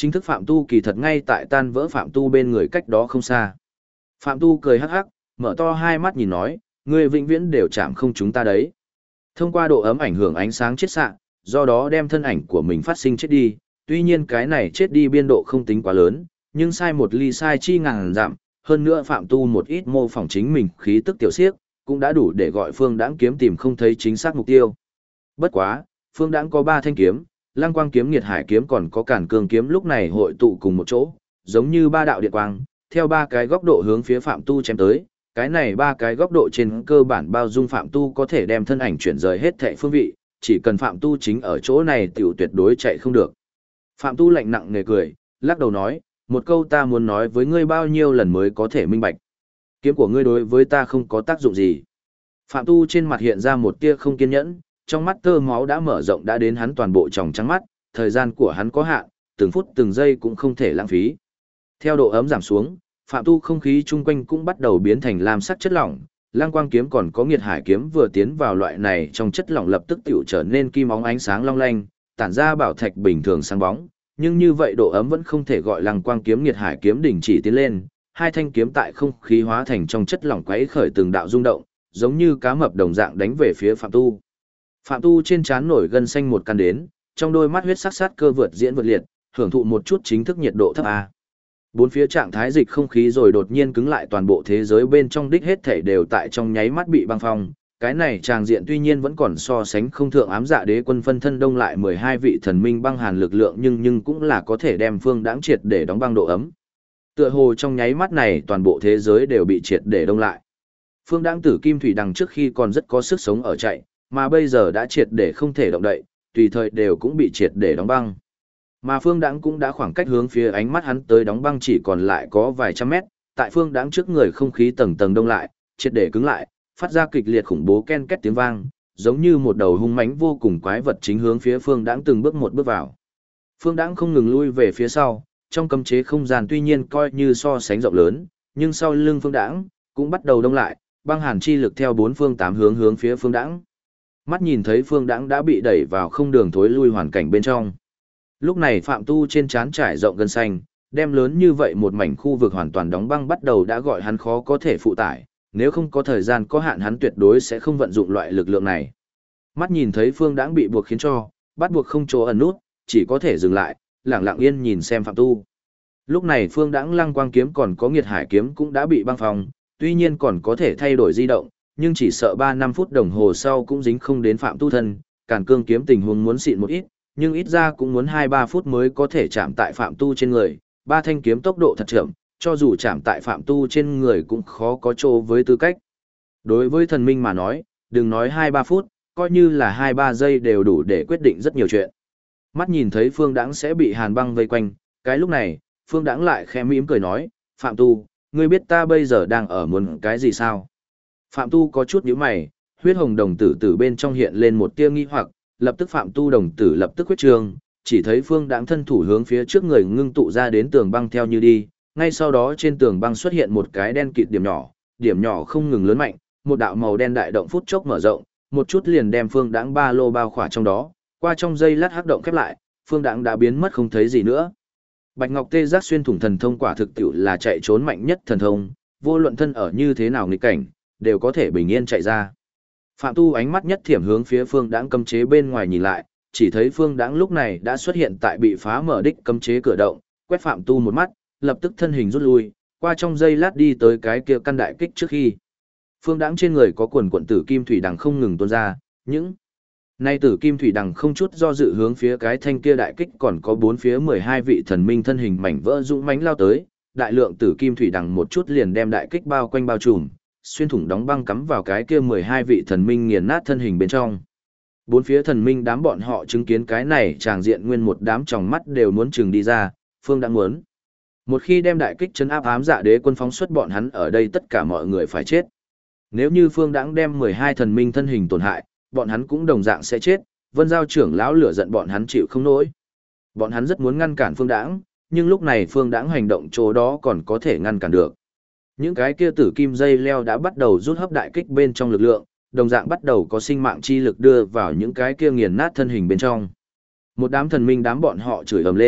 Chính thức Phạm Tu kỳ thật ngay tại tan vỡ Phạm Tu bên người cách đó không xa. Phạm Tu cười hắc hắc, mở to hai mắt nhìn nói, ngươi vĩnh viễn đều chạm không chúng ta đấy. Thông qua độ ấm ảnh hưởng ánh sáng chiết xạ, do đó đem thân ảnh của mình phát sinh chết đi, tuy nhiên cái này chết đi biên độ không tính quá lớn, nhưng sai một ly sai chi ngàn dặm, hơn nữa Phạm Tu một ít mô phỏng chính mình khí tức tiểu xiếc, cũng đã đủ để gọi Phương Đãng kiếm tìm không thấy chính xác mục tiêu. Bất quá, Phương Đãng có 3 thanh kiếm, Lăng Quang kiếm, Nghiệt Hải kiếm còn có Càn Cương kiếm lúc này hội tụ cùng một chỗ, giống như 3 đạo điện quang, theo 3 cái góc độ hướng phía Phạm Tu chém tới. Cái này 3 cái góc độ trên cơ bản bao dung Phạm Tu có thể đem thân ảnh chuyển rời hết thảy phương vị, chỉ cần Phạm Tu chính ở chỗ này tiểu tuyệt đối chạy không được. Phạm Tu lạnh nặng nề cười, lắc đầu nói, một câu ta muốn nói với ngươi bao nhiêu lần mới có thể minh bạch. Kiếm của ngươi đối với ta không có tác dụng gì. Phạm Tu trên mặt hiện ra một tia không kiên nhẫn, trong mắt tơ máu đã mở rộng đã đến hắn toàn bộ tròng trắng mắt, thời gian của hắn có hạn, từng phút từng giây cũng không thể lãng phí. Theo độ ấm giảm xuống, Phạm Tu không khí chung quanh cũng bắt đầu biến thành lam sắc chất lỏng, Lăng Quang kiếm còn có Nghiệt Hải kiếm vừa tiến vào loại này trong chất lỏng lập tức tiểu trở nên kim óng ánh sáng long lanh, tản ra bảo thạch bình thường sáng bóng, nhưng như vậy độ ấm vẫn không thể gọi Lăng Quang kiếm, Nghiệt Hải kiếm đình chỉ tiến lên, hai thanh kiếm tại không khí hóa thành trong chất lỏng quấy khởi từng đạo rung động, giống như cá mập đồng dạng đánh về phía Phạm Tu. Phạm Tu trên trán nổi gân xanh một căn đến, trong đôi mắt huyết sắc sát cơ vượt diễn vượt liệt, hưởng thụ một chút chính thức nhiệt độ thấp a. Bốn phía trạng thái dịch không khí rồi đột nhiên cứng lại, toàn bộ thế giới bên trong đích hết thảy đều tại trong nháy mắt bị băng phong. Cái này tràng diện tuy nhiên vẫn còn so sánh không thượng Ám Dạ Đế quân phân thân đông lại 12 vị thần minh băng hàn lực lượng, nhưng cũng là có thể đem Phương Đãng triệt để đóng băng độ ấm. Tựa hồ trong nháy mắt này toàn bộ thế giới đều bị triệt để đông lại. Phương Đãng tử kim thủy đằng trước khi còn rất có sức sống ở chạy, mà bây giờ đã triệt để không thể động đậy, tùy thời đều cũng bị triệt để đóng băng. Mà Phương Đãng cũng đã khoảng cách hướng phía ánh mắt hắn tới đóng băng chỉ còn lại có vài trăm mét, tại Phương Đãng trước người không khí tầng tầng đông lại, triệt để cứng lại, phát ra kịch liệt khủng bố ken két tiếng vang, giống như một đầu hung mãnh vô cùng quái vật chính hướng phía Phương Đãng từng bước một bước vào. Phương Đãng không ngừng lui về phía sau, trong cấm chế không gian tuy nhiên coi như so sánh rộng lớn, nhưng sau lưng Phương Đãng cũng bắt đầu đông lại, băng hàn chi lực theo bốn phương tám hướng hướng phía Phương Đãng. Mắt nhìn thấy Phương Đãng đã bị đẩy vào không đường thối lui hoàn cảnh bên trong. Lúc này Phạm Tu trên trán trải rộng gân xanh, đem lớn như vậy một mảnh khu vực hoàn toàn đóng băng bắt đầu đã gọi hắn khó có thể phụ tải, nếu không có thời gian có hạn hắn tuyệt đối sẽ không vận dụng loại lực lượng này. Mắt nhìn thấy Phương Đãng bị buộc khiến cho, bắt buộc không chỗ ẩn nút, chỉ có thể dừng lại, lặng lặng yên nhìn xem Phạm Tu. Lúc này Phương Đãng Lăng Quang kiếm còn có Nghiệt Hải kiếm cũng đã bị băng phong, tuy nhiên còn có thể thay đổi di động, nhưng chỉ sợ 3-5 phút đồng hồ sau cũng dính không đến Phạm Tu thân, Càn Cương kiếm tình huống muốn xịn một ít, nhưng ít ra cũng muốn 2-3 phút mới có thể chạm tại Phạm Tu trên người, ba thanh kiếm tốc độ thật chậm, cho dù chạm tại Phạm Tu trên người cũng khó có chỗ với tư cách. Đối với thần minh mà nói, đừng nói 2-3 phút, coi như là 2-3 giây đều đủ để quyết định rất nhiều chuyện. Mắt nhìn thấy Phương Đãng sẽ bị hàn băng vây quanh, cái lúc này, Phương Đãng lại khẽ mỉm cười nói, Phạm Tu, ngươi biết ta bây giờ đang ở muốn cái gì sao? Phạm Tu có chút nhíu mày, huyết hồng đồng tử từ bên trong hiện lên một tia nghi hoặc, lập tức Phạm Tu đồng tử lập tức huyết trường, chỉ thấy Phương Đãng thân thủ hướng phía trước người ngưng tụ ra đến tường băng theo như đi, ngay sau đó trên tường băng xuất hiện một cái đen kịt điểm nhỏ không ngừng lớn mạnh, một đạo màu đen đại động phút chốc mở rộng, một chút liền đem Phương Đãng ba lô bao khỏa trong đó, qua trong giây lát hắc động khép lại, Phương Đãng đã biến mất không thấy gì nữa. Bạch Ngọc Tê Giác xuyên thủng thần thông quả thực tiệu là chạy trốn mạnh nhất thần thông, vô luận thân ở như thế nào nghịch cảnh, đều có thể bình yên chạy ra. Phạm Tu ánh mắt nhất thiểm hướng phía Phương Đãng cấm chế bên ngoài nhìn lại, chỉ thấy Phương Đãng lúc này đã xuất hiện tại bị phá mở đích cấm chế cửa động, quét Phạm Tu một mắt, lập tức thân hình rút lui, qua trong giây lát đi tới cái kia căn đại kích trước khi. Phương Đãng trên người có quần quần tử kim thủy đằng không ngừng tuôn ra, những nay tử kim thủy đằng không chút do dự hướng phía cái thanh kia đại kích còn có bốn phía 12 vị thần minh thân hình mảnh vỡ dũng mãnh lao tới, đại lượng tử kim thủy đằng một chút liền đem đại kích bao quanh bao trùm, xuyên thủng đóng băng cắm vào cái kia 12 vị thần minh nghiền nát thân hình bên trong. Bốn phía thần minh đám bọn họ chứng kiến cái này tràng diện nguyên một đám tròng mắt đều muốn chừng đi ra, Phương Đãng muốn. Một khi đem đại kích trấn áp Ám Dạ Đế quân phóng xuất bọn hắn ở đây tất cả mọi người phải chết. Nếu như Phương Đãng đem 12 thần minh thân hình tổn hại, bọn hắn cũng đồng dạng sẽ chết, Vân Giao trưởng lão lửa giận bọn hắn chịu không nổi. Bọn hắn rất muốn ngăn cản Phương Đãng, nhưng lúc này Phương Đãng hành động chỗ đó còn có thể ngăn cản được. Những cái kia tử kim dây leo đã bắt đầu rút hấp đại kích bên trong lực lượng, đồng dạng bắt đầu có sinh mạng chi lực đưa vào những cái kia nghiền nát thân hình bên trong. Một đám thần minh đám bọn họ chửi ầm lên,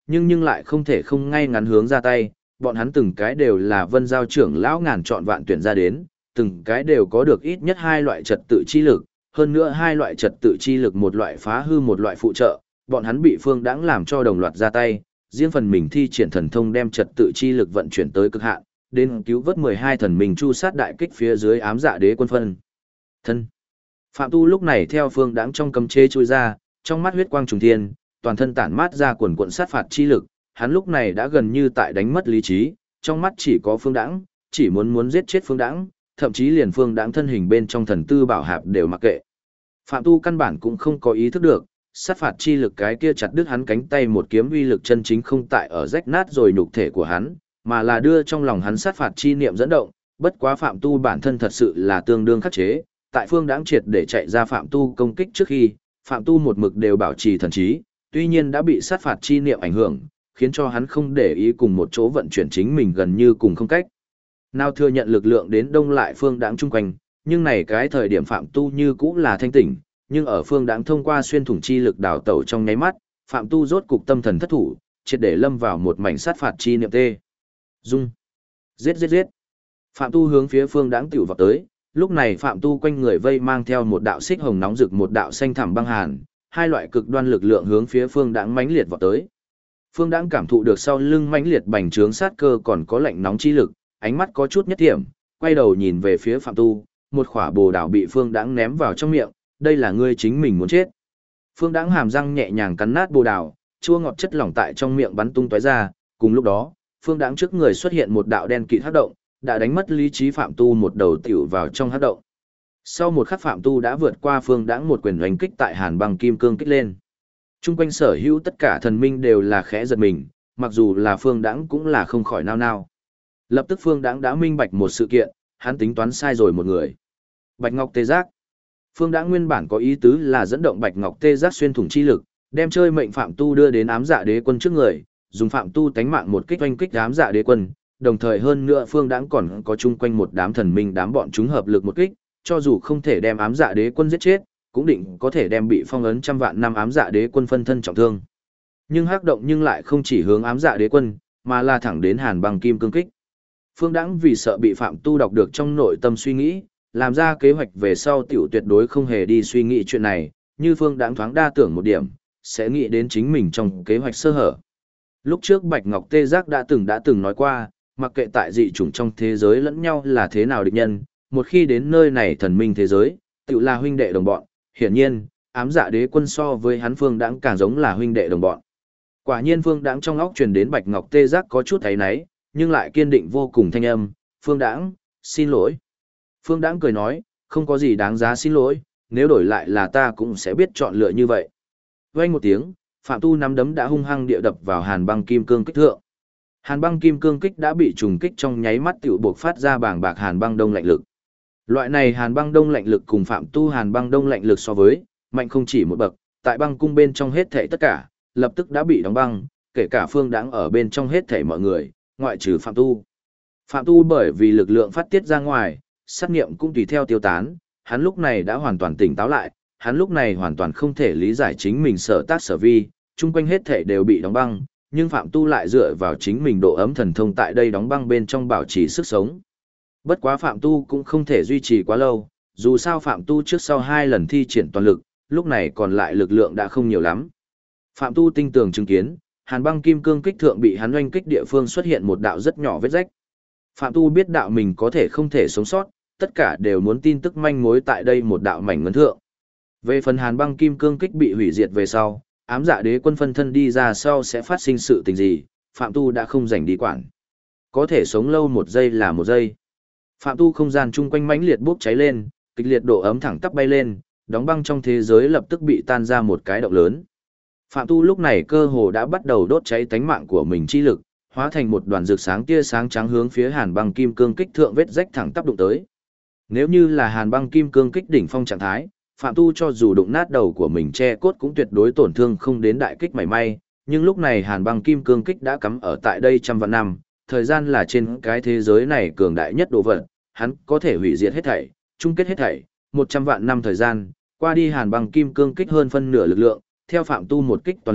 nhưng lại không thể không ngay ngắn hướng ra tay, bọn hắn từng cái đều là Vân Giao trưởng lão ngàn chọn vạn tuyển ra đến, từng cái đều có được ít nhất hai loại trật tự chi lực, hơn nữa hai loại trật tự chi lực một loại phá hư một loại phụ trợ, bọn hắn bị Phương Đãng làm cho đồng loạt ra tay, riêng phần mình thi triển thần thông đem trật tự chi lực vận chuyển tới cực hạn, đến cứu vớt 12 thần minh chu sát đại kích phía dưới ám dạ đế quân phân thân. Phạm Tu lúc này theo Phương Đãng trong cấm chế chui ra, trong mắt huyết quang trùng thiên, toàn thân tản mát ra quần quần sát phạt chi lực, hắn lúc này đã gần như tại đánh mất lý trí, trong mắt chỉ có Phương Đãng, chỉ muốn giết chết Phương Đãng, thậm chí liền Phương Đãng thân hình bên trong thần tư bảo hạp đều mặc kệ. Phạm Tu căn bản cũng không có ý thức được, sát phạt chi lực cái kia chặt đứt hắn cánh tay một kiếm uy lực chân chính không tại ở rách nát rồi nhục thể của hắn, mà là đưa trong lòng hắn sát phạt chi niệm dẫn động, bất quá Phạm Tu bản thân thật sự là tương đương khắc chế, tại Phương Đãng triệt để chạy ra Phạm Tu công kích trước khi, Phạm Tu một mực đều bảo trì thần trí, tuy nhiên đã bị sát phạt chi niệm ảnh hưởng, khiến cho hắn không để ý cùng một chỗ vận chuyển chính mình gần như cùng không cách. Nào thừa nhận lực lượng đến đông lại Phương Đãng chung quanh, nhưng này cái thời điểm Phạm Tu như cũng là thanh tỉnh, nhưng ở Phương Đãng thông qua xuyên thủng chi lực đào tẩu trong nháy mắt, Phạm Tu rốt cục tâm thần thất thủ, triệt để lâm vào một mảnh sát phạt chi niệm tê. Dung. Giết giết giết. Phạm Tu hướng phía Phương Đãng tiểu vọt tới, lúc này Phạm Tu quanh người vây mang theo một đạo xích hồng nóng rực một đạo xanh thẳm băng hàn, hai loại cực đoan lực lượng hướng phía Phương Đãng mãnh liệt vọt tới. Phương Đãng cảm thụ được sau lưng mãnh liệt bành trướng sát cơ còn có lạnh nóng chi lực, ánh mắt có chút nhất thiểm, quay đầu nhìn về phía Phạm Tu, một khỏa bồ đào bị Phương Đãng ném vào trong miệng, đây là ngươi chính mình muốn chết. Phương Đãng hàm răng nhẹ nhàng cắn nát bồ đào, chua ngọt chất lỏng tại trong miệng bắn tung tóe ra, cùng lúc đó, Phương Đãng trước người xuất hiện một đạo đen kịt hắc động, đã đánh mất lý trí Phạm Tu một đầu tiểu vào trong hắc động. Sau một khắc Phạm Tu đã vượt qua Phương Đãng một quyền đánh kích tại Hàn Băng Kim Cương kích lên. Trung quanh sở hữu tất cả thần minh đều là khẽ giật mình, mặc dù là Phương Đãng cũng là không khỏi nao nao. Lập tức Phương Đãng đã minh bạch một sự kiện, hắn tính toán sai rồi một người. Bạch Ngọc Tê Giác. Phương Đãng nguyên bản có ý tứ là dẫn động Bạch Ngọc Tê Giác xuyên thủng chi lực, đem chơi mệnh Phạm Tu đưa đến ám dạ đế quân trước người, dùng Phạm Tu tánh mạng một kích oanh kích ám dạ đế quân, đồng thời hơn nữa Phương Đãng còn có chung quanh một đám thần minh đám bọn chúng hợp lực một kích, cho dù không thể đem ám dạ đế quân giết chết, cũng định có thể đem bị phong ấn trăm vạn năm ám dạ đế quân phân thân trọng thương. Nhưng hắc động nhưng lại không chỉ hướng ám dạ đế quân, mà là thẳng đến Hàn Băng Kim Cương kích. Phương Đãng vì sợ bị Phạm Tu đọc được trong nội tâm suy nghĩ, làm ra kế hoạch về sau tiểu tuyệt đối không hề đi suy nghĩ chuyện này, như Phương Đãng thoáng đa tưởng một điểm, sẽ nghĩ đến chính mình trong kế hoạch sơ hở. Lúc trước Bạch Ngọc Tê Giác đã từng nói qua, mặc kệ tại dị chủng trong thế giới lẫn nhau là thế nào địch nhân, một khi đến nơi này thần minh thế giới, tự là huynh đệ đồng bọn, hiển nhiên, ám dạ đế quân so với hắn Phương Đãng càng giống là huynh đệ đồng bọn. Quả nhiên Phương Đãng trong óc truyền đến Bạch Ngọc Tê Giác có chút thấy náy, nhưng lại kiên định vô cùng thanh âm, Phương Đãng, xin lỗi. Phương Đãng cười nói, không có gì đáng giá xin lỗi, nếu đổi lại là ta cũng sẽ biết chọn lựa như vậy. Vang một tiếng, Phạm Tu nắm đấm đã hung hăng địa đập vào Hàn Băng Kim Cương kích thượng. Hàn Băng Kim Cương kích đã bị trùng kích trong nháy mắt tiểu buộc phát ra bàng bạc Hàn Băng Đông lạnh lực. Loại này Hàn Băng Đông lạnh lực cùng Phạm Tu Hàn Băng Đông lạnh lực so với, mạnh không chỉ một bậc, tại băng cung bên trong hết thảy tất cả, lập tức đã bị đóng băng, kể cả Phương Đãng ở bên trong hết thảy mọi người, ngoại trừ Phạm Tu. Phạm Tu bởi vì lực lượng phát tiết ra ngoài, sát nghiệm cũng tùy theo tiêu tán, hắn lúc này đã hoàn toàn tỉnh táo lại, hắn lúc này hoàn toàn không thể lý giải chính mình sở tác sở vi, chung quanh hết thảy đều bị đóng băng, nhưng Phạm Tu lại dựa vào chính mình độ ấm thần thông tại đây đóng băng bên trong bảo trì sức sống. Bất quá Phạm Tu cũng không thể duy trì quá lâu, dù sao Phạm Tu trước sau 2 lần thi triển toàn lực, lúc này còn lại lực lượng đã không nhiều lắm. Phạm Tu tinh tường chứng kiến, Hàn Băng Kim Cương kích thượng bị hắn oanh kích địa phương xuất hiện một đạo rất nhỏ vết rách. Phạm Tu biết đạo mình có thể không thể sống sót, tất cả đều muốn tin tức manh mối tại đây một đạo mảnh ngấn thượng. Về phần Hàn Băng Kim Cương kích bị hủy diệt về sau, ám dạ đế quân phân thân đi ra sau sẽ phát sinh sự tình gì, Phạm Tu đã không rảnh đi quản. Có thể sống lâu 1 giây là 1 giây. Phạm Tu không gian chung quanh mãnh liệt bốc cháy lên, kịch liệt độ ấm thẳng tắp bay lên, đóng băng trong thế giới lập tức bị tan ra một cái động lớn. Phạm Tu lúc này cơ hồ đã bắt đầu đốt cháy tánh mạng của mình chi lực, hóa thành một đoàn rực sáng tia sáng trắng hướng phía Hàn Băng Kim Cương kích thượng vết rách thẳng tắp đụng tới. Nếu như là Hàn Băng Kim Cương kích đỉnh phong trạng thái, Phạm Tu cho dù đụng nát đầu của mình che cốt cũng tuyệt đối tổn thương không đến đại kích mảy may, nhưng lúc này Hàn Băng Kim Cương kích đã cắm ở tại đây trăm vạn năm, thời gian là trên cái thế giới này cường đại nhất đồ vật, hắn có thể hủy diệt hết thảy, chung kết hết thảy, 100 vạn năm thời gian, qua đi Hàn Băng Kim Cương kích hơn phân nửa lực lượng, theo Phạm Tu một kích toàn lực,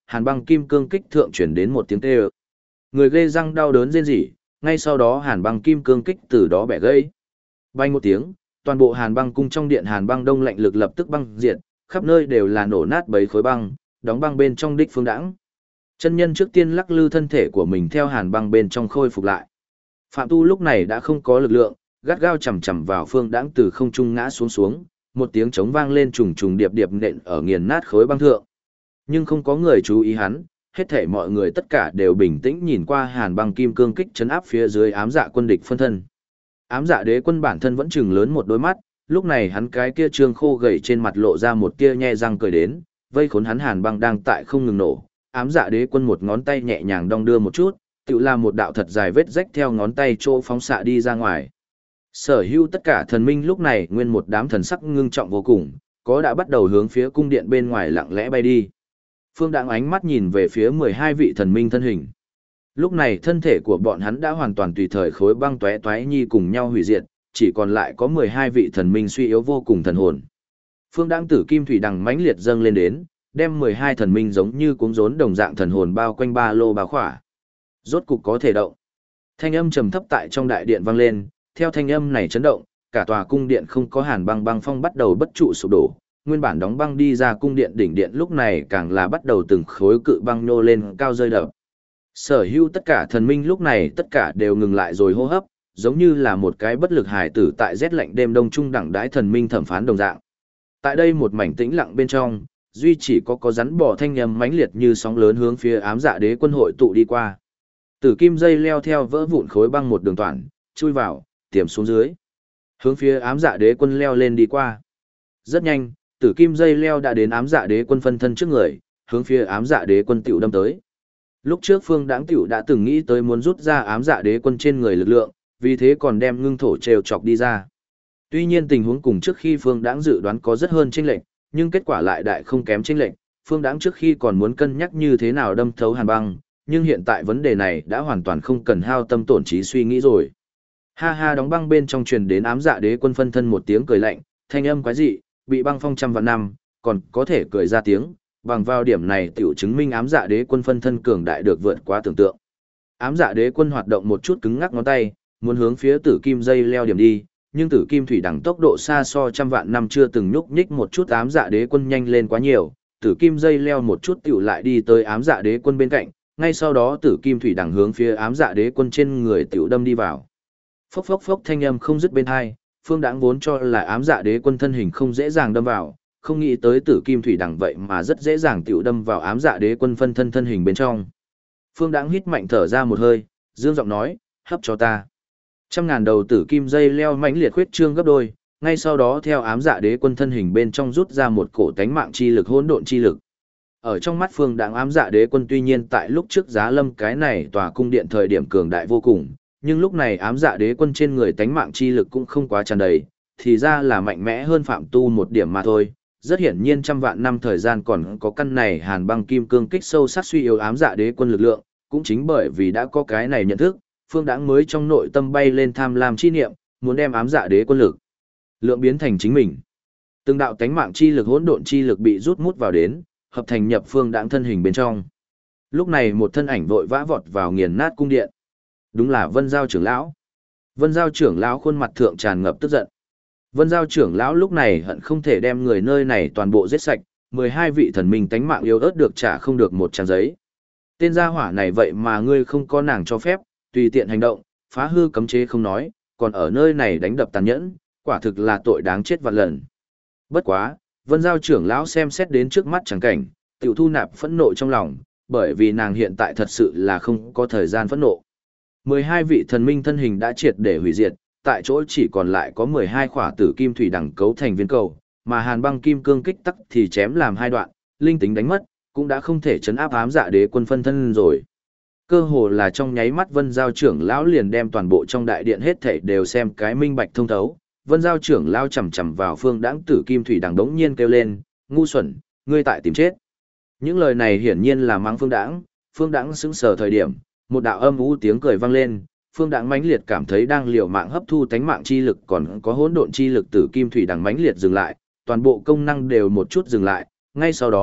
hàn băng kim cương kích thượng chuyển đến một tiếng kêu. Người ghê răng đau đớn rên rỉ, ngay sau đó hàn băng kim cương kích từ đó bẻ gãy. Bay một tiếng, toàn bộ hàn băng cung trong điện hàn băng đông lạnh lực lập tức băng diệt, khắp nơi đều là nổ nát bấy khối băng, đóng băng bên trong đích Phương Đãng. Chân nhân trước tiên lắc lư thân thể của mình theo hàn băng bên trong khôi phục lại. Phạm Tu lúc này đã không có lực lượng, gắt gao chầm chầm vào Phương Đãng từ không trung ngã xuống, một tiếng trống vang lên trùng trùng điệp điệp nện ở nghiền nát khối băng thượng. Nhưng không có người chú ý hắn, hết thảy mọi người tất cả đều bình tĩnh nhìn qua hàn băng kim cương kích chấn áp phía dưới ám dạ quân địch phân thân. Ám dạ đế quân bản thân vẫn chừng lớn một đôi mắt, lúc này hắn cái kia trương khô gầy trên mặt lộ ra một tia nhe răng cười đến, vây khốn hắn hàn băng đang tại không ngừng nổ. Ám dạ đế quân một ngón tay nhẹ nhàng đong đưa một chút, tự làm một đạo thật dài vết rách theo ngón tay chỗ phóng xạ đi ra ngoài. Sở hữu tất cả thần minh lúc này nguyên một đám thần sắc ngưng trọng vô cùng, có đã bắt đầu hướng phía cung điện bên ngoài lặng lẽ bay đi. Phương Đãng ánh mắt nhìn về phía 12 vị thần minh thân hình. Lúc này thân thể của bọn hắn đã hoàn toàn tùy thời khối băng tóe toái nhi cùng nhau hủy diệt, chỉ còn lại có 12 vị thần minh suy yếu vô cùng thần hồn. Phương Đãng tử kim thủy đằng mãnh liệt dâng lên đến, đem 12 thần minh giống như cuống rốn đồng dạng thần hồn bao quanh ba lô bao khỏa. Rốt cục có thể động. Thanh âm trầm thấp tại trong đại điện vang lên, theo thanh âm này chấn động, cả tòa cung điện không có hàn băng băng phong bắt đầu bất trụ sụp đổ, nguyên bản đóng băng đi ra cung điện đỉnh điện lúc này càng là bắt đầu từng khối cự băng nô lên cao rơi đập. Sở hữu tất cả thần minh lúc này tất cả đều ngừng lại rồi hô hấp, giống như là một cái bất lực hải tử tại rét lạnh đêm đông trung đẳng đái thần minh thẩm phán đồng dạng. Tại đây một mảnh tĩnh lặng bên trong, duy chỉ có rắn bò thanh âm mãnh liệt như sóng lớn hướng phía ám dạ đế quân hội tụ đi qua. Tử kim dây leo theo vỡ vụn khối băng một đường toàn, chui vào, tiềm xuống dưới. Hướng phía ám dạ đế quân leo lên đi qua. Rất nhanh, tử kim dây leo đã đến ám dạ đế quân phân thân trước người, hướng phía ám dạ đế quân tiểu đâm tới. Lúc trước Phương Đãng tiểu đã từng nghĩ tới muốn rút ra ám dạ đế quân trên người lực lượng, vì thế còn đem ngưng thổ trêu chọc đi ra. Tuy nhiên tình huống cùng trước khi Phương Đãng dự đoán có rất hơn chênh lệch, nhưng kết quả lại đại không kém chênh lệch. Phương Đãng trước khi còn muốn cân nhắc như thế nào đâm thấu hàn băng, nhưng hiện tại vấn đề này đã hoàn toàn không cần hao tâm tổn trí suy nghĩ rồi. Ha ha, đóng băng bên trong truyền đến ám dạ đế quân phân thân một tiếng cười lạnh, thanh âm quái dị, bị băng phong trăm vạn năm, còn có thể cười ra tiếng, bằng vào điểm này tiểu chứng minh ám dạ đế quân phân thân cường đại được vượt quá tưởng tượng. Ám dạ đế quân hoạt động một chút cứng ngắc ngón tay, muốn hướng phía tử kim dây leo điểm đi, nhưng tử kim thủy đẳng tốc độ xa so trăm vạn năm chưa từng nhúc nhích một chút, ám dạ đế quân nhanh lên quá nhiều, tử kim dây leo một chút tiểu lại đi tới ám dạ đế quân bên cạnh, ngay sau đó tử kim thủy đẳng hướng phía ám dạ đế quân trên người tiểu đâm đi vào. Phốc phốc phốc thanh âm không dứt bên hai, Phương Đãng vốn cho là ám dạ đế quân thân hình không dễ dàng đâm vào, không nghĩ tới tử kim thủy đẳng vậy mà rất dễ dàng tiểu đâm vào ám dạ đế quân phân thân thân hình bên trong. Phương Đãng hít mạnh thở ra một hơi, dương giọng nói, hấp cho ta. 100.000 đầu tử kim dây leo mãnh liệt khuyết trương gấp đôi, ngay sau đó theo ám dạ đế quân thân hình bên trong rút ra một cổ tánh mạng chi lực hỗn độn chi lực. Ở trong mắt Phương Đãng, ám dạ đế quân tuy nhiên tại lúc trước Giá Lâm cái này tòa cung điện thời điểm cường đại vô cùng, nhưng lúc này ám dạ đế quân trên người tánh mạng chi lực cũng không quá tràn đầy, thì ra là mạnh mẽ hơn Phạm Tu một điểm mà thôi. Rất hiển nhiên trăm vạn năm thời gian còn có căn này hàn băng kim cương kích sâu sắc suy yếu ám dạ đế quân lực lượng, cũng chính bởi vì đã có cái này nhận thức, Phương Đãng mới trong nội tâm bay lên tham lam chi niệm, muốn đem ám dạ đế quân lực lượng biến thành chính mình. Từng đạo tánh mạng chi lực hỗn độn chi lực bị rút mút vào đến, hợp thành nhập Phương Đãng thân hình bên trong. Lúc này một thân ảnh vội vã vọt vào nghiền nát cung điện. Đúng là Vân Giao trưởng lão. Vân Giao trưởng lão khuôn mặt thượng tràn ngập tức giận. Vân Giao trưởng lão lúc này hận không thể đem người nơi này toàn bộ giết sạch, 12 vị thần minh tánh mạng yếu ớt được trả không được một trang giấy. Tên gia hỏa này vậy mà ngươi không có nàng cho phép, tùy tiện hành động, phá hư cấm chế không nói, còn ở nơi này đánh đập tàn nhẫn, quả thực là tội đáng chết vạn lần. Bất quá, Vân Giao trưởng lão xem xét đến trước mắt chẳng cảnh, tiểu thu nạp phẫn nộ trong lòng, bởi vì nàng hiện tại thật sự là không có thời gian phẫn nộ. 12 vị thần minh thân hình đã triệt để hủy diệt, tại chỗ chỉ còn lại có 12 khỏa tử kim thủy đẳng cấu thành viên cầu, mà hàn băng kim cương kích tắc thì chém làm hai đoạn, linh tính đánh mất, cũng đã không thể chấn áp ám dạ đế quân phân thân rồi. Cơ hồ là trong nháy mắt Vân Giao trưởng lão liền đem toàn bộ trong đại điện hết thảy đều xem cái minh bạch thông thấu. Vân Giao trưởng lão chầm chầm vào Phương Đãng tử kim thủy đằng đống nhiên kêu lên, ngu xuẩn, ngươi tại tìm chết. Những lời này hiển nhiên là mắng Phương Đãng sững sờ thời điểm, một đạo âm u tiếng cười vang lên, Phương Đãng mãnh liệt cảm thấy đang liều mạng hấp thu tánh mạng chi lực còn có hỗn độn chi lực tử kim thủy đằng mãnh liệt dừng lại, toàn bộ công năng đều một chút dừng lại, ngay sau đó,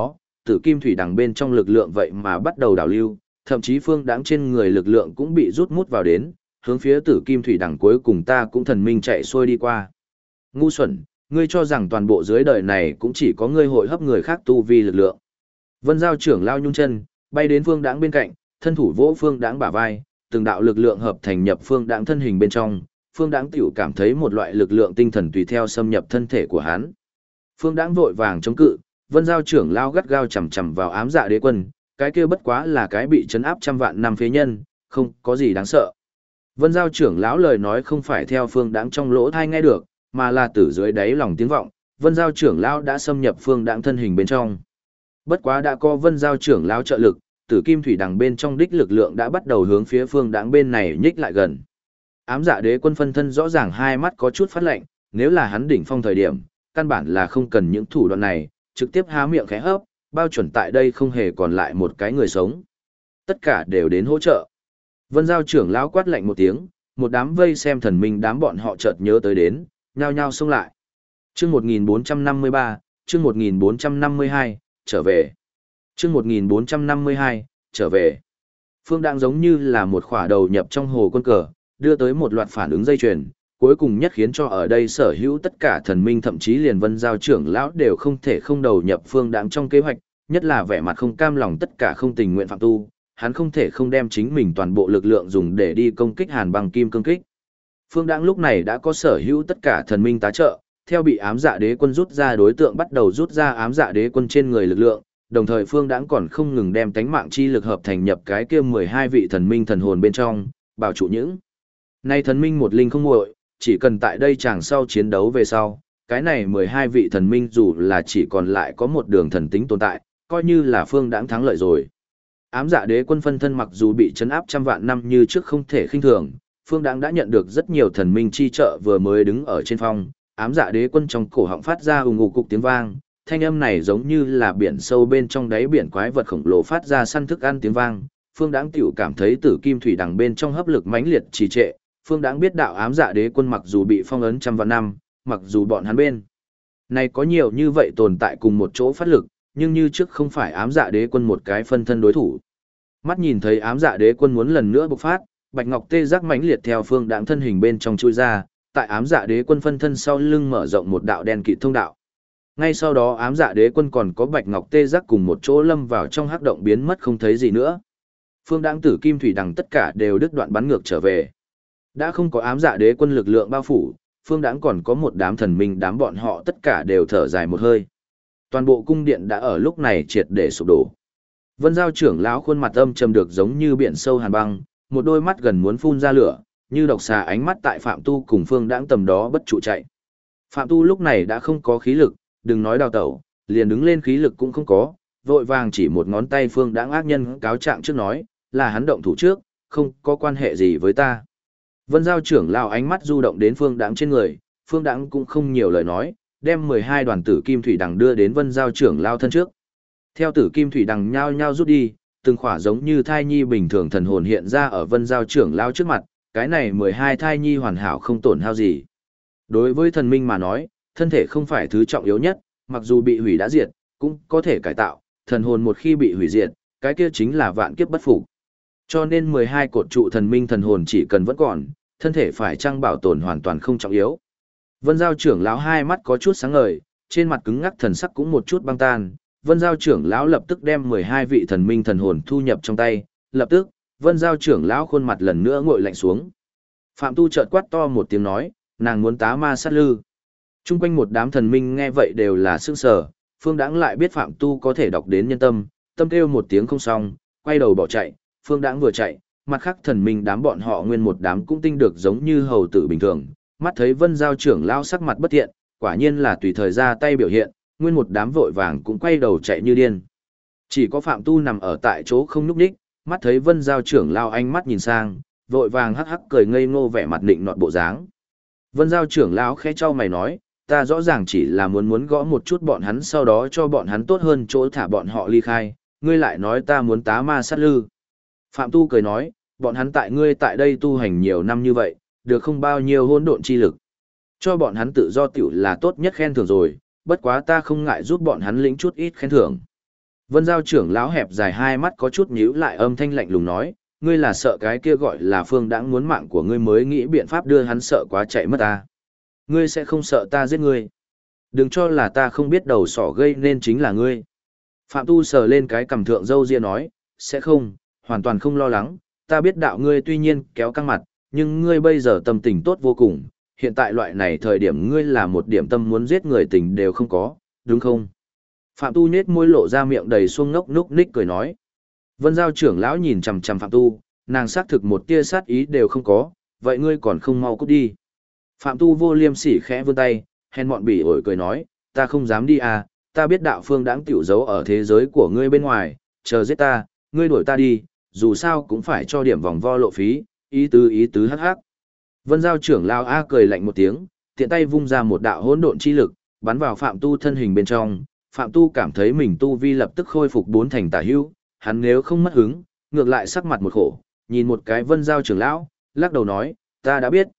tử kim thủy đằng bên trong lực lượng vậy mà bắt đầu đảo lưu, thậm chí Phương Đãng trên người lực lượng cũng bị rút mút vào đến, hướng phía tử kim thủy đằng cuối cùng ta cũng thần minh chạy xuôi đi qua. Ngu xuẩn, ngươi cho rằng toàn bộ dưới đời này cũng chỉ có ngươi hội hấp người khác tu vi lực lượng. Vân Giao trưởng lao nhung chân, bay đến Phương Đãng bên cạnh, thân thủ vỗ Phương Đãng bả vai, từng đạo lực lượng hợp thành nhập Phương Đãng thân hình bên trong, Phương Đãng tiểu cảm thấy một loại lực lượng tinh thần tùy theo xâm nhập thân thể của hắn. Phương Đãng vội vàng chống cự, Vân Giao trưởng lao gắt gao chầm chầm vào ám dạ đế quân, cái kia bất quá là cái bị trấn áp trăm vạn năm phế nhân, không có gì đáng sợ. Vân Giao trưởng lão lời nói không phải theo Phương Đãng trong lỗ tai nghe được, mà là từ dưới đáy lòng tiếng vọng, Vân Giao trưởng lão đã xâm nhập Phương Đãng thân hình bên trong. Bất quá đã có Vân Giao trưởng lão trợ lực, tử kim thủy đằng bên trong đích lực lượng đã bắt đầu hướng phía Phương Đãng bên này nhích lại gần. Ám dạ đế quân phân thân rõ ràng hai mắt có chút phát lạnh, nếu là hắn đỉnh phong thời điểm, căn bản là không cần những thủ đoạn này, trực tiếp há miệng khẽ hấp, bao chuẩn tại đây không hề còn lại một cái người sống. Tất cả đều đến hỗ trợ. Vân Giao trưởng lão quát lạnh một tiếng, một đám vây xem thần minh đám bọn họ chợt nhớ tới đến, nhao nhao xông lại. Chương 1453, chương 1452, trở về. Chương 1452, trở về. Phương Đãng giống như là một khỏa đầu nhập trong hồ quân cờ, đưa tới một loạt phản ứng dây chuyền, cuối cùng nhất khiến cho ở đây sở hữu tất cả thần minh thậm chí liền Vân Giao trưởng lão đều không thể không đầu nhập Phương Đãng trong kế hoạch, nhất là vẻ mặt không cam lòng tất cả không tình nguyện phạm tu, hắn không thể không đem chính mình toàn bộ lực lượng dùng để đi công kích Hàn Băng Kim Cương Kích. Phương Đãng lúc này đã có sở hữu tất cả thần minh tá trợ, theo bị ám dạ đế quân rút ra đối tượng bắt đầu rút ra ám dạ đế quân trên người lực lượng, đồng thời Phương Đãng còn không ngừng đem tánh mạng chi lực hợp thành nhập cái kia 12 vị thần minh thần hồn bên trong, bảo trụ những nay thần minh một linh không muội, chỉ cần tại đây chàng sau chiến đấu về sau, cái này 12 vị thần minh dù là chỉ còn lại có một đường thần tính tồn tại, coi như là Phương Đãng thắng lợi rồi. Ám dạ đế quân phân thân mặc dù bị trấn áp trăm vạn năm như trước không thể khinh thường, Phương Đãng đã nhận được rất nhiều thần minh chi trợ vừa mới đứng ở trên phong, ám dạ đế quân trong cổ họng phát ra ùng ục cục tiếng vang, thanh âm này giống như là biển sâu bên trong đáy biển quái vật khổng lồ phát ra săn thức ăn tiếng vang. Phương Đãng tiểu cảm thấy tử kim thủy đằng bên trong hấp lực mãnh liệt trì trệ, Phương Đãng biết đạo ám dạ đế quân mặc dù bị phong ấn trăm vạn năm, mặc dù bọn hắn bên này có nhiều như vậy tồn tại cùng một chỗ phát lực, nhưng như trước không phải ám dạ đế quân một cái phân thân đối thủ. Mắt nhìn thấy ám dạ đế quân muốn lần nữa bộc phát, bạch ngọc tê giác mãnh liệt theo Phương Đãng thân hình bên trong chui ra, tại ám dạ đế quân phân thân sau lưng mở rộng một đạo đen kịt thông đạo. Ngay sau đó ám dạ đế quân còn có bạch ngọc tê giác cùng một chỗ lâm vào trong hắc động biến mất không thấy gì nữa. Phương Đãng tử kim thủy đằng tất cả đều đứt đoạn bắn ngược trở về. Đã không có ám dạ đế quân lực lượng bao phủ, Phương Đãng còn có một đám thần minh đám bọn họ tất cả đều thở dài một hơi. Toàn bộ cung điện đã ở lúc này triệt để sụp đổ. Vân Giao trưởng lão khuôn mặt âm trầm được giống như biển sâu hàn băng, một đôi mắt gần muốn phun ra lửa, như độc xà ánh mắt tại Phạm Tu cùng Phương Đãng tầm đó bất trụ chạy. Phạm Tu lúc này đã không có khí lực, đừng nói đào tẩu, liền đứng lên khí lực cũng không có, vội vàng chỉ một ngón tay Phương Đãng ác nhân cáo trạng trước nói, là hắn động thủ trước, không có quan hệ gì với ta. Vân Giao trưởng lão ánh mắt du động đến Phương Đãng trên người, Phương Đãng cũng không nhiều lời nói, đem 12 đoàn tử kim thủy đằng đưa đến Vân Giao trưởng lão thân trước. Theo tử kim thủy đằng nhao nhao rút đi, từng khỏa giống như thai nhi bình thường thần hồn hiện ra ở Vân Giao trưởng lão trước mặt, cái này 12 thai nhi hoàn hảo không tổn hao gì. Đối với thần minh mà nói, thân thể không phải thứ trọng yếu nhất, mặc dù bị hủy đã diệt, cũng có thể cải tạo, thần hồn một khi bị hủy diệt, cái kia chính là vạn kiếp bất phục. Cho nên 12 cột trụ thần minh thần hồn chỉ cần vẫn còn, thân thể phải chăng bảo tồn hoàn toàn không trọng yếu. Vân Giao trưởng lão hai mắt có chút sáng ngời, trên mặt cứng ngắc thần sắc cũng một chút băng tan. Vân Giao trưởng lão lập tức đem 12 vị thần minh thần hồn thu nhập trong tay, lập tức, Vân Giao trưởng lão khuôn mặt lần nữa ngồi lạnh xuống. Phạm Tu chợt quát to một tiếng nói, nàng muốn tá ma sát lư. Trung quanh một đám thần minh nghe vậy đều là sững sờ, Phương Đãng lại biết Phạm Tu có thể đọc đến nhân tâm, tâm kêu một tiếng không xong, quay đầu bỏ chạy. Phương Đãng vừa chạy, mặt khác thần minh đám bọn họ nguyên một đám cũng tinh được giống như hầu tử bình thường, mắt thấy Vân Giao trưởng lão sắc mặt bất thiện, quả nhiên là tùy thời ra tay biểu hiện, nguyên một đám vội vàng cũng quay đầu chạy như điên. Chỉ có Phạm Tu nằm ở tại chỗ không nhúc nhích, mắt thấy Vân Giao trưởng lão ánh mắt nhìn sang, vội vàng hắc hắc cười ngây ngô vẻ mặt nịnh nọt bộ dáng. Vân Giao trưởng lão khẽ chau mày nói, ta rõ ràng chỉ là muốn gõ một chút bọn hắn sau đó cho bọn hắn tốt hơn chỗ thả bọn họ ly khai, ngươi lại nói ta muốn tá ma sát lư. Phạm Tu cười nói, bọn hắn tại ngươi tại đây tu hành nhiều năm như vậy, được không bao nhiêu hỗn độn chi lực. Cho bọn hắn tự do tiểu là tốt nhất khen thưởng rồi, bất quá ta không ngại giúp bọn hắn lĩnh chút ít khen thưởng. Vân Giao trưởng lão hẹp dài hai mắt có chút nhíu lại, âm thanh lạnh lùng nói, ngươi là sợ cái kia gọi là Phương Đãng muốn mạng của ngươi mới nghĩ biện pháp đưa hắn sợ quá chạy mất ta. Ngươi sẽ không sợ ta giết ngươi. Đừng cho là ta không biết đầu sỏ gây nên chính là ngươi. Phạm Tu sờ lên cái cằm thượng râu ria nói, sẽ không, hoàn toàn không lo lắng, ta biết đạo ngươi tuy nhiên kéo căng mặt, nhưng ngươi bây giờ tâm tình tốt vô cùng, hiện tại loại này thời điểm ngươi là một điểm tâm muốn giết người tình đều không có, đúng không? Phạm Tu nhếch môi lộ ra miệng đầy xuông ngốc núc ních cười nói. Vân Giao trưởng lão nhìn chằm chằm Phạm Tu, nàng xác thực một tia sát ý đều không có, vậy ngươi còn không mau cút đi. Phạm Tu vô liêm sỉ khẽ vươn tay, hèn mọn bỉ ổi cười nói, ta không dám đi à, ta biết đạo Phương Đãng tiểu giấu ở thế giới của ngươi bên ngoài, chờ giết ta, ngươi đuổi ta đi, dù sao cũng phải cho điểm vòng vo lộ phí, ý tứ hắc hắc. Vân Giao trưởng lão a cười lạnh một tiếng, tiện tay vung ra một đạo hỗn độn chi lực, bắn vào Phạm Tu thân hình bên trong. Phạm Tu cảm thấy mình tu vi lập tức khôi phục 4 thành tả hữu, hắn nếu không mất hứng, ngược lại sắc mặt một khổ, nhìn một cái Vân Giao trưởng lão, lắc đầu nói, ta đã biết,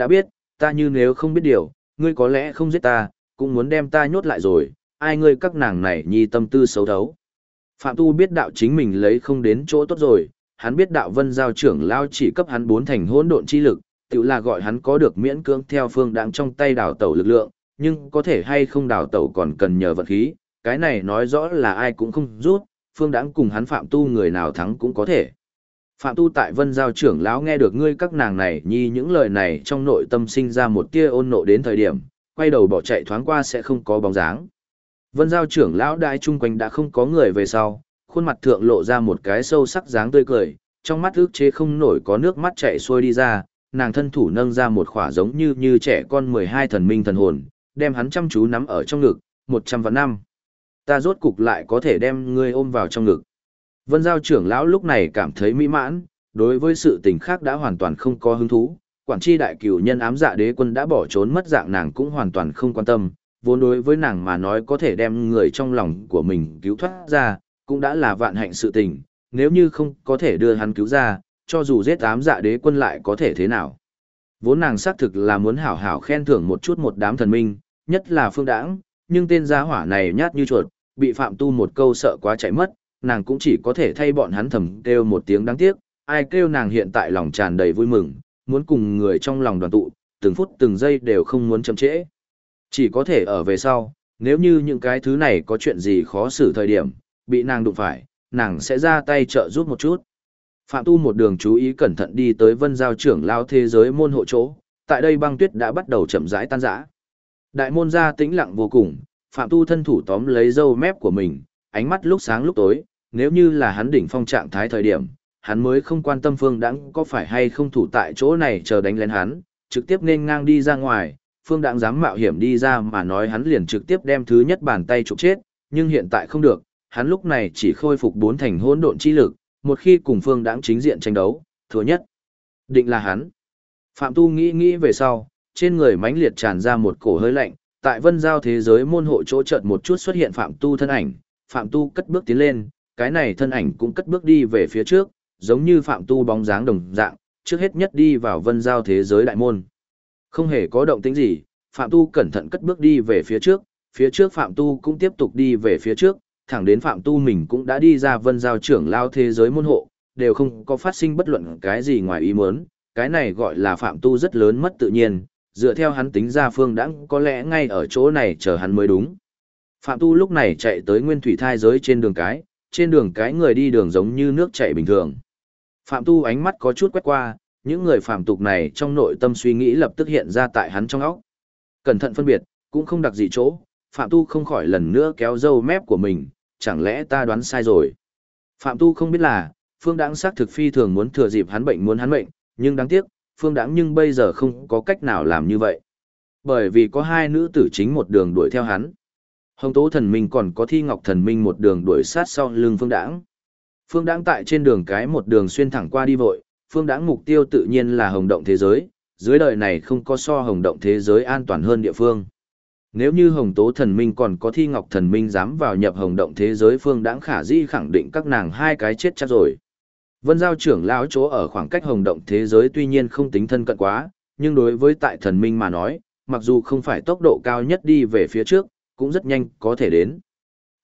ta như nếu không biết điều, ngươi có lẽ không giết ta, cũng muốn đem ta nhốt lại rồi, ai ngươi các nàng này nhi tâm tư xấu thấu. Phạm Tu biết đạo chính mình lấy không đến chỗ tốt rồi, hắn biết đạo Vân Giao trưởng lão chỉ cấp hắn 4 thành hỗn độn chi lực, tự là gọi hắn có được miễn cưỡng theo Phương Đãng trong tay đào tẩu lực lượng, nhưng có thể hay không đào tẩu còn cần nhờ vận khí, cái này nói rõ là ai cũng không rút, Phương Đãng cùng hắn Phạm Tu người nào thắng cũng có thể. Phạm Tu tại Vân Giao trưởng lão nghe được ngươi các nàng này nhi những lời này trong nội tâm sinh ra một tia ôn nộ đến thời điểm, quay đầu bỏ chạy thoáng qua sẽ không có bóng dáng. Vân Giao trưởng lão đại chung quanh đã không có người về sau, khuôn mặt thượng lộ ra một cái sâu sắc dáng tươi cười, trong mắt ức chế không nổi có nước mắt chảy xuôi đi ra, nàng thân thủ nâng ra một khỏa giống như trẻ con 12 thần minh thần hồn, đem hắn chăm chú nắm ở trong ngực, 100 vạn năm. Ta rốt cục lại có thể đem ngươi ôm vào trong ngực. Vân Giao trưởng lão lúc này cảm thấy mỹ mãn, đối với sự tình khác đã hoàn toàn không có hứng thú, quản tri đại cửu nhân ám dạ đế quân đã bỏ trốn mất dạng nàng cũng hoàn toàn không quan tâm, vốn đối với nàng mà nói có thể đem người trong lòng của mình cứu thoát ra, cũng đã là vạn hạnh sự tình, nếu như không có thể đưa hắn cứu ra, cho dù giết ám dạ đế quân lại có thể thế nào. Vốn nàng xác thực là muốn hảo hảo khen thưởng một chút một đám thần minh, nhất là Phương Đãng, nhưng tên gia hỏa này nhát như chuột, bị Phạm Tu một câu sợ quá chạy mất, nàng cũng chỉ có thể thay bọn hắn thầm kêu một tiếng đáng tiếc, ai kêu nàng hiện tại lòng tràn đầy vui mừng, muốn cùng người trong lòng đoàn tụ, từng phút từng giây đều không muốn chậm trễ. Chỉ có thể ở về sau, nếu như những cái thứ này có chuyện gì khó xử thời điểm, bị nàng đụng phải, nàng sẽ ra tay trợ giúp một chút. Phạm Tu một đường chú ý cẩn thận đi tới Vân Giao trưởng lão thế giới môn hộ chỗ, tại đây băng tuyết đã bắt đầu chậm rãi tan rã. Đại môn ra tĩnh lặng vô cùng, Phạm Tu thân thủ tóm lấy râu mép của mình, ánh mắt lúc sáng lúc tối, nếu như là hắn đỉnh phong trạng thái thời điểm, hắn mới không quan tâm Phương Đãng có phải hay không thủ tại chỗ này chờ đánh lén hắn, trực tiếp nên ngang đi ra ngoài, Phương Đãng dám mạo hiểm đi ra mà nói hắn liền trực tiếp đem thứ nhất bàn tay chụp chết, nhưng hiện tại không được, hắn lúc này chỉ khôi phục 4 thành hỗn độn chi lực, một khi cùng Phương Đãng chính diện tranh đấu, thua nhất định là hắn. Phạm Tu nghĩ về sau, trên người mãnh liệt tràn ra một cổ hơi lạnh, tại Vân Giao thế giới môn hộ chỗ chợt một chút xuất hiện Phạm Tu thân ảnh, Phạm Tu cất bước tiến lên, cái này thân ảnh cũng cất bước đi về phía trước, giống như Phạm Tu bóng dáng đồng dạng, trước hết nhất đi vào Vân Giao thế giới đại môn. Không hề có động tĩnh gì, Phạm Tu cẩn thận cất bước đi về phía trước Phạm Tu cũng tiếp tục đi về phía trước, thẳng đến Phạm Tu mình cũng đã đi ra Vân Giao trưởng lao thế giới môn hộ, đều không có phát sinh bất luận cái gì ngoài ý muốn, cái này gọi là Phạm Tu rất lớn mất tự nhiên, dựa theo hắn tính ra Phương Đãng có lẽ ngay ở chỗ này chờ hắn mới đúng. Phạm Tu lúc này chạy tới nguyên thủy thai giới trên đường cái người đi đường giống như nước chảy bình thường. Phạm Tu ánh mắt có chút quét qua, những người phàm tục này trong nội tâm suy nghĩ lập tức hiện ra tại hắn trong óc. Cẩn thận phân biệt, cũng không đặc gì chỗ, Phạm Tu không khỏi lần nữa kéo râu mép của mình, chẳng lẽ ta đoán sai rồi. Phạm Tu không biết là, Phương Đãng xác thực phi thường muốn thừa dịp hắn bệnh muốn hắn mệnh, nhưng đáng tiếc, Phương Đãng nhưng bây giờ không có cách nào làm như vậy. Bởi vì có hai nữ tử chính một đường đuổi theo hắn. Hồng Tố thần minh còn có Thi Ngọc thần minh một đường đuổi sát sau lưng Phương Đãng. Phương Đãng tại trên đường cái một đường xuyên thẳng qua đi vội, Phương Đãng mục tiêu tự nhiên là Hồng Động thế giới, dưới đời này không có so Hồng Động thế giới an toàn hơn địa phương. Nếu như Hồng Tố thần minh còn có Thi Ngọc thần minh dám vào nhập Hồng Động thế giới, Phương Đãng khả dĩ khẳng định các nàng hai cái chết chắc rồi. Vân Giao trưởng lão chỗ ở khoảng cách Hồng Động thế giới tuy nhiên không tính thân cận quá, nhưng đối với tại thần minh mà nói, mặc dù không phải tốc độ cao nhất đi về phía trước, cũng rất nhanh có thể đến.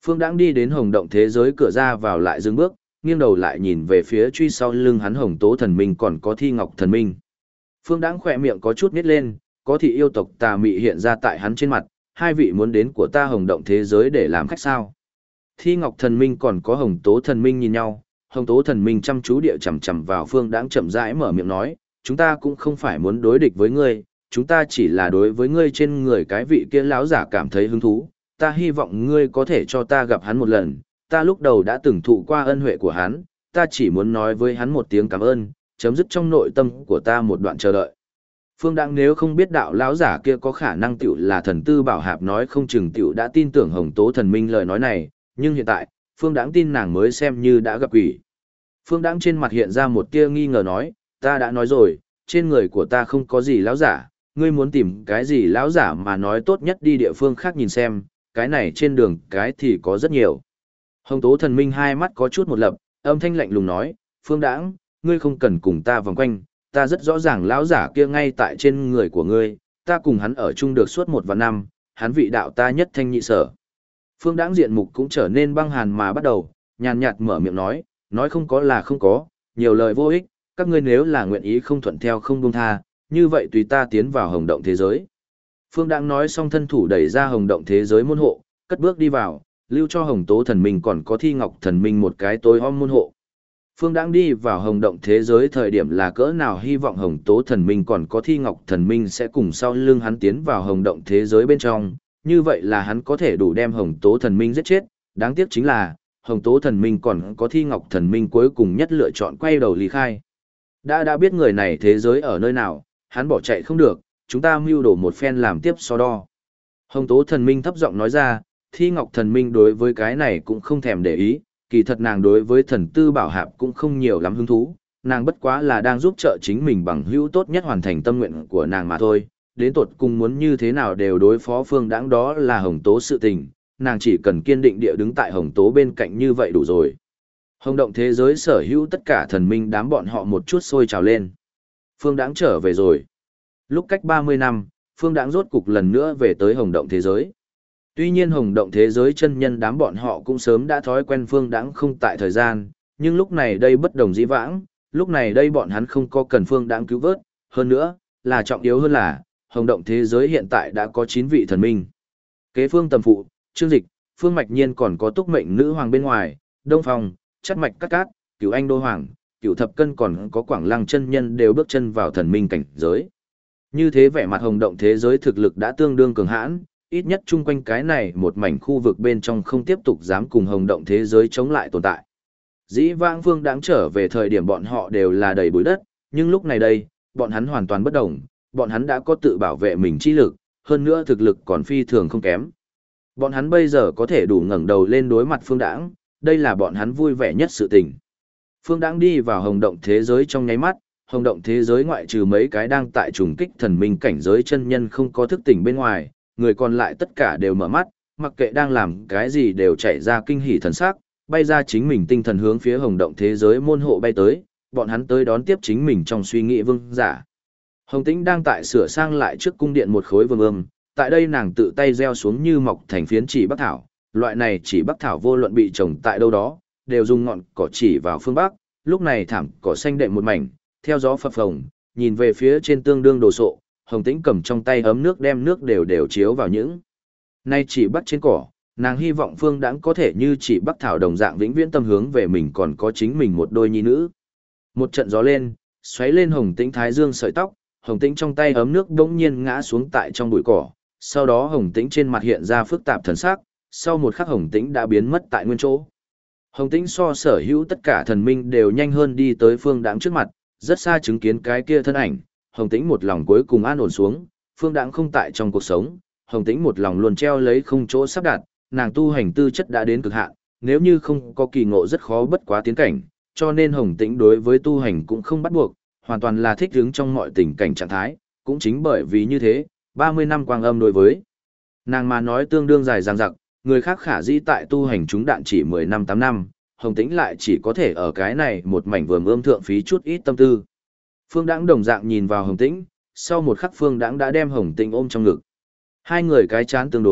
Phương Đãng đi đến Hồng Động thế giới cửa ra vào lại dừng bước, nghiêng đầu lại nhìn về phía truy sau lưng hắn Hồng Tố thần minh còn có Thi Ngọc thần minh. Phương Đãng khỏe miệng có chút nhếch lên, có thị yêu tộc tà mị hiện ra tại hắn trên mặt, hai vị muốn đến của ta Hồng Động thế giới để làm khách sao? Thi Ngọc thần minh còn có Hồng Tố thần minh nhìn nhau, Hồng Tố thần minh chăm chú địa chằm chằm vào Phương Đãng chậm rãi mở miệng nói, chúng ta cũng không phải muốn đối địch với ngươi, chúng ta chỉ là đối với ngươi trên người cái vị kia lão giả cảm thấy hứng thú, ta hy vọng ngươi có thể cho ta gặp hắn một lần, ta lúc đầu đã từng thụ qua ân huệ của hắn, ta chỉ muốn nói với hắn một tiếng cảm ơn, chấm dứt trong nội tâm của ta một đoạn chờ đợi. Phương Đãng nếu không biết đạo lão giả kia có khả năng tiểu là thần tư bảo hạp nói không chừng tiểu đã tin tưởng Hồng Tố thần minh lời nói này, nhưng hiện tại, Phương Đãng tin nàng mới xem như đã gặp quỷ. Phương Đãng trên mặt hiện ra một tia nghi ngờ nói, ta đã nói rồi, trên người của ta không có gì lão giả, ngươi muốn tìm cái gì lão giả mà nói tốt nhất đi địa phương khác nhìn xem, cái này trên đường cái thì có rất nhiều. Hồng Tố thần minh hai mắt có chút một lập, âm thanh lạnh lùng nói, Phương Đãng, ngươi không cần cùng ta vòng quanh, ta rất rõ ràng lão giả kia ngay tại trên người của ngươi, ta cùng hắn ở chung được suốt 1 năm, hắn vị đạo ta nhất thanh nhị sở. Phương Đãng diện mục cũng trở nên băng hàn mà bắt đầu, nhàn nhạt mở miệng nói không có là không có, nhiều lời vô ích, các ngươi nếu là nguyện ý không thuận theo không buông tha, như vậy tùy ta tiến vào Hồng Động thế giới. Phương Đãng nói xong thân thủ đẩy ra Hồng Động thế giới môn hộ, cất bước đi vào, lưu cho Hồng Tố thần minh còn có Thi Ngọc thần minh một cái tối om môn hộ. Phương Đãng đi vào Hồng Động thế giới thời điểm là cỡ nào hy vọng Hồng Tố thần minh còn có Thi Ngọc thần minh sẽ cùng sau lưng hắn tiến vào Hồng Động thế giới bên trong, như vậy là hắn có thể đủ đem Hồng Tố thần minh giết chết, đáng tiếc chính là Hồng Tố thần minh còn có Thi Ngọc thần minh cuối cùng nhất lựa chọn quay đầu lý khai. Đã biết người này thế giới ở nơi nào, hắn bỏ chạy không được, chúng ta mưu đồ một phen làm tiếp so đo. Hồng Tố thần minh thấp giọng nói ra, Thi Ngọc thần minh đối với cái này cũng không thèm để ý, kỳ thật nàng đối với thần tư bảo hạp cũng không nhiều lắm hứng thú, nàng bất quá là đang giúp trợ chính mình bằng hữu tốt nhất hoàn thành tâm nguyện của nàng mà thôi, đến tột cùng muốn như thế nào đều đối phó Phương Đãng đó là Hồng Tố sự tình, nàng chỉ cần kiên định địa đứng tại Hồng Tố bên cạnh như vậy đủ rồi. Hồng Động thế giới sở hữu tất cả thần minh đám bọn họ một chút sôi trào lên. Phương Đãng trở về rồi. Lúc cách 30 năm, Phương Đãng rốt cục lần nữa về tới Hồng Động thế giới. Tuy nhiên Hồng Động thế giới chân nhân đám bọn họ cũng sớm đã thói quen Phương Đãng không tại thời gian, nhưng lúc này đây bất đồng dĩ vãng, lúc này đây bọn hắn không có cần Phương Đãng cứu vớt, hơn nữa, là trọng yếu hơn là, Hồng Động thế giới hiện tại đã có 9 vị thần minh. Kế Phương Tầm Phụ, Trương Dịch, Phương Mạch Nhiên còn có Túc Mệnh Nữ Hoàng bên ngoài, Đông Phong, Chắt Mạch Cát Cát, Cửu Anh Đô Hoàng, Cửu Thập Cân còn có Quảng Lăng chân nhân đều bước chân vào thần minh cảnh giới. Như thế vẻ mặt Hồng Động thế giới thực lực đã tương đương cường hãn, ít nhất chung quanh cái này một mảnh khu vực bên trong không tiếp tục dám cùng Hồng Động thế giới chống lại tồn tại. Dĩ vãng Phương Đãng trở về thời điểm bọn họ đều là đầy bụi đất, nhưng lúc này đây, bọn hắn hoàn toàn bất động, bọn hắn đã có tự bảo vệ mình chi lực, hơn nữa thực lực còn phi thường không kém. Bọn hắn bây giờ có thể đủ ngẩng đầu lên đối mặt Phương Đãng, đây là bọn hắn vui vẻ nhất sự tình. Phương Đãng đi vào Hồng Động thế giới trong nháy mắt, Hồng Động thế giới ngoại trừ mấy cái đang tại trùng kích thần minh cảnh giới chân nhân không có thức tỉnh bên ngoài, người còn lại tất cả đều mở mắt, mặc kệ đang làm cái gì đều chạy ra kinh hỉ thần sắc, bay ra chính mình tinh thần hướng phía Hồng Động thế giới môn hộ bay tới, bọn hắn tới đón tiếp chính mình trong suy nghĩ vương giả. Hồng Tĩnh đang tại sửa sang lại trước cung điện một khối vương ươm, tại đây nàng tự tay gieo xuống như mọc thành phiến chỉ bắc thảo, loại này chỉ bắc thảo vô luận bị trồng tại đâu đó, đều dùng ngọn cỏ chỉ vào phương bắc, lúc này thảm cỏ xanh đệm một mảnh, theo gió phập phồng, nhìn về phía trên tương đương đồ sộ, Hồng Tĩnh cầm trong tay ấm nước đem nước đều đều chiếu vào những. Nay chỉ bắc trên cỏ, nàng hy vọng Phương Đãng có thể như chỉ bắc thảo đồng dạng vĩnh viễn tâm hướng về mình còn có chính mình một đôi nhi nữ. Một trận gió lên, xoáy lên Hồng Tĩnh thái dương sợi tóc, Hồng Tĩnh trong tay ấm nước bỗng nhiên ngã xuống tại trong bụi cỏ, sau đó Hồng Tĩnh trên mặt hiện ra phức tạp thần sắc, sau một khắc Hồng Tĩnh đã biến mất tại nguyên chỗ. Hồng Tĩnh so sở hữu tất cả thần minh đều nhanh hơn đi tới Phương Đãng trước mặt, rất xa chứng kiến cái kia thân ảnh, Hồng Tĩnh một lòng cuối cùng an ổn xuống, Phương Đãng không tại trong cuộc sống, Hồng Tĩnh một lòng luôn treo lấy không chỗ sắp đặt, nàng tu hành tư chất đã đến cực hạn, nếu như không có kỳ ngộ rất khó bất quá tiến cảnh, cho nên Hồng Tĩnh đối với tu hành cũng không bắt buộc, hoàn toàn là thích ứng trong mọi tình cảnh trạng thái, cũng chính bởi vì như thế, 30 năm quang âm đối với nàng mà nói tương đương dài dằng dặc, người khác khả dĩ tại tu hành chúng đạn chỉ 10 năm 8 năm, Hồng Tĩnh lại chỉ có thể ở cái này một mảnh vườn ươm thượng phí chút ít tâm tư. Phương Đãng đồng dạng nhìn vào Hồng Tĩnh, sau một khắc Phương Đãng đã đem Hồng Tĩnh ôm trong ngực. Hai người cái chán tương đối,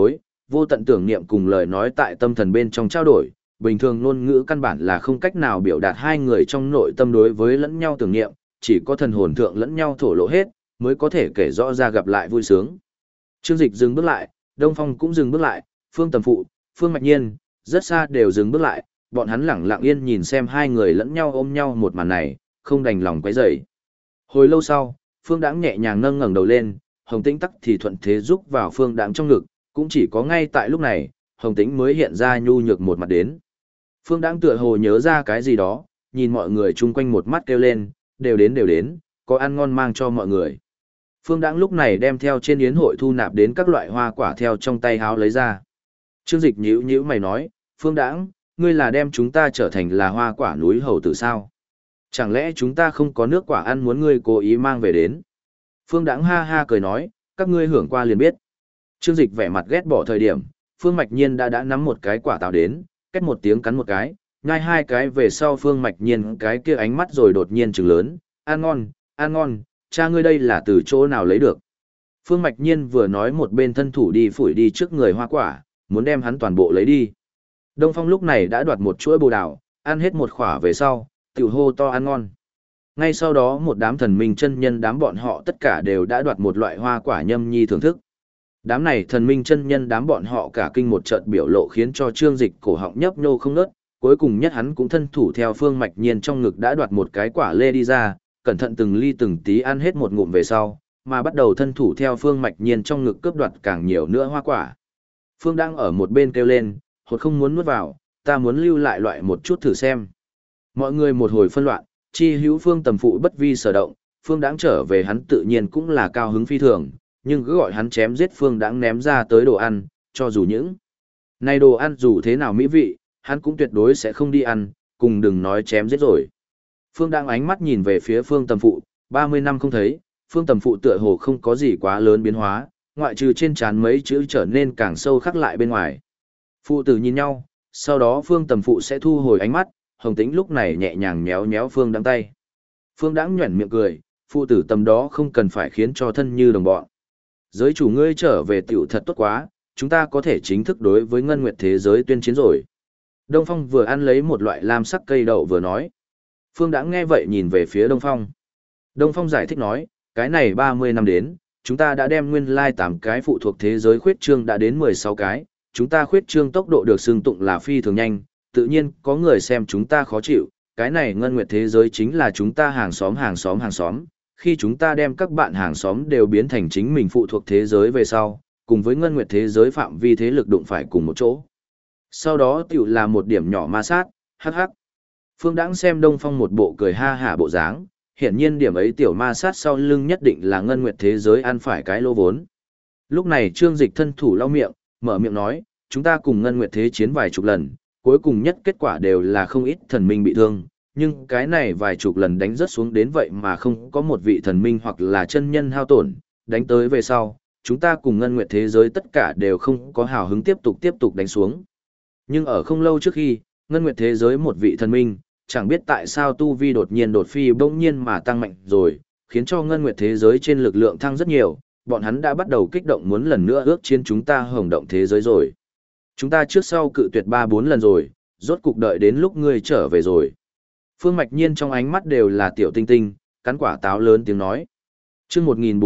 vô tận tưởng niệm cùng lời nói tại tâm thần bên trong trao đổi, bình thường ngôn ngữ căn bản là không cách nào biểu đạt hai người trong nội tâm đối với lẫn nhau tưởng niệm, chỉ có thần hồn thượng lẫn nhau thổ lộ hết, mới có thể kể rõ ra gặp lại vui sướng. Trương Dịch dừng bước lại, Đông Phong cũng dừng bước lại, Phương Tầm Phụ, Phương Mạch Nhiên, rất xa đều dừng bước lại, bọn hắn lẳng lặng yên nhìn xem hai người lẫn nhau ôm nhau một màn này, không đành lòng quấy rầy. Hồi lâu sau, Phương Đãng nhẹ nhàng nâng ngẩng đầu lên, Hồng Tĩnh tắc thì thuận thế giúp vào Phương Đãng trong ngực, cũng chỉ có ngay tại lúc này, Hồng Tĩnh mới hiện ra nhu nhược một mặt đến. Phương Đãng tựa hồ nhớ ra cái gì đó, nhìn mọi người chung quanh một mắt kêu lên, đều đến, có ăn ngon mang cho mọi người. Phương Đãng lúc này đem theo trên yến hội thu nạp đến các loại hoa quả theo trong tay háo lấy ra. Trương Dịch nhíu nhíu mày nói, Phương Đãng, ngươi là đem chúng ta trở thành là hoa quả núi hầu tử sao? Chẳng lẽ chúng ta không có nước quả ăn muốn ngươi cố ý mang về đến? Phương Đãng ha ha cười nói, các ngươi hưởng qua liền biết. Trương Dịch vẻ mặt ghét bỏ thời điểm, Phương Mạch Nhiên đã nắm một cái quả táo đến, két một tiếng cắn một cái, nhai hai cái về sau Phương Mạch Nhiên cái kia ánh mắt rồi đột nhiên trừng lớn, ăn ngon, cha ngươi đây là từ chỗ nào lấy được. Phương Mạch Nhiên vừa nói một bên thân thủ đi phủi đi trước người hoa quả, muốn đem hắn toàn bộ lấy đi. Đông Phong lúc này đã đoạt một chuỗi bồ đào, ăn hết một khỏa về sau, tiểu hô to ăn ngon. Ngay sau đó một đám thần minh chân nhân đám bọn họ tất cả đều đã đoạt một loại hoa quả nhâm nhi thưởng thức. Đám này thần minh chân nhân đám bọn họ cả kinh một trận biểu lộ khiến cho Trương Dịch cổ họng nhấp nhô không ngớt, cuối cùng nhất hắn cũng thân thủ theo Phương Mạch Nhiên trong ngực đã đoạt một cái quả lê đi ra, cẩn thận từng ly từng tí ăn hết một ngụm về sau, mà bắt đầu thân thủ theo Phương Mạch Nhiên trong ngực cướp đoạt càng nhiều nữa hoa quả. Phương đang ở một bên kêu lên, hột không muốn nuốt vào, ta muốn lưu lại loại một chút thử xem. Mọi người một hồi phân loạn, chi hữu Phương Tầm Phụ bất vi sở động, Phương Đãng trở về hắn tự nhiên cũng là cao hứng phi thường, nhưng cứ gọi hắn chém giết Phương Đãng ném ra tới đồ ăn, cho dù những này đồ ăn dù thế nào mỹ vị, hắn cũng tuyệt đối sẽ không đi ăn, cùng đừng nói chém giết rồi. Phương Đãng ánh mắt nhìn về phía Phương Tầm Phụ, 30 năm không thấy, Phương Tầm Phụ tựa hồ không có gì quá lớn biến hóa, ngoại trừ trên trán mấy chữ trở nên càng sâu khắc lại bên ngoài. Phụ tử nhìn nhau, sau đó Phương Tầm Phụ sẽ thu hồi ánh mắt, Hồng Tĩnh lúc này nhẹ nhàng méo méo Phương Đãng tay. Phương Đãng nhuyễn miệng cười, phụ tử tầm đó không cần phải khiến cho thân như đồng bọn. Giới chủ ngươi trở về tiểu thật tốt quá, chúng ta có thể chính thức đối với ngân nguyệt thế giới tuyên chiến rồi. Đông Phong vừa ăn lấy một loại lam sắc cây đậu vừa nói. Phương Đãng nghe vậy nhìn về phía Đông Phong. Đông Phong giải thích nói, cái này 30 năm đến, chúng ta đã đem nguyên lai 8 cái phụ thuộc thế giới khuyết trương đã đến 16 cái, chúng ta khuyết trương tốc độ được xưng tụng là phi thường nhanh, tự nhiên có người xem chúng ta khó chịu, cái này ngân nguyệt thế giới chính là chúng ta hàng xóm, khi chúng ta đem các bạn hàng xóm đều biến thành chính mình phụ thuộc thế giới về sau, cùng với ngân nguyệt thế giới phạm vi thế lực đụng phải cùng một chỗ. Sau đó tiểu là một điểm nhỏ ma sát, hắc hắc. Phương Đãng xem Đông Phong một bộ cười ha hả bộ dáng, hiển nhiên điểm ấy tiểu ma sát sau lưng nhất định là ngân nguyệt thế giới ăn phải cái lô vốn. Lúc này Trương Dịch thân thủ lau miệng, mở miệng nói, chúng ta cùng ngân nguyệt thế chiến vài chục lần, cuối cùng nhất kết quả đều là không ít thần minh bị thương, nhưng cái này vài chục lần đánh rớt xuống đến vậy mà không có một vị thần minh hoặc là chân nhân hao tổn, đánh tới về sau, chúng ta cùng ngân nguyệt thế giới tất cả đều không có hào hứng tiếp tục đánh xuống. Nhưng ở không lâu trước khi, ngân nguyệt thế giới một vị thần minh, chẳng biết tại sao tu vi đột nhiên đột phi bỗng nhiên mà tăng mạnh rồi, khiến cho ngân nguyệt thế giới trên lực lượng thăng rất nhiều, bọn hắn đã bắt đầu kích động muốn lần nữa ước chiến chúng ta hồng động thế giới rồi. Chúng ta trước sau cự tuyệt 3-4 lần rồi, rốt cục đợi đến lúc ngươi trở về rồi. Phương Mạch Nhiên trong ánh mắt đều là tiểu tinh tinh, cắn quả táo lớn tiếng nói. Chương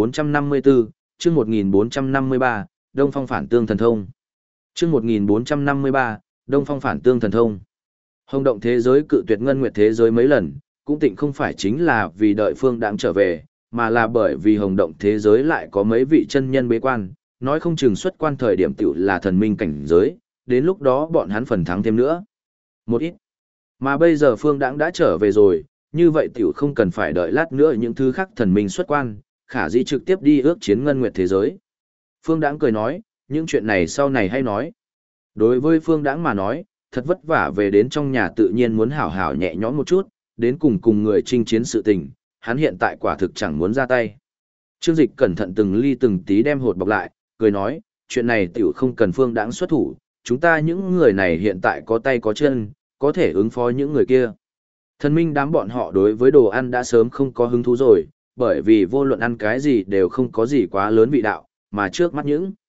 1454, chương 1453, Đông Phong phản tương thần thông. Chương 1453, Đông Phong phản tương thần thông. Hồng động thế giới cự tuyệt ngân nguyệt thế giới mấy lần, cũng tịnh không phải chính là vì đợi Phương Đãng trở về, mà là bởi vì hồng động thế giới lại có mấy vị chân nhân bế quan, nói không chừng xuất quan thời điểm tiểu là thần minh cảnh giới, đến lúc đó bọn hắn phần thắng thêm nữa. Một ít. Mà bây giờ Phương Đãng đã trở về rồi, như vậy tiểu không cần phải đợi lát nữa những thứ khác thần minh xuất quan, khả dĩ trực tiếp đi ước chiến ngân nguyệt thế giới. Phương Đãng cười nói, những chuyện này sau này hay nói. Đối với Phương Đãng mà nói, thật vất vả về đến trong nhà tự nhiên muốn hảo hảo nhẹ nhõm một chút, đến cùng người chinh chiến sự tình, hắn hiện tại quả thực chẳng muốn ra tay. Trương Dịch cẩn thận từng ly từng tí đem hột bọc lại, cười nói, chuyện này tiểu không cần Phương Đãng xuất thủ, chúng ta những người này hiện tại có tay có chân, có thể ứng phó những người kia. Thần minh đám bọn họ đối với đồ ăn đã sớm không có hứng thú rồi, bởi vì vô luận ăn cái gì đều không có gì quá lớn vị đạo, mà trước mắt những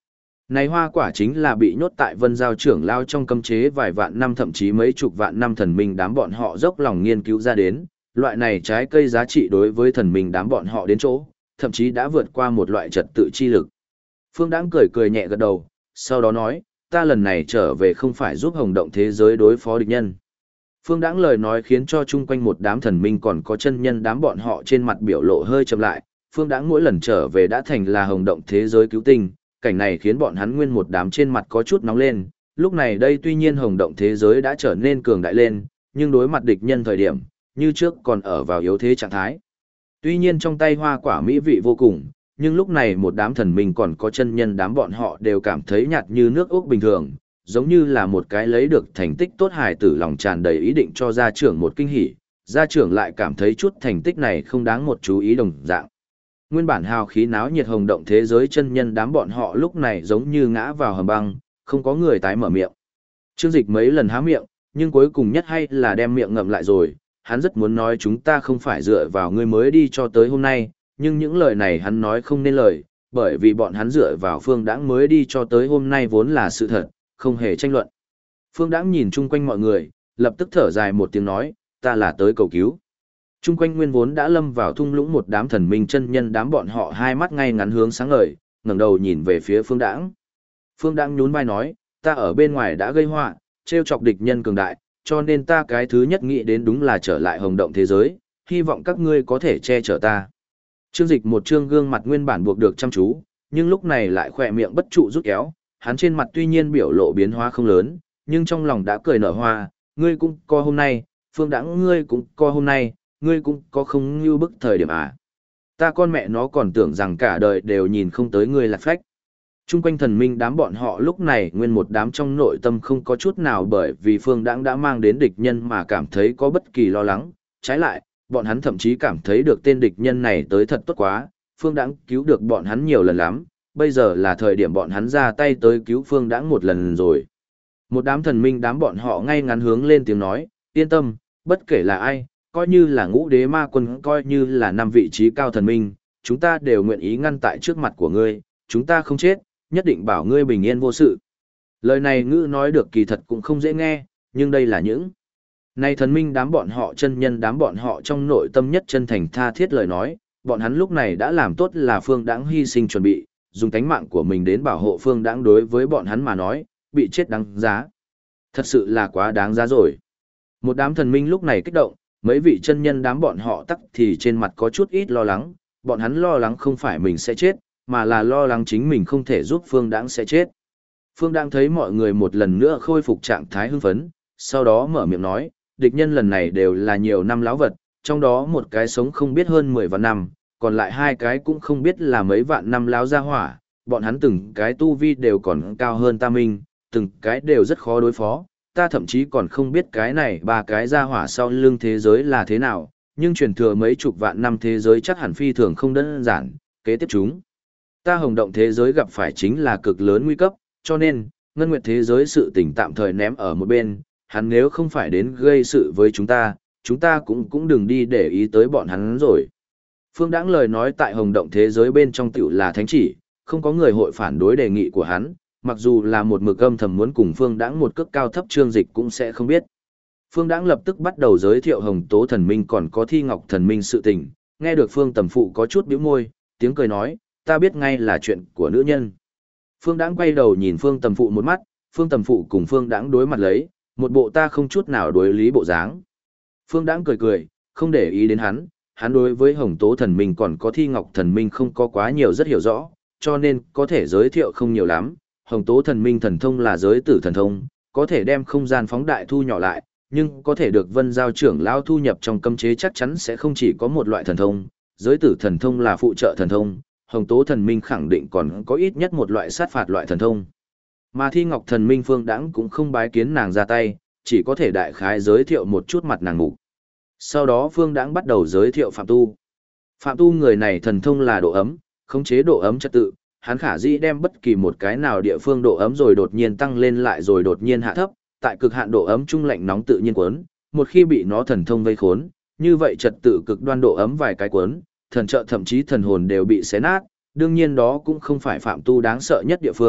Này hoa quả chính là bị nhốt tại Vân Giao trưởng lao trong cấm chế vài vạn năm thậm chí mấy chục vạn năm thần minh đám bọn họ dốc lòng nghiên cứu ra đến, loại này trái cây giá trị đối với thần minh đám bọn họ đến chỗ, thậm chí đã vượt qua một loại trật tự chi lực. Phương Đãng cười cười nhẹ gật đầu, sau đó nói, ta lần này trở về không phải giúp hồng động thế giới đối phó địch nhân. Phương Đãng lời nói khiến cho chung quanh một đám thần minh còn có chân nhân đám bọn họ trên mặt biểu lộ hơi chậm lại, Phương Đãng mỗi lần trở về đã thành là hồng động thế giới cứu tinh, cảnh này khiến bọn hắn nguyên một đám trên mặt có chút nóng lên, lúc này đây tuy nhiên hồng động thế giới đã trở nên cường đại lên, nhưng đối mặt địch nhân thời điểm, như trước còn ở vào yếu thế trạng thái. Tuy nhiên trong tay hoa quả mỹ vị vô cùng, nhưng lúc này một đám thần minh còn có chân nhân đám bọn họ đều cảm thấy nhạt như nước ốc bình thường, giống như là một cái lấy được thành tích tốt hài tử lòng tràn đầy ý định cho gia trưởng một kinh hỉ, gia trưởng lại cảm thấy chút thành tích này không đáng một chú ý đồng dạng. Nguyên bản hào khí náo nhiệt hồng động thế giới chân nhân đám bọn họ lúc này giống như ngã vào hầm băng, không có người tái mở miệng. Trương Dịch mấy lần há miệng, nhưng cuối cùng nhất hay là đem miệng ngậm lại rồi, hắn rất muốn nói chúng ta không phải dựa vào ngươi mới đi cho tới hôm nay, nhưng những lời này hắn nói không nên lời, bởi vì bọn hắn dựa vào Phương Đãng mới đi cho tới hôm nay vốn là sự thật, không hề tranh luận. Phương Đãng nhìn chung quanh mọi người, lập tức thở dài một tiếng nói, ta là tới cầu cứu. Chung quanh nguyên vốn đã lâm vào thung lũng một đám thần minh chân nhân đám bọn họ hai mắt ngay ngắn hướng sáng ngời, ngẩng đầu nhìn về phía Phương Đãng. Phương Đãng nhún vai nói, ta ở bên ngoài đã gây họa, trêu chọc địch nhân cường đại, cho nên ta cái thứ nhất nghĩ đến đúng là trở lại hồng động thế giới, hy vọng các ngươi có thể che chở ta. Trương Dịch một trương gương mặt nguyên bản buộc được chăm chú, nhưng lúc này lại khỏe miệng bất trụ rút kéo, hắn trên mặt tuy nhiên biểu lộ biến hóa không lớn, nhưng trong lòng đã cười nở hoa, ngươi cũng có hôm nay, Phương Đãng ngươi cũng có hôm nay, ngươi cũng có không như bức thời điểm à. Ta con mẹ nó còn tưởng rằng cả đời đều nhìn không tới ngươi là phách. Trung quanh thần minh đám bọn họ lúc này nguyên một đám trong nội tâm không có chút nào bởi vì Phương Đãng đã mang đến địch nhân mà cảm thấy có bất kỳ lo lắng, trái lại, bọn hắn thậm chí cảm thấy được tên địch nhân này tới thật tốt quá, Phương Đãng cứu được bọn hắn nhiều lần lắm, bây giờ là thời điểm bọn hắn ra tay tới cứu Phương Đãng một lần rồi. Một đám thần minh đám bọn họ ngay ngắn hướng lên tiếng nói, yên tâm, bất kể là ai, coi như là ngũ đế ma quân, coi như là năm vị trí cao thần minh, chúng ta đều nguyện ý ngăn tại trước mặt của ngươi, chúng ta không chết, nhất định bảo ngươi bình yên vô sự. Lời này ngữ nói được kỳ thật cũng không dễ nghe, nhưng đây là những này thần minh đám bọn họ chân nhân đám bọn họ trong nội tâm nhất chân thành tha thiết lời nói, bọn hắn lúc này đã làm tốt là Phương Đãng hy sinh chuẩn bị, dùng tánh mạng của mình đến bảo hộ Phương Đãng đối với bọn hắn mà nói, bị chết đáng giá. Thật sự là quá đáng giá rồi. Một đám thần minh lúc này kích động, mấy vị chân nhân đám bọn họ tắc thì trên mặt có chút ít lo lắng, bọn hắn lo lắng không phải mình sẽ chết, mà là lo lắng chính mình không thể giúp Phương Đãng sẽ chết. Phương Đãng thấy mọi người một lần nữa khôi phục trạng thái hưng phấn, sau đó mở miệng nói, địch nhân lần này đều là nhiều năm láo vật, trong đó một cái sống không biết hơn 10 vạn năm, còn lại hai cái cũng không biết là mấy vạn năm láo ra hỏa, bọn hắn từng cái tu vi đều còn cao hơn ta minh, từng cái đều rất khó đối phó, ta thậm chí còn không biết cái này ba cái ra hỏa sau lưng thế giới là thế nào, nhưng truyền thừa mấy chục vạn năm thế giới chắc hẳn phi thường không đơn giản, kế tiếp chúng. Ta hồng động thế giới gặp phải chính là cực lớn nguy cấp, cho nên, ngân nguyệt thế giới sự tình tạm thời ném ở một bên, hắn nếu không phải đến gây sự với chúng ta cũng đừng đi để ý tới bọn hắn rồi. Phương Đãng lời nói tại hồng động thế giới bên trong tiểu là thánh chỉ, không có người hội phản đối đề nghị của hắn, mặc dù là một mực âm thầm muốn cùng Phương Đãng một cước cao thấp Trương Dịch cũng sẽ không biết. Phương Đãng lập tức bắt đầu giới thiệu Hồng Tố thần minh còn có Thi Ngọc thần minh sự tình, nghe được Phương Tầm Phụ có chút bĩu môi, tiếng cười nói, ta biết ngay là chuyện của nữ nhân. Phương Đãng quay đầu nhìn Phương Tầm Phụ một mắt, Phương Tầm Phụ cùng Phương Đãng đối mặt lấy, một bộ ta không chút nào đối lý bộ dáng. Phương Đãng cười cười, không để ý đến hắn đối với Hồng Tố thần minh còn có Thi Ngọc thần minh không có quá nhiều rất hiểu rõ, cho nên có thể giới thiệu không nhiều lắm. Hồng Tố thần minh thần thông là giới tử thần thông, có thể đem không gian phóng đại thu nhỏ lại, nhưng có thể được Vân Giao trưởng lão thu nhập trong cấm chế chắc chắn sẽ không chỉ có một loại thần thông, giới tử thần thông là phụ trợ thần thông, Hồng Tố thần minh khẳng định còn có ít nhất một loại sát phạt loại thần thông. Mà Thi Ngọc thần minh Phương Đãng cũng không bái kiến nàng ra tay, chỉ có thể đại khái giới thiệu một chút mặt nàng mục. Sau đó Phương Đãng bắt đầu giới thiệu Phạm Tu. Phạm Tu người này thần thông là độ ấm, khống chế độ ấm trật tự, hắn khả dĩ đem bất kỳ một cái nào địa phương độ ấm rồi đột nhiên tăng lên lại rồi đột nhiên hạ thấp, tại cực hạn độ ấm trung lạnh nóng tự nhiên cuốn, một khi bị nó thần thông vây khốn, như vậy trật tự cực đoan độ ấm vài cái cuốn, thần trợ thậm chí thần hồn đều bị xé nát, đương nhiên đó cũng không phải Phạm Tu đáng sợ nhất địa phương,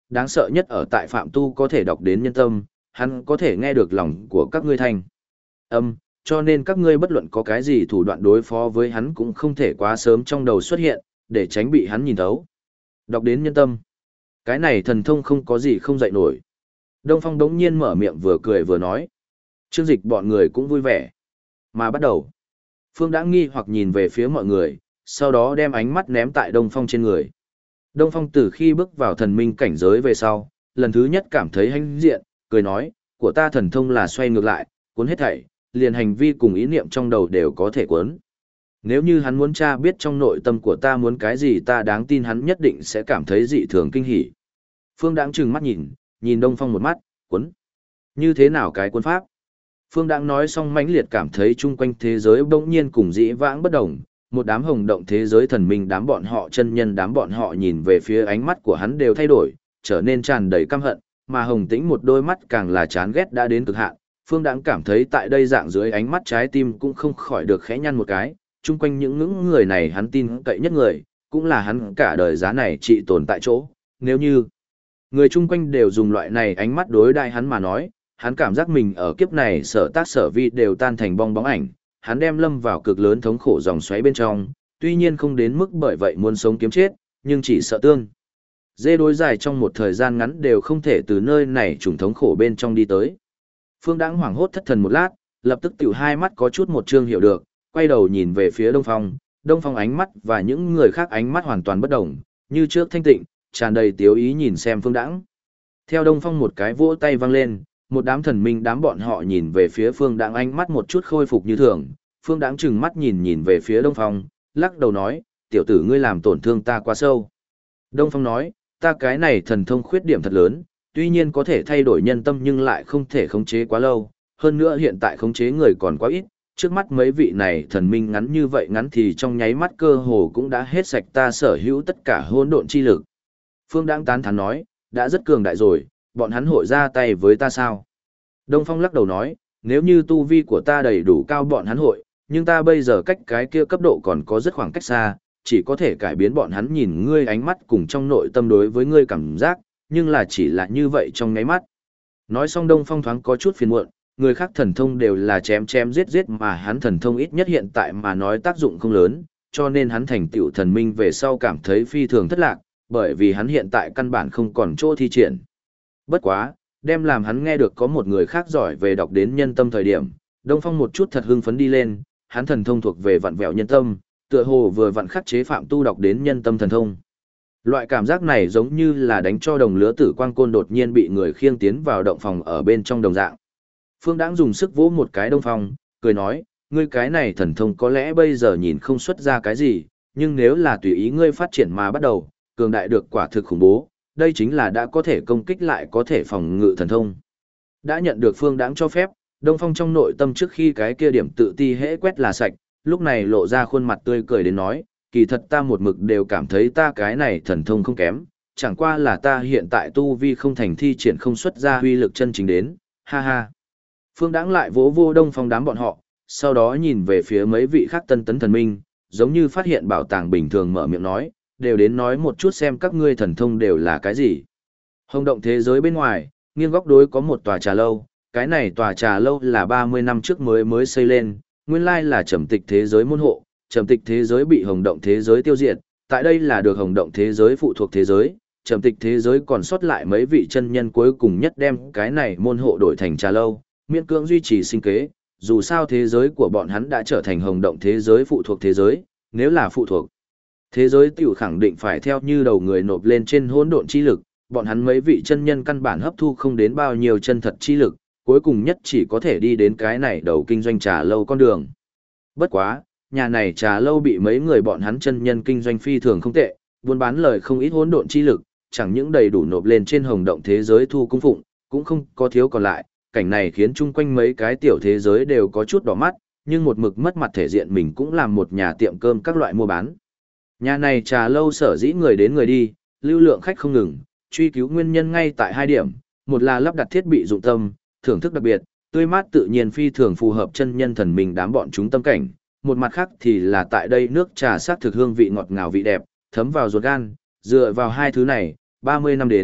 đáng sợ nhất ở tại Phạm Tu có thể đọc đến nhân tâm, hắn có thể nghe được lòng của các ngươi thanh âm, cho nên các ngươi bất luận có cái gì thủ đoạn đối phó với hắn cũng không thể quá sớm trong đầu xuất hiện, để tránh bị hắn nhìn thấu. Đọc đến nhân tâm. Cái này thần thông không có gì không dạy nổi. Đông Phong đống nhiên mở miệng vừa cười vừa nói. Trương Dịch bọn người cũng vui vẻ. Mà bắt đầu. Phương đã nghi hoặc nhìn về phía mọi người, sau đó đem ánh mắt ném tại Đông Phong trên người. Đông Phong từ khi bước vào thần minh cảnh giới về sau, lần thứ nhất cảm thấy hãnh diện, cười nói, của ta thần thông là xoay ngược lại, cuốn hết thảy, liền hành vi cùng ý niệm trong đầu đều có thể cuốn. Nếu như hắn muốn tra biết trong nội tâm của ta muốn cái gì, ta đáng tin hắn nhất định sẽ cảm thấy dị thường kinh hỉ. Phương Đãng trừng mắt nhìn Đông Phong một mắt, cuốn. Như thế nào cái cuốn pháp? Phương Đãng nói xong mãnh liệt cảm thấy chung quanh thế giới bỗng nhiên cùng dĩ vãng bất đồng, một đám hồng động thế giới thần minh, đám bọn họ chân nhân, đám bọn họ nhìn về phía ánh mắt của hắn đều thay đổi, trở nên tràn đầy căm hận, mà Hồng Tĩnh một đôi mắt càng là chán ghét đã đến cực hạn. Phương Đãng cảm thấy tại đây dạng dưới ánh mắt trái tim cũng không khỏi được khẽ nhăn một cái, chung quanh những người này hắn tin cậy nhất người, cũng là hắn cả đời giá này trị tồn tại chỗ, nếu như người chung quanh đều dùng loại này ánh mắt đối đại hắn mà nói, hắn cảm giác mình ở kiếp này sở tác sở vi đều tan thành bong bóng ảnh, hắn đem lâm vào cực lớn thống khổ dòng xoáy bên trong, tuy nhiên không đến mức bởi vậy muốn sống kiếm chết, nhưng chỉ sợ tương. Dê đối dài trong một thời gian ngắn đều không thể từ nơi này trùng thống khổ bên trong đi tới. Phương Đãng hoảng hốt thất thần một lát, lập tức tiểu hai mắt có chút một chương hiểu được, quay đầu nhìn về phía Đông Phong ánh mắt và những người khác ánh mắt hoàn toàn bất đồng, như trước thanh tịnh, tràn đầy tiếu ý nhìn xem Phương Đãng. Theo Đông Phong một cái vỗ tay vang lên, một đám thần minh đám bọn họ nhìn về phía Phương Đãng ánh mắt một chút khôi phục như thường, Phương Đãng trừng mắt nhìn về phía Đông Phong, lắc đầu nói, tiểu tử ngươi làm tổn thương ta quá sâu. Đông Phong nói, ta cái này thần thông khuyết điểm thật lớn, tuy nhiên có thể thay đổi nhân tâm nhưng lại không thể khống chế quá lâu, hơn nữa hiện tại khống chế người còn quá ít, trước mắt mấy vị này thần minh ngắn như vậy ngắn thì trong nháy mắt cơ hồ cũng đã hết sạch ta sở hữu tất cả hỗn độn chi lực. Phương Đãng tán thán nói, đã rất cường đại rồi, bọn hắn hội ra tay với ta sao? Đông Phong lắc đầu nói, nếu như tu vi của ta đầy đủ cao bọn hắn hội, nhưng ta bây giờ cách cái kia cấp độ còn có rất khoảng cách xa, chỉ có thể cải biến bọn hắn nhìn ngươi ánh mắt cùng trong nội tâm đối với ngươi cảm giác, nhưng là chỉ là như vậy trong nháy mắt. Nói xong Đông Phong thoáng có chút phiền muộn, người khác thần thông đều là chém chém giết giết mà hắn thần thông ít nhất hiện tại mà nói tác dụng không lớn, cho nên hắn thành tựu thần minh về sau cảm thấy phi thường thất lạc, bởi vì hắn hiện tại căn bản không còn chỗ thi triển. Bất quá, đem làm hắn nghe được có một người khác giỏi về đọc đến nhân tâm thời điểm, Đông Phong một chút thật hưng phấn đi lên, hắn thần thông thuộc về vặn vẹo nhân tâm, tựa hồ vừa vặn khắc chế Phạm Tu đọc đến nhân tâm thần thông. Loại cảm giác này giống như là đánh cho đồng lứa tử quang côn đột nhiên bị người khiêng tiến vào động phòng ở bên trong đồng dạng. Phương Đãng dùng sức vỗ một cái Đông Phong, cười nói, ngươi cái này thần thông có lẽ bây giờ nhìn không xuất ra cái gì, nhưng nếu là tùy ý ngươi phát triển mà bắt đầu, cường đại được quả thực khủng bố, đây chính là đã có thể công kích lại có thể phòng ngự thần thông. Đã nhận được Phương Đãng cho phép, Đông Phong trong nội tâm trước khi cái kia điểm tự ti hễ quét là sạch, lúc này lộ ra khuôn mặt tươi cười đến nói, kỳ thật ta một mực đều cảm thấy ta cái này thần thông không kém, chẳng qua là ta hiện tại tu vi không thành thi triển không xuất ra huy lực chân chính đến, ha ha. Phương Đãng lại vỗ vô Đông Phong đám bọn họ, sau đó nhìn về phía mấy vị khác tân tấn thần minh, giống như phát hiện bảo tàng bình thường mở miệng nói, đều đến nói một chút xem các ngươi thần thông đều là cái gì. Hồng động thế giới bên ngoài, nghiêng góc đối có một tòa trà lâu, cái này tòa trà lâu là 30 năm trước mới xây lên, nguyên lai là trầm tịch thế giới môn hộ, trầm tịch thế giới bị hồng động thế giới tiêu diệt, tại đây là được hồng động thế giới phụ thuộc thế giới, trầm tịch thế giới còn sót lại mấy vị chân nhân cuối cùng nhất đem cái này môn hộ đổi thành trà lâu, miễn cưỡng duy trì sinh kế, dù sao thế giới của bọn hắn đã trở thành hồng động thế giới phụ thuộc thế giới, nếu là phụ thuộc thế giới tiểu khẳng định phải theo như đầu người nộp lên trên hỗn độn chi lực, bọn hắn mấy vị chân nhân căn bản hấp thu không đến bao nhiêu chân thật chi lực, cuối cùng nhất chỉ có thể đi đến cái này đầu kinh doanh trà lâu con đường. Bất quá, nhà này trà lâu bị mấy người bọn hắn chân nhân kinh doanh phi thường không tệ, buôn bán lời không ít hỗn độn chi lực, chẳng những đầy đủ nộp lên trên hồng động thế giới thu cung phụng, cũng không có thiếu còn lại, cảnh này khiến chung quanh mấy cái tiểu thế giới đều có chút đỏ mắt, nhưng một mực mất mặt thể diện mình cũng làm một nhà tiệm cơm các loại mua bán. Nhà này trà lâu sở dĩ người đến người đi, lưu lượng khách không ngừng, truy cứu nguyên nhân ngay tại hai điểm, một là lắp đặt thiết bị dụng tâm, thưởng thức đặc biệt, tươi mát tự nhiên phi thường phù hợp chân nhân thần mình đám bọn chúng tâm cảnh, một mặt khác thì là tại đây nước trà sắc thực hương vị ngọt ngào vị đẹp, thấm vào ruột gan, dựa vào hai thứ này, 30 năm đến,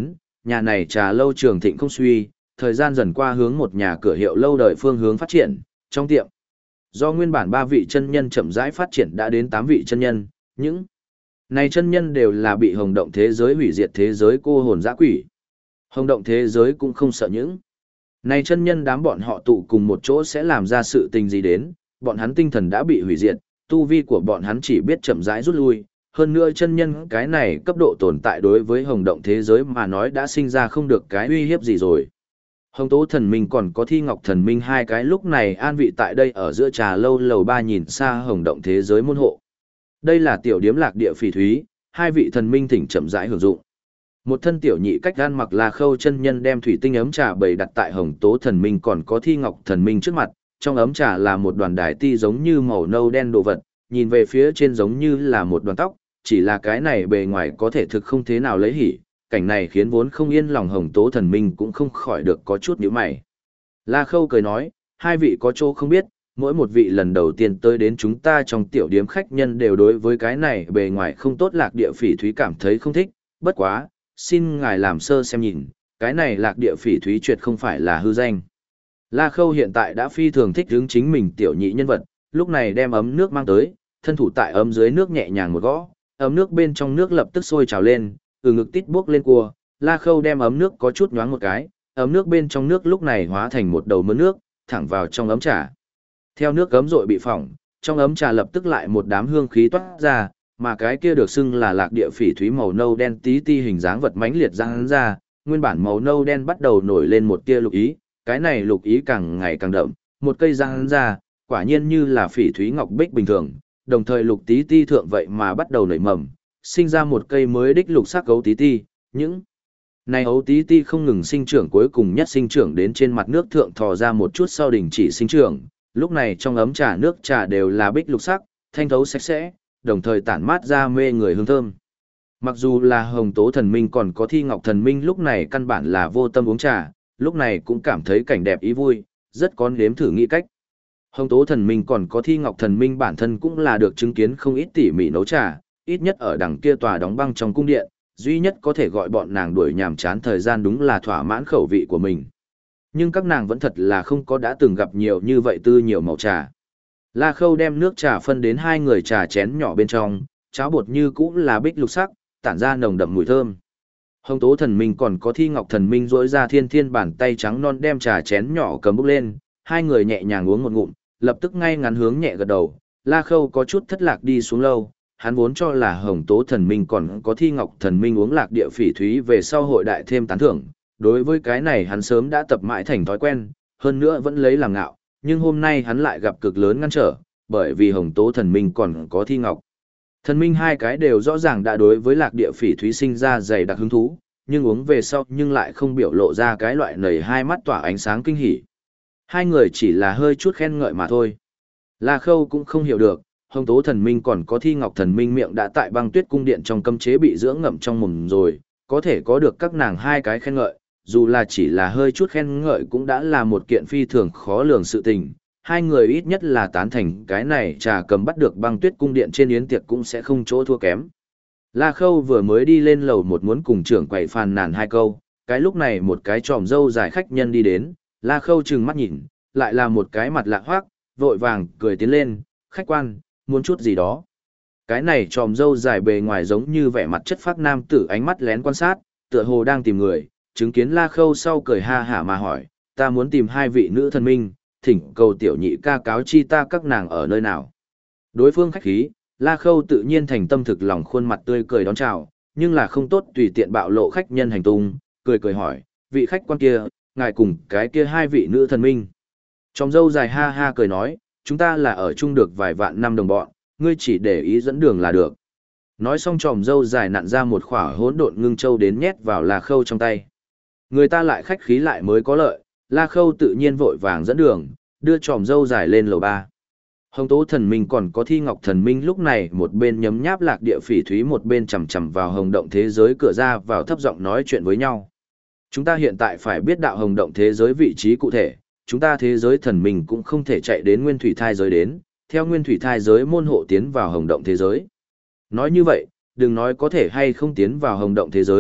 nhà này trà lâu trường thịnh không suy, thời gian dần qua hướng một nhà cửa hiệu lâu đời phương hướng phát triển, trong tiệm. Do nguyên bản 3 vị chân nhân chậm rãi phát triển đã đến 8 vị chân nhân, những này chân nhân đều là bị hồng động thế giới hủy diệt thế giới cô hồn dã quỷ. Hồng động thế giới cũng không sợ những này chân nhân đám bọn họ tụ cùng một chỗ sẽ làm ra sự tình gì đến, bọn hắn tinh thần đã bị hủy diệt, tu vi của bọn hắn chỉ biết chậm rãi rút lui, hơn nữa chân nhân cái này cấp độ tồn tại đối với hồng động thế giới mà nói đã sinh ra không được cái uy hiếp gì rồi. Hồng Tố Thần Minh còn có Thi Ngọc Thần Minh hai cái lúc này an vị tại đây ở giữa trà lâu lầu 3 nhìn xa hồng động thế giới môn hộ. Đây là tiểu điếm lạc địa phỉ thúy, hai vị thần minh thỉnh chậm rãi hưởng dụng. Một thân tiểu nhị cách gan mặc là khâu chân nhân đem thủy tinh ấm trà bày đặt tại Hồng Tố Thần Minh còn có Thi Ngọc Thần Minh trước mặt, trong ấm trà là một đoàn đài ti giống như màu nâu đen đồ vật, nhìn về phía trên giống như là một đoàn tóc, chỉ là cái này bề ngoài có thể thực không thế nào lấy hỉ, cảnh này khiến vốn không yên lòng Hồng Tố Thần Minh cũng không khỏi được có chút nhíu mày. La Khâu cười nói, hai vị có chỗ không biết, mỗi một vị lần đầu tiên tới đến chúng ta trong tiểu điếm khách nhân đều đối với cái này bề ngoài không tốt lạc địa phỉ thúy cảm thấy không thích, bất quá, xin ngài làm sơ xem nhìn, cái này lạc địa phỉ thúy tuyệt không phải là hư danh. La Khâu hiện tại đã phi thường thích hướng chính mình tiểu nhị nhân vật, lúc này đem ấm nước mang tới, thân thủ tại ấm dưới nước nhẹ nhàng một gõ, ấm nước bên trong nước lập tức sôi trào lên, từ ngực tít buốc lên cua, La Khâu đem ấm nước có chút nhoáng một cái, ấm nước bên trong nước lúc này hóa thành một đầu mớn nước, thẳng vào trong ấm trà. Theo nước ấm rội bị phỏng, trong ấm trà lập tức lại một đám hương khí toát ra, mà cái kia được xưng là lạc địa phỉ thúy màu nâu đen tí ti hình dáng vật mãnh liệt răng ra, nguyên bản màu nâu đen bắt đầu nổi lên một tia lục ý, cái này lục ý càng ngày càng đậm, một cây răng ra, quả nhiên như là phỉ thúy ngọc bích bình thường, đồng thời lục tí ti thượng vậy mà bắt đầu nảy mầm, sinh ra một cây mới đích lục sắc gấu tí ti, những này ấu tí ti không ngừng sinh trưởng cuối cùng nhất sinh trưởng đến trên mặt nước thượng thò ra một chút sau đình chỉ sinh trưởng, lúc này trong ấm trà nước trà đều là bích lục sắc, thanh thấu sạch sẽ, đồng thời tản mát ra mê người hương thơm. Mặc dù là Hồng Tố Thần Minh còn có Thi Ngọc Thần Minh lúc này căn bản là vô tâm uống trà, lúc này cũng cảm thấy cảnh đẹp ý vui, rất có nếm thử nghĩ cách. Hồng Tố Thần Minh còn có Thi Ngọc Thần Minh bản thân cũng là được chứng kiến không ít tỉ mỉ nấu trà, ít nhất ở đằng kia tòa đóng băng trong cung điện, duy nhất có thể gọi bọn nàng đuổi nhàm chán thời gian đúng là thỏa mãn khẩu vị của mình. Nhưng các nàng vẫn thật là không có đã từng gặp nhiều như vậy tư nhiều màu trà. La Khâu đem nước trà phân đến hai người trà chén nhỏ bên trong, cháo bột như cũ là bích lục sắc, tản ra nồng đậm mùi thơm. Hồng Tố Thần Minh còn có Thi Ngọc Thần Minh rỗi ra thiên thiên bàn tay trắng non đem trà chén nhỏ cầm bốc lên, hai người nhẹ nhàng uống một ngụm, lập tức ngay ngắn hướng nhẹ gật đầu. La Khâu có chút thất lạc đi xuống lâu, hắn vốn cho là Hồng Tố Thần Minh còn có Thi Ngọc Thần Minh uống lạc địa phỉ thúy về sau hội đại thêm tán thưởng, đối với cái này hắn sớm đã tập mãi thành thói quen, hơn nữa vẫn lấy làm ngạo, nhưng hôm nay hắn lại gặp cực lớn ngăn trở, bởi vì Hồng Tố Thần Minh còn có Thi Ngọc Thần Minh hai cái đều rõ ràng đã đối với lạc địa phỉ thúy sinh ra dày đặc hứng thú, nhưng uống về sau nhưng lại không biểu lộ ra cái loại nầy hai mắt tỏa ánh sáng kinh hỉ. Hai người chỉ là hơi chút khen ngợi mà thôi. La Khâu cũng không hiểu được, Hồng Tố Thần Minh còn có Thi Ngọc Thần Minh miệng đã tại băng tuyết cung điện trong cấm chế bị dưỡng ngậm trong mồm rồi, có thể có được các nàng hai cái khen ngợi, dù là chỉ là hơi chút khen ngợi cũng đã là một kiện phi thường khó lường sự tình. Hai người ít nhất là tán thành cái này trà cầm bắt được băng tuyết cung điện trên yến tiệc cũng sẽ không chỗ thua kém. La Khâu vừa mới đi lên lầu một muốn cùng trưởng quầy phàn nàn hai câu, cái lúc này một cái tròm dâu dài khách nhân đi đến, La Khâu trừng mắt nhìn, lại là một cái mặt lạ hoác, vội vàng cười tiến lên, khách quan, muốn chút gì đó. Cái này tròm dâu dài bề ngoài giống như vẻ mặt chất phác nam tử ánh mắt lén quan sát, tựa hồ đang tìm người, chứng kiến La Khâu sau cười ha hả mà hỏi, ta muốn tìm hai vị nữ thần minh, thỉnh cầu tiểu nhị ca cáo chi ta các nàng ở nơi nào. Đối phương khách khí, La Khâu tự nhiên thành tâm thực lòng khuôn mặt tươi cười đón chào, nhưng là không tốt tùy tiện bạo lộ khách nhân hành tung, cười cười hỏi, vị khách quan kia, ngài cùng cái kia hai vị nữ thần minh. Tròm dâu dài ha ha cười nói, chúng ta là ở chung được vài vạn năm đồng bọn, ngươi chỉ để ý dẫn đường là được. Nói xong tròm dâu dài nặn ra một khỏa hỗn độn ngưng châu đến nhét vào La Khâu trong tay. Người ta lại khách khí lại mới có lợi, La Khâu tự nhiên vội vàng dẫn đường, đưa tròm dâu dài lên lầu 3. Hồng Tố Thần Minh còn có Thi Ngọc Thần Minh lúc này một bên nhấm nháp lạc địa phỉ thúy một bên chằm chằm vào hồng động thế giới cửa ra vào thấp giọng nói chuyện với nhau. Chúng ta hiện tại phải biết đạo hồng động thế giới vị trí cụ thể, chúng ta thế giới thần minh cũng không thể chạy đến nguyên thủy thai giới đến, theo nguyên thủy thai giới môn hộ tiến vào hồng động thế giới. Nói như vậy, đừng nói có thể hay không tiến vào hồng động thế giới,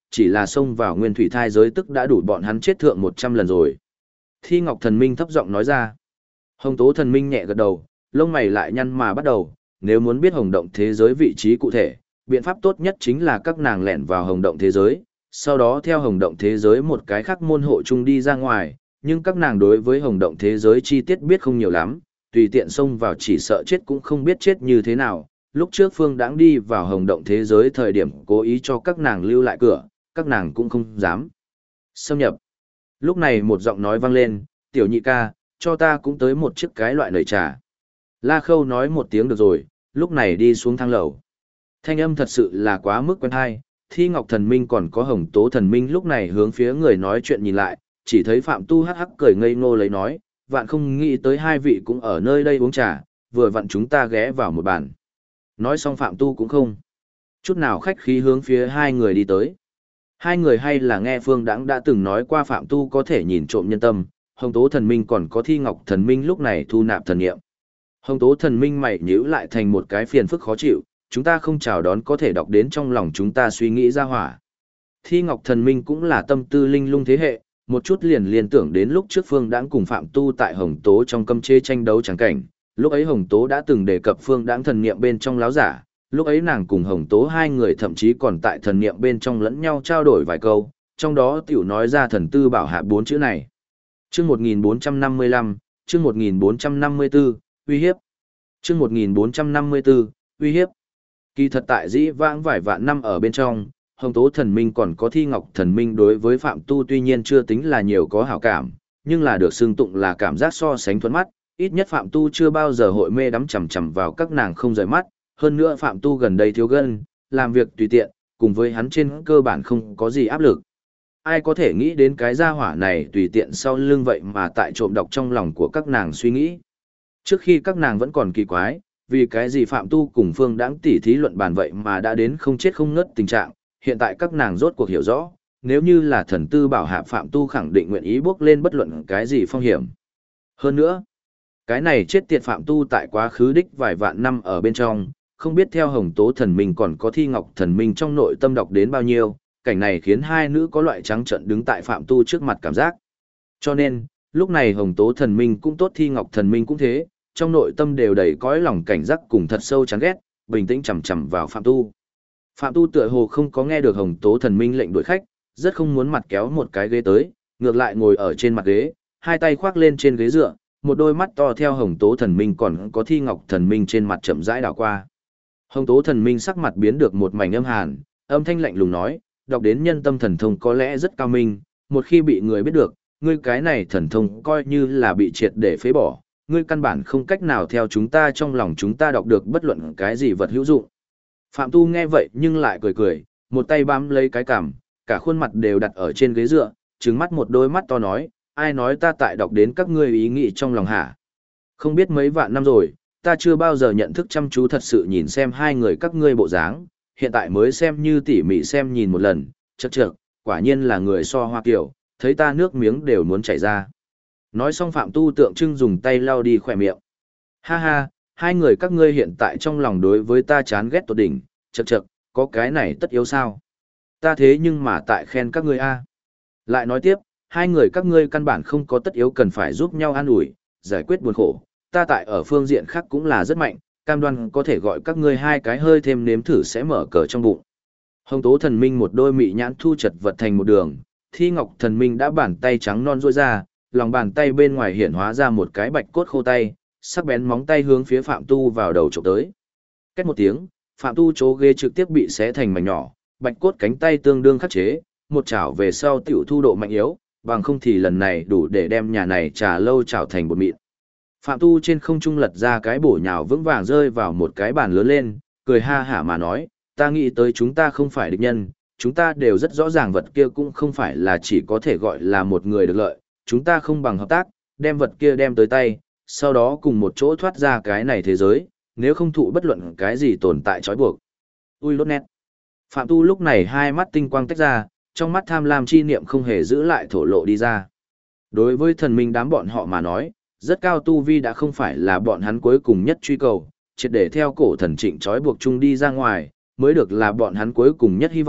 chỉ là xông vào nguyên thủy thai giới tức đã đủ bọn hắn chết thượng 100 lần rồi. Thi Ngọc Thần Minh thấp giọng nói ra. Hồng Tố Thần Minh nhẹ gật đầu, lông mày lại nhăn mà bắt đầu, nếu muốn biết hồng động thế giới vị trí cụ thể, biện pháp tốt nhất chính là các nàng lẻn vào hồng động thế giới, sau đó theo hồng động thế giới một cái khác môn hộ chung đi ra ngoài, nhưng các nàng đối với hồng động thế giới chi tiết biết không nhiều lắm, tùy tiện xông vào chỉ sợ chết cũng không biết chết như thế nào. Lúc trước Phương Đãng đi vào hồng động thế giới thời điểm cố ý cho các nàng lưu lại cửa, các nàng cũng không dám xâm nhập. Lúc này một giọng nói vang lên, tiểu nhị ca, cho ta cũng tới một chiếc cái loại nồi trà. La Khâu nói một tiếng được rồi, lúc này đi xuống thang lầu. Thanh âm thật sự là quá mức quen hay, Thi Ngọc Thần Minh còn có Hồng Tố Thần Minh lúc này hướng phía người nói chuyện nhìn lại, chỉ thấy Phạm Tu hắc hắc cười ngây ngô lấy nói, vạn không nghĩ tới hai vị cũng ở nơi đây uống trà, vừa vặn chúng ta ghé vào một bàn. Nói xong Phạm Tu cũng không chút nào khách khí hướng phía hai người đi tới. Hai người hay là nghe Phương Đãng đã từng nói qua Phạm Tu có thể nhìn trộm nhân tâm, Hồng Tố Thần Minh còn có Thi Ngọc Thần Minh lúc này thu nạp thần niệm. Hồng Tố Thần Minh mày nhíu lại thành một cái phiền phức khó chịu, chúng ta không chào đón có thể đọc đến trong lòng chúng ta suy nghĩ ra hỏa. Thi Ngọc Thần Minh cũng là tâm tư linh lung thế hệ, một chút liền liên tưởng đến lúc trước Phương Đãng cùng Phạm Tu tại Hồng Tố trong cấm chế tranh đấu chẳng cảnh, lúc ấy Hồng Tố đã từng đề cập Phương Đãng thần niệm bên trong láo giả, lúc ấy nàng cùng Hồng Tố hai người thậm chí còn tại thần niệm bên trong lẫn nhau trao đổi vài câu, trong đó tiểu nói ra thần tư bảo hạ 4 chữ này. Chương 1455, chương 1454, uy hiếp. Chương 1454, uy hiếp. Kỳ thật tại dĩ vãng vài vạn năm ở bên trong, Hồng Tố Thần Minh còn có Thi Ngọc Thần Minh đối với Phạm Tu tuy nhiên chưa tính là nhiều có hảo cảm, nhưng là được xưng tụng là cảm giác so sánh thuận mắt, ít nhất Phạm Tu chưa bao giờ hội mê đắm chằm chằm vào các nàng không rời mắt, hơn nữa Phạm Tu gần đây thiếu gân, làm việc tùy tiện, cùng với hắn trên cơ bản không có gì áp lực. Ai có thể nghĩ đến cái gia hỏa này tùy tiện sau lưng vậy mà tại trộm đọc trong lòng của các nàng suy nghĩ. Trước khi các nàng vẫn còn kỳ quái, vì cái gì Phạm Tu cùng Phương Đãng tỉ thí luận bàn vậy mà đã đến không chết không ngất tình trạng, hiện tại các nàng rốt cuộc hiểu rõ, nếu như là thần tư bảo hạ Phạm Tu khẳng định nguyện ý bước lên bất luận cái gì phong hiểm. Hơn nữa, cái này chết tiệt Phạm Tu tại quá khứ đích vài vạn năm ở bên trong, không biết theo Hồng Tố Thần Minh còn có Thi Ngọc Thần Minh trong nội tâm đọc đến bao nhiêu, cảnh này khiến hai nữ có loại trắng trợn đứng tại Phạm Tu trước mặt cảm giác. Cho nên, lúc này Hồng Tố Thần Minh cũng tốt Thi Ngọc Thần Minh cũng thế, trong nội tâm đều đầy cõi lòng cảnh giác cùng thật sâu chán ghét, bình tĩnh chằm chằm vào Phạm Tu. Phạm Tu tựa hồ không có nghe được Hồng Tố Thần Minh lệnh đuổi khách, rất không muốn mặt kéo một cái ghế tới, ngược lại ngồi ở trên mặt ghế, hai tay khoác lên trên ghế dựa, một đôi mắt to theo Hồng Tố Thần Minh còn có Thi Ngọc Thần Minh trên mặt chậm rãi đảo qua. Hồng Tố Thần Minh sắc mặt biến được một mảnh âm hàn, âm thanh lạnh lùng nói, đọc đến nhân tâm thần thông có lẽ rất cao minh, một khi bị người biết được, ngươi cái này thần thông coi như là bị triệt để phế bỏ, ngươi căn bản không cách nào theo chúng ta trong lòng chúng ta đọc được bất luận cái gì vật hữu dụng. Phạm Tu nghe vậy nhưng lại cười cười, một tay bám lấy cái cằm, cả khuôn mặt đều đặt ở trên ghế dựa, trừng mắt một đôi mắt to nói, ai nói ta tại đọc đến các ngươi ý nghĩ trong lòng hả? Không biết mấy vạn năm rồi, ta chưa bao giờ nhận thức chăm chú thật sự nhìn xem hai người các ngươi bộ dáng, hiện tại mới xem như tỉ mỉ xem nhìn một lần, chậc chậc, quả nhiên là người so hoa kiểu, thấy ta nước miếng đều muốn chảy ra. Nói xong Phạm Tu tượng trưng dùng tay lau đi khỏe miệng. Ha ha, hai người các ngươi hiện tại trong lòng đối với ta chán ghét tột đỉnh, chậc chậc, có cái này tất yếu sao? Ta thế nhưng mà tại khen các ngươi a. Lại nói tiếp, hai người các ngươi căn bản không có tất yếu cần phải giúp nhau an ủi, giải quyết buồn khổ, ta tại ở phương diện khác cũng là rất mạnh, cam đoan có thể gọi các ngươi hai cái hơi thêm nếm thử sẽ mở cờ trong bụng. Hồng Tố Thần Minh một đôi mị nhãn thu chật vật thành một đường, Thi Ngọc Thần Minh đã bàn tay trắng non duỗi ra, lòng bàn tay bên ngoài hiện hóa ra một cái bạch cốt khô tay, sắc bén móng tay hướng phía Phạm Tu vào đầu chụp tới. Két một tiếng, Phạm Tu chỗ ghế trực tiếp bị xé thành mảnh nhỏ, bạch cốt cánh tay tương đương khắc chế, một chảo về sau tiểu thu độ mạnh yếu, bằng không thì lần này đủ để đem nhà này trà lâu chảo thành bột mịn. Phạm Tu trên không trung lật ra cái bổ nhào vững vàng rơi vào một cái bàn lớn lên, cười ha hả mà nói, ta nghĩ tới chúng ta không phải địch nhân, chúng ta đều rất rõ ràng vật kia cũng không phải là chỉ có thể gọi là một người được lợi, chúng ta không bằng hợp tác, đem vật kia đem tới tay, sau đó cùng một chỗ thoát ra cái này thế giới, nếu không thụ bất luận cái gì tồn tại trói buộc. Ui lốt nét. Phạm Tu lúc này hai mắt tinh quang tách ra, trong mắt tham lam chi niệm không hề giữ lại thổ lộ đi ra. Đối với thần minh đám bọn họ mà nói, rất cao tu vi đã không phải là bọn hắn cuối cùng nhất truy cầu, triệt để theo cổ thần trịnh trói buộc chung đi ra ngoài, mới được là bọn hắn cuối cùng nhất hy vọng,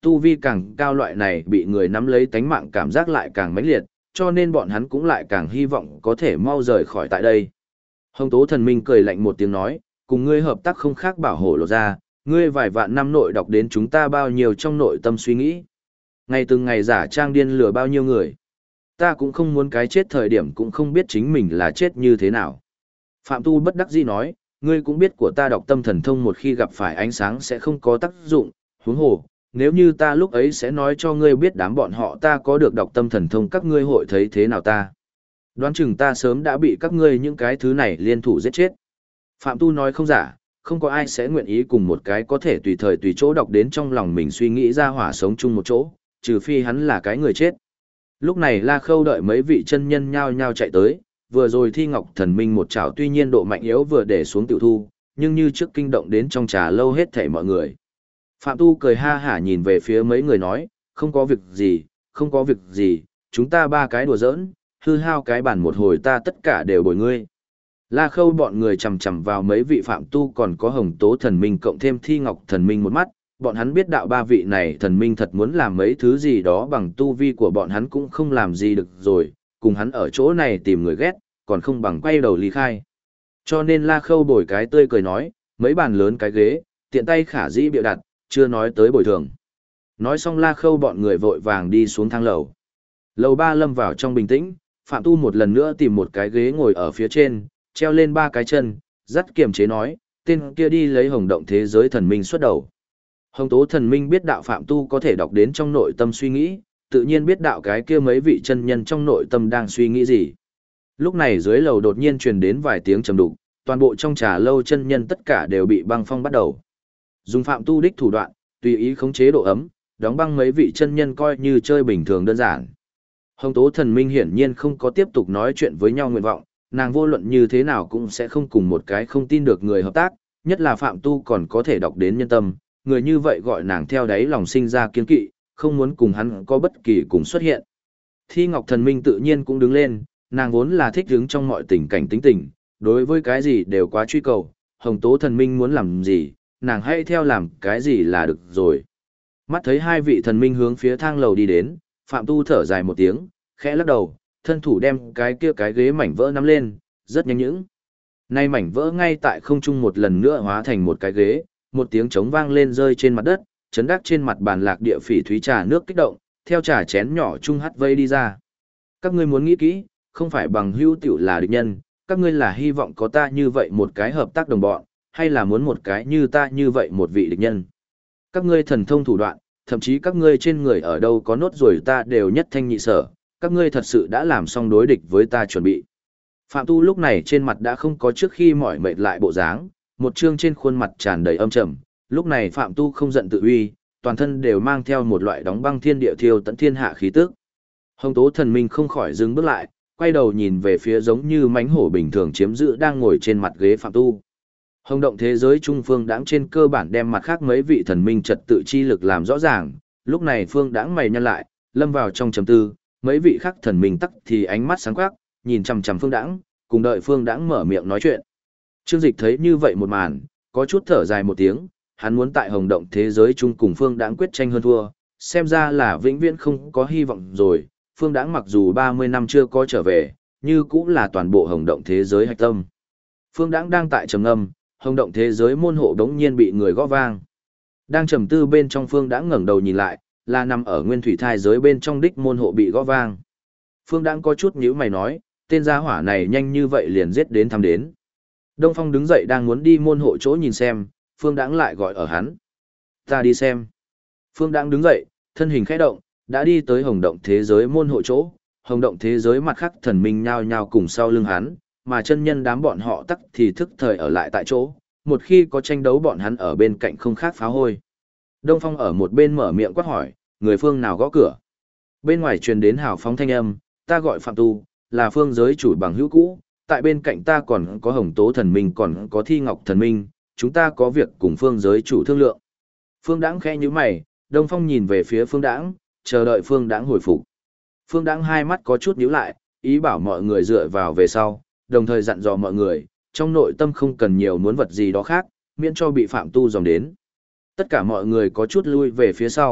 tu vi càng cao loại này bị người nắm lấy tánh mạng cảm giác lại càng mãnh liệt, cho nên bọn hắn cũng lại càng hy vọng có thể mau rời khỏi tại đây. Hồng Tố Thần Minh cười lạnh một tiếng nói, cùng ngươi hợp tác không khác bảo hộ lộ ra, ngươi vài vạn năm nội đọc đến chúng ta bao nhiêu trong nội tâm suy nghĩ. Ngày từng ngày giả trang điên lừa bao nhiêu người. Ta cũng không muốn cái chết thời điểm cũng không biết chính mình là chết như thế nào. Phạm Tu bất đắc dĩ nói, ngươi cũng biết của ta đọc tâm thần thông một khi gặp phải ánh sáng sẽ không có tác dụng, huống hồ, nếu như ta lúc ấy sẽ nói cho ngươi biết đám bọn họ ta có được đọc tâm thần thông các ngươi hội thấy thế nào ta. Đoán chừng ta sớm đã bị các ngươi những cái thứ này liên thủ giết chết. Phạm Tu nói không giả, không có ai sẽ nguyện ý cùng một cái có thể tùy thời tùy chỗ đọc đến trong lòng mình suy nghĩ ra hỏa sống chung một chỗ, trừ phi hắn là cái người chết. Lúc này La Khâu đợi mấy vị chân nhân nhao nhao chạy tới, vừa rồi Thi Ngọc Thần Minh một chảo tuy nhiên độ mạnh yếu vừa để xuống tiểu thu, nhưng như trước kinh động đến trong trà lâu hết thảy mọi người. Phạm Tu cười ha hả nhìn về phía mấy người nói, không có việc gì, không có việc gì, chúng ta ba cái đùa giỡn, hư hao cái bản một hồi ta tất cả đều bồi ngươi. La Khâu bọn người chầm chầm vào mấy vị Phạm Tu còn có Hồng Tố Thần Minh cộng thêm Thi Ngọc Thần Minh một mắt, bọn hắn biết đạo ba vị này thần minh thật muốn làm mấy thứ gì đó bằng tu vi của bọn hắn cũng không làm gì được rồi, cùng hắn ở chỗ này tìm người ghét, còn không bằng quay đầu ly khai. Cho nên La Khâu bồi cái tươi cười nói, mấy bàn lớn cái ghế, tiện tay khả dĩ bịa đặt, chưa nói tới bồi thường. Nói xong La Khâu bọn người vội vàng đi xuống thang lầu. Lầu 3 lâm vào trong bình tĩnh, Phạm Tu một lần nữa tìm một cái ghế ngồi ở phía trên, treo lên ba cái chân, dắt kiềm chế nói, tên kia đi lấy hồng động thế giới thần minh xuất đầu. Hồng Tố Thần Minh biết đạo Phạm Tu có thể đọc đến trong nội tâm suy nghĩ, tự nhiên biết đạo cái kia mấy vị chân nhân trong nội tâm đang suy nghĩ gì. Lúc này dưới lầu đột nhiên truyền đến vài tiếng trầm đục, toàn bộ trong trà lâu chân nhân tất cả đều bị băng phong bắt đầu. Dùng Phạm Tu đích thủ đoạn, tùy ý khống chế độ ấm, đóng băng mấy vị chân nhân coi như chơi bình thường đơn giản. Hồng Tố Thần Minh hiển nhiên không có tiếp tục nói chuyện với nhau nguyện vọng, nàng vô luận như thế nào cũng sẽ không cùng một cái không tin được người hợp tác, nhất là Phạm Tu còn có thể đọc đến nhân tâm, người như vậy gọi nàng theo đáy lòng sinh ra kiên kỵ, không muốn cùng hắn có bất kỳ cùng xuất hiện. Thi Ngọc Thần Minh tự nhiên cũng đứng lên, nàng vốn là thích đứng trong mọi tình cảnh tính tình, đối với cái gì đều quá truy cầu, Hồng Tố Thần Minh muốn làm gì, nàng hãy theo làm cái gì là được rồi. Mắt thấy hai vị thần minh hướng phía thang lầu đi đến, Phạm Tu thở dài một tiếng, khẽ lắc đầu, thân thủ đem cái kia cái ghế mảnh vỡ nắm lên, rất nhanh những. Nay mảnh vỡ ngay tại không trung một lần nữa hóa thành một cái ghế, một tiếng trống vang lên rơi trên mặt đất, chấn đắc trên mặt bàn lạc địa phỉ thúy trà nước kích động, theo trà chén nhỏ chung hắt vây đi ra. Các ngươi muốn nghĩ kỹ, không phải bằng hữu tiểu là địch nhân, các ngươi là hy vọng có ta như vậy một cái hợp tác đồng bọn, hay là muốn một cái như ta như vậy một vị địch nhân. Các ngươi thần thông thủ đoạn, thậm chí các ngươi trên người ở đâu có nốt rồi ta đều nhất thanh nhị sở, các ngươi thật sự đã làm xong đối địch với ta chuẩn bị. Phạm Tu lúc này trên mặt đã không có trước khi mỏi mệt lại bộ dáng, một trương trên khuôn mặt tràn đầy âm trầm, lúc này Phạm Tu không giận tự uy, toàn thân đều mang theo một loại đóng băng thiên địa thiêu tận thiên hạ khí tức. Hồng Tố Thần Minh không khỏi dừng bước lại, quay đầu nhìn về phía giống như mãnh hổ bình thường chiếm giữ đang ngồi trên mặt ghế Phạm Tu. Hồng động thế giới trung phương đãng trên cơ bản đem mặt khác mấy vị thần minh trật tự chi lực làm rõ ràng, lúc này phương đãng mày nhăn lại, lâm vào trong trầm tư, mấy vị khác thần minh tắc thì ánh mắt sáng quắc, nhìn chằm chằm phương đãng, cùng đợi phương đãng mở miệng nói chuyện. Trương Dịch thấy như vậy một màn, có chút thở dài một tiếng, hắn muốn tại hồng động thế giới chung cùng phương đãng quyết tranh hơn thua, xem ra là vĩnh viễn không có hy vọng rồi, phương đãng mặc dù 30 năm chưa có trở về, như cũng là toàn bộ hồng động thế giới hạch tâm. Phương đãng đang tại trầm ngâm, hồng động thế giới môn hộ đống nhiên bị người gõ vang. Đang trầm tư bên trong phương đãng ngẩng đầu nhìn lại, là nằm ở nguyên thủy thai giới bên trong đích môn hộ bị gõ vang. Phương đãng có chút nhíu mày nói, tên gia hỏa này nhanh như vậy liền giết đến thăm đến. Đông Phong đứng dậy đang muốn đi môn hộ chỗ nhìn xem, Phương Đãng lại gọi ở hắn. Ta đi xem. Phương Đãng đứng dậy, thân hình khẽ động, đã đi tới hồng động thế giới môn hộ chỗ. Hồng động thế giới mặt khác thần minh nhao nhao cùng sau lưng hắn, mà chân nhân đám bọn họ tắc thì thức thời ở lại tại chỗ. Một khi có tranh đấu bọn hắn ở bên cạnh không khác phá hôi. Đông Phong ở một bên mở miệng quát hỏi, người phương nào gõ cửa. Bên ngoài truyền đến hào phóng thanh âm, ta gọi Phạm Tu, là phương giới chủ bằng hữu cũ. Tại bên cạnh ta còn có Hồng Tố Thần Minh còn có Thi Ngọc Thần Minh, chúng ta có việc cùng phương giới chủ thương lượng. Phương Đãng khẽ nhíu mày, Đông Phong nhìn về phía Phương Đãng, chờ đợi Phương Đãng hồi phục. Phương Đãng hai mắt có chút nhíu lại, ý bảo mọi người dựa vào về sau, đồng thời dặn dò mọi người, trong nội tâm không cần nhiều muốn vật gì đó khác, miễn cho bị Phạm Tu dòm đến. Tất cả mọi người có chút lui về phía sau,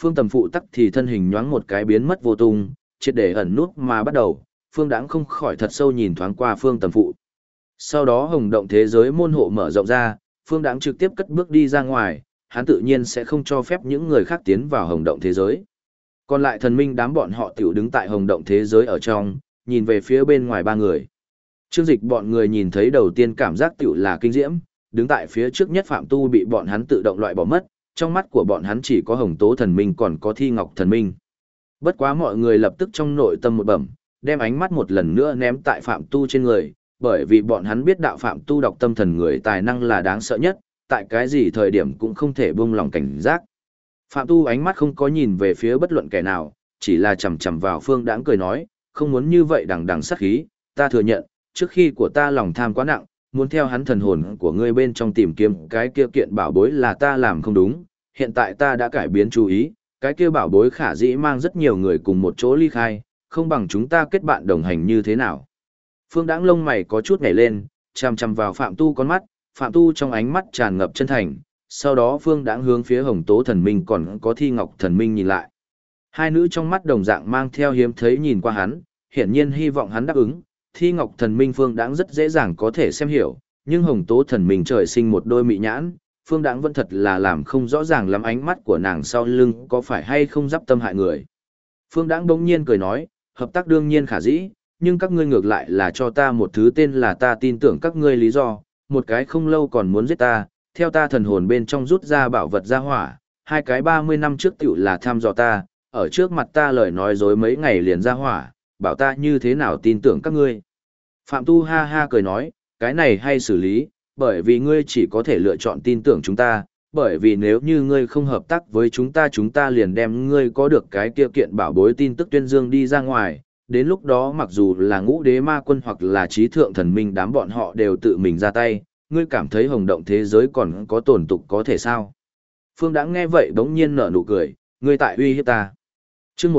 Phương Tầm Phụ tắc thì thân hình nhoáng một cái biến mất vô tung, triệt để ẩn nút mà bắt đầu, Phương Đãng không khỏi thật sâu nhìn thoáng qua Phương Tầm Phụ. Sau đó hồng động thế giới môn hộ mở rộng ra, Phương Đãng trực tiếp cất bước đi ra ngoài, hắn tự nhiên sẽ không cho phép những người khác tiến vào hồng động thế giới. Còn lại thần minh đám bọn họ tiểu đứng tại hồng động thế giới ở trong, nhìn về phía bên ngoài ba người. Trương Dịch bọn người nhìn thấy đầu tiên cảm giác tiểu là kinh diễm, đứng tại phía trước nhất Phạm Tu bị bọn hắn tự động loại bỏ mất, trong mắt của bọn hắn chỉ có Hồng Tố thần minh còn có Thi Ngọc thần minh. Bất quá mọi người lập tức trong nội tâm một bẩm, đem ánh mắt một lần nữa ném tại Phạm Tu trên người, bởi vì bọn hắn biết đạo Phạm Tu đọc tâm thần người tài năng là đáng sợ nhất, tại cái gì thời điểm cũng không thể buông lòng cảnh giác. Phạm Tu ánh mắt không có nhìn về phía bất luận kẻ nào, chỉ là chằm chằm vào Phương Đãng cười nói, không muốn như vậy đằng đằng sát khí, ta thừa nhận, trước khi của ta lòng tham quá nặng, muốn theo hắn thần hồn của ngươi bên trong tìm kiếm cái kia kiện bảo bối là ta làm không đúng, hiện tại ta đã cải biến chú ý, cái kia bảo bối khả dĩ mang rất nhiều người cùng một chỗ ly khai, không bằng chúng ta kết bạn đồng hành như thế nào. Phương Đãng lông mày có chút nhảy lên, chằm chằm vào Phạm Tu con mắt, Phạm Tu trong ánh mắt tràn ngập chân thành, sau đó Phương Đãng hướng phía Hồng Tố thần minh còn có Thi Ngọc thần minh nhìn lại. Hai nữ trong mắt đồng dạng mang theo hiếm thấy nhìn qua hắn, hiển nhiên hy vọng hắn đáp ứng. Thi Ngọc thần minh Phương Đãng rất dễ dàng có thể xem hiểu, nhưng Hồng Tố thần minh trời sinh một đôi mị nhãn, Phương Đãng vẫn thật là làm không rõ ràng lắm ánh mắt của nàng sau lưng có phải hay không giáp tâm hại người. Phương Đãng bỗng nhiên cười nói, hợp tác đương nhiên khả dĩ, nhưng các ngươi ngược lại là cho ta một thứ tên là ta tin tưởng các ngươi lý do, một cái không lâu còn muốn giết ta, theo ta thần hồn bên trong rút ra bảo vật ra hỏa, hai cái 30 năm trước tiểu là tham dò ta, ở trước mặt ta lời nói dối mấy ngày liền ra hỏa, bảo ta như thế nào tin tưởng các ngươi. Phạm Tu ha ha cười nói, cái này hay xử lý, bởi vì ngươi chỉ có thể lựa chọn tin tưởng chúng ta, bởi vì nếu như ngươi không hợp tác với chúng ta liền đem ngươi có được cái kia kiện bảo bối tin tức tuyên dương đi ra ngoài, đến lúc đó mặc dù là ngũ đế ma quân hoặc là trí thượng thần minh đám bọn họ đều tự mình ra tay, ngươi cảm thấy hồng động thế giới còn có tổn tục có thể sao? Phương Đãng nghe vậy bỗng nhiên nở nụ cười, ngươi tại uy hiếp ta. Chương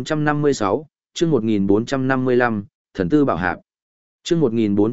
1456, chương 1455, thần tư bảo hạp. Chương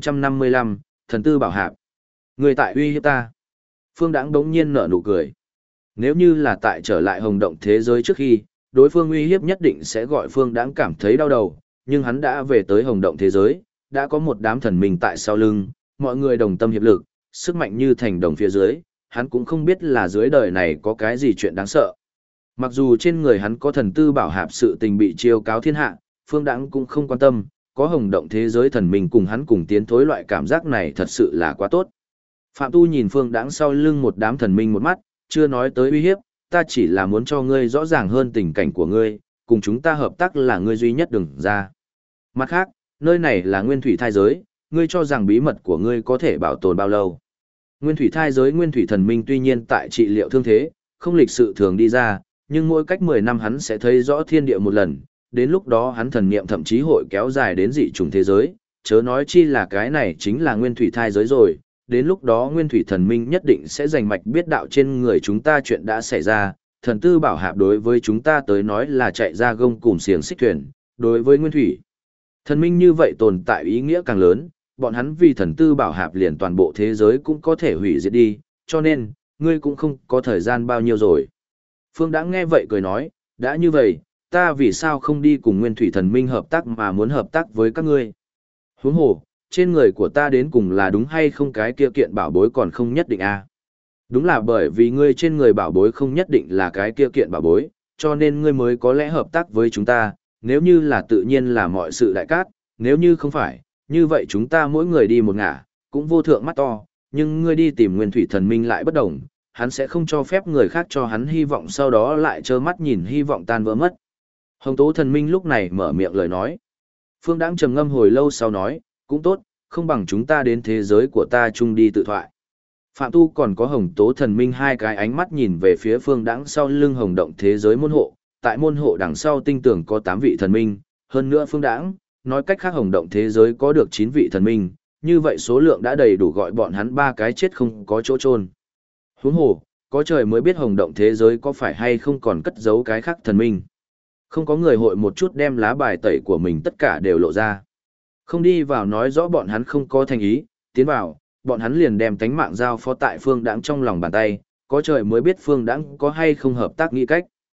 1455, thần tư bảo hạp. Ngươi tại uy hiếp ta. Phương Đãng bỗng nhiên nở nụ cười. Nếu như là tại trở lại hồng động thế giới trước khi, đối phương uy hiếp nhất định sẽ gọi Phương Đãng cảm thấy đau đầu, nhưng hắn đã về tới hồng động thế giới, đã có một đám thần minh tại sau lưng, mọi người đồng tâm hiệp lực, sức mạnh như thành đồng phía dưới, hắn cũng không biết là dưới đời này có cái gì chuyện đáng sợ. Mặc dù trên người hắn có thần tư bảo hạp sự tình bị chiêu cáo thiên hạ, Phương Đãng cũng không quan tâm, có hồng động thế giới thần minh cùng hắn cùng tiến thối loại cảm giác này thật sự là quá tốt. Phạm Tu nhìn Phương Đãng sau lưng một đám thần minh một mắt, chưa nói tới uy hiếp, ta chỉ là muốn cho ngươi rõ ràng hơn tình cảnh của ngươi, cùng chúng ta hợp tác là ngươi duy nhất đừng ra. Mặt khác, nơi này là nguyên thủy thai giới, ngươi cho rằng bí mật của ngươi có thể bảo tồn bao lâu. Nguyên thủy thai giới nguyên thủy thần minh tuy nhiên tại trị liệu thương thế, không lịch sự thường đi ra, nhưng mỗi cách 10 năm hắn sẽ thấy rõ thiên địa một lần, đến lúc đó hắn thần niệm thậm chí hội kéo dài đến dị trùng thế giới, chớ nói chi là cái này chính là nguyên thủy thai giới rồi, đến lúc đó nguyên thủy thần minh nhất định sẽ giành mạch biết đạo trên người chúng ta chuyện đã xảy ra, thần tư bảo hạp đối với chúng ta tới nói là chạy ra gông cùm xiềng xích thuyền, đối với nguyên thủy thần minh như vậy tồn tại ý nghĩa càng lớn, bọn hắn vì thần tư bảo hạp liền toàn bộ thế giới cũng có thể hủy diệt đi, cho nên, ngươi cũng không có thời gian bao nhiêu rồi. Phương đã nghe vậy cười nói, đã như vậy, ta vì sao không đi cùng nguyên thủy thần minh hợp tác mà muốn hợp tác với các ngươi? Huống hồ, trên người của ta đến cùng là đúng hay không cái kia kiện bảo bối còn không nhất định à? Đúng là bởi vì ngươi trên người bảo bối không nhất định là cái kia kiện bảo bối, cho nên ngươi mới có lẽ hợp tác với chúng ta, nếu như là tự nhiên là mọi sự đại cát, nếu như không phải, như vậy chúng ta mỗi người đi một ngả, cũng vô thượng mắt to, nhưng ngươi đi tìm nguyên thủy thần minh lại bất đồng, hắn sẽ không cho phép người khác cho hắn hy vọng sau đó lại trơ mắt nhìn hy vọng tan vỡ mất. Hồng Tố thần minh lúc này mở miệng lời nói. Phương Đãng trầm ngâm hồi lâu sau nói, cũng tốt, không bằng chúng ta đến thế giới của ta chung đi tự thoại. Phạm Tu còn có Hồng Tố thần minh hai cái ánh mắt nhìn về phía Phương Đãng sau lưng hồng động thế giới môn hộ, tại môn hộ đằng sau tinh tưởng có 8 vị thần minh, hơn nữa Phương Đãng, nói cách khác hồng động thế giới có được 9 vị thần minh, như vậy số lượng đã đầy đủ gọi bọn hắn ba cái chết không có chỗ chôn. Huống hồ, có trời mới biết hồng động thế giới có phải hay không còn cất giấu cái khác thần minh. Không có người hội một chút đem lá bài tẩy của mình tất cả đều lộ ra. Không đi vào nói rõ bọn hắn không có thành ý, tiến vào, bọn hắn liền đem tánh mạng giao phó tại Phương Đãng trong lòng bàn tay, có trời mới biết Phương Đãng có hay không hợp tác nghĩ cách.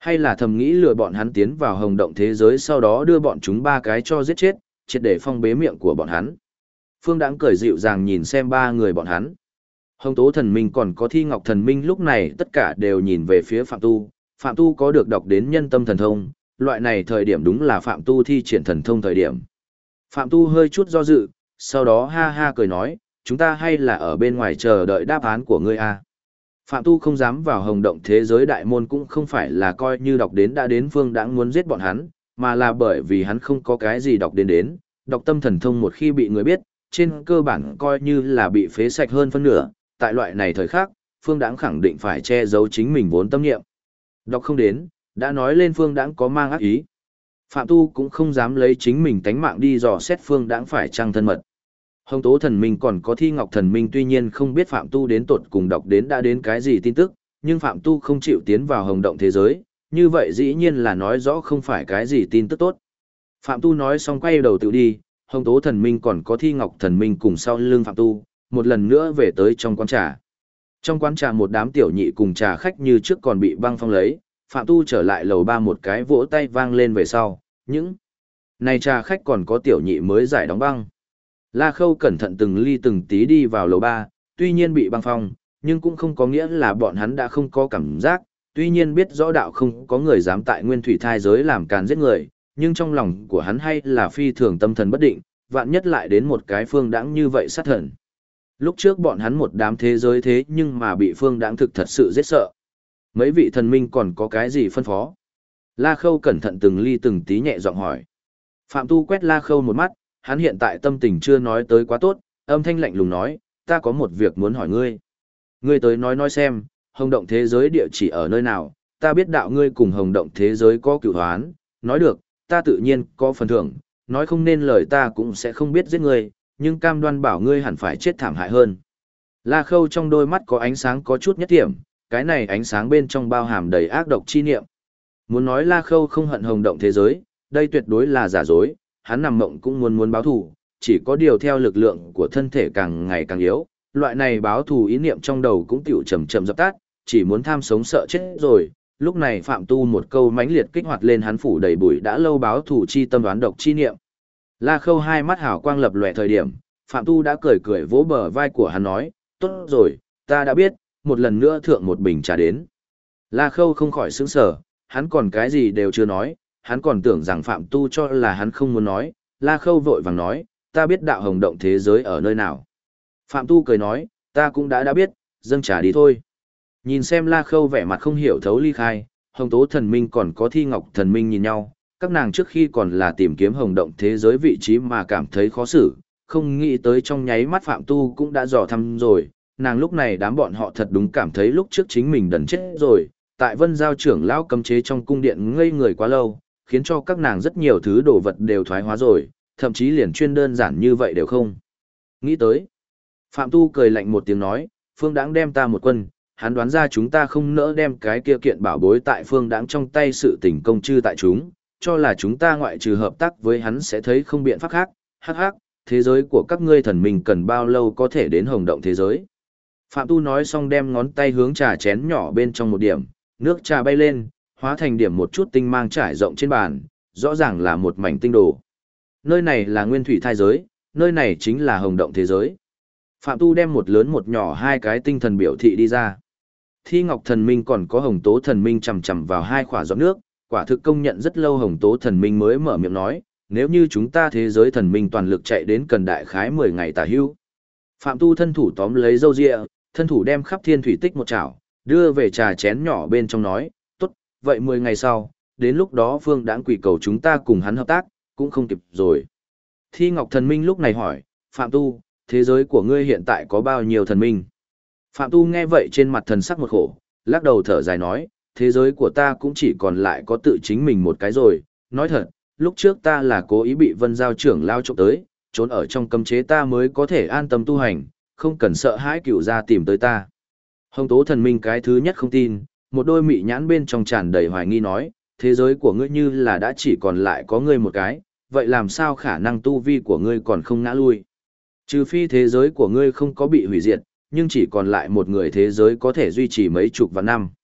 Hay là thầm nghĩ lừa bọn hắn tiến vào hồng động thế giới sau đó đưa bọn chúng ba cái cho giết chết, triệt để phong bế miệng của bọn hắn. Phương Đãng cười dịu dàng nhìn xem ba người bọn hắn. Hồng Tố Thần Minh còn có Thi Ngọc Thần Minh lúc này tất cả đều nhìn về phía Phạm Tu. Phạm Tu có được đọc đến nhân tâm thần thông, loại này thời điểm đúng là Phạm Tu thi triển thần thông thời điểm. Phạm Tu hơi chút do dự, sau đó ha ha cười nói, chúng ta hay là ở bên ngoài chờ đợi đáp án của ngươi à. Phạm Tu không dám vào hồng động thế giới đại môn cũng không phải là coi như đọc đến đã đến Phương Đãng muốn giết bọn hắn, mà là bởi vì hắn không có cái gì đọc đến, đọc tâm thần thông một khi bị người biết, trên cơ bản coi như là bị phế sạch hơn phân nửa, tại loại này thời khắc, Phương Đãng khẳng định phải che giấu chính mình vốn tâm niệm. Đọc không đến, đã nói lên Phương Đãng có mang ác ý. Phạm Tu cũng không dám lấy chính mình tánh mạng đi dò xét Phương Đãng phải chăng thân mật. Hồng Tố Thần Minh còn có Thi Ngọc Thần Minh tuy nhiên không biết Phạm Tu đến tột cùng đọc đến đã đến cái gì tin tức, nhưng Phạm Tu không chịu tiến vào hồng động thế giới, như vậy dĩ nhiên là nói rõ không phải cái gì tin tức tốt. Phạm Tu nói xong quay đầu tự đi, Hồng Tố Thần Minh còn có Thi Ngọc Thần Minh cùng sau lưng Phạm Tu, một lần nữa về tới trong quán trà. Trong quán trà một đám tiểu nhị cùng trà khách như trước còn bị băng phong lấy, Phạm Tu trở lại lầu ba một cái vỗ tay vang lên về sau, những này trà khách còn có tiểu nhị mới giải đóng băng. La Khâu cẩn thận từng ly từng tí đi vào lầu ba, tuy nhiên bị băng phong, nhưng cũng không có nghĩa là bọn hắn đã không có cảm giác, tuy nhiên biết rõ đạo không có người dám tại nguyên thủy thai giới làm càn giết người, nhưng trong lòng của hắn hay là phi thường tâm thần bất định, vạn nhất lại đến một cái Phương Đãng như vậy sát thần. Lúc trước bọn hắn một đám thế giới thế nhưng mà bị Phương Đãng thực thật sự giết sợ. Mấy vị thần minh còn có cái gì phân phó? La Khâu cẩn thận từng ly từng tí nhẹ giọng hỏi. Phạm Tu quét La Khâu một mắt, hắn hiện tại tâm tình chưa nói tới quá tốt, âm thanh lạnh lùng nói, ta có một việc muốn hỏi ngươi. Ngươi tới nói xem, hồng động thế giới địa chỉ ở nơi nào, ta biết đạo ngươi cùng hồng động thế giới có cửu hoán, nói được, ta tự nhiên có phần thưởng, nói không nên lời ta cũng sẽ không biết giết ngươi, nhưng cam đoan bảo ngươi hẳn phải chết thảm hại hơn. La Khâu trong đôi mắt có ánh sáng có chút nhất điểm, cái này ánh sáng bên trong bao hàm đầy ác độc chi niệm. Muốn nói La Khâu không hận hồng động thế giới, đây tuyệt đối là giả dối, hắn nằm mộng cũng muốn báo thù, chỉ có điều theo lực lượng của thân thể càng ngày càng yếu, loại này báo thù ý niệm trong đầu cũng tiểu chậm chậm dập tắt, chỉ muốn tham sống sợ chết rồi. Lúc này Phạm Tu một câu mãnh liệt kích hoạt lên hắn phủ đầy bụi đã lâu báo thù chi tâm đoán độc chi niệm. La Khâu hai mắt hào quang lập lòe thời điểm, Phạm Tu đã cười cười vỗ bờ vai của hắn nói, tốt rồi, ta đã biết, một lần nữa thượng một bình trà đến. La Khâu không khỏi sững sờ, hắn còn cái gì đều chưa nói, hắn còn tưởng rằng Phạm Tu cho là hắn không muốn nói, La Khâu vội vàng nói, ta biết đạo hồng động thế giới ở nơi nào. Phạm Tu cười nói, ta cũng đã biết, dâng trà đi thôi. Nhìn xem La Khâu vẻ mặt không hiểu thấu ly khai, Hồng Tố Thần Minh còn có Thi Ngọc Thần Minh nhìn nhau, các nàng trước khi còn là tìm kiếm hồng động thế giới vị trí mà cảm thấy khó xử, không nghĩ tới trong nháy mắt Phạm Tu cũng đã dò thăm rồi, nàng lúc này đám bọn họ thật đúng cảm thấy lúc trước chính mình đần chết rồi, tại Vân Giao trưởng lão cấm chế trong cung điện ngây người quá lâu, khiến cho các nàng rất nhiều thứ đồ vật đều thoái hóa rồi, thậm chí liền chuyên đơn giản như vậy đều không nghĩ tới. Phạm Tu cười lạnh một tiếng nói, Phương Đãng đem ta một quân, hắn đoán ra chúng ta không nỡ đem cái kia kiện bảo bối tại Phương Đãng trong tay sự tình công chư tại chúng, cho là chúng ta ngoại trừ hợp tác với hắn sẽ thấy không biện pháp khác, hắc hắc, thế giới của các ngươi thần mình cần bao lâu có thể đến hồng động thế giới. Phạm Tu nói xong đem ngón tay hướng trà chén nhỏ bên trong một điểm, nước trà bay lên, hóa thành điểm một chút tinh mang trải rộng trên bàn, rõ ràng là một mảnh tinh đồ. Nơi này là nguyên thủy thai giới, nơi này chính là hồng động thế giới. Phạm Tu đem một lớn một nhỏ hai cái tinh thần biểu thị đi ra. Thi Ngọc Thần Minh còn có Hồng Tố Thần Minh chầm chầm vào hai khỏa giọt nước, quả thực công nhận rất lâu Hồng Tố Thần Minh mới mở miệng nói, nếu như chúng ta thế giới thần minh toàn lực chạy đến cần đại khái 10 ngày tả hưu. Phạm Tu thân thủ tóm lấy râu ria, thân thủ đem khắp thiên thủy tích một chảo, đưa về trà chén nhỏ bên trong nói, tốt, vậy 10 ngày sau, đến lúc đó Phương Đãng quỷ cầu chúng ta cùng hắn hợp tác, cũng không kịp rồi. Thi Ngọc Thần Minh lúc này hỏi, Phạm Tu, thế giới của ngươi hiện tại có bao nhiêu thần minh? Phạm Tu nghe vậy trên mặt thần sắc một khổ, lắc đầu thở dài nói, thế giới của ta cũng chỉ còn lại có tự chính mình một cái rồi, nói thật, lúc trước ta là cố ý bị Vân Giao trưởng lao trộm tới, trốn ở trong cấm chế ta mới có thể an tâm tu hành, không cần sợ hãi cửu gia tìm tới ta. Hồng Tố Thần Minh cái thứ nhất không tin, một đôi mị nhãn bên trong tràn đầy hoài nghi nói, thế giới của ngươi như là đã chỉ còn lại có ngươi một cái, vậy làm sao khả năng tu vi của ngươi còn không ngã lui? Trừ phi thế giới của ngươi không có bị hủy diệt, nhưng chỉ còn lại một người thế giới có thể duy trì mấy chục vạn năm.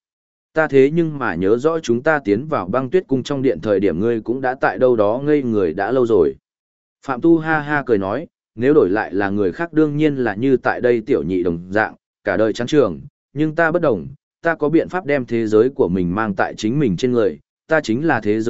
Ta thế nhưng mà nhớ rõ chúng ta tiến vào băng tuyết cung trong điện thời điểm ngươi cũng đã tại đâu đó ngây người đã lâu rồi. Phạm Tu ha ha cười nói, nếu đổi lại là người khác đương nhiên là như tại đây tiểu nhị đồng dạng, cả đời trắng trường, nhưng ta bất đồng, ta có biện pháp đem thế giới của mình mang tại chính mình trên người, ta chính là thế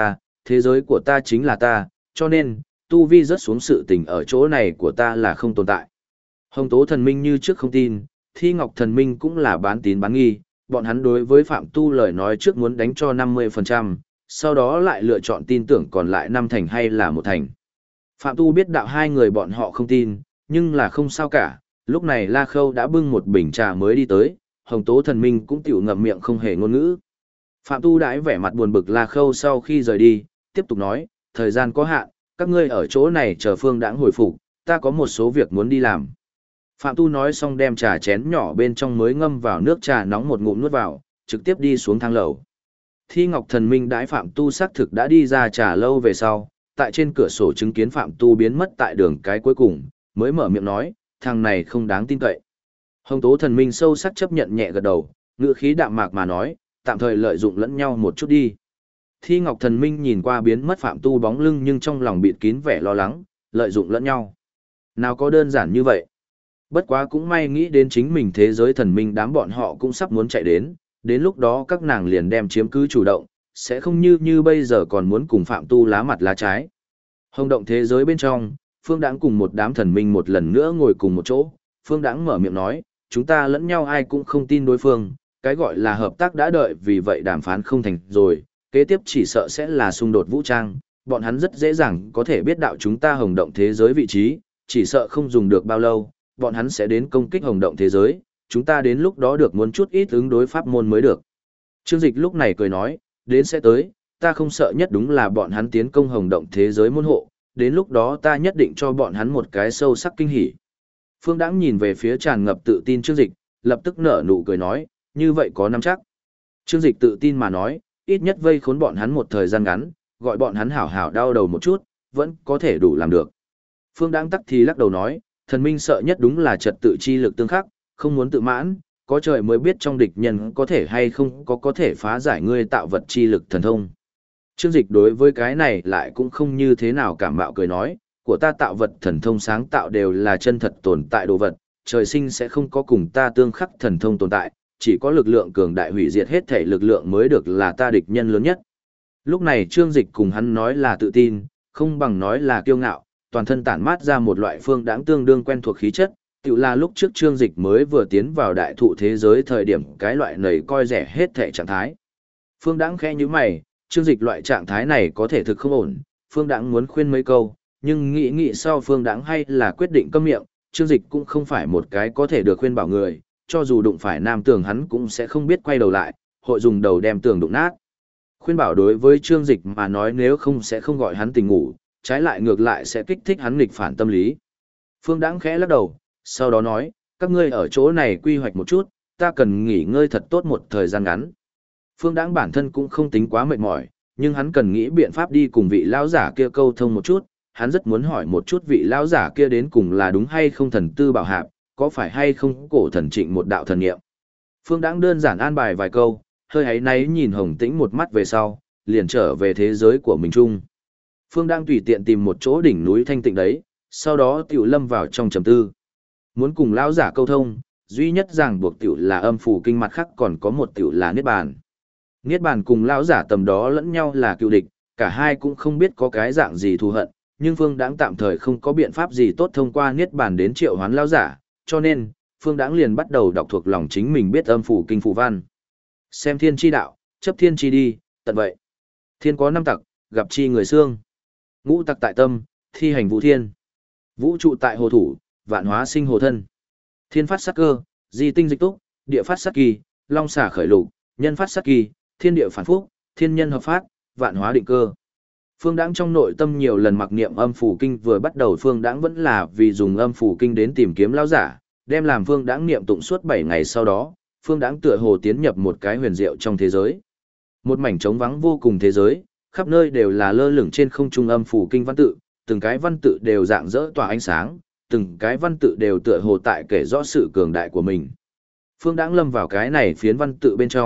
giới của ta chính là ta, cho nên, tu vi rớt xuống sự tình ở chỗ này của ta là không tồn tại. Hồng Tố thần minh như trước không tin, Thi Ngọc thần minh cũng là bán tín bán nghi, bọn hắn đối với Phạm Tu lời nói trước muốn đánh cho 50%, sau đó lại lựa chọn tin tưởng còn lại 5 thành hay là 1 thành. Phạm Tu biết đạo hai người bọn họ không tin, nhưng là không sao cả, lúc này La Khâu đã bưng một bình trà mới đi tới, Hồng Tố thần minh cũng tiểu ngậm miệng không hề ngôn ngữ. Phạm Tu đãi vẻ mặt buồn bực La Khâu sau khi rời đi, tiếp tục nói, thời gian có hạn, các ngươi ở chỗ này chờ Phương Đãng hồi phục, ta có một số việc muốn đi làm. Phạm Tu nói xong đem trà chén nhỏ bên trong mới ngâm vào nước trà nóng một ngụm nuốt vào, trực tiếp đi xuống thang lầu. Thi Ngọc thần minh đãi Phạm Tu xác thực đã đi ra trà lâu về sau, tại trên cửa sổ chứng kiến Phạm Tu biến mất tại đường cái cuối cùng, mới mở miệng nói, thằng này không đáng tin cậy. Hồng Tố thần minh sâu sắc chấp nhận nhẹ gật đầu, ngữ khí đạm mạc mà nói, tạm thời lợi dụng lẫn nhau một chút đi. Thi Ngọc thần minh nhìn qua biến mất Phạm Tu bóng lưng nhưng trong lòng bịt kín vẻ lo lắng, lợi dụng lẫn nhau. Nào có đơn giản như vậy. Bất quá cũng may nghĩ đến chính mình thế giới thần minh đám bọn họ cũng sắp muốn chạy đến lúc đó các nàng liền đem chiếm cứ chủ động, sẽ không như bây giờ còn muốn cùng Phạm Tu lá mặt lá trái. Hồng động thế giới bên trong, Phương Đãng cùng một đám thần minh một lần nữa ngồi cùng một chỗ, Phương Đãng mở miệng nói, chúng ta lẫn nhau ai cũng không tin đối phương, cái gọi là hợp tác đã đợi vì vậy đàm phán không thành rồi, kế tiếp chỉ sợ sẽ là xung đột vũ trang, bọn hắn rất dễ dàng có thể biết đạo chúng ta hồng động thế giới vị trí, chỉ sợ không dùng được bao lâu, bọn hắn sẽ đến công kích hồng động thế giới, chúng ta đến lúc đó được muốn chút ít ứng đối pháp môn mới được. Trương Dịch lúc này cười nói, đến sẽ tới, ta không sợ nhất đúng là bọn hắn tiến công hồng động thế giới môn hộ, đến lúc đó ta nhất định cho bọn hắn một cái sâu sắc kinh hỉ. Phương Đãng nhìn về phía tràn ngập tự tin Trương Dịch, lập tức nở nụ cười nói, như vậy có nắm chắc. Trương Dịch tự tin mà nói, ít nhất vây khốn bọn hắn một thời gian ngắn, gọi bọn hắn hảo hảo đau đầu một chút, vẫn có thể đủ làm được. Phương Đãng tắc thì lắc đầu nói, thần minh sợ nhất đúng là trật tự chi lực tương khắc, không muốn tự mãn, có trời mới biết trong địch nhân có thể hay không có thể phá giải ngươi tạo vật chi lực thần thông. Trương Dịch đối với cái này lại cũng không như thế nào cảm mạo cười nói, của ta tạo vật thần thông sáng tạo đều là chân thật tồn tại đồ vật, trời sinh sẽ không có cùng ta tương khắc thần thông tồn tại, chỉ có lực lượng cường đại hủy diệt hết thể lực lượng mới được là ta địch nhân lớn nhất. Lúc này Trương Dịch cùng hắn nói là tự tin, không bằng nói là kiêu ngạo, toàn thân tản mát ra một loại Phương Đãng tương đương quen thuộc khí chất, tự là lúc trước Trương Dịch mới vừa tiến vào đại thụ thế giới thời điểm cái loại nầy coi rẻ hết thể trạng thái. Phương Đãng khẽ như mày, Trương Dịch loại trạng thái này có thể thực không ổn, Phương Đãng muốn khuyên mấy câu, nhưng nghĩ sau Phương Đãng hay là quyết định câm miệng, Trương Dịch cũng không phải một cái có thể được khuyên bảo người, cho dù đụng phải nam tường hắn cũng sẽ không biết quay đầu lại, hội dùng đầu đem tường đụng nát. Khuyên bảo đối với Trương Dịch mà nói nếu không sẽ không gọi hắn tỉnh ngủ, trái lại ngược lại sẽ kích thích hắn nghịch phản tâm lý. Phương Đãng khẽ lắc đầu, sau đó nói, các ngươi ở chỗ này quy hoạch một chút, ta cần nghỉ ngơi thật tốt một thời gian ngắn. Phương Đãng bản thân cũng không tính quá mệt mỏi, nhưng hắn cần nghĩ biện pháp đi cùng vị lão giả kia câu thông một chút, hắn rất muốn hỏi một chút vị lão giả kia đến cùng là đúng hay không thần tư bảo hạp, có phải hay không cổ thần trịnh một đạo thần niệm. Phương Đãng đơn giản an bài vài câu, hơi áy náy nhìn Hồng Tĩnh một mắt về sau, liền trở về thế giới của mình chung. Phương Đãng tùy tiện tìm một chỗ đỉnh núi thanh tịnh đấy, sau đó tiểu lâm vào trong trầm tư. Muốn cùng lão giả câu thông, duy nhất ràng buộc tiểu là âm phủ kinh mặt khác còn có một tiểu là niết bàn. Niết bàn cùng lão giả tầm đó lẫn nhau là cựu địch, cả hai cũng không biết có cái dạng gì thù hận, nhưng Phương Đãng tạm thời không có biện pháp gì tốt thông qua niết bàn đến triệu hoán lão giả, cho nên Phương Đãng liền bắt đầu đọc thuộc lòng chính mình biết âm phủ kinh phù văn. Xem thiên chi đạo, chấp thiên chi đi, tận vậy. Thiên có năm tặc, gặp chi người xương. Ngũ tặc tại tâm, thi hành vũ thiên. Vũ trụ tại hồ thủ, vạn hóa sinh hồ thân. Thiên phát sát cơ, di tinh dịch túc, địa phát sát kỳ, long xả khởi lục, nhân phát sát kỳ, thiên địa phản phúc, thiên nhân hợp phát, vạn hóa định cơ. Phương Đãng trong nội tâm nhiều lần mặc niệm âm phủ kinh vừa bắt đầu Phương Đãng vẫn là vì dùng âm phủ kinh đến tìm kiếm lão giả, đem làm Phương Đãng niệm tụng suốt 7 ngày sau đó, Phương Đãng tựa hồ tiến nhập một cái huyền diệu trong thế giới. Một mảnh trống vắng vô cùng thế giới, khắp nơi đều là lơ lửng trên không trung âm phủ kinh văn tự, từng cái văn tự đều rạng rỡ tỏa ánh sáng, từng cái văn tự đều tựa hồ tại kể rõ sự cường đại của mình. Phương Đãng lâm vào cái này phiến văn tự bên trong,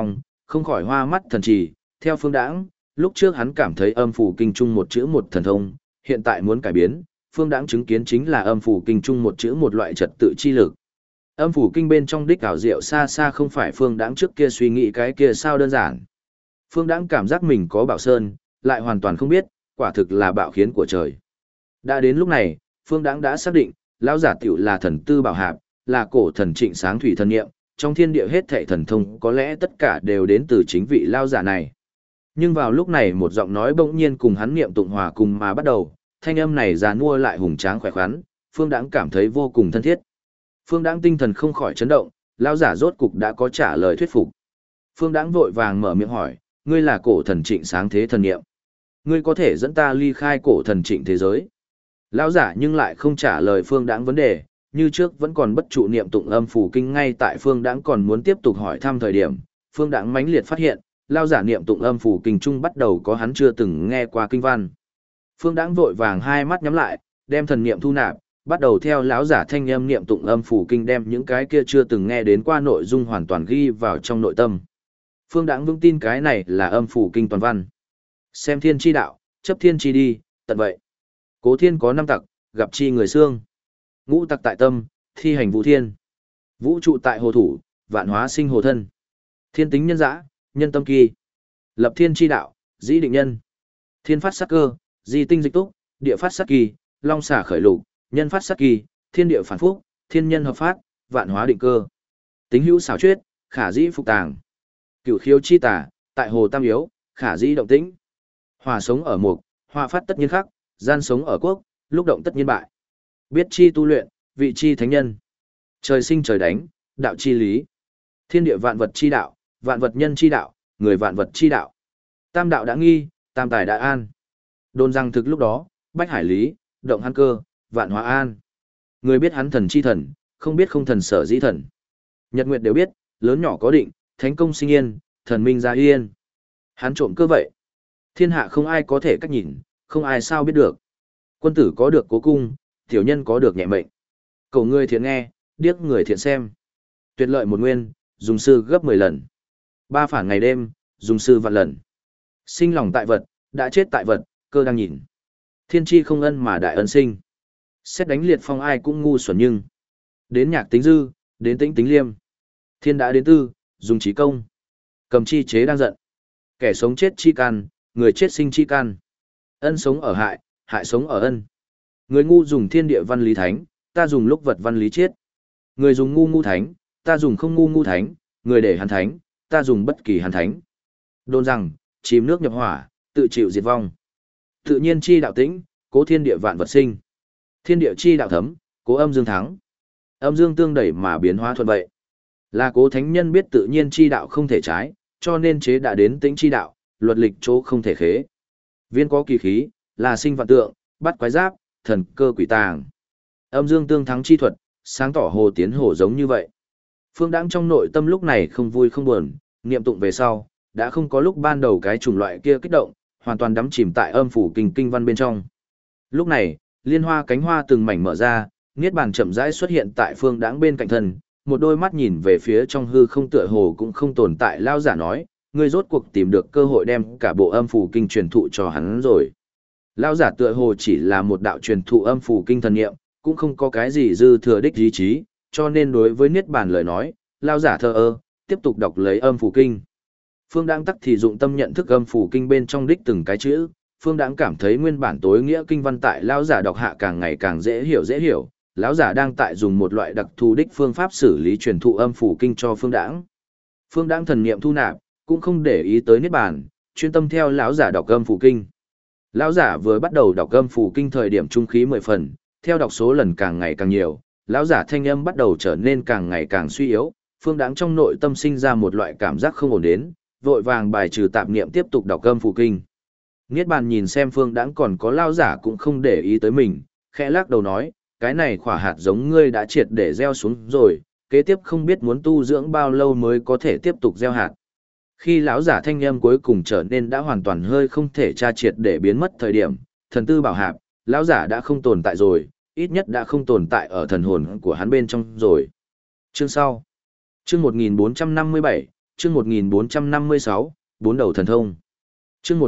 không khỏi hoa mắt thần trì, theo Phương Đãng, lúc trước hắn cảm thấy âm phủ kinh trung một chữ một thần thông, hiện tại muốn cải biến, Phương Đãng chứng kiến chính là âm phủ kinh trung một chữ một loại trật tự chi lực. Âm phủ kinh bên trong đích ảo diệu xa xa không phải Phương Đãng trước kia suy nghĩ cái kia sao đơn giản. Phương Đãng cảm giác mình có bảo sơn, lại hoàn toàn không biết, quả thực là bạo khiến của trời. Đã đến lúc này, Phương Đãng đã xác định, lão giả tiểu là thần tư bảo hạp, là cổ thần trịnh sáng thủy thần niệm, trong thiên địa hết thảy thần thông có lẽ tất cả đều đến từ chính vị lão giả này. Nhưng vào lúc này một giọng nói bỗng nhiên cùng hắn niệm tụng hòa cùng mà bắt đầu, thanh âm này giàn mua lại hùng tráng khỏe khoắn, Phương Đãng cảm thấy vô cùng thân thiết. Phương Đãng tinh thần không khỏi chấn động, lão giả rốt cục đã có trả lời thuyết phục. Phương Đãng vội vàng mở miệng hỏi, ngươi là cổ thần trịnh sáng thế thần niệm, ngươi có thể dẫn ta ly khai cổ thần trịnh thế giới? Lão giả nhưng lại không trả lời Phương Đãng vấn đề, như trước vẫn còn bất trụ niệm tụng âm phủ kinh. Ngay tại Phương Đãng còn muốn tiếp tục hỏi thăm thời điểm, Phương Đãng mãnh liệt phát hiện, lão giả niệm tụng âm phủ kinh trung bắt đầu có hắn chưa từng nghe qua kinh văn. Phương Đãng vội vàng hai mắt nhắm lại, đem thần niệm thu nạp, bắt đầu theo lão giả thanh âm niệm tụng âm phủ kinh đem những cái kia chưa từng nghe đến qua nội dung hoàn toàn ghi vào trong nội tâm. Phương Đãng vững tin cái này là âm phủ kinh toàn văn. Xem thiên chi đạo, chấp thiên chi đi, tận vậy. Cố thiên có năm tặc, gặp chi người xương. Ngũ tặc tại tâm, thi hành vũ thiên. Vũ trụ tại hồ thủ, vạn hóa sinh hồ thân. Thiên tính nhân dã, nhân tâm kỳ. Lập thiên chi đạo, dĩ định nhân. Thiên phát sát cơ, di tinh dịch túc, địa phát sát kỳ, long xả khởi lục, nhân phát sát kỳ, thiên địa phản phúc, thiên nhân hợp phát, vạn hóa định cơ. Tính hữu xảo chuyết, khả dĩ phục tàng. Cửu khiếu chi tả, tại hồ tam yếu, khả dĩ động tĩnh. Hỏa sống ở mục, hỏa phát tất nhiên khắc, gian sống ở quốc, lúc động tất nhiên bại. Biết chi tu luyện, vị chi thánh nhân. Trời sinh trời đánh, đạo chi lý. Thiên địa vạn vật chi đạo, vạn vật nhân chi đạo, người vạn vật chi đạo. Tam đạo đã nghi, tam tài đã an. Đồn rằng thực lúc đó, bách hải lý, động hắn cơ, vạn hóa an. Người biết hắn thần chi thần, không biết không thần sở dĩ thần. Nhật nguyệt đều biết, lớn nhỏ có định, thánh công sinh yên, thần minh ra yên. Hắn trộm cơ vậy. Thiên hạ không ai có thể cách nhìn, không ai sao biết được. Quân tử có được cố cung, tiểu nhân có được nhẹ mệnh. Cầu người thiện nghe, điếc người thiện xem. Tuyệt lợi một nguyên, dùng sư gấp 10 lần. Ba phản ngày đêm, dùng sư vạn lần. Sinh lòng tại vật, đã chết tại vật, cơ đang nhìn. Thiên tri không ân mà đại ân sinh. Xét đánh liệt phong ai cũng ngu xuẩn nhưng. Đến nhạc tính dư, đến tĩnh tính liêm. Thiên đã đến tư, dùng trí công. Cầm chi chế đang giận. Kẻ sống chết chi can, người chết sinh chi can. Ân sống ở hại, hại sống ở ân. Người ngu dùng thiên địa văn lý thánh, ta dùng lúc vật văn lý chiết. Người dùng ngu ngu thánh, ta dùng không ngu ngu thánh, người để hắn thánh, ta dùng bất kỳ hắn thánh. Đồn rằng, chìm nước nhập hỏa, tự chịu diệt vong. Tự nhiên chi đạo tĩnh, cố thiên địa vạn vật sinh. Thiên địa chi đạo thấm, cố âm dương thắng. Âm dương tương đẩy mà biến hóa thuận vậy. Là cố thánh nhân biết tự nhiên chi đạo không thể trái, cho nên chế đã đến tĩnh chi đạo, luật lịch chỗ không thể khế. Viên có kỳ khí, là sinh vạn tượng, bắt quái giáp, thần cơ quỷ tàng. Âm dương tương thắng chi thuật, sáng tỏ hồ tiến hồ giống như vậy. Phương Đãng trong nội tâm lúc này không vui không buồn, niệm tụng về sau, đã không có lúc ban đầu cái chủng loại kia kích động, hoàn toàn đắm chìm tại âm phủ kinh kinh văn bên trong. Lúc này, liên hoa cánh hoa từng mảnh mở ra, niết bàn chậm rãi xuất hiện tại Phương Đãng bên cạnh thân, một đôi mắt nhìn về phía trong hư không tựa hồ cũng không tồn tại lao giả nói, ngươi rốt cuộc tìm được cơ hội đem cả bộ âm phủ kinh truyền thụ cho hắn rồi. Lao giả tựa hồ chỉ là một đạo truyền thụ âm phủ kinh thần niệm, cũng không có cái gì dư thừa đích ý chí, cho nên đối với niết bàn lời nói, lao giả thờ ơ, tiếp tục đọc lấy âm phủ kinh. Phương Đãng tắc thì dụng tâm nhận thức âm phủ kinh bên trong đích từng cái chữ, Phương Đãng cảm thấy nguyên bản tối nghĩa kinh văn tại lao giả đọc hạ càng ngày càng dễ hiểu. Lão giả đang tại dùng một loại đặc thù đích phương pháp xử lý truyền thụ âm phủ kinh cho Phương Đãng. Phương Đãng thần niệm thu nạp, cũng không để ý tới niết bàn, chuyên tâm theo lão giả đọc âm phủ kinh. Lão giả vừa bắt đầu đọc âm phủ kinh thời điểm trung khí 10 phần, theo đọc số lần càng ngày càng nhiều, lão giả thanh âm bắt đầu trở nên càng ngày càng suy yếu, Phương Đãng trong nội tâm sinh ra một loại cảm giác không ổn đến, vội vàng bài trừ tạp niệm tiếp tục đọc âm phủ kinh. Niết bàn nhìn xem Phương Đãng còn có lão giả cũng không để ý tới mình, khẽ lắc đầu nói, cái này khỏa hạt giống ngươi đã triệt để gieo xuống rồi, kế tiếp không biết muốn tu dưỡng bao lâu mới có thể tiếp tục gieo hạt. Khi lão giả thanh âm cuối cùng trở nên đã hoàn toàn hơi không thể tra triệt để biến mất thời điểm, thần tư bảo hạp, lão giả đã không tồn tại rồi, ít nhất đã không tồn tại ở thần hồn của hắn bên trong rồi. Chương sau. Chương 1457, Chương 1456, bốn đầu thần thông. Chương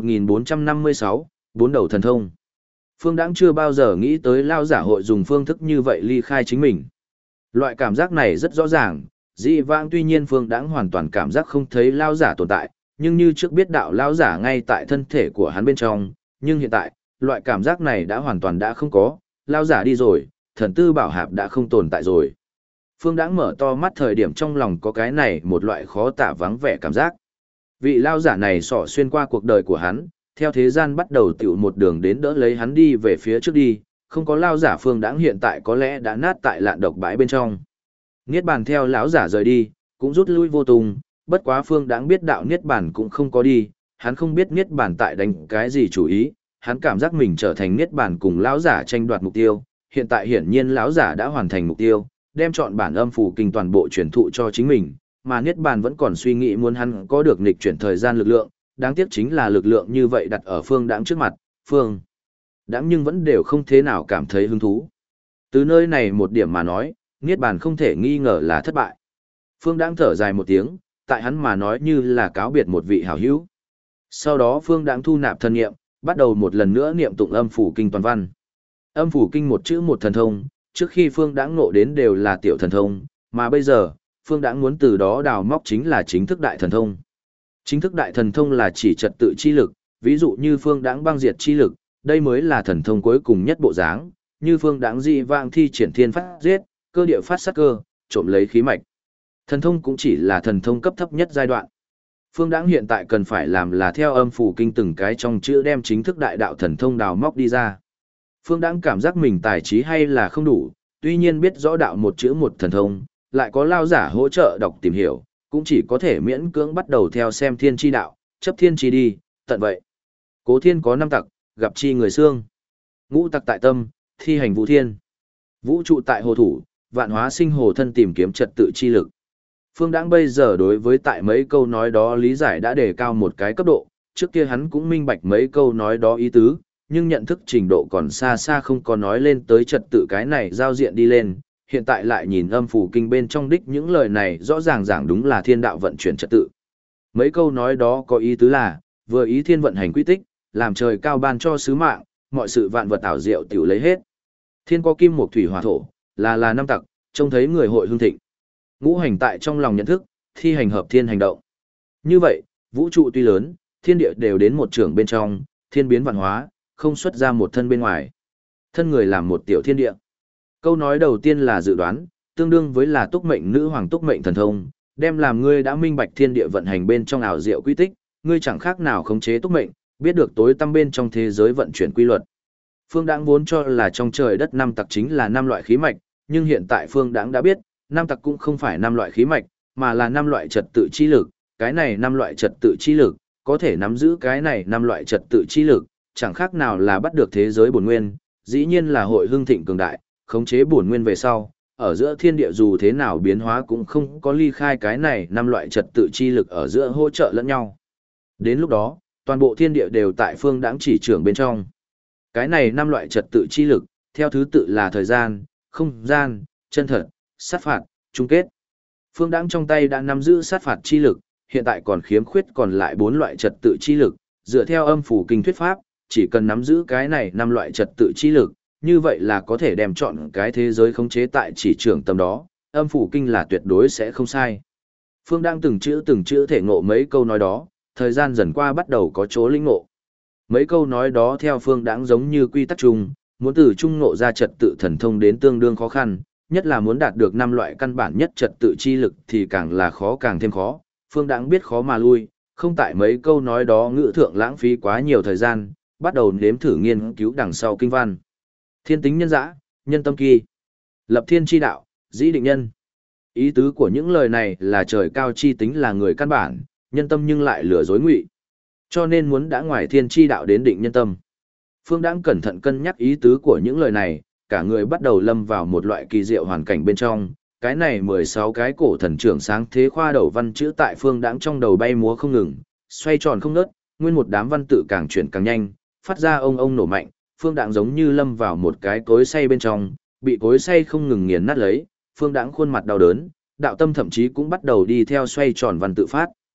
1456, bốn đầu thần thông. Phương Đãng chưa bao giờ nghĩ tới lao giả hội dùng phương thức như vậy ly khai chính mình. Loại cảm giác này rất rõ ràng, dĩ vãng tuy nhiên Phương Đãng hoàn toàn cảm giác không thấy lao giả tồn tại, nhưng như trước biết đạo lao giả ngay tại thân thể của hắn bên trong, nhưng hiện tại, loại cảm giác này đã hoàn toàn đã không có, lao giả đi rồi, thần tư bảo hạp đã không tồn tại rồi. Phương Đãng mở to mắt thời điểm trong lòng có cái này một loại khó tả vắng vẻ cảm giác. Vị lao giả này xỏ xuyên qua cuộc đời của hắn, theo thế gian bắt đầu tiểu một đường đến đỡ lấy hắn đi về phía trước đi, không có lao giả Phương Đãng hiện tại có lẽ đã nát tại lạn độc bãi bên trong. Niết bàn theo lão giả rời đi, cũng rút lui vô tung, bất quá Phương Đãng biết đạo niết bàn cũng không có đi, hắn không biết niết bàn tại đánh cái gì chủ ý, hắn cảm giác mình trở thành niết bàn cùng lão giả tranh đoạt mục tiêu, hiện tại hiển nhiên lão giả đã hoàn thành mục tiêu, đem chọn bản âm phủ kinh toàn bộ truyền thụ cho chính mình, mà niết bàn vẫn còn suy nghĩ muốn hắn có được nghịch chuyển thời gian lực lượng, đáng tiếc chính là lực lượng như vậy đặt ở Phương Đãng trước mặt, Phương Đãng nhưng vẫn đều không thế nào cảm thấy hứng thú. Từ nơi này một điểm mà nói, niết bàn không thể nghi ngờ là thất bại. Phương Đãng thở dài một tiếng, tại hắn mà nói như là cáo biệt một vị hảo hữu. Sau đó Phương Đãng thu nạp thân niệm, bắt đầu một lần nữa niệm tụng âm phủ kinh toàn văn. Âm phủ kinh một chữ một thần thông, trước khi Phương Đãng ngộ đến đều là tiểu thần thông, mà bây giờ, Phương Đãng muốn từ đó đào móc chính là chính thức đại thần thông. Chính thức đại thần thông là chỉ trật tự chi lực, ví dụ như Phương Đãng băng diệt chi lực, đây mới là thần thông cuối cùng nhất bộ dáng, như Phương Đãng dị vãng thi triển thiên phát giết, cơ địa phát sát cơ, trộm lấy khí mạch. Thần thông cũng chỉ là thần thông cấp thấp nhất giai đoạn. Phương Đãng hiện tại cần phải làm là theo âm phủ kinh từng cái trong chữ đem chính thức đại đạo thần thông đào móc đi ra. Phương Đãng cảm giác mình tài trí hay là không đủ, tuy nhiên biết rõ đạo một chữ một thần thông, lại có lao giả hỗ trợ đọc tìm hiểu, cũng chỉ có thể miễn cưỡng bắt đầu theo xem thiên chi đạo, chấp thiên chi đi, tận vậy. Cố thiên có năm tặc, gặp chi người xương. Ngũ tặc tại tâm, thi hành vũ thiên. Vũ trụ tại hồ thủ, vạn hóa sinh hồ thân tìm kiếm trật tự chi lực. Phương Đãng bây giờ đối với tại mấy câu nói đó lý giải đã đề cao một cái cấp độ, trước kia hắn cũng minh bạch mấy câu nói đó ý tứ, nhưng nhận thức trình độ còn xa xa không có nói lên tới trật tự cái này giao diện đi lên, hiện tại lại nhìn âm phủ kinh bên trong đích những lời này rõ ràng giảng đúng là thiên đạo vận chuyển trật tự. Mấy câu nói đó có ý tứ là, vừa ý thiên vận hành quy tích, làm trời cao ban cho sứ mạng, mọi sự vạn vật ảo diệu tiểu lấy hết. Thiên có kim mộc thủy hỏa thổ, là năm tặc, trông thấy người hội hương thịnh. Ngũ hành tại trong lòng nhận thức, thi hành hợp thiên hành động. Như vậy, vũ trụ tuy lớn, thiên địa đều đến một trường bên trong, thiên biến vạn hóa, không xuất ra một thân bên ngoài. Thân người làm một tiểu thiên địa. Câu nói đầu tiên là dự đoán, tương đương với là túc mệnh nữ hoàng túc mệnh thần thông, đem làm ngươi đã minh bạch thiên địa vận hành bên trong ảo diệu quy tích, ngươi chẳng khác nào khống chế túc mệnh, biết được tối tăm bên trong thế giới vận chuyển quy luật. Phương Đãng vốn cho là trong trời đất năm tặc chính là năm loại khí mạch, nhưng hiện tại Phương Đãng đã biết, năm tặc cũng không phải năm loại khí mạch, mà là năm loại trật tự chi lực, cái này năm loại trật tự chi lực, có thể nắm giữ cái này năm loại trật tự chi lực, chẳng khác nào là bắt được thế giới bổn nguyên, dĩ nhiên là hội hưng thịnh cường đại, khống chế bổn nguyên về sau, ở giữa thiên địa dù thế nào biến hóa cũng không có ly khai cái này năm loại trật tự chi lực ở giữa hỗ trợ lẫn nhau. Đến lúc đó, toàn bộ thiên địa đều tại Phương Đãng chỉ trưởng bên trong. Cái này năm loại trật tự chi lực, theo thứ tự là thời gian, không gian, chân thật, sát phạt, chung kết. Phương Đãng trong tay đã nắm giữ sát phạt chi lực, hiện tại còn khiếm khuyết còn lại 4 loại trật tự chi lực, dựa theo âm phủ kinh thuyết pháp, chỉ cần nắm giữ cái này 5 loại trật tự chi lực, như vậy là có thể đem chọn cái thế giới khống chế tại chỉ trưởng tầm đó, âm phủ kinh là tuyệt đối sẽ không sai. Phương Đãng từng chữ thể ngộ mấy câu nói đó, thời gian dần qua bắt đầu có chỗ linh ngộ. Mấy câu nói đó theo Phương Đãng giống như quy tắc chung, muốn từ trung ngộ ra trật tự thần thông đến tương đương khó khăn, nhất là muốn đạt được 5 loại căn bản nhất trật tự chi lực thì càng là khó càng thêm khó. Phương Đãng biết khó mà lui, không tại mấy câu nói đó ngữ thượng lãng phí quá nhiều thời gian, bắt đầu nếm thử nghiên cứu đằng sau kinh văn. Thiên tính nhân dã, nhân tâm kỳ. Lập thiên chi đạo, dĩ định nhân. Ý tứ của những lời này là trời cao chi tính là người căn bản, nhân tâm nhưng lại lừa dối ngụy. Cho nên muốn đã ngoài thiên chi đạo đến định nhân tâm. Phương Đãng cẩn thận cân nhắc ý tứ của những lời này, cả người bắt đầu lâm vào một loại kỳ diệu hoàn cảnh bên trong. Cái này 16 cái cổ thần trưởng sáng thế khoa đầu văn chữ tại Phương Đãng trong đầu bay múa không ngừng, xoay tròn không ngớt, nguyên một đám văn tự càng chuyển càng nhanh, phát ra ông nổ mạnh. Phương Đãng giống như lâm vào một cái cối xay bên trong, bị cối xay không ngừng nghiền nát lấy, Phương Đãng khuôn mặt đau đớn, đạo tâm thậm chí cũng bắt đầu đi theo xoay tròn văn tự phát.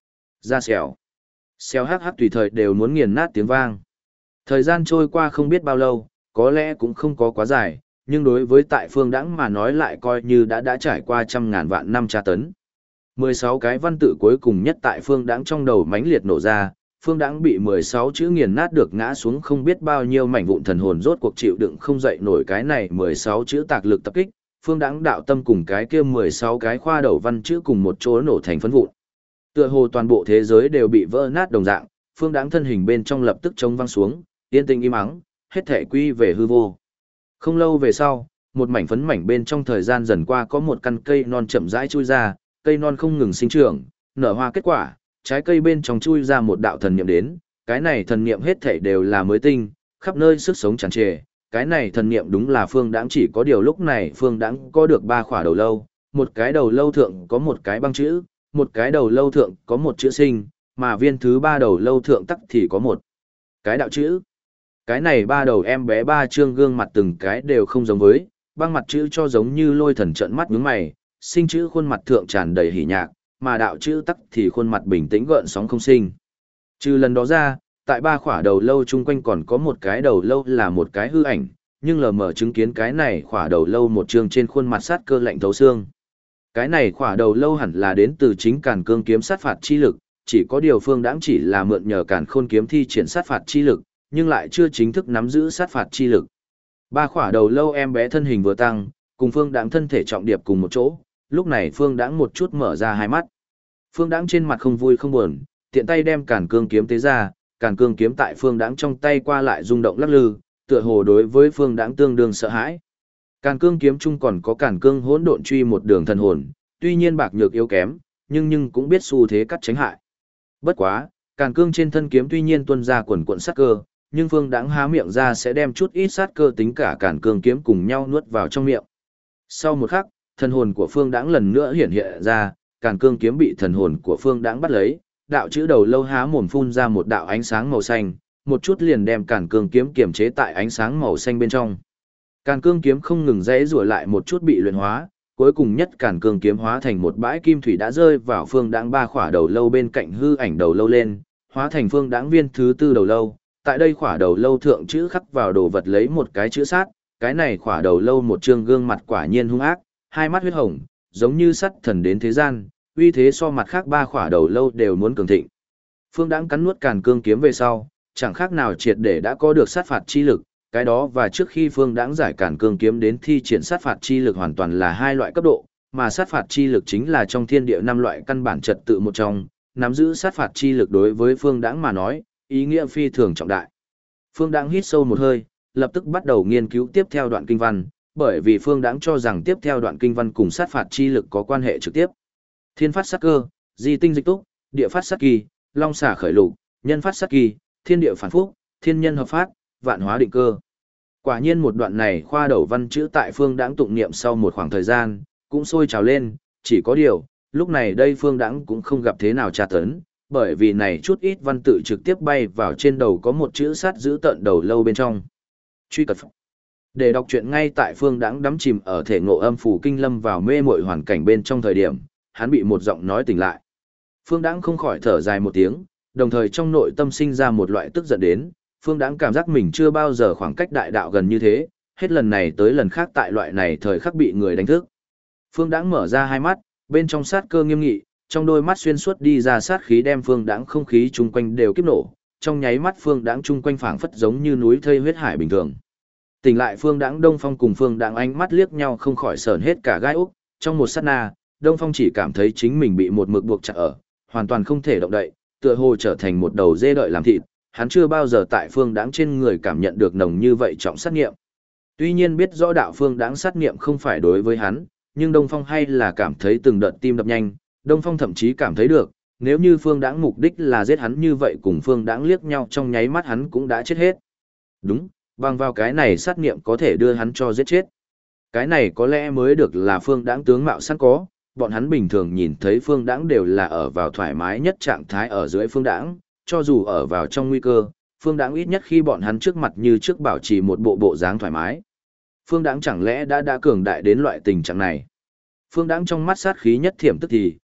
Ra xèo. Xèo hắc hắc tùy thời đều muốn nghiền nát tiếng vang. Thời gian trôi qua không biết bao lâu, có lẽ cũng không có quá dài, nhưng đối với tại Phương Đãng mà nói lại coi như đã trải qua trăm ngàn vạn năm tra tấn. 16 cái văn tự cuối cùng nhất tại Phương Đãng trong đầu mãnh liệt nổ ra, Phương Đãng bị 16 chữ nghiền nát được ngã xuống không biết bao nhiêu mảnh vụn thần hồn rốt cuộc chịu đựng không dậy nổi cái này 16 chữ tạc lực tập kích, Phương Đãng đạo tâm cùng cái kia 16 cái khoa đầu văn chữ cùng một chỗ nổ thành phấn vụn. Tựa hồ toàn bộ thế giới đều bị vỡ nát đồng dạng, Phương Đãng thân hình bên trong lập tức trống văng xuống, yên tĩnh im ắng, hết thể quy về hư vô. Không lâu về sau, một mảnh phấn mảnh bên trong thời gian dần qua có một căn cây non chậm rãi chui ra, cây non không ngừng sinh trưởng, nở hoa kết quả, trái cây bên trong chui ra một đạo thần niệm đến, cái này thần niệm hết thảy đều là mới tinh, khắp nơi sức sống tràn trề, cái này thần niệm đúng là Phương Đãng chỉ có điều lúc này Phương Đãng có được 3 khỏa đầu lâu, một cái đầu lâu thượng có một cái băng chữ, một cái đầu lâu thượng có một chữ sinh, mà viên thứ 3 đầu lâu thượng tắc thì có một cái đạo chữ. Cái này 3 đầu em bé 3 trương gương mặt từng cái đều không giống với, băng mặt chữ cho giống như lôi thần trợn mắt nhướng mày, sinh chữ khuôn mặt thượng tràn đầy hỉ nhạc, mà đạo chữ tắc thì khuôn mặt bình tĩnh gợn sóng không sinh. Trừ lần đó ra, tại 3 khỏa đầu lâu chung quanh còn có một cái đầu lâu là một cái hư ảnh, nhưng lờ mờ chứng kiến cái này khỏa đầu lâu một trương trên khuôn mặt sát cơ lạnh thấu xương. Cái này khỏa đầu lâu hẳn là đến từ chính Càn Cương kiếm sát phạt chi lực, chỉ có điều Phương Đãng chỉ là mượn nhờ Càn Khôn kiếm thi triển sát phạt chi lực, nhưng lại chưa chính thức nắm giữ sát phạt chi lực. 3 khỏa đầu lâu em bé thân hình vừa tăng, cùng Phương Đãng thân thể trọng điệp cùng một chỗ, lúc này Phương Đãng một chút mở ra hai mắt. Phương Đãng trên mặt không vui không buồn, tiện tay đem Càn Cương kiếm tế ra, Càn Cương kiếm tại Phương Đãng trong tay qua lại rung động lắc lư, tựa hồ đối với Phương Đãng tương đương sợ hãi. Càn Cương kiếm chung còn có Càn Cương hỗn độn truy một đường thần hồn, tuy nhiên bạc nhược yếu kém, nhưng cũng biết xu thế cắt tránh hại. Bất quá, Càn Cương trên thân kiếm tuy nhiên tuôn ra quần cuộn sát cơ, nhưng Phương Đãng há miệng ra sẽ đem chút ít sát cơ tính cả Càn Cương kiếm cùng nhau nuốt vào trong miệng. Sau một khắc, thần hồn của Phương Đãng lần nữa hiện hiện ra, Càn Cương kiếm bị thần hồn của Phương Đãng bắt lấy, đạo chữ đầu lâu há mồm phun ra một đạo ánh sáng màu xanh, một chút liền đem Càn Cương kiếm kiềm chế tại ánh sáng màu xanh bên trong. Càn Cương kiếm không ngừng rẽ rủa lại một chút bị luyện hóa, cuối cùng nhất Càn Cương kiếm hóa thành một bãi kim thủy đã rơi vào Phương Đãng 3 khỏa đầu lâu bên cạnh hư ảnh đầu lâu lên, hóa thành Phương Đãng viên thứ 4 đầu lâu. Tại đây khỏa đầu lâu thượng chữ khắc vào đồ vật lấy một cái chữ sát, cái này khỏa đầu lâu một trương gương mặt quả nhiên hung ác, hai mắt huyết hồng, giống như sắt thần đến thế gian, uy thế so mặt khác 3 khỏa đầu lâu đều muốn cường thịnh. Phương Đãng cắn nuốt Càn Cương kiếm về sau, chẳng khác nào triệt để đã có được sát phạt chi lực, cái đó và trước khi Phương Đãng giải Càn Cương kiếm đến thi triển sát phạt chi lực hoàn toàn là hai loại cấp độ, mà sát phạt chi lực chính là trong thiên địa 5 loại căn bản trật tự một trong, nắm giữ sát phạt chi lực đối với Phương Đãng mà nói, ý nghĩa phi thường trọng đại. Phương Đãng hít sâu một hơi, lập tức bắt đầu nghiên cứu tiếp theo đoạn kinh văn, bởi vì Phương Đãng cho rằng tiếp theo đoạn kinh văn cùng sát phạt chi lực có quan hệ trực tiếp. Thiên phát sát cơ, di tinh dịch túc, địa phát sát kỳ, long xả khởi lục, nhân phát sát kỳ, thiên địa phản phúc, thiên nhân hợp phát, vạn hóa định cơ. Quả nhiên một đoạn này khoa đầu văn chữ tại Phương Đãng tụng niệm sau một khoảng thời gian, cũng sôi trào lên, chỉ có điều, lúc này đây Phương Đãng cũng không gặp thế nào tra tấn, bởi vì này chút ít văn tự trực tiếp bay vào trên đầu có một chữ sát giữ tận đầu lâu bên trong. Truy cập. Để đọc truyện ngay tại Phương Đãng đắm chìm ở thể ngộ âm phủ kinh lâm vào mê muội hoàn cảnh bên trong thời điểm, hắn bị một giọng nói tỉnh lại. Phương Đãng không khỏi thở dài một tiếng, đồng thời trong nội tâm sinh ra một loại tức giận đến, Phương Đãng cảm giác mình chưa bao giờ khoảng cách đại đạo gần như thế, hết lần này tới lần khác tại loại này thời khắc bị người đánh thức. Phương Đãng mở ra hai mắt, bên trong sát cơ nghiêm nghị, trong đôi mắt xuyên suốt đi ra sát khí đem Phương Đãng không khí chung quanh đều kiếp nổ, trong nháy mắt Phương Đãng chung quanh phảng phất giống như núi thây huyết hải bình thường. Tỉnh lại Phương Đãng Đông Phong cùng Phương Đãng ánh mắt liếc nhau không khỏi sởn hết cả gai ốc, trong một sát na, Đông Phong chỉ cảm thấy chính mình bị một mực buộc chặt ở, hoàn toàn không thể động đậy, tựa hồ trở thành một đầu dê đợi làm thịt, hắn chưa bao giờ tại Phương Đãng trên người cảm nhận được nồng như vậy trọng sát nghiệm. Tuy nhiên biết rõ đạo Phương Đãng sát nghiệm không phải đối với hắn, nhưng Đông Phong hay là cảm thấy từng đợt tim đập nhanh, Đông Phong thậm chí cảm thấy được, nếu như Phương Đãng mục đích là giết hắn như vậy cùng Phương Đãng liếc nhau trong nháy mắt hắn cũng đã chết hết. Đúng, bằng vào cái này sát nghiệm có thể đưa hắn cho giết chết. Cái này có lẽ mới được là Phương Đãng tướng mạo sẵn có, bọn hắn bình thường nhìn thấy Phương Đãng đều là ở vào thoải mái nhất trạng thái ở dưới Phương Đãng, cho dù ở vào trong nguy cơ, Phương Đãng ít nhất khi bọn hắn trước mặt như trước bảo trì một bộ dáng thoải mái. Phương Đãng chẳng lẽ đã cường đại đến loại tình trạng này. Phương Đãng trong mắt sát khí nhất thiểm tức thì,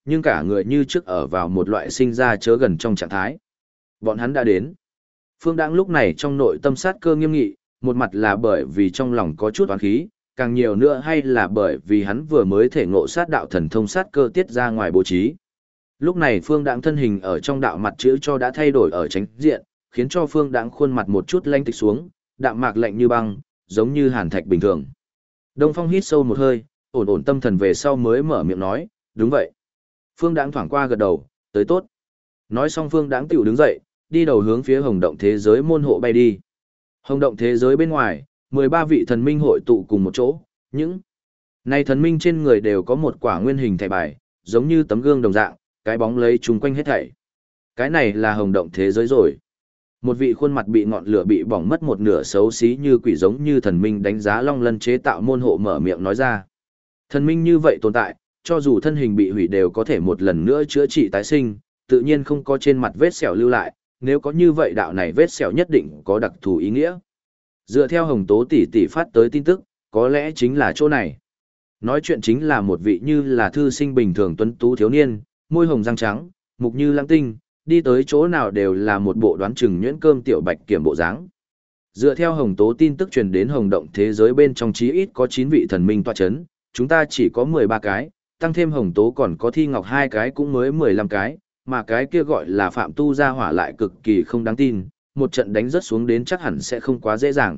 nhưng cả người như trước ở vào một loại sinh ra chớ gần trong trạng thái. Bọn hắn đã đến. Phương Đãng lúc này trong nội tâm sát cơ nghiêm nghị, một mặt là bởi vì trong lòng có chút oán khí, càng nhiều nữa hay là bởi vì hắn vừa mới thể ngộ sát đạo thần thông sát cơ tiết ra ngoài bố trí. Lúc này Phương Đãng thân hình ở trong đạo mặt chữ cho đã thay đổi ở tránh diện, khiến cho Phương Đãng khuôn mặt một chút lanh tịch xuống, đạm mạc lạnh như băng, giống như hàn thạch bình thường. Đông Phong hít sâu một hơi, ổn ổn tâm thần về sau mới mở miệng nói, đúng vậy. Phương Đãng thoảng qua gật đầu, tới tốt. Nói xong Phương Đãng tiểu đứng dậy, đi đầu hướng phía hồng động thế giới môn hộ bay đi. Hồng động thế giới bên ngoài, 13 vị thần minh hội tụ cùng một chỗ, những này thần minh trên người đều có một quả nguyên hình thẻ bài, giống như tấm gương đồng dạng, cái bóng lấy chung quanh hết thảy. Cái này là hồng động thế giới rồi. Một vị khuôn mặt bị ngọn lửa bị bỏng mất một nửa xấu xí như quỷ giống như thần minh đánh giá Long Lân chế tạo môn hộ mở miệng nói ra. Thần minh như vậy tồn tại, cho dù thân hình bị hủy đều có thể một lần nữa chữa trị tái sinh, tự nhiên không có trên mặt vết sẹo lưu lại, nếu có như vậy đạo này vết sẹo nhất định có đặc thù ý nghĩa. Dựa theo Hồng Tố tỷ tỷ phát tới tin tức, có lẽ chính là chỗ này. Nói chuyện chính là một vị như là thư sinh bình thường tuấn tú thiếu niên, môi hồng răng trắng, mục như lãng tinh, đi tới chỗ nào đều là một bộ đoán chừng nhuyễn cơm tiểu bạch kiểm bộ dáng. Dựa theo Hồng Tố tin tức truyền đến Hồng Động thế giới bên trong chí ít có 9 vị thần minh tọa chấn, chúng ta chỉ có 13 cái, tăng thêm Hồng Tố còn có Thi Ngọc 2 cái cũng mới 15 cái, mà cái kia gọi là Phạm Tu gia hỏa lại cực kỳ không đáng tin, một trận đánh rất xuống đến chắc hẳn sẽ không quá dễ dàng.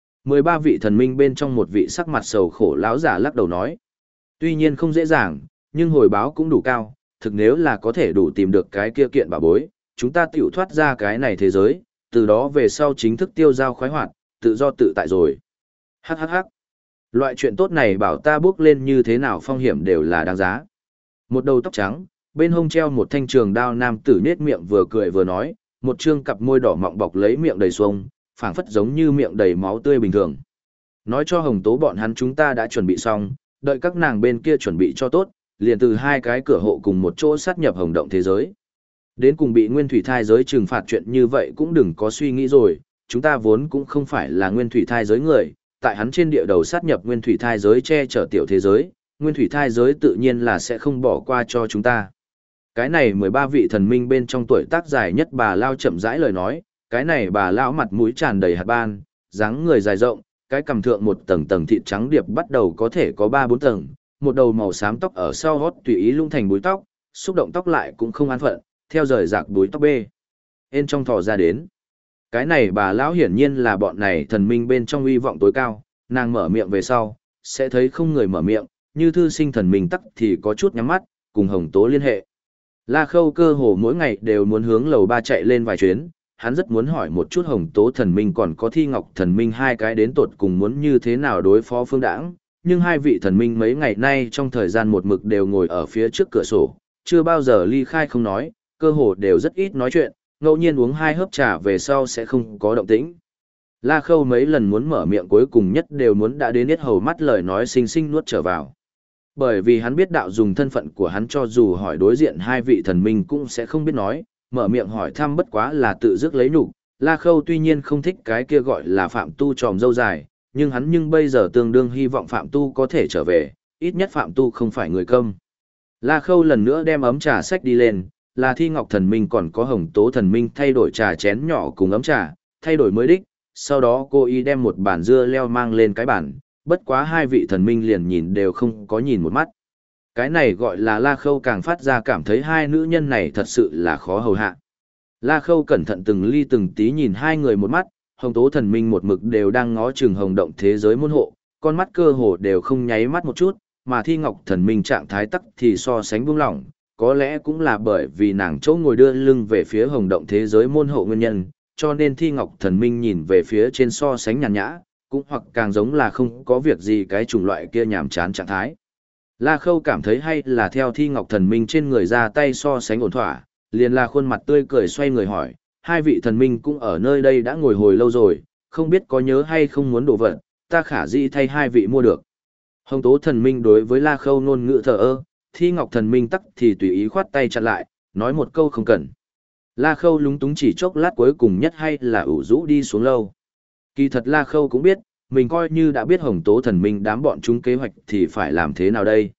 13 vị thần minh bên trong một vị sắc mặt sầu khổ lão giả lắc đầu nói. Tuy nhiên không dễ dàng, nhưng hồi báo cũng đủ cao, thực nếu là có thể đủ tìm được cái kia kiện bảo bối, chúng ta tiểu thoát ra cái này thế giới, từ đó về sau chính thức tiêu giao khoái hoạt, tự do tự tại rồi. Hắc hắc hắc. Loại chuyện tốt này bảo ta bước lên như thế nào phong hiểm đều là đáng giá. Một đầu tóc trắng, bên hông treo một thanh trường đao nam tử nết miệng vừa cười vừa nói, một trương cặp môi đỏ mọng bọc lấy miệng đầy xuông, phảng phất giống như miệng đầy máu tươi bình thường. Nói cho Hồng Tố bọn hắn chúng ta đã chuẩn bị xong, đợi các nàng bên kia chuẩn bị cho tốt, liền từ hai cái cửa hộ cùng một chỗ sát nhập Hồng Động thế giới. Đến cùng bị Nguyên Thủy Thai giới trừng phạt chuyện như vậy cũng đừng có suy nghĩ rồi, chúng ta vốn cũng không phải là Nguyên Thủy Thai giới người, tại hắn trên địa đầu sát nhập Nguyên Thủy Thai giới che chở tiểu thế giới, Nguyên Thủy Thai giới tự nhiên là sẽ không bỏ qua cho chúng ta. Cái này 13 vị thần minh bên trong tuổi tác dài nhất bà Lao chậm rãi lời nói, cái này bà Lão mặt mũi tràn đầy hạt ban, dáng người dài rộng, cái cằm thượng một tầng tầng thịt trắng điệp bắt đầu có thể có 3-4 tầng, một đầu màu xám tóc ở sau hót tùy ý lung thành búi tóc, xúc động tóc lại cũng không an phận, theo rời rạc búi tóc bê. Ên trong thò ra đến. Cái này bà Lão hiển nhiên là bọn này thần minh bên trong uy vọng tối cao, nàng mở miệng về sau, sẽ thấy không người mở miệng, như thư sinh thần minh tắc thì có chút nhắm mắt, cùng Hồng Tố liên hệ. La Khâu cơ hồ mỗi ngày đều muốn hướng lầu 3 chạy lên vài chuyến, hắn rất muốn hỏi một chút Hồng Tố thần minh còn có Thi Ngọc thần minh hai cái đến tột cùng muốn như thế nào đối phó Phương Đãng, nhưng hai vị thần minh mấy ngày nay trong thời gian một mực đều ngồi ở phía trước cửa sổ, chưa bao giờ ly khai không nói, cơ hồ đều rất ít nói chuyện, ngẫu nhiên uống hai hớp trà về sau sẽ không có động tĩnh. La Khâu mấy lần muốn mở miệng cuối cùng nhất đều muốn đã đến hết hầu mắt lời nói xinh xinh nuốt trở vào. Bởi vì hắn biết đạo dùng thân phận của hắn cho dù hỏi đối diện hai vị thần minh cũng sẽ không biết nói, mở miệng hỏi thăm bất quá là tự dứt lấy nhục. La Khâu tuy nhiên không thích cái kia gọi là Phạm Tu tròm dâu dài, nhưng bây giờ tương đương hy vọng Phạm Tu có thể trở về, ít nhất Phạm Tu không phải người câm. La Khâu lần nữa đem ấm trà xách đi lên, là Thi Ngọc thần minh còn có Hồng Tố thần minh thay đổi trà chén nhỏ cùng ấm trà, thay đổi mới đích, sau đó cô y đem một bản dưa leo mang lên cái bản, bất quá hai vị thần minh liền nhìn đều không có nhìn một mắt. Cái này gọi là La Khâu càng phát ra cảm thấy hai nữ nhân này thật sự là khó hầu hạ. La Khâu cẩn thận từng ly từng tí nhìn hai người một mắt, Hồng Tố thần minh một mực đều đang ngó chừng Hồng Động thế giới môn hộ, con mắt cơ hồ đều không nháy mắt một chút, mà Thi Ngọc thần minh trạng thái tắc thì so sánh buông lỏng, có lẽ cũng là bởi vì nàng chỗ ngồi đưa lưng về phía Hồng Động thế giới môn hộ nguyên nhân, cho nên Thi Ngọc thần minh nhìn về phía trên so sánh nhàn nhã, cũng hoặc càng giống là không có việc gì cái chủng loại kia nhàm chán trạng thái. La Khâu cảm thấy hay là theo Thi Ngọc thần minh trên người ra tay so sánh ổn thỏa, liền là khuôn mặt tươi cười xoay người hỏi, hai vị thần minh cũng ở nơi đây đã ngồi hồi lâu rồi, không biết có nhớ hay không muốn đổ vật, ta khả dĩ thay hai vị mua được. Hồng Tố thần minh đối với La Khâu ngôn ngữ thờ ơ, Thi Ngọc thần minh tắc thì tùy ý khoát tay chặn lại, nói một câu không cần. La Khâu lúng túng chỉ chốc lát cuối cùng nhất hay là ủ rũ đi xuống lâu. Kỳ thật La Khâu cũng biết, mình coi như đã biết Hồng Tố thần minh đám bọn chúng kế hoạch thì phải làm thế nào đây.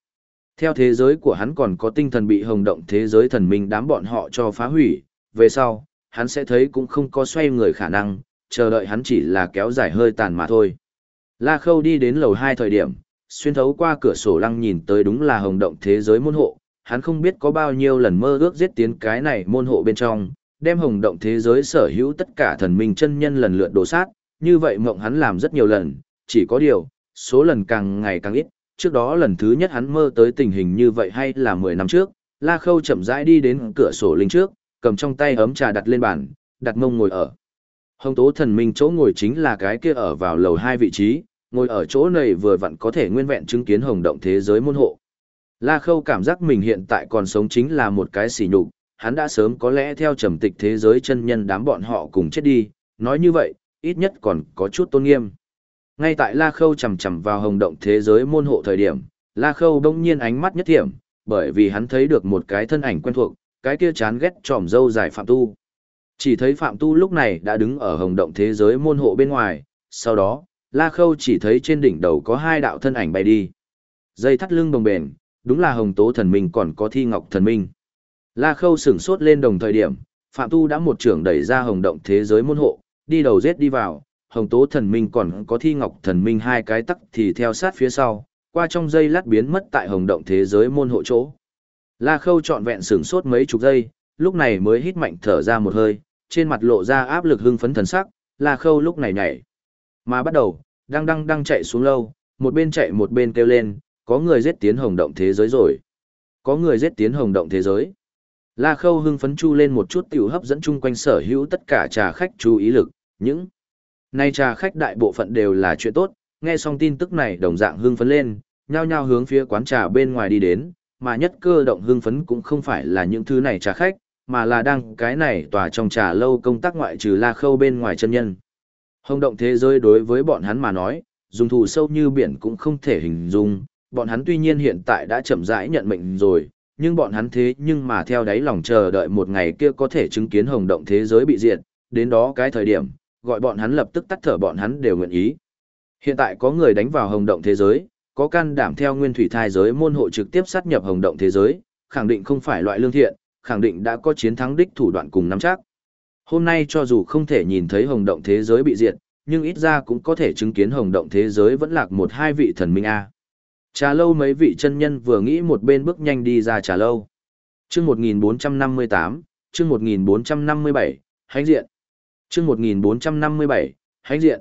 Theo thế giới của hắn còn có tinh thần bị hồng động thế giới thần minh đám bọn họ cho phá hủy, về sau, hắn sẽ thấy cũng không có xoay người khả năng, chờ đợi hắn chỉ là kéo dài hơi tàn mà thôi. La Khâu đi đến lầu 2 thời điểm, xuyên thấu qua cửa sổ lăng nhìn tới đúng là hồng động thế giới môn hộ, hắn không biết có bao nhiêu lần mơ ước giết tiến cái này môn hộ bên trong, đem hồng động thế giới sở hữu tất cả thần minh chân nhân lần lượt đổ sát, như vậy mộng hắn làm rất nhiều lần, chỉ có điều, số lần càng ngày càng ít, trước đó lần thứ nhất hắn mơ tới tình hình như vậy hay là 10 năm trước, La Khâu chậm rãi đi đến cửa sổ linh trước, cầm trong tay ấm trà đặt lên bàn, đặt mông ngồi ở. Hồng tố thần minh chỗ ngồi chính là cái kia ở vào lầu 2 vị trí, ngồi ở chỗ này vừa vặn có thể nguyên vẹn chứng kiến hồng động thế giới môn hộ. La Khâu cảm giác mình hiện tại còn sống chính là một cái sỉ nhục, hắn đã sớm có lẽ theo trầm tịch thế giới chân nhân đám bọn họ cùng chết đi, nói như vậy, ít nhất còn có chút tôn nghiêm. Ngay tại La Khâu chầm chầm vào hồng động thế giới môn hộ thời điểm, La Khâu đông nhiên ánh mắt nhất thiểm, bởi vì hắn thấy được một cái thân ảnh quen thuộc, cái kia chán ghét tròm dâu dài Phạm Tu. Chỉ thấy Phạm Tu lúc này đã đứng ở hồng động thế giới môn hộ bên ngoài, sau đó, La Khâu chỉ thấy trên đỉnh đầu có hai đạo thân ảnh bay đi. Dây thắt lưng bồng bềnh, đúng là hồng tố thần minh còn có thi ngọc thần minh. La Khâu sửng sốt lên đồng thời điểm, Phạm Tu đã một trưởng đẩy ra hồng động thế giới môn hộ, đi đầu giết đi vào, hồng tố thần minh còn có thi ngọc thần minh hai cái tắc thì theo sát phía sau, qua trong giây lát biến mất tại hồng động thế giới môn hộ chỗ. La Khâu trọn vẹn sửng sốt mấy chục giây, lúc này mới hít mạnh thở ra một hơi, trên mặt lộ ra áp lực hưng phấn thần sắc, La Khâu lúc này nhảy. Mà bắt đầu, đang chạy xuống lâu, một bên chạy một bên kêu lên, có người giết tiến hồng động thế giới rồi. Có người giết tiến hồng động thế giới. La Khâu hưng phấn chu lên một chút tiểu hấp dẫn chung quanh sở hữu tất cả trà khách chú ý lực, những nay trà khách đại bộ phận đều là chuyện tốt, nghe xong tin tức này đồng dạng hưng phấn lên, nhao nhao hướng phía quán trà bên ngoài đi đến, mà nhất cơ động hưng phấn cũng không phải là những thứ này trà khách, mà là đang cái này tòa trong trà lâu công tác ngoại trừ La Khâu bên ngoài chân nhân. Hồng động thế giới đối với bọn hắn mà nói, dùng thù sâu như biển cũng không thể hình dung, bọn hắn tuy nhiên hiện tại đã chậm rãi nhận mệnh rồi, nhưng bọn hắn thế nhưng mà theo đáy lòng chờ đợi một ngày kia có thể chứng kiến hồng động thế giới bị diệt, đến đó cái thời điểm, gọi bọn hắn lập tức tắt thở bọn hắn đều nguyện ý. Hiện tại có người đánh vào hồng động thế giới, có can đảm theo nguyên thủy thai giới môn hộ trực tiếp sát nhập hồng động thế giới, khẳng định không phải loại lương thiện, khẳng định đã có chiến thắng đích thủ đoạn cùng nắm chắc. Hôm nay cho dù không thể nhìn thấy hồng động thế giới bị diệt, nhưng ít ra cũng có thể chứng kiến hồng động thế giới vẫn lạc một hai vị thần minh A. Trà lâu mấy vị chân nhân vừa nghĩ một bên bước nhanh đi ra trà lâu. Chương 1458, chương 1457, hãnh diện. Chương 1457, hãnh diện.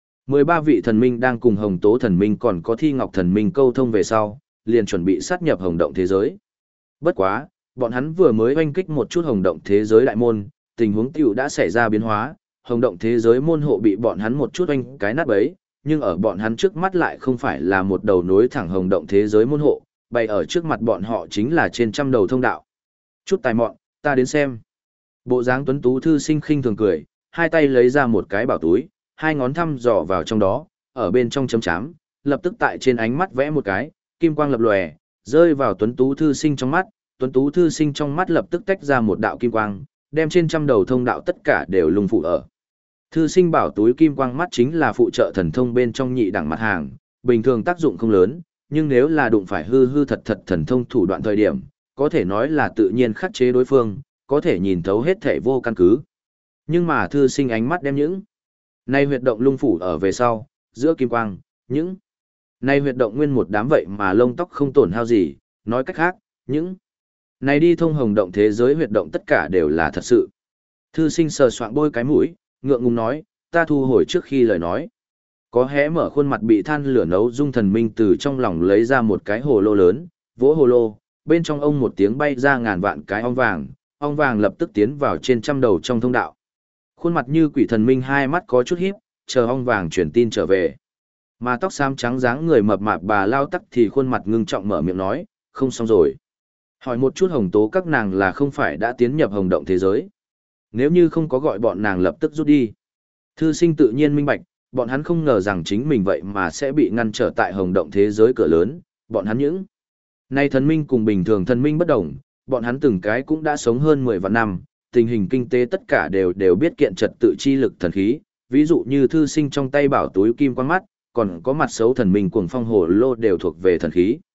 13 vị thần minh đang cùng hồng tố thần minh còn có thi ngọc thần minh câu thông về sau, liền chuẩn bị sát nhập hồng động thế giới. Bất quá, bọn hắn vừa mới oanh kích một chút hồng động thế giới đại môn, tình huống tiểu đã xảy ra biến hóa, hồng động thế giới môn hộ bị bọn hắn một chút oanh cái nát bấy, nhưng ở bọn hắn trước mắt lại không phải là một đầu nối thẳng hồng động thế giới môn hộ, bày ở trước mặt bọn họ chính là trên trăm đầu thông đạo. Chút tài mọn, ta đến xem. Bộ dáng tuấn tú thư sinh khinh thường cười, hai tay lấy ra một cái bảo túi, hai ngón thăm dò vào trong đó, ở bên trong chấm chám, lập tức tại trên ánh mắt vẽ một cái, kim quang lập lòe, rơi vào tuấn tú thư sinh trong mắt, tuấn tú thư sinh trong mắt lập tức tách ra một đạo kim quang, đem trên trăm đầu thông đạo tất cả đều lung phụ ở. Thư sinh bảo túi kim quang mắt chính là phụ trợ thần thông bên trong nhị đẳng mặt hàng, bình thường tác dụng không lớn, nhưng nếu là đụng phải hư hư thật thật thần thông thủ đoạn thời điểm, có thể nói là tự nhiên khắc chế đối phương, có thể nhìn thấu hết thể vô căn cứ. Nhưng mà thư sinh ánh mắt đem những nay huyệt động lung phủ ở về sau, giữa kim quang, những nay huyệt động nguyên một đám vậy mà lông tóc không tổn hao gì, nói cách khác, những này đi thông hồng động thế giới huyệt động tất cả đều là thật sự. Thư sinh sờ soạng bôi cái mũi, ngượng ngùng nói, ta thu hồi trước khi lời nói. Có hé mở khuôn mặt bị than lửa nấu dung thần minh từ trong lòng lấy ra một cái hồ lô lớn, vỗ hồ lô, bên trong ông một tiếng bay ra ngàn vạn cái ong vàng lập tức tiến vào trên trăm đầu trong thông đạo. Khuôn mặt như quỷ thần minh hai mắt có chút híp, chờ ong vàng truyền tin trở về. Mà tóc xám trắng dáng người mập mạp bà lao tắc thì khuôn mặt ngưng trọng mở miệng nói, không xong rồi. Hỏi một chút hồng tố các nàng là không phải đã tiến nhập hồng động thế giới. Nếu như không có gọi bọn nàng lập tức rút đi. Thư sinh tự nhiên minh bạch, bọn hắn không ngờ rằng chính mình vậy mà sẽ bị ngăn trở tại hồng động thế giới cửa lớn, bọn hắn những. Nay thần minh cùng bình thường thần minh bất đồng, bọn hắn từng cái cũng đã sống hơn 10 vạn năm, tình hình kinh tế tất cả đều biết kiện trật tự chi lực thần khí, ví dụ như thư sinh trong tay bảo túi kim quang mắt, còn có mặt xấu thần minh cuồng phong hồ lô đều thuộc về thần khí.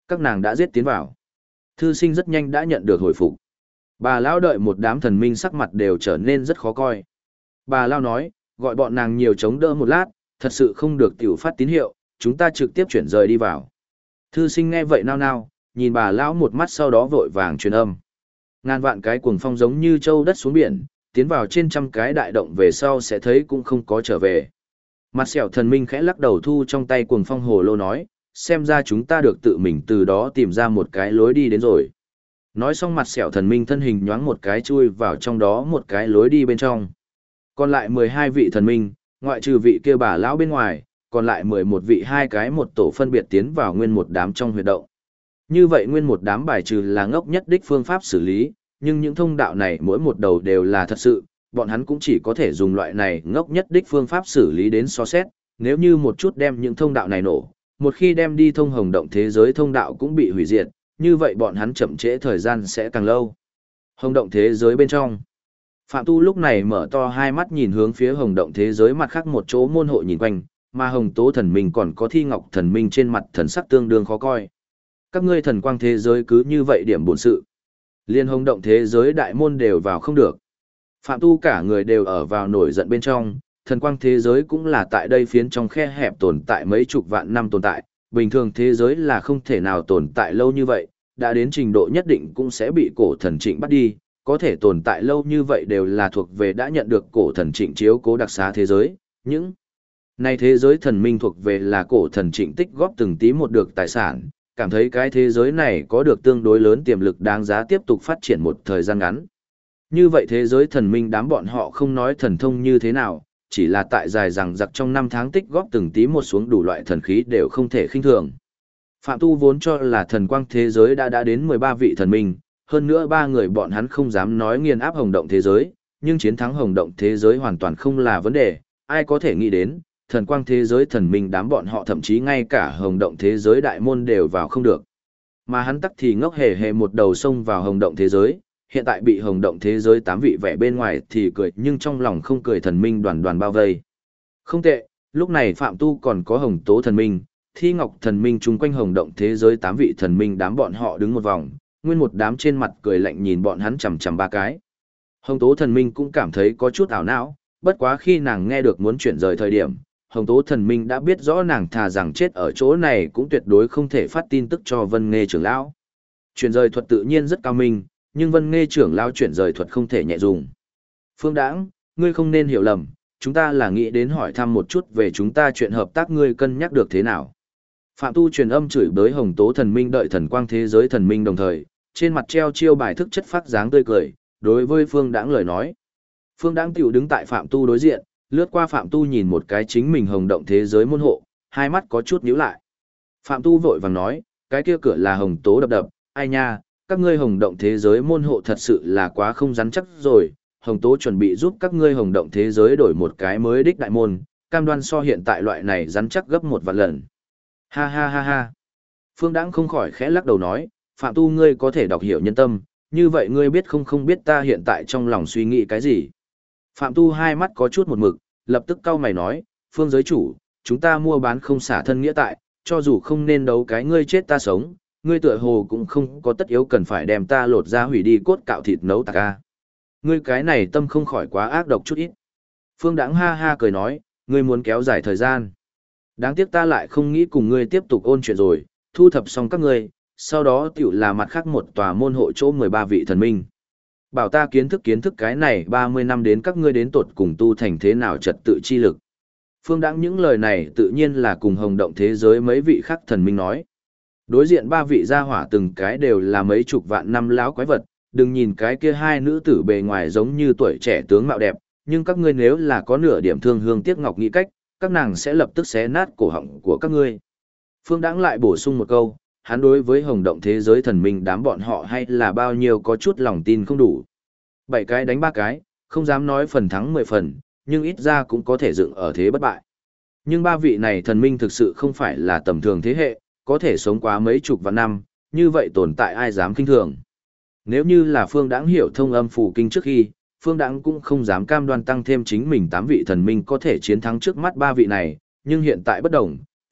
Các nàng đã giết tiến vào. Thư sinh rất nhanh đã nhận được hồi phục. Bà Lão đợi một đám thần minh sắc mặt đều trở nên rất khó coi. Bà Lão nói, gọi bọn nàng nhiều chống đỡ một lát, thật sự không được tiểu phát tín hiệu, chúng ta trực tiếp chuyển rời đi vào. Thư sinh nghe vậy nao nao, nhìn bà Lão một mắt sau đó vội vàng truyền âm. Ngàn vạn cái cuồng phong giống như châu đất xuống biển, tiến vào trên trăm cái đại động về sau sẽ thấy cũng không có trở về. Mặt sẹo thần minh khẽ lắc đầu thu trong tay cuồng phong hồ lô nói, xem ra chúng ta được tự mình từ đó tìm ra một cái lối đi đến rồi. Nói xong mặt sẹo thần minh thân hình nhoáng một cái chui vào trong đó một cái lối đi bên trong. Còn lại 12 vị thần minh, ngoại trừ vị kia bà lão bên ngoài, còn lại 11 vị hai cái một tổ phân biệt tiến vào nguyên một đám trong huyệt động. Như vậy nguyên một đám bài trừ là ngốc nhất đích phương pháp xử lý, nhưng những thông đạo này mỗi một đầu đều là thật sự, bọn hắn cũng chỉ có thể dùng loại này ngốc nhất đích phương pháp xử lý đến so xét, nếu như một chút đem những thông đạo này nổ, một khi đem đi thông hồng động thế giới thông đạo cũng bị hủy diệt, như vậy bọn hắn chậm trễ thời gian sẽ càng lâu. Hồng động thế giới bên trong. Phạm Tu lúc này mở to hai mắt nhìn hướng phía hồng động thế giới mặt khác một chỗ môn hộ nhìn quanh, mà hồng tố thần minh còn có thi ngọc thần minh trên mặt thần sắc tương đương khó coi. Các ngươi thần quang thế giới cứ như vậy điểm bổn sự. Liên hồng động thế giới đại môn đều vào không được. Phạm Tu cả người đều ở vào nổi giận bên trong, thần quang thế giới cũng là tại đây phiến trong khe hẹp tồn tại mấy chục vạn năm tồn tại, bình thường thế giới là không thể nào tồn tại lâu như vậy, đã đến trình độ nhất định cũng sẽ bị cổ thần trịnh bắt đi, có thể tồn tại lâu như vậy đều là thuộc về đã nhận được cổ thần trịnh chiếu cố đặc xá thế giới, những này thế giới thần minh thuộc về là cổ thần trịnh tích góp từng tí một được tài sản, cảm thấy cái thế giới này có được tương đối lớn tiềm lực đáng giá tiếp tục phát triển một thời gian ngắn. Như vậy thế giới thần minh đám bọn họ không nói thần thông như thế nào, chỉ là tại dài rằng giặc trong năm tháng tích góp từng tí một xuống đủ loại thần khí đều không thể khinh thường. Phạm Tu vốn cho là thần quang thế giới đã đến 13 vị thần minh, hơn nữa ba người bọn hắn không dám nói nghiền áp hồng động thế giới, nhưng chiến thắng hồng động thế giới hoàn toàn không là vấn đề, ai có thể nghĩ đến, thần quang thế giới thần minh đám bọn họ thậm chí ngay cả hồng động thế giới đại môn đều vào không được. Mà hắn tắc thì ngốc hề hề một đầu xông vào hồng động thế giới, hiện tại bị hồng động thế giới 8 vị vẻ bên ngoài thì cười nhưng trong lòng không cười thần minh đoàn đoàn bao vây. Không tệ, lúc này Phạm Tu còn có hồng tố thần minh, thi ngọc thần minh chung quanh hồng động thế giới 8 vị thần minh đám bọn họ đứng một vòng, nguyên một đám trên mặt cười lạnh nhìn bọn hắn chằm chằm ba cái. Hồng tố thần minh cũng cảm thấy có chút ảo não, bất quá khi nàng nghe được muốn chuyển rời thời điểm, hồng tố thần minh đã biết rõ nàng thà rằng chết ở chỗ này cũng tuyệt đối không thể phát tin tức cho Vân Nghê trưởng lão. Chuyển rời thuật tự nhiên rất cao minh, nhưng Vân Nghê trưởng lão chuyển rời thuật không thể nhẹ dùng. Phương Đãng, ngươi không nên hiểu lầm, chúng ta là nghĩ đến hỏi thăm một chút về chúng ta chuyện hợp tác, ngươi cân nhắc được thế nào. Phạm Tu truyền âm chửi bới hồng tố thần minh đợi thần quang thế giới thần minh đồng thời, trên mặt treo chiêu bài thức chất phát dáng tươi cười, đối với Phương Đãng lời nói. Phương Đãng tiểu đứng tại Phạm Tu đối diện, lướt qua Phạm Tu nhìn một cái chính mình hồng động thế giới môn hộ, hai mắt có chút nhíu lại. Phạm Tu vội vàng nói, cái kia cửa là hồng tố đập đập, ai nha, các ngươi hồng động thế giới môn hộ thật sự là quá không rắn chắc rồi, hồng tố chuẩn bị giúp các ngươi hồng động thế giới đổi một cái mới đích đại môn, cam đoan so hiện tại loại này rắn chắc gấp 1 vạn lần. Ha ha ha ha. Phương Đãng không khỏi khẽ lắc đầu nói, Phạm Tu ngươi có thể đọc hiểu nhân tâm, như vậy ngươi biết không biết ta hiện tại trong lòng suy nghĩ cái gì. Phạm Tu hai mắt có chút một mực, lập tức cau mày nói, Phương giới chủ, chúng ta mua bán không xả thân nghĩa tại, cho dù không nên đấu cái ngươi chết ta sống, ngươi tựa hồ cũng không có tất yếu cần phải đem ta lột ra hủy đi cốt cạo thịt nấu tạc ca. Ngươi cái này tâm không khỏi quá ác độc chút ít. Phương Đãng ha ha cười nói, ngươi muốn kéo dài thời gian. Đáng tiếc ta lại không nghĩ cùng ngươi tiếp tục ôn chuyện rồi, thu thập xong các ngươi, sau đó tiểu là mặt khác một tòa môn hộ chỗ 13 vị thần minh. Bảo ta kiến thức cái này 30 năm đến các ngươi đến tột cùng tu thành thế nào trật tự chi lực. Phương Đãng những lời này tự nhiên là cùng hồng động thế giới mấy vị khác thần minh nói. Đối diện 3 vị gia hỏa từng cái đều là mấy chục vạn năm láo quái vật, đừng nhìn cái kia hai nữ tử bề ngoài giống như tuổi trẻ tướng mạo đẹp, nhưng các ngươi nếu là có nửa điểm thương hương tiếc ngọc nghĩ cách, các nàng sẽ lập tức xé nát cổ họng của các ngươi. Phương Đãng lại bổ sung một câu, hắn đối với hồng động thế giới thần minh đám bọn họ hay là bao nhiêu có chút lòng tin không đủ. 7 cái đánh 3 cái, không dám nói phần thắng 10 phần, nhưng ít ra cũng có thể dựng ở thế bất bại. Nhưng 3 vị này thần minh thực sự không phải là tầm thường thế hệ, có thể sống quá mấy chục vạn năm, như vậy tồn tại ai dám kinh thường. Nếu như là Phương Đãng hiểu thông âm phủ kinh trước khi, Phương Đãng cũng không dám cam đoan tăng thêm chính mình 8 vị thần minh có thể chiến thắng trước mắt 3 vị này, nhưng hiện tại bất đồng,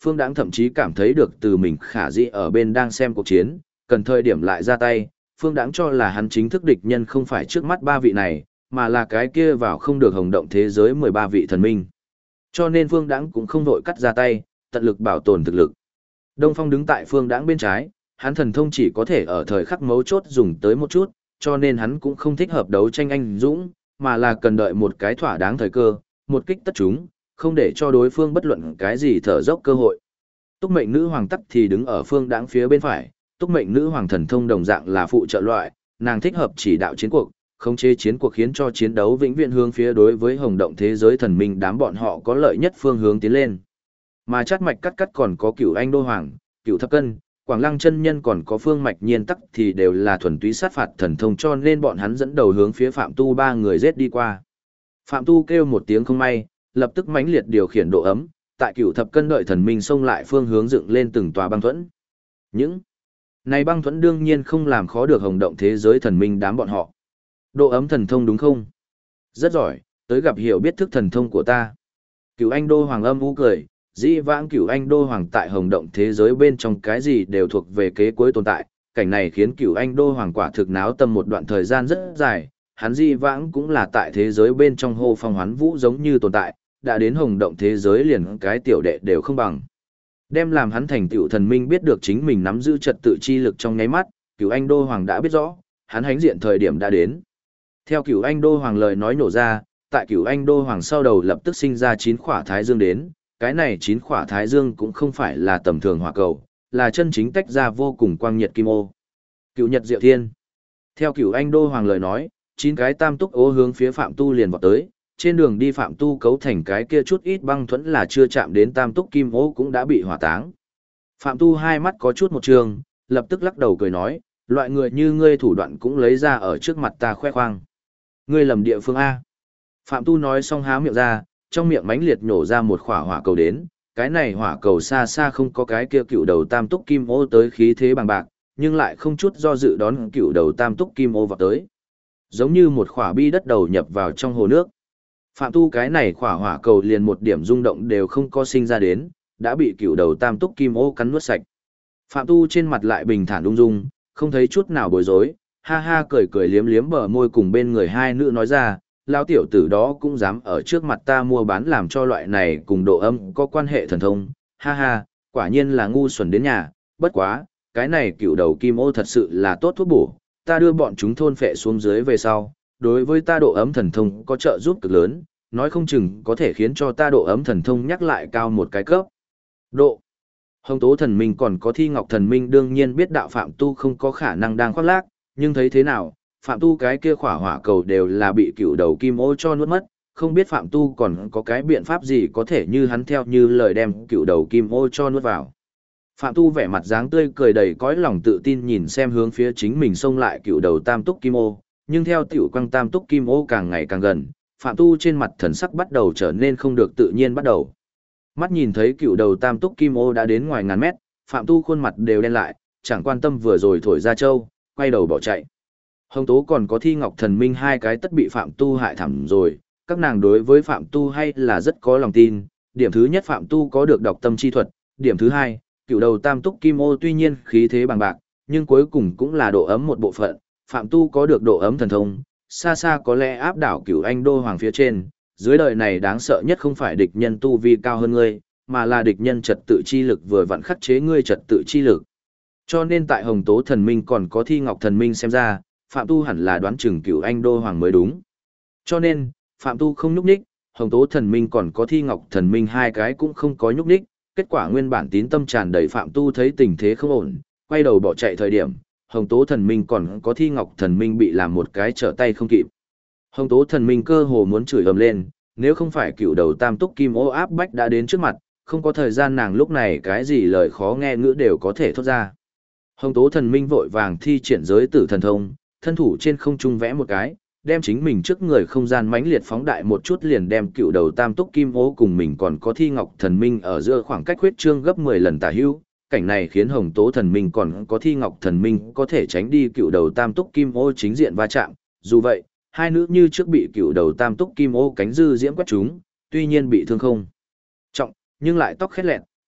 Phương Đãng thậm chí cảm thấy được từ mình khả dĩ ở bên đang xem cuộc chiến, cần thời điểm lại ra tay, Phương Đãng cho là hắn chính thức địch nhân không phải trước mắt ba vị này, mà là cái kia vào không được hồng động thế giới 13 vị thần minh. Cho nên Phương Đãng cũng không vội cắt ra tay, tận lực bảo tồn thực lực. Đông Phong đứng tại Phương Đãng bên trái, hắn thần thông chỉ có thể ở thời khắc mấu chốt dùng tới một chút, cho nên hắn cũng không thích hợp đấu tranh anh dũng, mà là cần đợi một cái thỏa đáng thời cơ, một kích tất chúng, không để cho đối phương bất luận cái gì thở dốc cơ hội. Túc mệnh nữ hoàng tắc thì đứng ở Phương Đãng phía bên phải, Túc mệnh nữ hoàng thần thông đồng dạng là phụ trợ loại, nàng thích hợp chỉ đạo chiến cuộc, khống chế chiến cuộc khiến cho chiến đấu vĩnh viễn hướng phía đối với hồng động thế giới thần minh đám bọn họ có lợi nhất phương hướng tiến lên. Mà chát mạch cắt cắt còn có Cửu Anh Đô Hoàng, Cửu Thập Cân, Quảng Lăng chân nhân còn có Phương Mạch Nhiên tắc thì đều là thuần túy sát phạt thần thông, cho nên bọn hắn dẫn đầu hướng phía Phạm Tu ba người giết đi qua. Phạm Tu kêu một tiếng không may, lập tức mãnh liệt điều khiển độ ấm, tại Cửu Thập Cân đợi thần minh xông lại phương hướng dựng lên từng tòa băng thuẫn. Những này băng thuẫn đương nhiên không làm khó được hồng động thế giới thần minh đám bọn họ. Độ ấm thần thông đúng không? Rất giỏi, tới gặp hiểu biết thức thần thông của ta. Cửu Anh Đô Hoàng âm u cười, dĩ vãng Cửu Anh Đô Hoàng tại hồng động thế giới bên trong cái gì đều thuộc về kế cuối tồn tại, cảnh này khiến Cửu Anh Đô Hoàng quả thực náo tâm một đoạn thời gian rất dài, hắn dĩ vãng cũng là tại thế giới bên trong hô phong hoán vũ giống như tồn tại, đã đến hồng động thế giới liền cái tiểu đệ đều không bằng. Đem làm hắn thành tiểu thần minh biết được chính mình nắm giữ trật tự chi lực trong nháy mắt, Cửu Anh Đô Hoàng đã biết rõ, hắn hánh diện thời điểm đã đến. Theo Cửu Anh Đô Hoàng lời nói nổ ra, tại Cửu Anh Đô Hoàng sau đầu lập tức sinh ra 9 khỏa thái dương đến, cái này 9 khỏa thái dương cũng không phải là tầm thường hỏa cầu, là chân chính tách ra vô cùng quang nhiệt kim ô. Cửu Nhật Diệu Thiên. Theo Cửu Anh Đô Hoàng lời nói, 9 cái tam túc ô hướng phía Phạm Tu liền vọt tới, trên đường đi Phạm Tu cấu thành cái kia chút ít băng thuẫn là chưa chạm đến tam túc kim ô cũng đã bị hỏa táng. Phạm Tu hai mắt có chút một trường, lập tức lắc đầu cười nói, loại người như ngươi thủ đoạn cũng lấy ra ở trước mặt ta khoe khoang. Ngươi lầm địa phương A. Phạm Tu nói xong há miệng ra, trong miệng mãnh liệt nhổ ra một khỏa hỏa cầu đến, cái này hỏa cầu xa xa không có cái kia cựu đầu tam túc kim ô tới khí thế bằng bạc, nhưng lại không chút do dự đón cựu đầu tam túc kim ô vào tới. Giống như một khỏa bi đất đầu nhập vào trong hồ nước. Phạm Tu cái này khỏa hỏa cầu liền một điểm rung động đều không có sinh ra đến, đã bị cựu đầu tam túc kim ô cắn nuốt sạch. Phạm Tu trên mặt lại bình thản ung dung, không thấy chút nào bối rối, ha ha cười cười liếm liếm bờ môi cùng bên người hai nữ nói ra, lão tiểu tử đó cũng dám ở trước mặt ta mua bán làm cho loại này cùng độ âm có quan hệ thần thông, ha ha, quả nhiên là ngu xuẩn đến nhà, bất quá, cái này cựu đầu kim ô thật sự là tốt thuốc bổ, ta đưa bọn chúng thôn phệ xuống dưới về sau, đối với ta độ ấm thần thông có trợ giúp cực lớn, nói không chừng có thể khiến cho ta độ ấm thần thông nhắc lại cao một cái cấp. Độ Hồng Tố thần minh còn có Thi Ngọc thần minh đương nhiên biết đạo Phạm Tu không có khả năng đang khoác lác, nhưng thấy thế nào, Phạm Tu cái kia khỏa hỏa cầu đều là bị cựu đầu kim ô cho nuốt mất, không biết Phạm Tu còn có cái biện pháp gì có thể như hắn theo như lời đem cựu đầu kim ô cho nuốt vào. Phạm Tu vẻ mặt dáng tươi cười đầy cõi lòng tự tin nhìn xem hướng phía chính mình xông lại cựu đầu tam túc kim ô, nhưng theo tiểu quang tam túc kim ô càng ngày càng gần, Phạm Tu trên mặt thần sắc bắt đầu trở nên không được tự nhiên bắt đầu. Mắt nhìn thấy cựu đầu tam túc kim ô đã đến ngoài ngàn mét, Phạm Tu khuôn mặt đều đen lại, chẳng quan tâm vừa rồi thổi ra châu, quay đầu bỏ chạy. Hồng Tố còn có Thi Ngọc thần minh hai cái tất bị Phạm Tu hại thảm rồi, các nàng đối với Phạm Tu hay là rất có lòng tin. Điểm thứ nhất Phạm Tu có được đọc tâm chi thuật, điểm thứ hai, cựu đầu tam túc kim ô tuy nhiên khí thế bằng bạc, nhưng cuối cùng cũng là độ ấm một bộ phận, Phạm Tu có được độ ấm thần thông, xa xa có lẽ áp đảo Cửu Anh Đô Hoàng phía trên, dưới đời này đáng sợ nhất không phải địch nhân tu vi cao hơn ngươi, mà là địch nhân trật tự chi lực vừa vặn khắc chế ngươi trật tự chi lực. Cho nên tại Hồng Tố thần minh còn có Thi Ngọc thần minh xem ra, Phạm Tu hẳn là đoán chừng Cửu Anh Đô Hoàng mới đúng. Cho nên, Phạm Tu không nhúc nhích, Hồng Tố thần minh còn có Thi Ngọc thần minh hai cái cũng không có nhúc nhích, kết quả nguyên bản tín tâm tràn đầy Phạm Tu thấy tình thế không ổn, quay đầu bỏ chạy thời điểm, Hồng Tố thần minh còn có Thi Ngọc thần minh bị làm một cái trở tay không kịp. Hồng Tố thần minh cơ hồ muốn chửi ầm lên, nếu không phải cựu đầu tam túc kim ô áp bách đã đến trước mặt, không có thời gian nàng lúc này cái gì lời khó nghe ngữ đều có thể thốt ra. Hồng Tố thần minh vội vàng thi triển giới tử thần thông, thân thủ trên không trung vẽ một cái, đem chính mình trước người không gian mãnh liệt phóng đại một chút liền đem cựu đầu tam túc kim ô cùng mình còn có Thi Ngọc thần minh ở giữa khoảng cách huyết trương gấp 10 lần tả hữu. Cảnh này khiến Hồng Tố thần minh còn có Thi Ngọc thần minh có thể tránh đi cựu đầu tam túc kim ô chính diện va chạm. Dù vậy, hai nữ như trước bị cựu đầu tam túc kim ô cánh dư diễm quét chúng, tuy nhiên bị thương không trọng, nhưng lại tóc khét lẹn,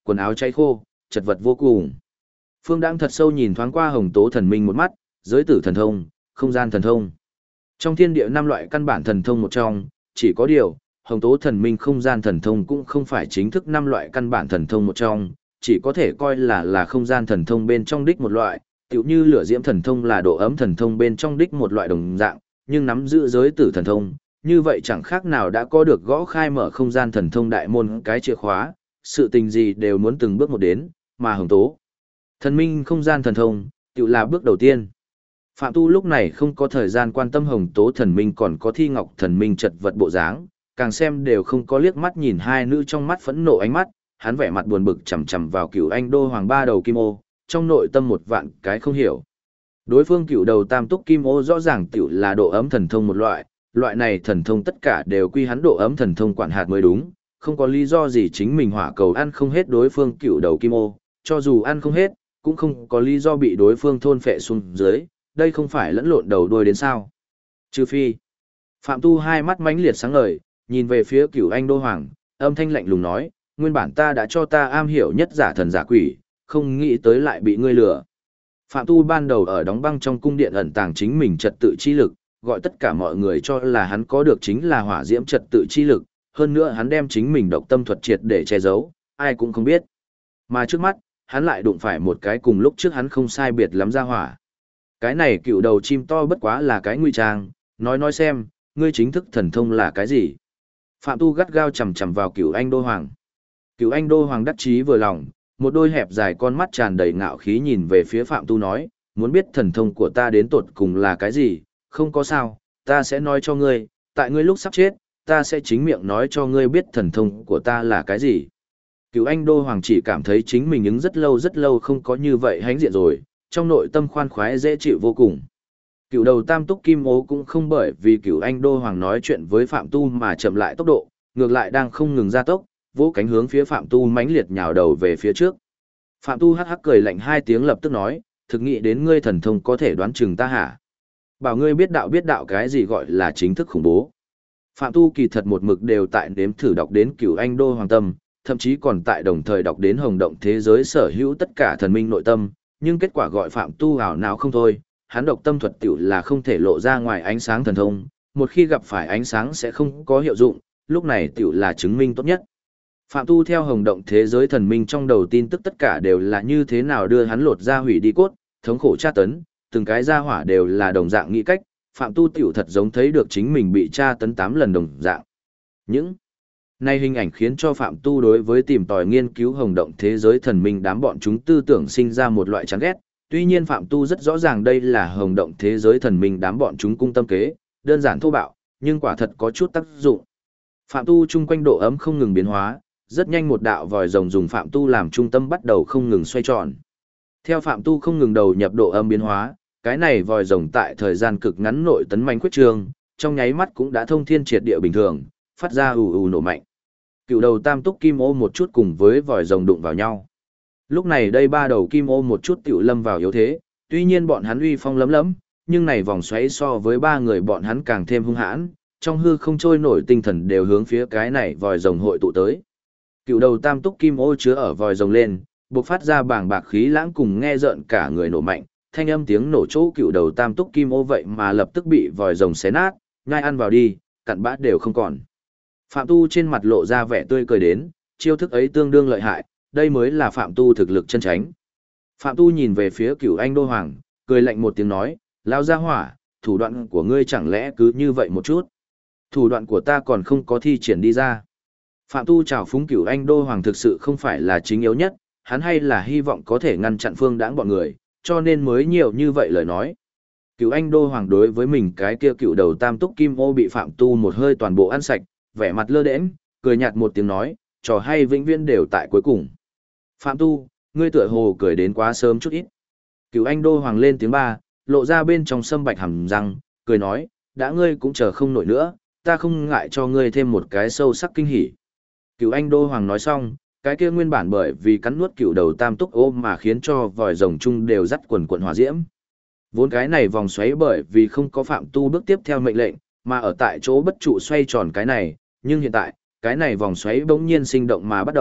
quần áo cháy khô, chật vật vô cùng. Phương Đãng thật sâu nhìn thoáng qua Hồng Tố Thần Minh một mắt, giới tử thần thông, không gian thần thông. Trong thiên địa năm loại căn bản thần thông một trong, chỉ có điều, Hồng Tố Thần Minh không gian thần thông cũng không phải chính thức năm loại căn bản thần thông một trong, chỉ có thể coi là không gian thần thông bên trong đích một loại, tựu như lửa diễm thần thông là độ ấm thần thông bên trong đích một loại đồng dạng, nhưng nắm giữ giới tử thần thông, như vậy chẳng khác nào đã có được gõ khai mở không gian thần thông đại môn cái chìa khóa, sự tình gì đều muốn từng bước một đến, mà Hồng Tố Thần Minh không gian thần thông, tựu là bước đầu tiên. Phạm Tu lúc này không có thời gian quan tâm Hồng Tố Thần Minh còn có Thi Ngọc Thần Minh chật vật bộ dáng, càng xem đều không có liếc mắt nhìn hai nữ trong mắt phẫn nộ ánh mắt, hắn vẻ mặt buồn bực chằm chằm vào Cửu Anh Đô Hoàng ba đầu kim ô, trong nội tâm một vạn cái không hiểu. Đối phương Cửu đầu tam túc kim ô rõ ràng tiểu là độ ấm thần thông một loại, loại này thần thông tất cả đều quy hắn độ ấm thần thông quản hạt mới đúng, không có lý do gì chính mình hỏa cầu ăn không hết đối phương Cửu đầu kim ô, cho dù ăn không hết, cũng không có lý do bị đối phương thôn phệ xuống dưới, đây không phải lẫn lộn đầu đuôi đến sao. Trừ phi, Phạm Tu hai mắt mãnh liệt sáng ngời, nhìn về phía Cửu Anh Đô Hoàng, âm thanh lạnh lùng nói, nguyên bản ta đã cho ta am hiểu nhất giả thần giả quỷ, không nghĩ tới lại bị ngươi lừa. Phạm Tu ban đầu ở đóng băng trong cung điện ẩn tàng chính mình trật tự chi lực, gọi tất cả mọi người cho là hắn có được chính là hỏa diễm trật tự chi lực, hơn nữa hắn đem chính mình độc tâm thuật triệt để che giấu, ai cũng không biết. Mà trước mắt, hắn lại đụng phải một cái cùng lúc trước hắn không sai biệt lắm ra hỏa. Cái này Cựu đầu chim to bất quá là cái nguy trang, nói xem, ngươi chính thức thần thông là cái gì? Phạm Tu gắt gao chằm chằm vào Cửu Anh Đô Hoàng. Cửu Anh Đô Hoàng đắc chí vừa lòng, một đôi hẹp dài con mắt tràn đầy ngạo khí nhìn về phía Phạm Tu nói, muốn biết thần thông của ta đến tột cùng là cái gì, không có sao, ta sẽ nói cho ngươi, tại ngươi lúc sắp chết, ta sẽ chính miệng nói cho ngươi biết thần thông của ta là cái gì. Cửu Anh Đô Hoàng chỉ cảm thấy chính mình ứng rất lâu không có như vậy hãnh diện rồi, trong nội tâm khoan khoái dễ chịu vô cùng. Cửu đầu tam túc kim ô cũng không bởi vì Cửu Anh Đô Hoàng nói chuyện với Phạm Tu mà chậm lại tốc độ, ngược lại đang không ngừng gia tốc, vỗ cánh hướng phía Phạm Tu mãnh liệt nhào đầu về phía trước. Phạm Tu hắc hắc cười lạnh hai tiếng lập tức nói, thực nghĩ đến ngươi thần thông có thể đoán chừng ta hả? Bảo ngươi biết đạo cái gì gọi là chính thức khủng bố. Phạm Tu kỳ thật một mực đều tại nếm thử đọc đến Cửu Anh Đô Hoàng tâm, thậm chí còn tại đồng thời đọc đến Hồng Động thế giới sở hữu tất cả thần minh nội tâm, nhưng kết quả gọi Phạm Tu ảo não không thôi, hắn độc tâm thuật tiểu là không thể lộ ra ngoài ánh sáng thần thông, một khi gặp phải ánh sáng sẽ không có hiệu dụng, lúc này tiểu là chứng minh tốt nhất. Phạm Tu theo Hồng Động thế giới thần minh trong đầu tin tức tất cả đều là như thế nào đưa hắn lột ra hủy đi cốt, thống khổ tra tấn, từng cái ra hỏa đều là đồng dạng nghĩ cách, Phạm Tu tiểu thật giống thấy được chính mình bị tra tấn 8 lần đồng dạng. Những này hình ảnh khiến cho Phạm Tu đối với tìm tòi nghiên cứu Hồng Động thế giới thần minh đám bọn chúng tư tưởng sinh ra một loại chán ghét, tuy nhiên Phạm Tu rất rõ ràng đây là Hồng Động thế giới thần minh đám bọn chúng cung tâm kế, đơn giản thô bạo, nhưng quả thật có chút tác dụng. Phạm Tu chung quanh độ ấm không ngừng biến hóa, rất nhanh một đạo vòi rồng dùng Phạm Tu làm trung tâm bắt đầu không ngừng xoay tròn. Theo Phạm Tu không ngừng đầu nhập độ âm biến hóa, cái này vòi rồng tại thời gian cực ngắn nội tấn manh quyết trương, trong nháy mắt cũng đã thông thiên triệt địa bình thường, phát ra ù ù nổ mạnh. Cựu đầu tam túc kim ô một chút cùng với vòi rồng đụng vào nhau. Lúc này đây ba đầu kim ô một chút tiểu lâm vào yếu thế, tuy nhiên bọn hắn uy phong lấm lấm, nhưng này vòng xoáy so với ba người bọn hắn càng thêm hung hãn, trong hư không trôi nổi tinh thần đều hướng phía cái này vòi rồng hội tụ tới. Cựu đầu tam túc kim ô chứa ở vòi rồng lên, bộc phát ra bảng bạc khí lãng cùng nghe rợn cả người nổ mạnh, thanh âm tiếng nổ chỗ cựu đầu tam túc kim ô vậy mà lập tức bị vòi rồng xé nát, nhai ăn vào đi, cặn bã đều không còn. Phạm Tu trên mặt lộ ra vẻ tươi cười đến, chiêu thức ấy tương đương lợi hại, đây mới là Phạm Tu thực lực chân chánh. Phạm Tu nhìn về phía Cửu Anh Đô Hoàng, cười lạnh một tiếng nói, lao ra hỏa, thủ đoạn của ngươi chẳng lẽ cứ như vậy một chút. Thủ đoạn của ta còn không có thi triển đi ra. Phạm Tu chào phúng Cửu Anh Đô Hoàng thực sự không phải là chính yếu nhất, hắn hay là hy vọng có thể ngăn chặn Phương Đãng bọn người, cho nên mới nhiều như vậy lời nói. Cửu Anh Đô Hoàng đối với mình cái kia cựu đầu tam túc kim ô bị Phạm Tu một hơi toàn bộ ăn sạch, vẻ mặt lơ đễnh, cười nhạt một tiếng nói, trò hay vĩnh viễn đều tại cuối cùng. Phạm Tu, ngươi tựa hồ cười đến quá sớm chút ít. Cửu Anh Đô Hoàng lên tiếng ba, lộ ra bên trong sâm bạch hàm răng, cười nói, đã ngươi cũng chờ không nổi nữa, ta không ngại cho ngươi thêm một cái sâu sắc kinh hỉ. Cửu Anh Đô Hoàng nói xong, cái kia nguyên bản bởi vì cắn nuốt cựu đầu tam túc ôm mà khiến cho vòi rồng chung đều dắt quần quần hỏa diễm. Vốn cái này vòng xoáy bởi vì không có Phạm Tu bước tiếp theo mệnh lệnh, mà ở tại chỗ bất trụ xoay tròn cái này, nhưng hiện tại, cái này vòng xoáy bỗng nhiên sinh động mà bắt đầu,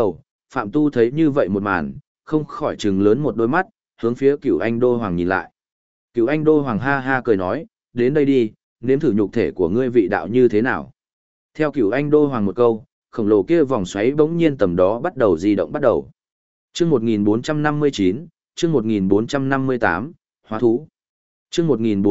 Phạm Tu thấy như vậy một màn, không khỏi trừng lớn một đôi mắt, hướng phía Cửu Anh Đô Hoàng nhìn lại. Cửu Anh Đô Hoàng ha ha cười nói, đến đây đi, nếm thử nhục thể của ngươi vị đạo như thế nào. Theo Cửu Anh Đô Hoàng một câu, khổng lồ kia vòng xoáy bỗng nhiên tầm đó bắt đầu di động bắt đầu. Chương 1459, chương 1458, hóa thú. Chương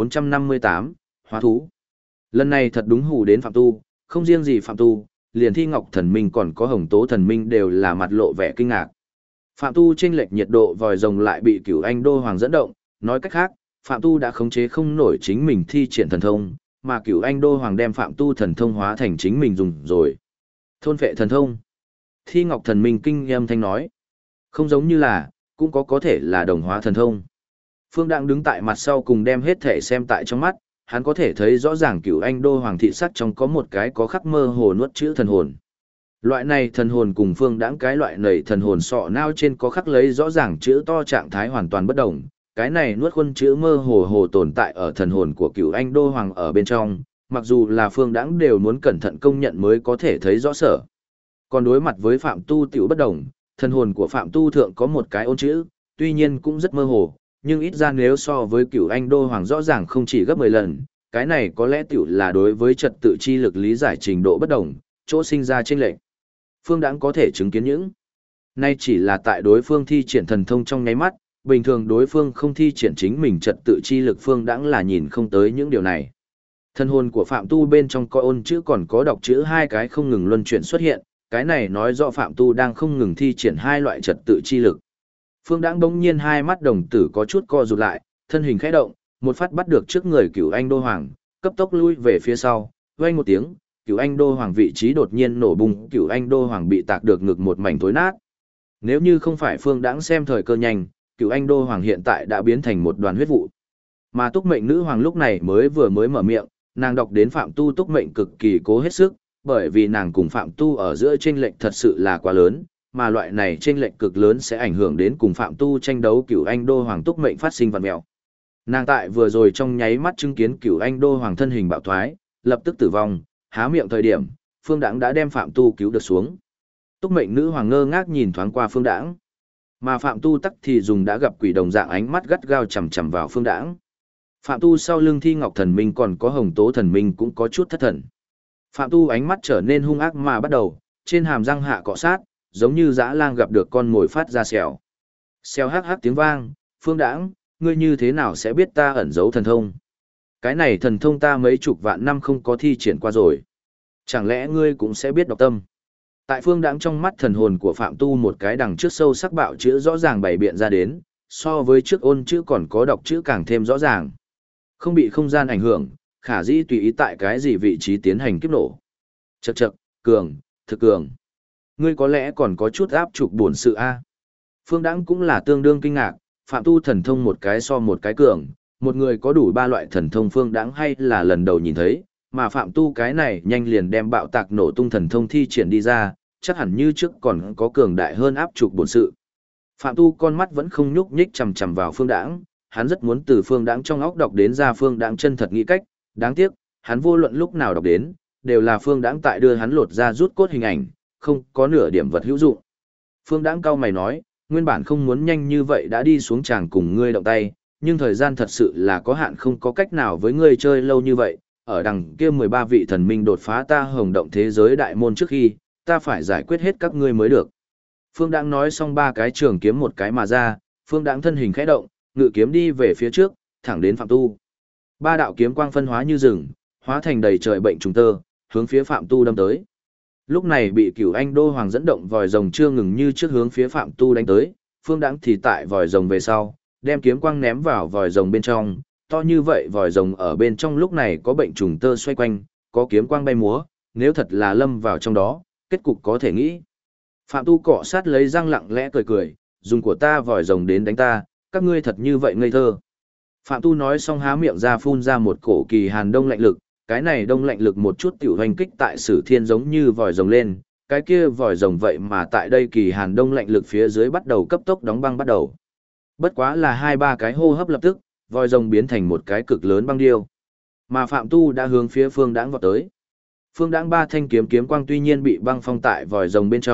1458, hóa thú. Lần này thật đúng hù đến Phạm Tu, không riêng gì Phạm Tu, liền Thi Ngọc Thần Minh còn có Hồng Tố Thần Minh đều là mặt lộ vẻ kinh ngạc. Phạm Tu chênh lệch nhiệt độ vòi rồng lại bị Cửu Anh Đô Hoàng dẫn động, nói cách khác, Phạm Tu đã khống chế không nổi chính mình thi triển thần thông, mà Cửu Anh Đô Hoàng đem Phạm Tu thần thông hóa thành chính mình dùng rồi. Thôn phệ thần thông. Thi Ngọc Thần Minh kinh âm thanh nói, không giống như là, cũng có thể là đồng hóa thần thông. Phương Đặng đứng tại mặt sau cùng đem hết thể xem tại trong mắt, hắn có thể thấy rõ ràng Cửu Anh Đô Hoàng thị sắc trong có một cái có khắc mơ hồ nuốt chữ thần hồn. Loại này thần hồn cùng Phương Đãng cái loại nầy thần hồn sọ nao trên có khắc lấy rõ ràng chữ to trạng thái hoàn toàn bất đồng. Cái này nuốt khuôn chữ mơ hồ hồ tồn tại ở thần hồn của Cửu Anh Đô Hoàng ở bên trong, mặc dù là Phương Đãng đều muốn cẩn thận công nhận mới có thể thấy rõ sở. Còn đối mặt với Phạm Tu tiểu bất đồng, thần hồn của Phạm Tu thượng có một cái ôn chữ, tuy nhiên cũng rất mơ hồ, nhưng ít ra nếu so với Cửu Anh Đô Hoàng rõ ràng không chỉ gấp 10 lần, cái này có lẽ tiểu là đối với trật tự chi lực lý giải trình độ bất đồng, chỗ sinh ra chênh lệch. Phương Đãng có thể chứng kiến những nay chỉ là tại đối phương thi triển thần thông trong nháy mắt, bình thường đối phương không thi triển chính mình trật tự chi lực Phương Đãng là nhìn không tới những điều này. Thần hồn của Phạm Tu bên trong có ôn chữ còn có đọc chữ hai cái không ngừng luân chuyển xuất hiện, cái này nói rõ Phạm Tu đang không ngừng thi triển hai loại trật tự chi lực. Phương Đãng bỗng nhiên hai mắt đồng tử có chút co rụt lại, thân hình khẽ động, một phát bắt được trước người Cửu Anh Đô Hoàng, cấp tốc lui về phía sau, vang một tiếng, Cửu Anh Đô Hoàng vị trí đột nhiên nổ bung, Cửu Anh Đô Hoàng bị tạc được ngực một mảnh thối nát. Nếu như không phải Phương Đãng xem thời cơ nhanh, Cửu Anh Đô Hoàng hiện tại đã biến thành một đoàn huyết vụ. Mà Túc Mệnh Nữ Hoàng lúc này mới mở miệng, nàng đọc đến Phạm Tu Túc Mệnh cực kỳ cố hết sức, bởi vì nàng cùng Phạm Tu ở giữa chênh lệch thật sự là quá lớn, mà loại này chênh lệch cực lớn sẽ ảnh hưởng đến cùng Phạm Tu tranh đấu Cửu Anh Đô Hoàng Túc Mệnh phát sinh vặn mèo. Nàng tại vừa rồi trong nháy mắt chứng kiến Cửu Anh Đô Hoàng thân hình bạo thoái, lập tức tử vong, há miệng thời điểm, Phương Đãng đã đem Phạm Tu cứu được xuống. Túc Mệnh Nữ Hoàng ngơ ngác nhìn thoáng qua Phương Đãng, mà Phạm Tu tắc thì dùng đã gặp quỷ đồng dạng ánh mắt gắt gao chằm chằm vào Phương Đãng. Phạm Tu sau lưng Thi Ngọc Thần Minh còn có Hồng Tố Thần Minh cũng có chút thất thần. Phạm Tu ánh mắt trở nên hung ác mà bắt đầu, trên hàm răng hạ cọ sát, giống như dã lang gặp được con mồi phát ra xèo. Xèo hắc hắc tiếng vang, Phương Đãng, ngươi như thế nào sẽ biết ta ẩn giấu thần thông? Cái này thần thông ta mấy chục vạn năm không có thi triển qua rồi. Chẳng lẽ ngươi cũng sẽ biết đọc tâm? Tại Phương Đãng trong mắt thần hồn của Phạm Tu một cái đằng trước sâu sắc bạo chữ rõ ràng bày biện ra đến, so với trước ôn chữ còn có đọc chữ càng thêm rõ ràng. Không bị không gian ảnh hưởng, khả dĩ tùy ý tại cái gì vị trí tiến hành kiếp nổ. Chậc chậc, cường, thực cường. Ngươi có lẽ còn có chút áp trục bổn sự a. Phương Đãng cũng là tương đương kinh ngạc, Phạm Tu thần thông một cái so một cái cường, một người có đủ ba loại thần thông Phương Đãng hay là lần đầu nhìn thấy, mà Phạm Tu cái này nhanh liền đem bạo tạc nổ tung thần thông thi triển đi ra, chắc hẳn như trước còn có cường đại hơn áp trục bổn sự. Phạm Tu con mắt vẫn không nhúc nhích chằm chằm vào Phương Đãng, hắn rất muốn từ Phương Đãng trong óc đọc đến ra Phương Đãng chân thật nghĩ cách, đáng tiếc, hắn vô luận lúc nào đọc đến, đều là Phương Đãng tại đưa hắn lột ra rút cốt hình ảnh, không có nửa điểm vật hữu dụng. Phương Đãng cau mày nói, nguyên bản không muốn nhanh như vậy đã đi xuống tràng cùng ngươi động tay, nhưng thời gian thật sự là có hạn không có cách nào với ngươi chơi lâu như vậy, ở đằng kia 13 vị thần minh đột phá ta hồng động thế giới đại môn trước khi, ta phải giải quyết hết các ngươi mới được. Phương Đãng nói xong ba cái trường kiếm một cái mà ra, Phương Đãng thân hình khẽ động, ngự kiếm đi về phía trước, thẳng đến Phạm Tu. Ba đạo kiếm quang phân hóa như rừng, hóa thành đầy trời bệnh trùng tơ, hướng phía Phạm Tu đâm tới. Lúc này bị Cửu Anh Đô Hoàng dẫn động vòi rồng chưa ngừng như trước hướng phía Phạm Tu đánh tới, Phương Đãng thì tại vòi rồng về sau, đem kiếm quang ném vào vòi rồng bên trong, to như vậy vòi rồng ở bên trong lúc này có bệnh trùng tơ xoay quanh, có kiếm quang bay múa, nếu thật là lâm vào trong đó, kết cục có thể nghĩ. Phạm Tu cọ sát lấy răng lặng lẽ cười cười, dùng của ta vòi rồng đến đánh ta, các ngươi thật như vậy ngây thơ. Phạm Tu nói xong há miệng ra phun ra một cổ kỳ hàn đông lạnh lực, cái này đông lạnh lực một chút tiểu hoành kích tại Sử Thiên giống như vòi rồng lên, cái kia vòi rồng vậy mà tại đây kỳ hàn đông lạnh lực phía dưới bắt đầu cấp tốc đóng băng bắt đầu. Bất quá là 2-3 cái hô hấp lập tức, vòi rồng biến thành một cái cực lớn băng điêu. Mà Phạm Tu đã hướng phía Phương Đãng vọt tới. Phương Đãng ba thanh kiếm kiếm quang tuy nhiên bị băng phong tại vòi rồng bên trong,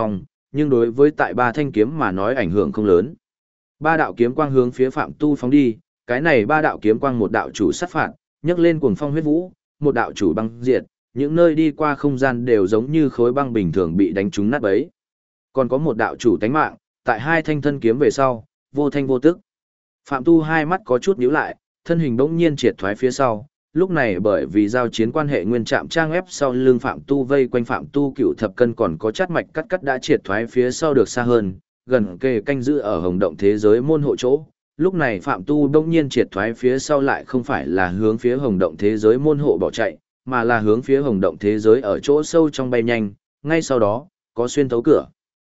nhưng đối với tại ba thanh kiếm mà nói ảnh hưởng không lớn. Ba đạo kiếm quang hướng phía Phạm Tu phóng đi, cái này ba đạo kiếm quang một đạo chủ sát phạt, nhấc lên cuồng phong huyết vũ, một đạo chủ băng diệt, những nơi đi qua không gian đều giống như khối băng bình thường bị đánh trúng nát bấy. Còn có một đạo chủ tánh mạng, tại hai thanh thân kiếm về sau, vô thanh vô tức. Phạm Tu hai mắt có chút nhíu lại, thân hình bỗng nhiên triệt thoái phía sau, lúc này bởi vì giao chiến quan hệ nguyên trạm trang ép sau lưng Phạm Tu vây quanh Phạm Tu cựu thập cân còn có chát mạch cắt cắt đã triệt thoái phía sau được xa hơn, gần kề canh giữ ở hồng động thế giới môn hộ chỗ. Lúc này Phạm Tu bỗng nhiên triệt thoái phía sau lại không phải là hướng phía hồng động thế giới môn hộ bỏ chạy, mà là hướng phía hồng động thế giới ở chỗ sâu trong bay nhanh, ngay sau đó, có xuyên thấu cửa.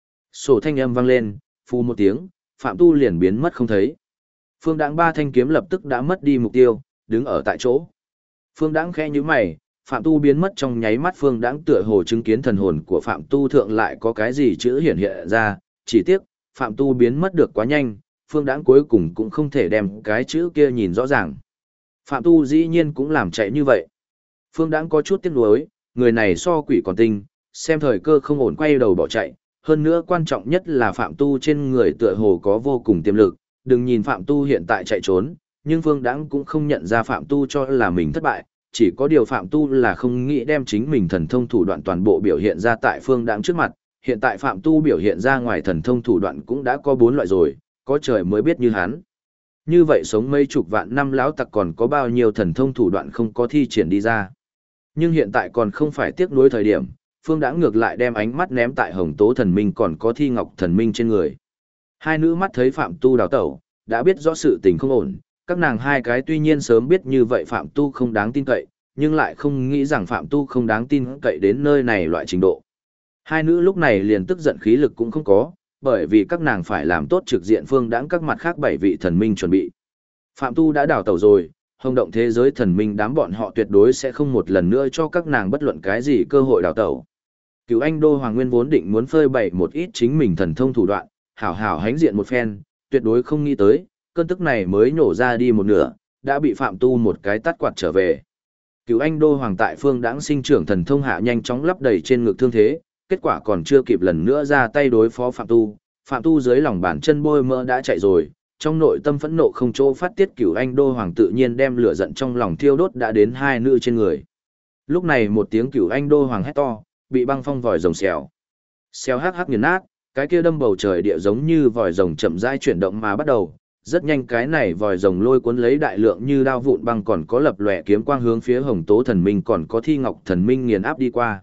Sổ thanh âm vang lên, phu một tiếng, Phạm Tu liền biến mất không thấy. Phương Đãng ba thanh kiếm lập tức đã mất đi mục tiêu, đứng ở tại chỗ. Phương Đãng khẽ nhíu mày, Phạm Tu biến mất trong nháy mắt Phương Đãng tựa hồ chứng kiến thần hồn của Phạm Tu thượng lại có cái gì chữ hiển hiện ra, chỉ tiếc, Phạm Tu biến mất được quá nhanh, Phương Đãng cuối cùng cũng không thể đem cái chữ kia nhìn rõ ràng. Phạm Tu dĩ nhiên cũng làm chạy như vậy. Phương Đãng có chút tiếc nuối, người này so quỷ còn tinh, xem thời cơ không ổn quay đầu bỏ chạy, hơn nữa quan trọng nhất là Phạm Tu trên người tựa hồ có vô cùng tiềm lực, đừng nhìn Phạm Tu hiện tại chạy trốn, nhưng Phương Đãng cũng không nhận ra Phạm Tu cho là mình thất bại, chỉ có điều Phạm Tu là không nghĩ đem chính mình thần thông thủ đoạn toàn bộ biểu hiện ra tại Phương Đãng trước mặt, hiện tại Phạm Tu biểu hiện ra ngoài thần thông thủ đoạn cũng đã có 4 loại rồi, có trời mới biết như hắn. Như vậy sống mấy chục vạn năm lão tặc còn có bao nhiêu thần thông thủ đoạn không có thi triển đi ra. Nhưng hiện tại còn không phải tiếc nuối thời điểm, Phương Đãng ngược lại đem ánh mắt ném tại Hồng Tố Thần Minh còn có Thi Ngọc Thần Minh trên người. Hai nữ mắt thấy Phạm Tu đào tẩu, đã biết rõ sự tình không ổn, các nàng hai cái tuy nhiên sớm biết như vậy Phạm Tu không đáng tin cậy, nhưng lại không nghĩ rằng Phạm Tu không đáng tin cậy đến nơi này loại trình độ. Hai nữ lúc này liền tức giận khí lực cũng không có, bởi vì các nàng phải làm tốt trực diện Phương Đãng các mặt khác 7 vị thần minh chuẩn bị. Phạm Tu đã đào tẩu rồi, hồng động thế giới thần minh đám bọn họ tuyệt đối sẽ không một lần nữa cho các nàng bất luận cái gì cơ hội đào tẩu. Cửu Anh Đô Hoàng Nguyên vốn định muốn phơi bày một ít chính mình thần thông thủ đoạn, hảo hảo hánh diện một phen, tuyệt đối không nghĩ tới, cơn tức này mới nổ ra đi một nửa, đã bị Phạm Tu một cái tát quạt trở về. Cửu Anh Đô Hoàng tại Phương Đãng sinh trưởng thần thông hạ nhanh chóng lấp đầy trên ngực thương thế, kết quả còn chưa kịp lần nữa ra tay đối phó Phạm Tu dưới lòng bàn chân bôi mỡ đã chạy rồi, trong nội tâm phẫn nộ không chỗ phát tiết. Cửu Anh Đô Hoàng tự nhiên đem lửa giận trong lòng thiêu đốt đã đến hai nữ trên người. Lúc này một tiếng Cửu Anh Đô Hoàng hét to, bị băng phong vòi rồng xèo. Xèo hắc hắc nghiền nát, cái kia đâm bầu trời địa giống như vòi rồng chậm rãi chuyển động mà bắt đầu, rất nhanh cái này vòi rồng lôi cuốn lấy đại lượng như đao vụn băng còn có lập lòe kiếm quang hướng phía Hồng Tố Thần Minh còn có Thi Ngọc Thần Minh nghiền áp đi qua.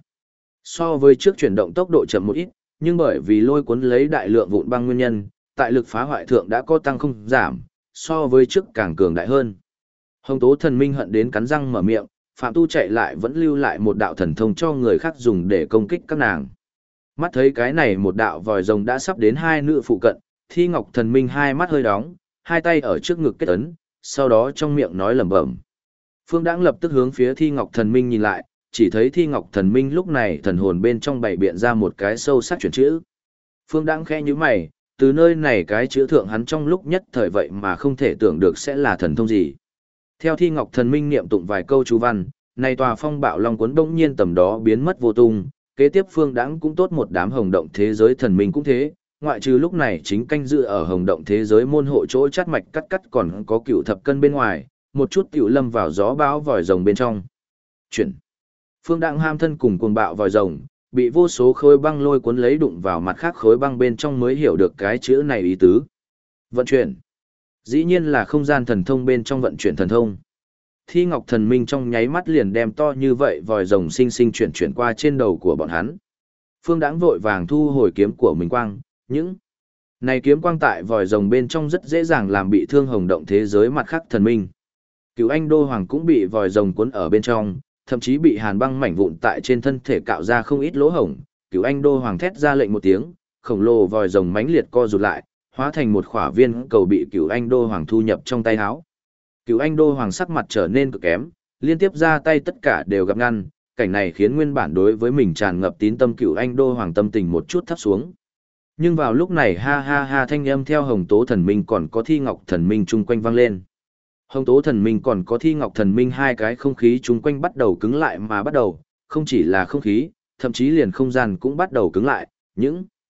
So với trước chuyển động tốc độ chậm một ít, nhưng bởi vì lôi cuốn lấy đại lượng vụn băng nguyên nhân, tại lực phá hoại thượng đã có tăng không giảm, so với trước càng cường đại hơn. Hồng Tố Thần Minh hận đến cắn răng mở miệng, Phạm Tu chạy lại vẫn lưu lại một đạo thần thông cho người khác dùng để công kích các nàng. Mắt thấy cái này một đạo vòi rồng đã sắp đến hai nữ phụ cận, Thi Ngọc Thần Minh hai mắt hơi đóng, hai tay ở trước ngực kết ấn, sau đó trong miệng nói lẩm bẩm. Phương Đãng lập tức hướng phía Thi Ngọc Thần Minh nhìn lại, chỉ thấy Thi Ngọc Thần Minh lúc này thần hồn bên trong bày biện ra một cái sâu sắc chuyển chữ. Phương Đãng khẽ nhíu mày, từ nơi này cái chữ thượng hắn trong lúc nhất thời vậy mà không thể tưởng được sẽ là thần thông gì. Theo Thi Ngọc Thần Minh niệm tụng vài câu chú văn, này tòa phong bạo long cuốn bỗng nhiên tầm đó biến mất vô tung, kế tiếp Phương Đãng cũng tốt một đám hồng động thế giới thần minh cũng thế, ngoại trừ lúc này chính canh dự ở hồng động thế giới môn hộ chỗ chát mạch cắt cắt còn có cựu thập cân bên ngoài, một chút tiểu lâm vào gió bão vòi rồng bên trong. Chuyển. Phương Đãng ham thân cùng cuồng bạo vòi rồng, bị vô số khối băng lôi cuốn lấy đụng vào mặt khác khối băng bên trong mới hiểu được cái chữ này ý tứ. Vận chuyển. Dĩ nhiên là không gian thần thông bên trong vận chuyển thần thông. Thi Ngọc Thần Minh trong nháy mắt liền đem to như vậy vòi rồng sinh sinh chuyển qua trên đầu của bọn hắn. Phương Đãng vội vàng thu hồi kiếm của mình quang, những này kiếm quang tại vòi rồng bên trong rất dễ dàng làm bị thương hồng động thế giới mặt khác thần minh. Cửu Anh Đô Hoàng cũng bị vòi rồng cuốn ở bên trong, thậm chí bị hàn băng mảnh vụn tại trên thân thể cạo ra không ít lỗ hổng. Cửu Anh Đô Hoàng thét ra lệnh một tiếng, khổng lồ vòi rồng mãnh liệt co rụt lại, hóa thành một khỏa viên cầu bị Cửu Anh Đô Hoàng thu nhập trong tay áo. Cửu Anh Đô Hoàng sắc mặt trở nên cực kém, liên tiếp ra tay tất cả đều gặp ngăn, cảnh này khiến nguyên bản đối với mình tràn ngập tín tâm Cửu Anh Đô Hoàng tâm tình một chút thấp xuống. Nhưng vào lúc này ha ha ha thanh âm theo Hồng Tố Thần Minh còn có Thi Ngọc Thần Minh chung quanh vang lên. Hồng Tố Thần Minh còn có Thi Ngọc Thần Minh hai cái không khí chung quanh bắt đầu cứng lại mà bắt đầu, không chỉ là không khí, thậm chí liền không gian cũng bắt đầu cứng lại, những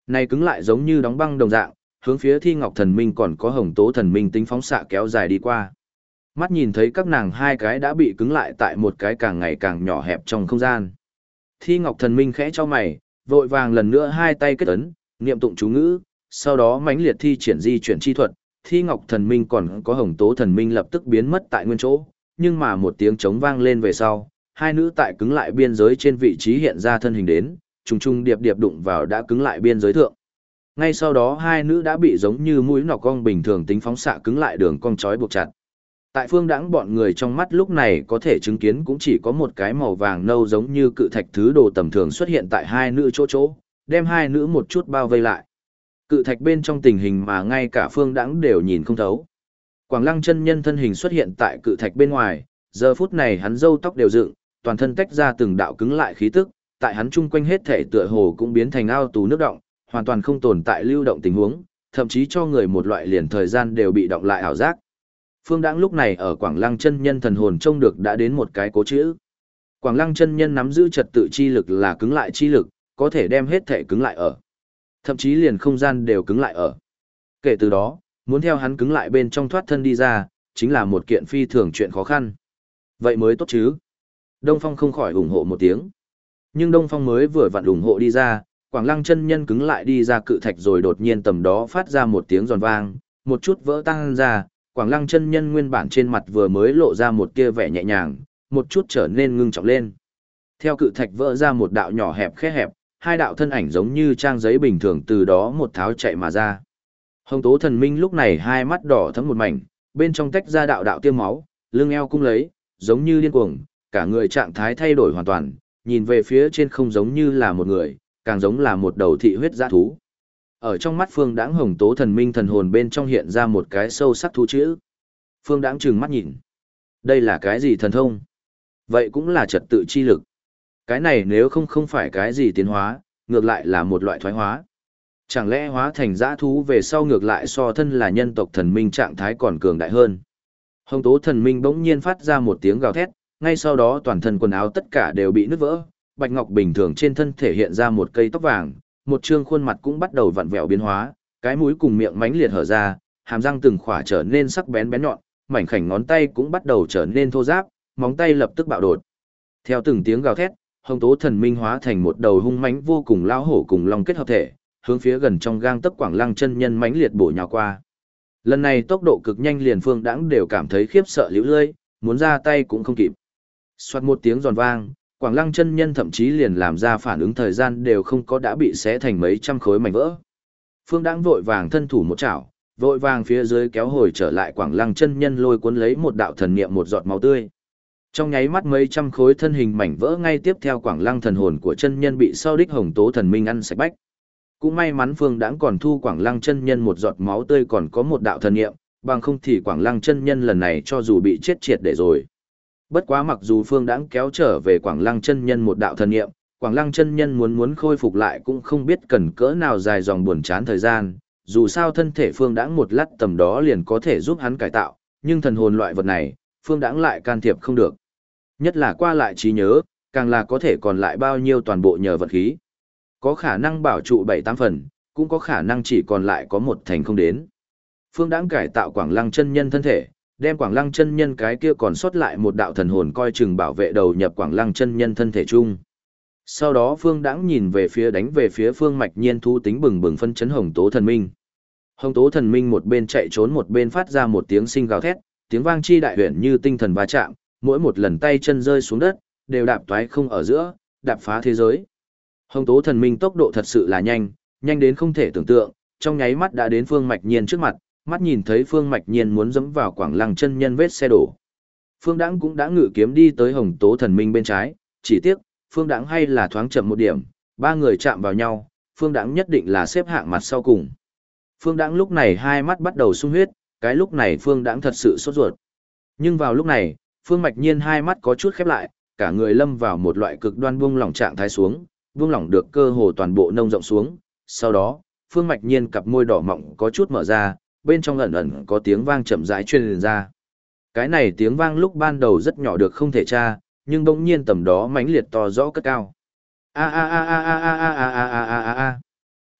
Này cứng lại giống như đóng băng đồng dạng, hướng phía Thi Ngọc Thần Minh còn có Hồng Tố Thần Minh tính phóng xạ kéo dài đi qua. Mắt nhìn thấy các nàng hai cái đã bị cứng lại tại một cái càng ngày càng nhỏ hẹp trong không gian. Thi Ngọc Thần Minh khẽ cho mày, vội vàng lần nữa hai tay kết ấn, niệm tụng chú ngữ, sau đó mãnh liệt thi triển di chuyển chi thuật, Thi Ngọc Thần Minh còn có Hồng Tố Thần Minh lập tức biến mất tại nguyên chỗ, nhưng mà một tiếng trống vang lên về sau, hai nữ tại cứng lại biên giới trên vị trí hiện ra thân hình đến, trùng trùng điệp điệp đụng vào đã cứng lại biên giới thượng. Ngay sau đó hai nữ đã bị giống như mũi nỏ cong bình thường tính phóng xạ cứng lại đường cong chói buộc chặt. Tại Phương Đãng bọn người trong mắt lúc này có thể chứng kiến cũng chỉ có một cái màu vàng nâu giống như cự thạch thứ đồ tầm thường xuất hiện tại hai nữ chỗ, đem hai nữ một chút bao vây lại. Cự thạch bên trong tình hình mà ngay cả Phương Đãng đều nhìn không thấu. Quảng Lăng chân nhân thân hình xuất hiện tại cự thạch bên ngoài, giờ phút này hắn râu tóc đều dựng, toàn thân tách ra từng đạo cứng lại khí tức, tại hắn chung quanh hết thể tựa hồ cũng biến thành ao tù nước động, hoàn toàn không tồn tại lưu động tình huống, thậm chí cho người một loại liền thời gian đều bị động lại ảo giác. Phương Đãng lúc này ở Quảng Lăng chân nhân thần hồn trông được đã đến một cái cố chữ. Quảng Lăng chân nhân nắm giữ trật tự chi lực là cứng lại chi lực, có thể đem hết thể cứng lại ở. Thậm chí liền không gian đều cứng lại ở. Kể từ đó, muốn theo hắn cứng lại bên trong thoát thân đi ra, chính là một kiện phi thường chuyện khó khăn. Vậy mới tốt chứ. Đông Phong không khỏi ủng hộ một tiếng. Nhưng Đông Phong mới vừa vặn ủng hộ đi ra, Quảng Lăng chân nhân cứng lại đi ra cự thạch rồi đột nhiên tầm đó phát ra một tiếng giòn vang, một chút vỡ tan ra, Quảng Lăng chân nhân nguyên bản trên mặt vừa mới lộ ra một tia vẻ nhẹ nhàng, một chút trở nên ngưng trọng lên. Theo cự thạch vỡ ra một đạo nhỏ hẹp khe hẹp, hai đạo thân ảnh giống như trang giấy bình thường từ đó một tháo chạy mà ra. Hồng Tố Thần Minh lúc này hai mắt đỏ thẫm một mảnh, bên trong tách ra đạo đạo tiêm máu, lưng eo cung lấy, giống như điên cuồng, cả người trạng thái thay đổi hoàn toàn, nhìn về phía trên không giống như là một người, càng giống là một đầu thị huyết dã thú. Ở trong mắt Phương Đãng Hồng Tố Thần Minh thần hồn bên trong hiện ra một cái sâu sắc thú chữ. Phương Đãng trừng mắt nhìn. Đây là cái gì thần thông? Vậy cũng là trật tự chi lực. Cái này nếu không phải cái gì tiến hóa, ngược lại là một loại thoái hóa. Chẳng lẽ hóa thành dã thú về sau ngược lại so thân là nhân tộc thần minh trạng thái còn cường đại hơn? Hồng Tố Thần Minh bỗng nhiên phát ra một tiếng gào thét, ngay sau đó toàn thân quần áo tất cả đều bị nứt vỡ, bạch ngọc bình thường trên thân thể hiện ra một cây tóc vàng, một trương khuôn mặt cũng bắt đầu vặn vẹo biến hóa, cái mũi cùng miệng mánh liệt hở ra, hàm răng từng khỏa trở nên sắc bén bén nhọn, mảnh khảnh ngón tay cũng bắt đầu trở nên thô ráp, móng tay lập tức bạo đột. Theo từng tiếng gào thét, Hồng Tố Thần Minh hóa thành một đầu hung mãnh vô cùng lao hổ cùng long kết hợp thể, hướng phía gần trong gang tấc Quảng Lăng chân nhân mãnh liệt bổ nhào qua. Lần này tốc độ cực nhanh liền Phương Đãng đều cảm thấy khiếp sợ liễu lơi, muốn ra tay cũng không kịp. Soạt một tiếng giòn vang, Quảng Lăng chân nhân thậm chí liền làm ra phản ứng thời gian đều không có đã bị xé thành mấy trăm khối mảnh vỡ. Phương Đãng vội vàng thân thủ một chảo, vội vàng phía dưới kéo hồi trở lại Quảng Lăng chân nhân lôi cuốn lấy một đạo thần niệm một giọt máu tươi. Trong nháy mắt mấy trăm khối thân hình mảnh vỡ ngay tiếp theo Quảng Lăng thần hồn của chân nhân bị sau đích Hồng Tố Thần Minh ăn sạch bách. Cũng may mắn Phương Đãng còn thu Quảng Lăng chân nhân một giọt máu tươi còn có một đạo thần niệm, bằng không thì Quảng Lăng chân nhân lần này cho dù bị chết triệt để rồi. Bất quá mặc dù Phương Đãng kéo trở về Quảng Lăng chân nhân một đạo thần niệm, Quảng Lăng chân nhân muốn khôi phục lại cũng không biết cần cỡ nào dài dòng buồn chán thời gian, dù sao thân thể Phương Đãng một lát tầm đó liền có thể giúp hắn cải tạo, nhưng thần hồn loại vật này, Phương Đãng lại can thiệp không được. Nhất là qua lại trí nhớ, càng là có thể còn lại bao nhiêu toàn bộ nhờ vận khí. Có khả năng bảo trụ 7-8 phần, cũng có khả năng chỉ còn lại có một thành không đến. Phương Đãng cải tạo Quảng Lăng chân nhân thân thể, đem Quảng Lăng chân nhân cái kia còn sót lại một đạo thần hồn coi chừng bảo vệ đầu nhập Quảng Lăng chân nhân thân thể chung. Sau đó Phương Đãng nhìn về phía đánh về phía Phương Mạch Nhiên thu tính bừng bừng phân chấn Hồng Tố Thần Minh. Hồng Tố Thần Minh một bên chạy trốn một bên phát ra một tiếng sinh gào thét, tiếng vang chi đại huyền như tinh thần va chạm, mỗi một lần tay chân rơi xuống đất, đều đạp toái không ở giữa, đạp phá thế giới. Hồng Tố Thần Minh tốc độ thật sự là nhanh, nhanh đến không thể tưởng tượng, trong nháy mắt đã đến Phương Mạch Nhiên trước mặt, mắt nhìn thấy Phương Mạch Nhiên muốn dẫm vào Quảng Lăng chân nhân vết xe đổ. Phương Đãng cũng đã ngự kiếm đi tới Hồng Tố Thần Minh bên trái, chỉ tiếc, Phương Đãng hay là thoáng chậm một điểm, ba người chạm vào nhau, Phương Đãng nhất định là xếp hạng mặt sau cùng. Phương Đãng lúc này hai mắt bắt đầu sung huyết, cái lúc này Phương Đãng thật sự sốt ruột. Nhưng vào lúc này, Phương Mạch Nhiên hai mắt có chút khép lại, cả người lâm vào một loại cực đoan buông lỏng trạng thái xuống, buông lỏng được cơ hồ toàn bộ nông rộng xuống. Sau đó, Phương Mạch Nhiên cặp môi đỏ mọng có chút mở ra, bên trong ẩn ẩn có tiếng vang chậm rãi truyền ra. Cái này tiếng vang lúc ban đầu rất nhỏ được không thể tra, nhưng bỗng nhiên tầm đó mãnh liệt to rõ cất cao. A a a a a a a a a a a.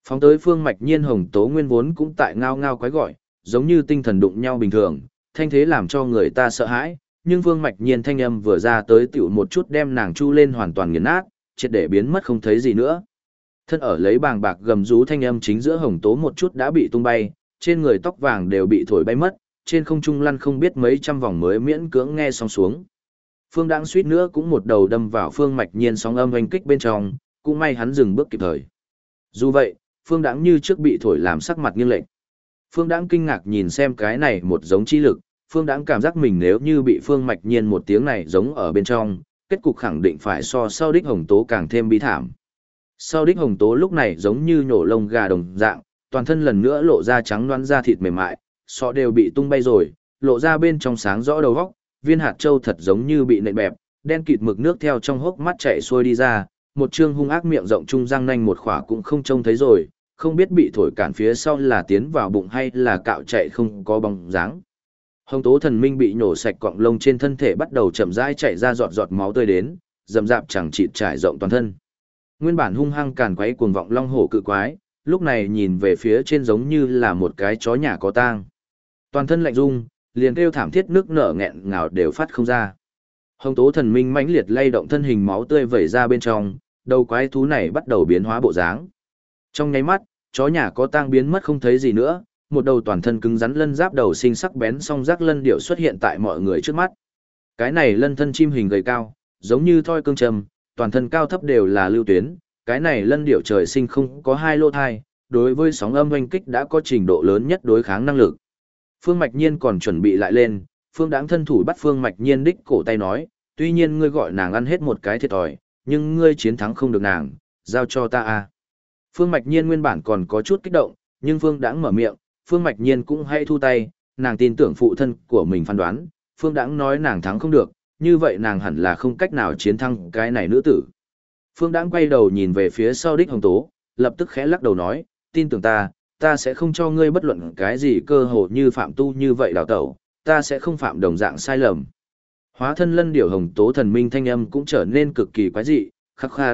Phóng tới Phương Mạch Nhiên Hồng Tố Nguyên vốn cũng tại ngao ngao quái gọi, giống như tinh thần đụng nhau bình thường, thanh thế làm cho người ta sợ hãi, nhưng Phương Mạch Nhiên thanh âm vừa ra tới tiểu một chút đem nàng chu lên hoàn toàn nghiền nát, triệt để biến mất không thấy gì nữa. Thân ở lấy bàng bạc gầm rú thanh âm chính giữa Hồng Tố một chút đã bị tung bay, trên người tóc vàng đều bị thổi bay mất, trên không trung lăn không biết mấy trăm vòng mới miễn cưỡng nghe xong xuống. Phương Đãng suýt nữa cũng một đầu đâm vào Phương Mạch Nhiên sóng âm oanh kích bên trong, cũng may hắn dừng bước kịp thời. Dù vậy, Phương Đãng như trước bị thổi làm sắc mặt nghiêng lệch. Phương Đãng kinh ngạc nhìn xem cái này một giống chi lực, Phương Đãng cảm giác mình nếu như bị Phương Mạch Nhiên một tiếng này giống ở bên trong, kết cục khẳng định phải so sau đích Hồng Tố càng thêm bi thảm. Sau đích Hồng Tố lúc này giống như nhổ lông gà đồng dạng, toàn thân lần nữa lộ ra trắng loãng da thịt mềm mại, sọ đều bị tung bay rồi, lộ ra bên trong sáng rõ đầu óc, viên hạt châu thật giống như bị nện bẹp, đen kịt mực nước theo trong hốc mắt chảy xuôi đi ra, một trương hung ác miệng rộng trung răng nanh một khỏa cũng không trông thấy rồi, không biết bị thổi cản phía sau là tiến vào bụng hay là cạo chạy không có bóng dáng. Hồng Tố Thần Minh bị nổ sạch cọng lông trên thân thể bắt đầu chậm rãi chảy ra giọt giọt máu tươi đến, rầm rạp chẳng chịt trải rộng toàn thân. Nguyên bản hung hăng càn quấy cuồng vọng long hổ cự quái, lúc này nhìn về phía trên giống như là một cái chó nhà có tang. Toàn thân lạnh rung, liền kêu thảm thiết nước nở nghẹn ngào đều phát không ra. Hồng Tố Thần Minh mãnh liệt lay động thân hình máu tươi vẩy ra bên trong, đầu quái thú này bắt đầu biến hóa bộ dáng. Trong nháy mắt, chó nhà có tang biến mất không thấy gì nữa, một đầu toàn thân cứng rắn lân giáp đầu sinh sắc bén song giác lân điệu xuất hiện tại mọi người trước mắt. Cái này lân thân chim hình gầy cao, giống như thoi cương trầm, toàn thân cao thấp đều là lưu tuyến, cái này lân điệu trời sinh không có hai lỗ thai, đối với sóng âm oanh kích đã có trình độ lớn nhất đối kháng năng lực. Phương Mạch Nhiên còn chuẩn bị lại lên, Phương Đãng thân thủ bắt Phương Mạch Nhiên đích cổ tay nói, tuy nhiên ngươi gọi nàng ăn hết một cái thiệt thòi, nhưng ngươi chiến thắng không được nàng, giao cho ta a. Phương Mạch Nhiên nguyên bản còn có chút kích động, nhưng Phương Đãng mở miệng, Phương Mạch Nhiên cũng hay thu tay, nàng tin tưởng phụ thân của mình phán đoán, Phương Đãng nói nàng thắng không được, như vậy nàng hẳn là không cách nào chiến thắng cái này nữ tử. Phương Đãng quay đầu nhìn về phía sau đích Hồng Tố, lập tức khẽ lắc đầu nói, tin tưởng ta sẽ không cho ngươi bất luận cái gì cơ hội như phạm tu như vậy đào tẩu, ta sẽ không phạm đồng dạng sai lầm. Hóa thân lân điểu Hồng Tố Thần Minh thanh âm cũng trở nên cực kỳ quái dị, khắc khà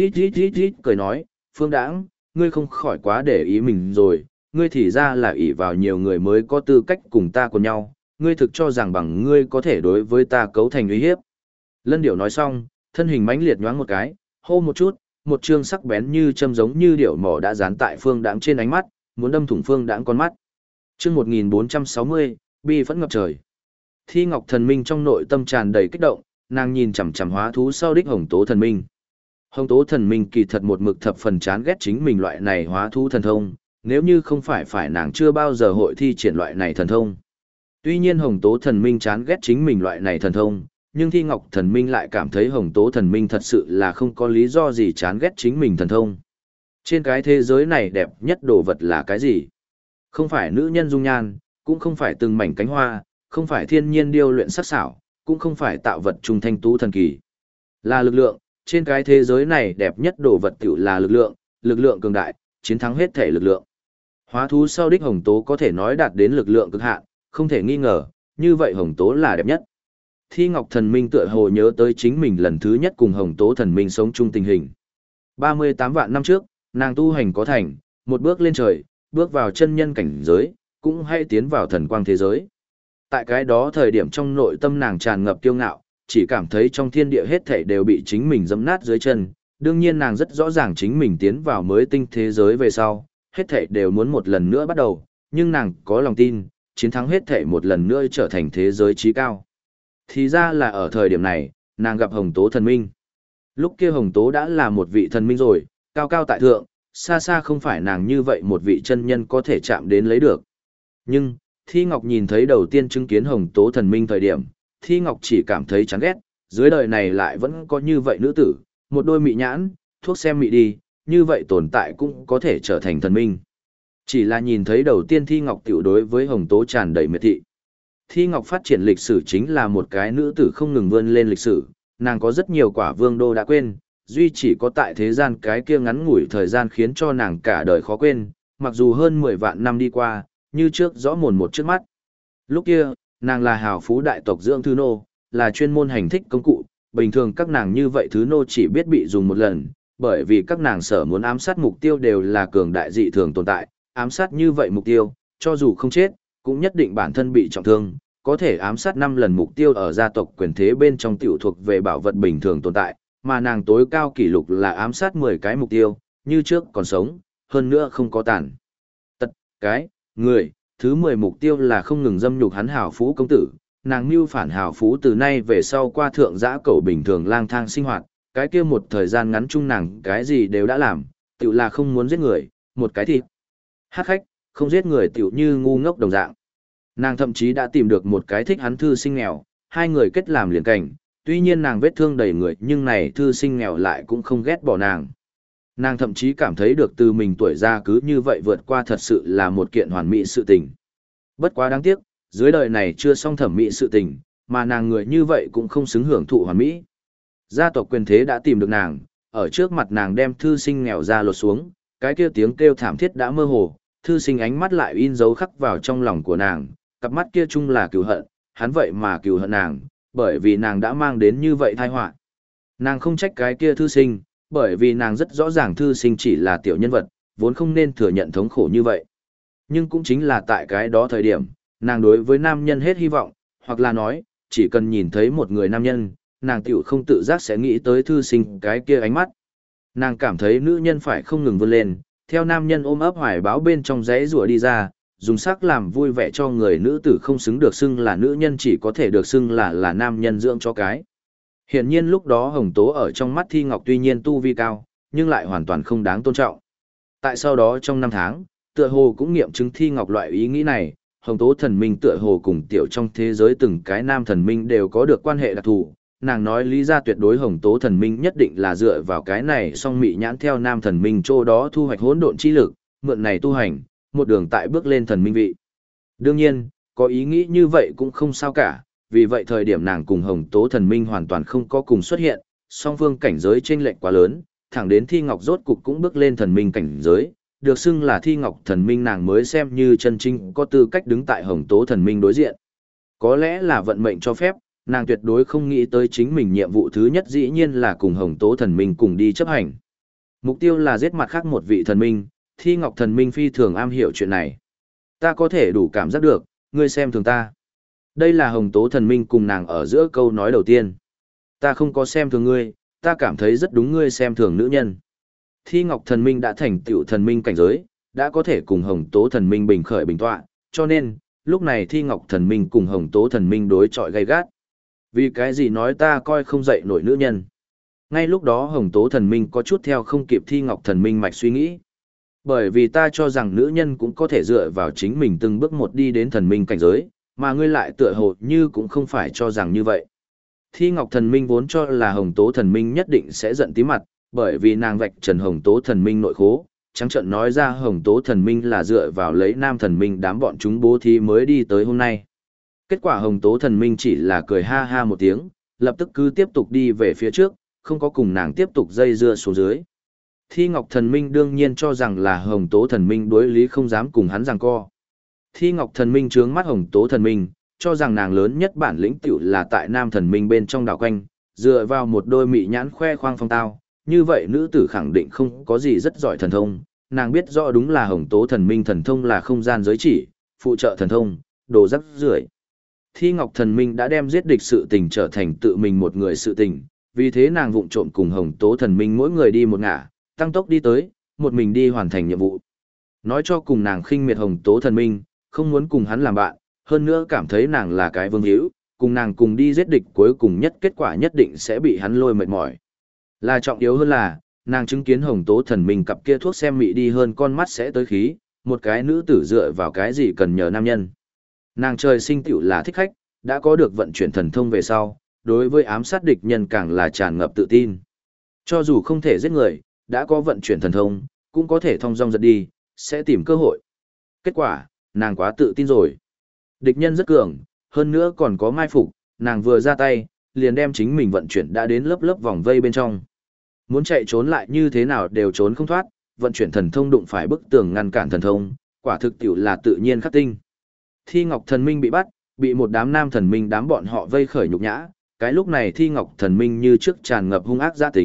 ít cười nói, Phương Đãng, ngươi không khỏi quá để ý mình rồi, ngươi thì ra là ỷ vào nhiều người mới có tư cách cùng ta cùng nhau, ngươi thực cho rằng bằng ngươi có thể đối với ta cấu thành uy hiếp. Lân điểu nói xong, thân hình mãnh liệt nhoáng một cái, hô một chút, một trương sắc bén như châm giống như điểu mỏ đã dán tại Phương Đãng trên ánh mắt, muốn đâm thủng Phương Đãng con mắt. Chương 1460, bi phẫn ngập trời. Thi Ngọc Thần Minh trong nội tâm tràn đầy kích động, nàng nhìn chằm chằm hóa thú sau đích Hồng Tố Thần Minh. Hồng Tố Thần Minh kỳ thật một mực thập phần chán ghét chính mình loại này hóa thú thần thông, nếu như không phải nàng chưa bao giờ hội thi triển loại này thần thông. Tuy nhiên Hồng Tố Thần Minh chán ghét chính mình loại này thần thông, nhưng Thi Ngọc Thần Minh lại cảm thấy Hồng Tố Thần Minh thật sự là không có lý do gì chán ghét chính mình thần thông. Trên cái thế giới này đẹp nhất đồ vật là cái gì? Không phải nữ nhân dung nhan, cũng không phải từng mảnh cánh hoa, không phải thiên nhiên điêu luyện sắc sảo, cũng không phải tạo vật trung thanh tú thần kỳ. Là lực lượng, trên cái thế giới này đẹp nhất đồ vật tiểu là lực lượng cường đại, chiến thắng hết thể lực lượng. Hóa thú sau đích Hồng Tố có thể nói đạt đến lực lượng cực hạn, không thể nghi ngờ, như vậy Hồng Tố là đẹp nhất. Thi Ngọc Thần Minh tựa hồ nhớ tới chính mình lần thứ nhất cùng Hồng Tố Thần Minh sống chung tình hình. 38 vạn năm trước, nàng tu hành có thành, một bước lên trời, bước vào chân nhân cảnh giới, cũng hay tiến vào thần quang thế giới. Tại cái đó thời điểm trong nội tâm nàng tràn ngập kiêu ngạo, chỉ cảm thấy trong thiên địa hết thảy đều bị chính mình giẫm nát dưới chân. Đương nhiên nàng rất rõ ràng chính mình tiến vào mới tinh thế giới về sau, hết thảy đều muốn một lần nữa bắt đầu, nhưng nàng có lòng tin, chiến thắng hết thảy một lần nữa trở thành thế giới trí cao. Thì ra là ở thời điểm này, nàng gặp Hồng Tố Thần Minh. Lúc kia Hồng Tố đã là một vị thần minh rồi, cao cao tại thượng, xa xa không phải nàng như vậy một vị chân nhân có thể chạm đến lấy được. Nhưng, Thi Ngọc nhìn thấy đầu tiên chứng kiến Hồng Tố Thần Minh thời điểm, Thi Ngọc chỉ cảm thấy chán ghét, dưới đời này lại vẫn có như vậy nữ tử, một đôi mị nhãn, thuốc xem mị đi, như vậy tồn tại cũng có thể trở thành thần minh. Chỉ là nhìn thấy đầu tiên Thi Ngọc tiểu đối với Hồng Tố tràn đầy miệt thị. Thi Ngọc phát triển lịch sử chính là một cái nữ tử không ngừng vươn lên lịch sử, nàng có rất nhiều quả vương đô đã quên, duy chỉ có tại thế gian cái kia ngắn ngủi thời gian khiến cho nàng cả đời khó quên, mặc dù hơn 10 vạn năm đi qua, như trước rõ mồn một trước mắt. Lúc kia, nàng là hào phú đại tộc dưỡng thứ nô, là chuyên môn hành thích công cụ, bình thường các nàng như vậy thứ nô chỉ biết bị dùng một lần, Bởi vì các nàng sở muốn ám sát mục tiêu đều là cường đại dị thường tồn tại, ám sát như vậy mục tiêu, cho dù không chết, cũng nhất định bản thân bị trọng thương, có thể ám sát 5 lần mục tiêu ở gia tộc quyền thế bên trong tiểu thuộc về bảo vật bình thường tồn tại, mà nàng tối cao kỷ lục là ám sát 10 cái mục tiêu, như trước còn sống, hơn nữa không có tàn tật, người, thứ 10 mục tiêu là không ngừng dâm nhục hắn hào phú công tử, nàng mưu phản hào phú từ nay về sau qua thượng giã cầu bình thường lang thang sinh hoạt, cái kia một thời gian ngắn chung nàng cái gì đều đã làm, tiểu là không muốn giết người, một cái thịt. Hát khách, không giết người tiểu như ngu ngốc đồng dạng. Nàng thậm chí đã tìm được một cái thích hắn thư sinh nghèo, hai người kết làm liền cảnh, tuy nhiên nàng vết thương đầy người nhưng này thư sinh nghèo lại cũng không ghét bỏ nàng. Nàng thậm chí cảm thấy được từ mình tuổi ra cứ như vậy vượt qua thật sự là một kiện hoàn mỹ sự tình. Bất quá đáng tiếc, dưới đời này chưa xong thẩm mỹ sự tình, mà nàng người như vậy cũng không xứng hưởng thụ hoàn mỹ. Gia tộc quyền thế đã tìm được nàng, ở trước mặt nàng đem thư sinh nghèo ra lột xuống, cái kia tiếng kêu thảm thiết đã mơ hồ, thư sinh ánh mắt lại in dấu khắc vào trong lòng của nàng, cặp mắt kia chung là cừu hận, hắn vậy mà cừu hận nàng, bởi vì nàng đã mang đến như vậy tai họa. Nàng không trách cái kia thư sinh, bởi vì nàng rất rõ ràng thư sinh chỉ là tiểu nhân vật, vốn không nên thừa nhận thống khổ như vậy. Nhưng cũng chính là tại cái đó thời điểm, nàng đối với nam nhân hết hy vọng, hoặc là nói, chỉ cần nhìn thấy một người nam nhân, nàng tiểu không tự giác sẽ nghĩ tới thư sinh cái kia ánh mắt. Nàng cảm thấy nữ nhân phải không ngừng vươn lên, theo nam nhân ôm ấp hoài báo bên trong giấy rùa đi ra, dùng sắc làm vui vẻ cho người nữ tử không xứng được xưng là nữ nhân chỉ có thể được xưng là nam nhân dưỡng cho cái. Hiển nhiên lúc đó Hồng Tố ở trong mắt Thi Ngọc tuy nhiên tu vi cao, nhưng lại hoàn toàn không đáng tôn trọng. Tại sau đó trong 5 tháng, tựa hồ cũng nghiệm chứng Thi Ngọc loại ý nghĩ này, Hồng Tố thần minh tựa hồ cùng tiểu trong thế giới từng cái nam thần minh đều có được quan hệ đặc thù. Nàng nói lý ra tuyệt đối Hồng Tố thần minh nhất định là dựa vào cái này song mị nhãn theo nam thần minh chỗ đó thu hoạch hỗn độn chi lực, mượn này tu hành, một đường tại bước lên thần minh vị. Đương nhiên, có ý nghĩ như vậy cũng không sao cả, vì vậy thời điểm nàng cùng Hồng Tố thần minh hoàn toàn không có cùng xuất hiện, song phương cảnh giới chênh lệch quá lớn, thẳng đến Thi Ngọc rốt cục cũng bước lên thần minh cảnh giới, được xưng là Thi Ngọc thần minh nàng mới xem như chân chính có tư cách đứng tại Hồng Tố thần minh đối diện. Có lẽ là vận mệnh cho phép, nàng tuyệt đối không nghĩ tới chính mình nhiệm vụ thứ nhất dĩ nhiên là cùng Hồng Tố thần minh cùng đi chấp hành. Mục tiêu là giết mặt khác một vị thần minh, Thi Ngọc thần minh phi thường am hiểu chuyện này. Ta có thể đủ cảm giác được, ngươi xem thường ta. Đây là Hồng Tố thần minh cùng nàng ở giữa câu nói đầu tiên. Ta không có xem thường ngươi, ta cảm thấy rất đúng ngươi xem thường nữ nhân. Thi Ngọc thần minh đã thành tựu thần minh cảnh giới, đã có thể cùng Hồng Tố thần minh bình khởi bình tọa, cho nên, lúc này Thi Ngọc thần minh cùng Hồng Tố thần minh đối chọi gay gắt. Vì cái gì nói ta coi không dậy nổi nữ nhân. Ngay lúc đó Hồng Tố thần minh có chút theo không kịp Thi Ngọc thần minh mạch suy nghĩ. Bởi vì ta cho rằng nữ nhân cũng có thể dựa vào chính mình từng bước một đi đến thần minh cảnh giới, mà ngươi lại tựa hồ như cũng không phải cho rằng như vậy. Thi Ngọc thần minh vốn cho là Hồng Tố thần minh nhất định sẽ giận tí mặt, bởi vì nàng vạch trần Hồng Tố thần minh nội khố, trắng trợn nói ra Hồng Tố thần minh là dựa vào lấy nam thần minh đám bọn chúng bố thí mới đi tới hôm nay. Kết quả Hồng Tố thần minh chỉ là cười ha ha một tiếng, lập tức cứ tiếp tục đi về phía trước, không có cùng nàng tiếp tục dây dưa xuống dưới. Thi Ngọc thần minh đương nhiên cho rằng là Hồng Tố thần minh đối lý không dám cùng hắn giằng co. Thi Ngọc thần minh trướng mắt Hồng Tố thần minh, cho rằng nàng lớn nhất bản lĩnh tiểu là tại nam thần minh bên trong đảo quanh, dựa vào một đôi mị nhãn khoe khoang phong tao, như vậy nữ tử khẳng định không có gì rất giỏi thần thông, nàng biết rõ đúng là Hồng Tố thần minh thần thông là không gian giới chỉ, phụ trợ thần thông, đồ rắc rưởi. Thi Ngọc thần minh đã đem giết địch sự tình trở thành tự mình một người sự tình, vì thế nàng vụng trộm cùng Hồng Tố thần minh mỗi người đi một ngả, tăng tốc đi tới, một mình đi hoàn thành nhiệm vụ. Nói cho cùng nàng khinh miệt Hồng Tố thần minh, không muốn cùng hắn làm bạn, hơn nữa cảm thấy nàng là cái vương hữu, cùng nàng cùng đi giết địch cuối cùng nhất kết quả nhất định sẽ bị hắn lôi mệt mỏi. Là trọng yếu hơn là, nàng chứng kiến Hồng Tố thần minh cặp kia thuốc xem mị đi hơn con mắt sẽ tới khí, một cái nữ tử dựa vào cái gì cần nhờ nam nhân. Nàng trời sinh tựu là thích khách, đã có được vận chuyển thần thông về sau, đối với ám sát địch nhân càng là tràn ngập tự tin. Cho dù không thể giết người, đã có vận chuyển thần thông, cũng có thể thong dong giật đi, sẽ tìm cơ hội. Kết quả, nàng quá tự tin rồi. Địch nhân rất cường, hơn nữa còn có mai phục, nàng vừa ra tay, liền đem chính mình vận chuyển đã đến lớp lớp vòng vây bên trong. Muốn chạy trốn lại như thế nào đều trốn không thoát, vận chuyển thần thông đụng phải bức tường ngăn cản thần thông, quả thực tiểu là tự nhiên khắc tinh. Thi Ngọc thần minh bị bắt, bị một đám nam thần minh đám bọn họ vây khởi nhục nhã, cái lúc này Thi Ngọc thần minh như trước tràn ngập hung ác dã tính,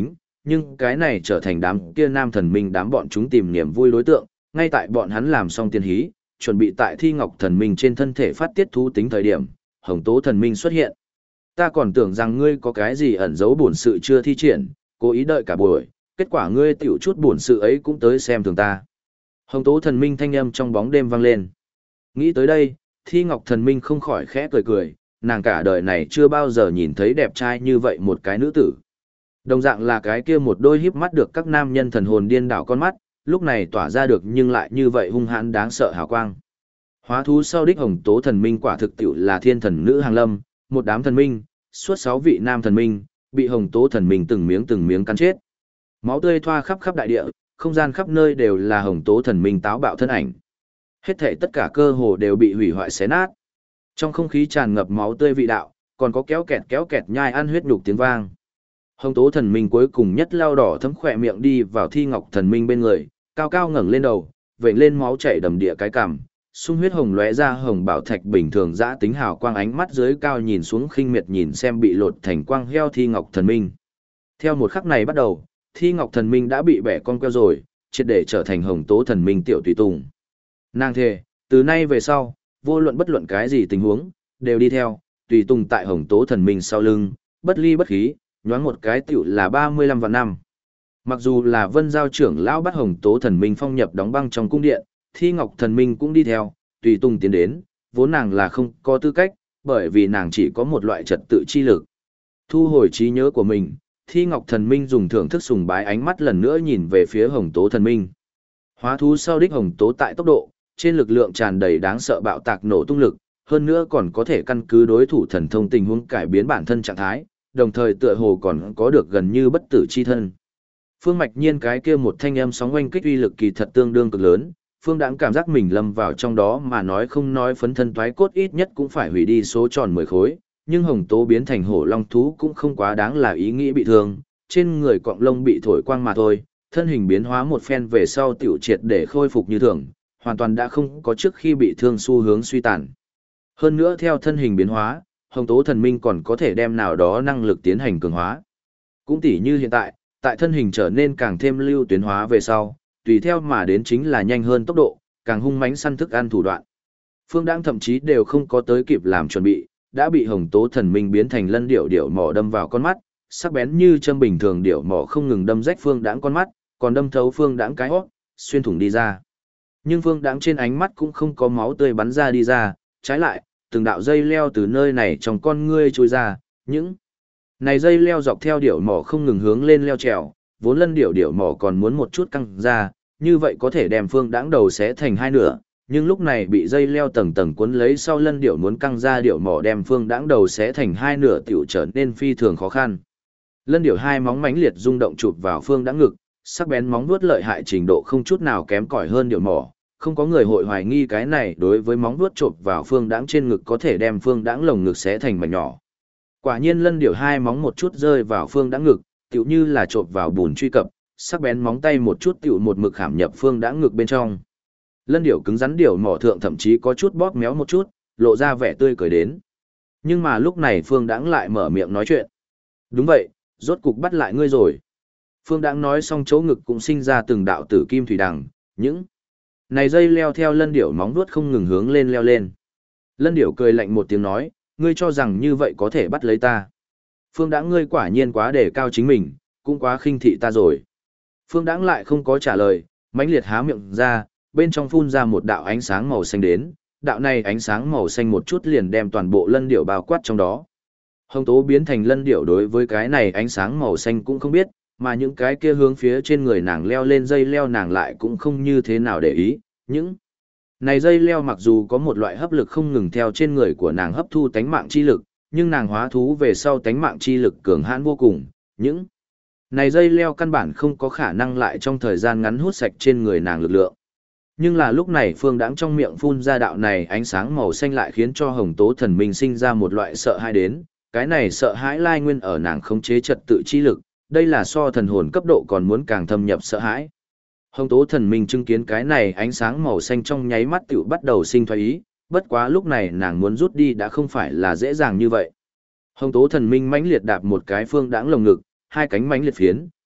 nhưng cái này trở thành đám kia nam thần minh đám bọn chúng tìm niềm vui đối tượng, ngay tại bọn hắn làm xong tiên hí, chuẩn bị tại Thi Ngọc thần minh trên thân thể phát tiết thú tính thời điểm, Hồng Tố thần minh xuất hiện. Ta còn tưởng rằng ngươi có cái gì ẩn giấu bổn sự chưa thi triển, cố ý đợi cả buổi, kết quả ngươi tiểu chút bổn sự ấy cũng tới xem thường ta. Hồng Tố thần minh thanh âm trong bóng đêm vang lên. Nghĩ tới đây, Thi Ngọc thần minh không khỏi khẽ cười cười, nàng cả đời này chưa bao giờ nhìn thấy đẹp trai như vậy một cái nữ tử. Đồng dạng là cái kia một đôi híp mắt được các nam nhân thần hồn điên đảo con mắt, lúc này tỏa ra được nhưng lại như vậy hung hãn đáng sợ hào quang. Hóa thú sau đích Hồng Tố thần minh quả thực tiệu là thiên thần nữ hàng lâm, một đám thần minh, suốt 6 vị nam thần minh, bị Hồng Tố thần minh từng miếng cắn chết. Máu tươi thoa khắp khắp đại địa, không gian khắp nơi đều là Hồng Tố thần minh táo bạo thân ảnh. Hết thảy tất cả cơ hồ đều bị hủy hoại xé nát. Trong không khí tràn ngập máu tươi vị đạo, còn có kéo kẹt nhai ăn huyết nhục tiếng vang. Hồng Tố thần minh cuối cùng nhất lao đỏ thấm khỏe miệng đi vào Thi Ngọc thần minh bên người, cao cao ngẩng lên đầu, vểnh lên máu chảy đầm địa cái cằm, sung huyết hồng lóe ra hồng bảo thạch bình thường dã tính hào quang ánh mắt dưới cao nhìn xuống khinh miệt nhìn xem bị lột thành quang heo Thi Ngọc thần minh. Theo một khắc này bắt đầu, Thi Ngọc thần minh đã bị bẻ con queo rồi, triệt để trở thành Hồng Tố thần minh tiểu tùy tùng. Nàng thề, từ nay về sau, vô luận bất luận cái gì tình huống, đều đi theo, tùy tùng tại Hồng Tố thần minh sau lưng, bất ly bất khí, nhoáng một cái tiểu là 35 vạn năm. Mặc dù là Vân Giao trưởng lão bắt Hồng Tố thần minh phong nhập đóng băng trong cung điện, Thi Ngọc thần minh cũng đi theo, tùy tùng tiến đến, vốn nàng là không có tư cách, bởi vì nàng chỉ có một loại trật tự chi lực. Thu hồi trí nhớ của mình, Thi Ngọc thần minh dùng thưởng thức sùng bái ánh mắt lần nữa nhìn về phía Hồng Tố thần minh. Hóa thú sau đích Hồng Tố tại tốc độ, trên lực lượng tràn đầy đáng sợ bạo tạc nổ tung lực, hơn nữa còn có thể căn cứ đối thủ thần thông tình huống cải biến bản thân trạng thái, đồng thời tựa hồ còn có được gần như bất tử chi thân. Phương Mạch Nhiên cái kia một thanh âm sóng oanh kích uy lực kỳ thật tương đương cực lớn, Phương Đãng cảm giác mình lâm vào trong đó mà nói không nói phấn thân toái cốt ít nhất cũng phải hủy đi số tròn 10 khối, nhưng Hồng Tố biến thành hổ long thú cũng không quá đáng là ý nghĩ bị thương, trên người cọng lông bị thổi quang mà thôi, thân hình biến hóa một phen về sau tiểu triệt để khôi phục như thường, hoàn toàn đã không có trước khi bị thương xu hướng suy tàn. Hơn nữa theo thân hình biến hóa, Hồng Tố thần minh còn có thể đem nào đó năng lực tiến hành cường hóa. Cũng tỉ như hiện tại, tại thân hình trở nên càng thêm lưu tuyến hóa về sau, tùy theo mà đến chính là nhanh hơn tốc độ, càng hung mãnh săn thức ăn thủ đoạn. Phương Đãng thậm chí đều không có tới kịp làm chuẩn bị, đã bị Hồng Tố thần minh biến thành lân điểu mỏ đâm vào con mắt, sắc bén như châm bình thường điểu mỏ không ngừng đâm rách Phương Đãng con mắt, còn đâm thấu Phương Đãng cái hốc, xuyên thủng đi ra. Nhưng Phương Đãng trên ánh mắt cũng không có máu tươi bắn ra đi ra, trái lại, từng đạo dây leo từ nơi này trong con ngươi trôi ra, những này dây leo dọc theo điểu mỏ không ngừng hướng lên leo trèo, vốn lân điểu mỏ còn muốn một chút căng ra, như vậy có thể đem Phương Đãng đầu xé thành hai nửa, nhưng lúc này bị dây leo tầng tầng cuốn lấy sau lân điểu muốn căng ra điểu mỏ đem Phương Đãng đầu xé thành hai nửa tiểu trở nên phi thường khó khăn. Lân điểu hai móng mãnh liệt rung động chụp vào Phương Đãng ngực, sắc bén móng vuốt lợi hại trình độ không chút nào kém cỏi hơn điểu mỏ, không có người hội hoài nghi cái này đối với móng vuốt chộp vào Phương Đãng trên ngực có thể đem Phương Đãng lồng ngực xé thành mảnh nhỏ. Quả nhiên lân điểu hai móng một chút rơi vào Phương Đãng ngực, tựu như là chộp vào bùn truy cập, sắc bén móng tay một chút tựu một mực khảm nhập Phương Đãng ngực bên trong. Lân điểu cứng rắn điểu mỏ thượng thậm chí có chút bóp méo một chút, lộ ra vẻ tươi cười đến. Nhưng mà lúc này Phương Đãng lại mở miệng nói chuyện. Đúng vậy, rốt cục bắt lại ngươi rồi. Phương Đãng nói xong chỗ ngực cũng sinh ra từng đạo tử kim thủy đằng, những này dây leo theo lân điểu móng vuốt không ngừng hướng lên leo lên. Lân điểu cười lạnh một tiếng nói, ngươi cho rằng như vậy có thể bắt lấy ta. Phương Đãng ngươi quả nhiên quá đề cao chính mình, cũng quá khinh thị ta rồi. Phương Đãng lại không có trả lời, mãnh liệt há miệng ra, bên trong phun ra một đạo ánh sáng màu xanh đến, đạo này ánh sáng màu xanh một chút liền đem toàn bộ lân điểu bao quát trong đó. Hồng Tố biến thành lân điểu đối với cái này ánh sáng màu xanh cũng không biết, mà những cái kia hướng phía trên người nàng leo lên dây leo nàng lại cũng không như thế nào để ý, những này dây leo mặc dù có một loại hấp lực không ngừng theo trên người của nàng hấp thu tánh mạng chi lực, nhưng nàng hóa thú về sau tánh mạng chi lực cường hãn vô cùng, những này dây leo căn bản không có khả năng lại trong thời gian ngắn hút sạch trên người nàng lực lượng. Nhưng là lúc này Phương Đãng trong miệng phun ra đạo này ánh sáng màu xanh lại khiến cho Hồng Tố thần minh sinh ra một loại sợ hãi đến, cái này sợ hãi lai nguyên ở nàng khống chế trật tự chi lực, đây là so thần hồn cấp độ còn muốn càng thâm nhập sợ hãi. Hồng Tố thần minh chứng kiến cái này ánh sáng màu xanh trong nháy mắt tiểu bắt đầu sinh thoái ý, bất quá lúc này nàng muốn rút đi đã không phải là dễ dàng như vậy. Hồng Tố thần minh mãnh liệt đạp một cái Phương Đãng lồng ngực, hai cánh mãnh liệt phiến,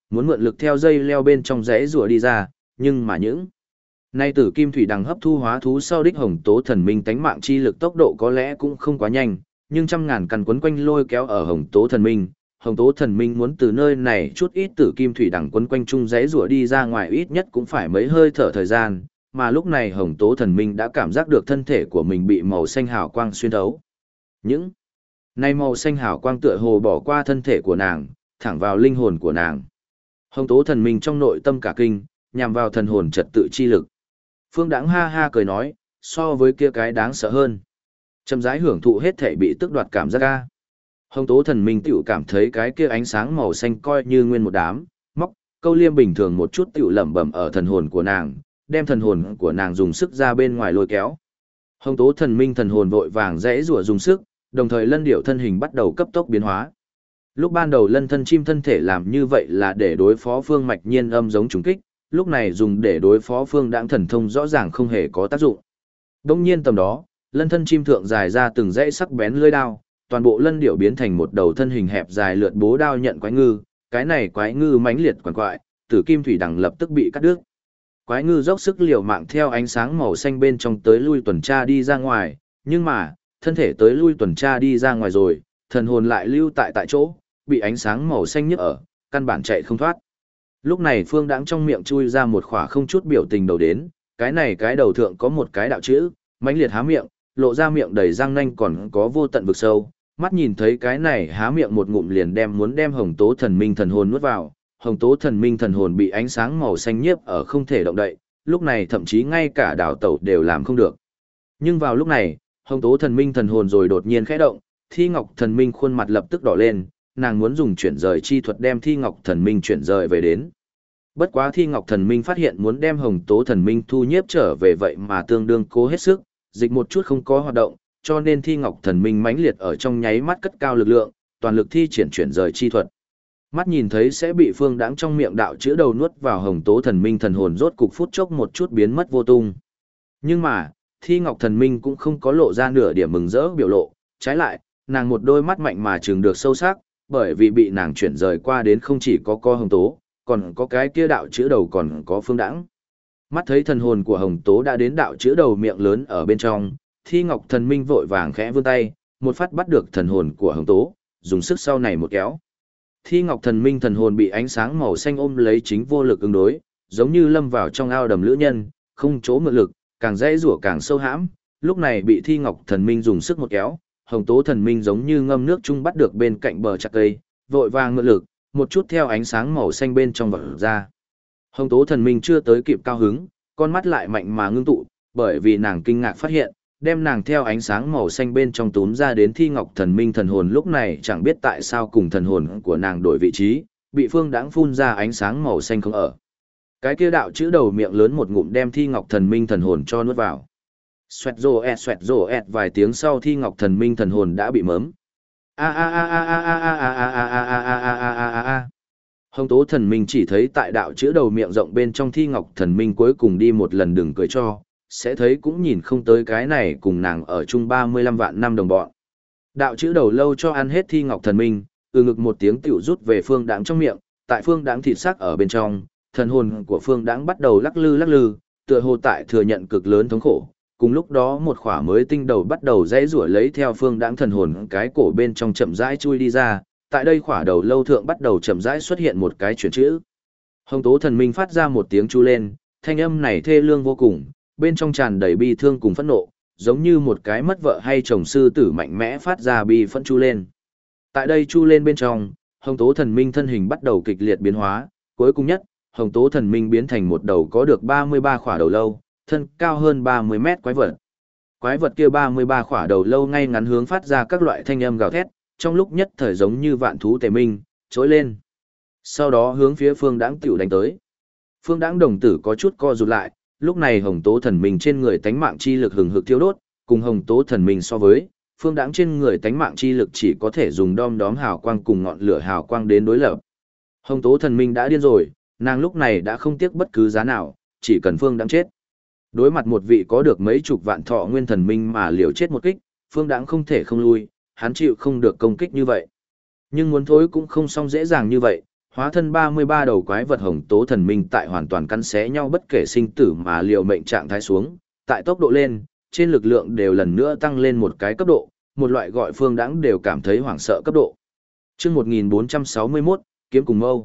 muốn mượn lực theo dây leo bên trong rẽ rùa đi ra, nhưng mà những nay tử kim thủy đằng hấp thu hóa thú sau đích hồng tố thần minh tánh mạng chi lực tốc độ có lẽ cũng không quá nhanh, nhưng trăm ngàn căn quấn quanh lôi kéo ở hồng tố thần minh muốn từ nơi này chút ít tử kim thủy đằng quấn quanh chung rẽ rùa đi ra ngoài ít nhất cũng phải mấy hơi thở thời gian, mà lúc này hồng tố thần minh đã cảm giác được thân thể của mình bị màu xanh hào quang xuyên thấu. Những nay màu xanh hào quang tựa hồ bỏ qua thân thể của nàng, thẳng vào linh hồn của nàng. Hồng tố thần minh trong nội tâm cả kinh, nhằm vào thần hồn trật tự chi lực. Phương Đãng ha ha cười nói, so với kia cái đáng sợ hơn. Chậm rãi hưởng thụ hết thể bị tước đoạt cảm giác ca. Hồng tố thần minh tiểu cảm thấy cái kia ánh sáng màu xanh coi như nguyên một đám, móc, câu liêm bình thường một chút tiểu lẩm bẩm ở thần hồn của nàng, đem thần hồn của nàng dùng sức ra bên ngoài lôi kéo. Hồng tố thần minh thần hồn vội vàng rẽ rủa dùng sức, đồng thời lân điểu thân hình bắt đầu cấp tốc biến hóa. Lúc ban đầu lân thân chim thân thể làm như vậy là để đối phó Phương Mạch Nhiên âm giống trùng kích, lúc này dùng để đối phó Phương Đãng thần thông rõ ràng không hề có tác dụng. Đông nhiên tầm đó, lân thân chim thượng dài ra từng dãy sắc bén lưỡi đao, toàn bộ lân điểu biến thành một đầu thân hình hẹp dài lượn bố đao nhận quái ngư, cái này quái ngư mãnh liệt quằn quại, tử kim thủy đằng lập tức bị cắt đứt. Quái ngư dốc sức liều mạng theo ánh sáng màu xanh bên trong tới lui tuần tra đi ra ngoài, nhưng mà, thân thể tới lui tuần tra đi ra ngoài rồi, thần hồn lại lưu tại chỗ, bị ánh sáng màu xanh nhức ở, căn bản chạy không thoát. Lúc này Phương Đãng trong miệng chui ra một khỏa không chút biểu tình đầu đến, cái này cái đầu thượng có một cái đạo chữ, mãnh liệt há miệng, lộ ra miệng đầy răng nanh còn có vô tận vực sâu, mắt nhìn thấy cái này há miệng một ngụm liền muốn đem hồng tố thần minh thần hồn nuốt vào, hồng tố thần minh thần hồn bị ánh sáng màu xanh nhiếp ở không thể động đậy, lúc này thậm chí ngay cả đào tẩu đều làm không được. Nhưng vào lúc này, hồng tố thần minh thần hồn rồi đột nhiên khẽ động, Thi Ngọc thần minh khuôn mặt lập tức đỏ lên, nàng muốn dùng chuyển rời chi thuật đem Thi Ngọc thần minh chuyển rời về đến. Bất quá Thi Ngọc thần minh phát hiện muốn đem hồng tố thần minh thu nhiếp trở về vậy mà tương đương cố hết sức, dịch một chút không có hoạt động, cho nên Thi Ngọc thần minh mãnh liệt ở trong nháy mắt cất cao lực lượng, toàn lực thi triển chuyển rời chi thuật. Mắt nhìn thấy sẽ bị Phương Đãng trong miệng đạo chữa đầu nuốt vào hồng tố thần minh thần hồn rốt cục phút chốc một chút biến mất vô tung. Nhưng mà, Thi Ngọc thần minh cũng không có lộ ra nửa điểm mừng rỡ biểu lộ, trái lại, nàng một đôi mắt mạnh mà trừng được sâu sắc, bởi vì bị nàng chuyển rời qua đến không chỉ có hồng tố, còn có cái kia đạo chữa đầu còn có Phương Đãng. Mắt thấy thần hồn của hồng tố đã đến đạo chữa đầu miệng lớn ở bên trong, Thi Ngọc thần minh vội vàng khẽ vươn tay, một phát bắt được thần hồn của hồng tố, dùng sức sau này một kéo. Thi Ngọc thần minh thần hồn bị ánh sáng màu xanh ôm lấy chính vô lực ứng đối, giống như lâm vào trong ao đầm lữ nhân, không chỗ mượn lực, càng dễ rủa càng sâu hãm, lúc này bị Thi Ngọc thần minh dùng sức một kéo, hồng tố thần minh giống như ngâm nước chung bắt được bên cạnh bờ chặt cây, vội vàng mượn lực, một chút theo ánh sáng màu xanh bên trong vọt ra. Hồng tố thần minh chưa tới kịp cao hứng, con mắt lại mạnh mà ngưng tụ, bởi vì nàng kinh ngạc phát hiện, đem nàng theo ánh sáng màu xanh bên trong túm ra đến Thi Ngọc thần minh thần hồn lúc này chẳng biết tại sao cùng thần hồn của nàng đổi vị trí, bị Phương Đãng phun ra ánh sáng màu xanh không ở. Cái kia đạo chữ đầu miệng lớn một ngụm đem Thi Ngọc thần minh thần hồn cho nuốt vào. Xoẹt rồ ẹt vài tiếng sau Thi Ngọc thần minh thần hồn đã bị mớm. Hồng tố thần minh chỉ thấy tại đạo chữ đầu miệng rộng bên trong Thi Ngọc thần minh cuối cùng đi một lần đừng cười cho, sẽ thấy cũng nhìn không tới cái này cùng nàng ở chung 35 vạn năm đồng bọn. Đạo chữ đầu lâu cho ăn hết Thi Ngọc thần minh, ngực một tiếng tiểu rút về Phương Đãng trong miệng, tại Phương Đãng thịt xác ở bên trong, thần hồn của Phương Đãng bắt đầu lắc lư, tựa hồ tại thừa nhận cực lớn thống khổ. Cùng lúc đó một khỏa mới tinh đầu bắt đầu dãy rủa lấy theo Phương Đãng thần hồn cái cổ bên trong chậm rãi chui đi ra, tại đây khỏa đầu lâu thượng bắt đầu chậm rãi xuất hiện một cái chuyển chữ. Hồng tố thần minh phát ra một tiếng chu lên, thanh âm này thê lương vô cùng, bên trong tràn đầy bi thương cùng phẫn nộ, giống như một cái mất vợ hay chồng sư tử mạnh mẽ phát ra bi phẫn chu lên. Tại đây chu lên bên trong, hồng tố thần minh thân hình bắt đầu kịch liệt biến hóa, cuối cùng nhất, hồng tố thần minh biến thành một đầu có được 33 khỏa đầu lâu, thân cao hơn 30 mét quái vật. Quái vật kia 33 khỏa đầu lâu ngay ngắn hướng phát ra các loại thanh âm gào thét, trong lúc nhất thời giống như vạn thú tề minh, trỗi lên. Sau đó hướng phía Phương Đãng tiểu đánh tới. Phương Đãng đồng tử có chút co rụt lại, lúc này hồng tố thần minh trên người tánh mạng chi lực hừng hực thiêu đốt, cùng hồng tố thần minh so với, Phương Đãng trên người tánh mạng chi lực chỉ có thể dùng đom đóm hào quang cùng ngọn lửa hào quang đến đối lập. Hồng tố thần minh đã điên rồi, nàng lúc này đã không tiếc bất cứ giá nào, chỉ cần Phương Đãng chết. Đối mặt một vị có được mấy chục vạn thọ nguyên thần minh mà liều chết một kích, Phương Đãng không thể không lui, hắn chịu không được công kích như vậy. Nhưng muốn thối cũng không xong dễ dàng như vậy, hóa thân 33 đầu quái vật hồng tố thần minh tại hoàn toàn cắn xé nhau bất kể sinh tử mà liều mệnh trạng thái xuống, tại tốc độ lên, trên lực lượng đều lần nữa tăng lên một cái cấp độ, một loại gọi Phương Đãng đều cảm thấy hoảng sợ cấp độ. Chương 1461, kiếm cùng mâu.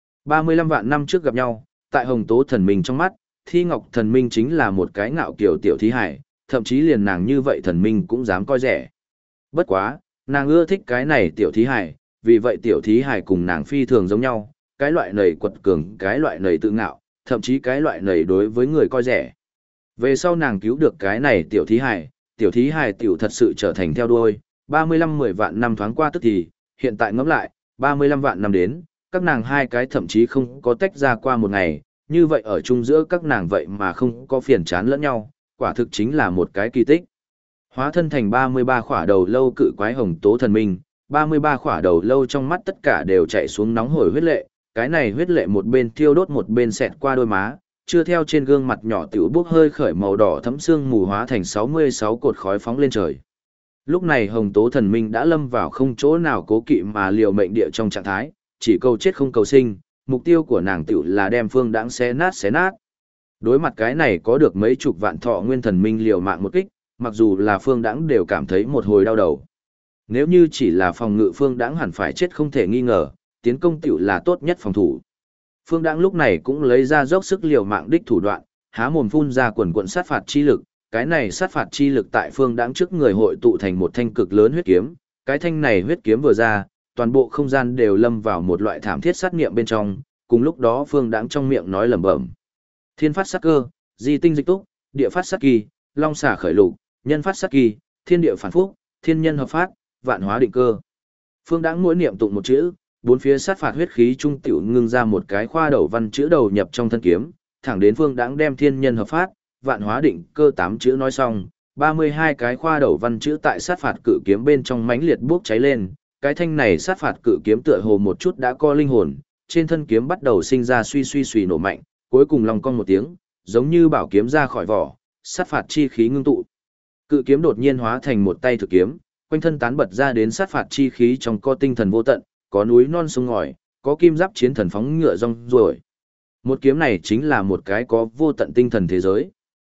35 vạn năm trước gặp nhau, tại hồng tố thần minh trong mắt, Thi Ngọc thần minh chính là một cái ngạo kiều tiểu thí hải, thậm chí liền nàng như vậy thần minh cũng dám coi rẻ. Bất quá, nàng ưa thích cái này tiểu thí hải, vì vậy tiểu thí hải cùng nàng phi thường giống nhau, cái loại nầy quật cường, cái loại nầy tự ngạo, thậm chí cái loại nầy đối với người coi rẻ. Về sau nàng cứu được cái này tiểu thí hải tiểu thật sự trở thành theo đuôi, 35-10 vạn năm thoáng qua tức thì, hiện tại ngẫm lại, 35 vạn năm đến, các nàng hai cái thậm chí không có tách ra qua một ngày, như vậy ở chung giữa các nàng vậy mà không có phiền chán lẫn nhau, quả thực chính là một cái kỳ tích. Hóa thân thành 33 khỏa đầu lâu cự quái hồng tố thần minh, 33 khỏa đầu lâu trong mắt tất cả đều chạy xuống nóng hổi huyết lệ, cái này huyết lệ một bên thiêu đốt một bên xẹt qua đôi má, chưa theo trên gương mặt nhỏ tiểu bốc hơi khởi màu đỏ thấm xương mù hóa thành 66 cột khói phóng lên trời. Lúc này hồng tố thần minh đã lâm vào không chỗ nào cố kỵ mà liều mệnh địa trong trạng thái, chỉ cầu chết không cầu sinh, mục tiêu của nàng tiểu là đem Phương Đãng xé nát. Đối mặt cái này có được mấy chục vạn thọ nguyên thần minh liều mạng một kích, mặc dù là Phương Đãng đều cảm thấy một hồi đau đầu. Nếu như chỉ là phòng ngự Phương Đãng hẳn phải chết không thể nghi ngờ, tiến công tiểu là tốt nhất phòng thủ. Phương Đãng lúc này cũng lấy ra dốc sức liều mạng đích thủ đoạn, há mồm phun ra quần quần sát phạt chi lực, cái này sát phạt chi lực tại Phương Đãng trước người hội tụ thành một thanh cực lớn huyết kiếm, cái thanh này huyết kiếm vừa ra, toàn bộ không gian đều lâm vào một loại thảm thiết sát nghiệm bên trong, cùng lúc đó Phương Đãng trong miệng nói lẩm bẩm: Thiên phát sát cơ, di tinh dịch túc, địa phát sát kỳ, long xả khởi lục, nhân phát sát kỳ, thiên địa phản phúc, thiên nhân hợp phát, vạn hóa định cơ. Phương Đãng mỗi niệm tụng một chữ, bốn phía sát phạt huyết khí trung tiểu ngưng ra một cái khoa đầu văn chữ đầu nhập trong thân kiếm, thẳng đến Phương Đãng đem thiên nhân hợp phát, vạn hóa định cơ 8 chữ nói xong, 32 cái khoa đầu văn chữ tại sát phạt cự kiếm bên trong mãnh liệt bốc cháy lên, cái thanh này sát phạt cự kiếm tựa hồ một chút đã co linh hồn, trên thân kiếm bắt đầu sinh ra suy nổ mạnh, cuối cùng long cong một tiếng, giống như bảo kiếm ra khỏi vỏ, sát phạt chi khí ngưng tụ. Cự kiếm đột nhiên hóa thành một tay thực kiếm, quanh thân tán bật ra đến sát phạt chi khí trong có tinh thần vô tận, có núi non sông ngòi, có kim giáp chiến thần phóng ngựa rong ruổi. Một kiếm này chính là một cái có vô tận tinh thần thế giới.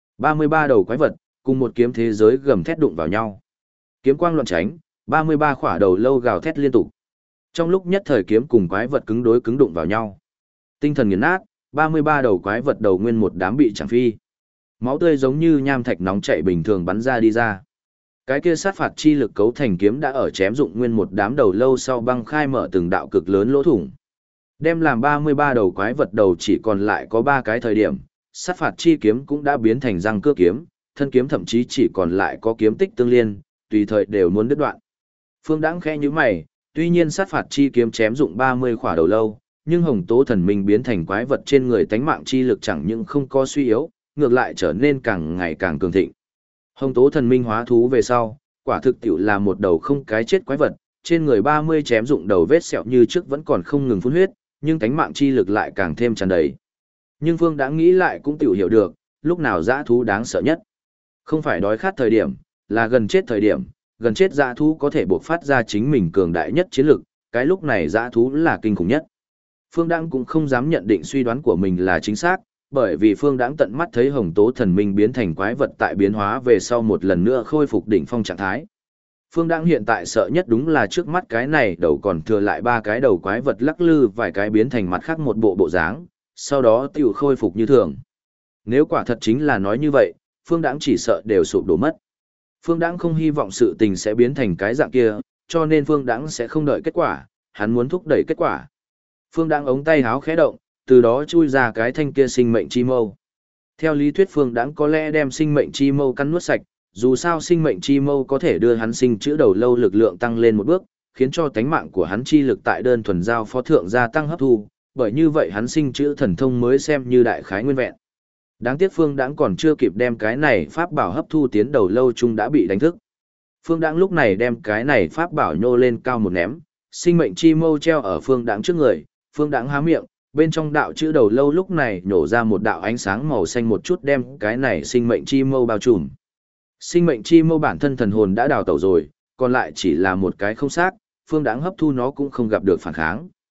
33 đầu quái vật, cùng một kiếm thế giới gầm thét đụng vào nhau. Kiếm quang loạn tránh, 33 khỏa đầu lâu gào thét liên tục. Trong lúc nhất thời kiếm cùng quái vật cứng đối cứng đụng vào nhau. Tinh thần nghiền nát, 33 đầu quái vật đầu nguyên một đám bị chẳng phi. Máu tươi giống như nham thạch nóng chảy bình thường bắn ra đi ra. Cái kia sát phạt chi lực cấu thành kiếm đã ở chém dụng nguyên một đám đầu lâu sau băng khai mở từng đạo cực lớn lỗ thủng. Đem làm 33 đầu quái vật đầu chỉ còn lại có 3 cái thời điểm, sát phạt chi kiếm cũng đã biến thành răng cưa kiếm, thân kiếm thậm chí chỉ còn lại có kiếm tích tương liên, tùy thời đều muốn đứt đoạn. Phương Đãng khẽ nhíu mày, tuy nhiên sát phạt chi kiếm chém dụng 30 khỏa đầu lâu, nhưng hồng tố thần minh biến thành quái vật trên người tánh mạng chi lực chẳng những không có suy yếu, ngược lại trở nên càng ngày càng cường thịnh. Hồng tố thần minh hóa thú về sau, quả thực tiểu là một đầu không cái chết quái vật, trên người 30 chém dụng đầu vết sẹo như trước vẫn còn không ngừng phun huyết, nhưng tánh mạng chi lực lại càng thêm tràn đầy. Nhưng Phương đã nghĩ lại cũng tiểu hiểu được, lúc nào dã thú đáng sợ nhất. Không phải đói khát thời điểm, là gần chết thời điểm, gần chết dã thú có thể bộc phát ra chính mình cường đại nhất chiến lực, cái lúc này dã thú là kinh khủng nhất. Phương Đãng cũng không dám nhận định suy đoán của mình là chính xác, bởi vì Phương Đãng tận mắt thấy hồng tố thần minh biến thành quái vật tại biến hóa về sau một lần nữa khôi phục đỉnh phong trạng thái. Phương Đãng hiện tại sợ nhất đúng là trước mắt cái này đầu còn thừa lại 3 cái đầu quái vật lắc lư vài cái biến thành mặt khác một bộ dáng, sau đó tiểu khôi phục như thường. Nếu quả thật chính là nói như vậy, Phương Đãng chỉ sợ đều sụp đổ mất. Phương Đãng không hy vọng sự tình sẽ biến thành cái dạng kia, cho nên Phương Đãng sẽ không đợi kết quả, hắn muốn thúc đẩy kết quả. Phương Đãng ống tay háo khẽ động, từ đó chui ra cái thanh kia sinh mệnh chi mâu. Theo lý thuyết Phương Đãng có lẽ đem sinh mệnh chi mâu cắn nuốt sạch, dù sao sinh mệnh chi mâu có thể đưa hắn sinh chữa đầu lâu lực lượng tăng lên một bước, khiến cho tánh mạng của hắn chi lực tại đơn thuần giao phó thượng gia tăng hấp thu, bởi như vậy hắn sinh chữa thần thông mới xem như đại khái nguyên vẹn. Đáng tiếc Phương Đãng còn chưa kịp đem cái này pháp bảo hấp thu tiến đầu lâu chung đã bị đánh thức. Phương Đãng lúc này đem cái này pháp bảo nhô lên cao một ném, sinh mệnh chi mâu treo ở Phương Đãng trước người, Phương Đãng há miệng, bên trong đạo chữ đầu lâu lúc này nhổ ra một đạo ánh sáng màu xanh một chút đem cái này sinh mệnh chi mâu bao trùm. Sinh mệnh chi mâu bản thân thần hồn đã đào tẩu rồi, còn lại chỉ là một cái không xác, Phương Đãng hấp thu nó cũng không gặp được phản kháng.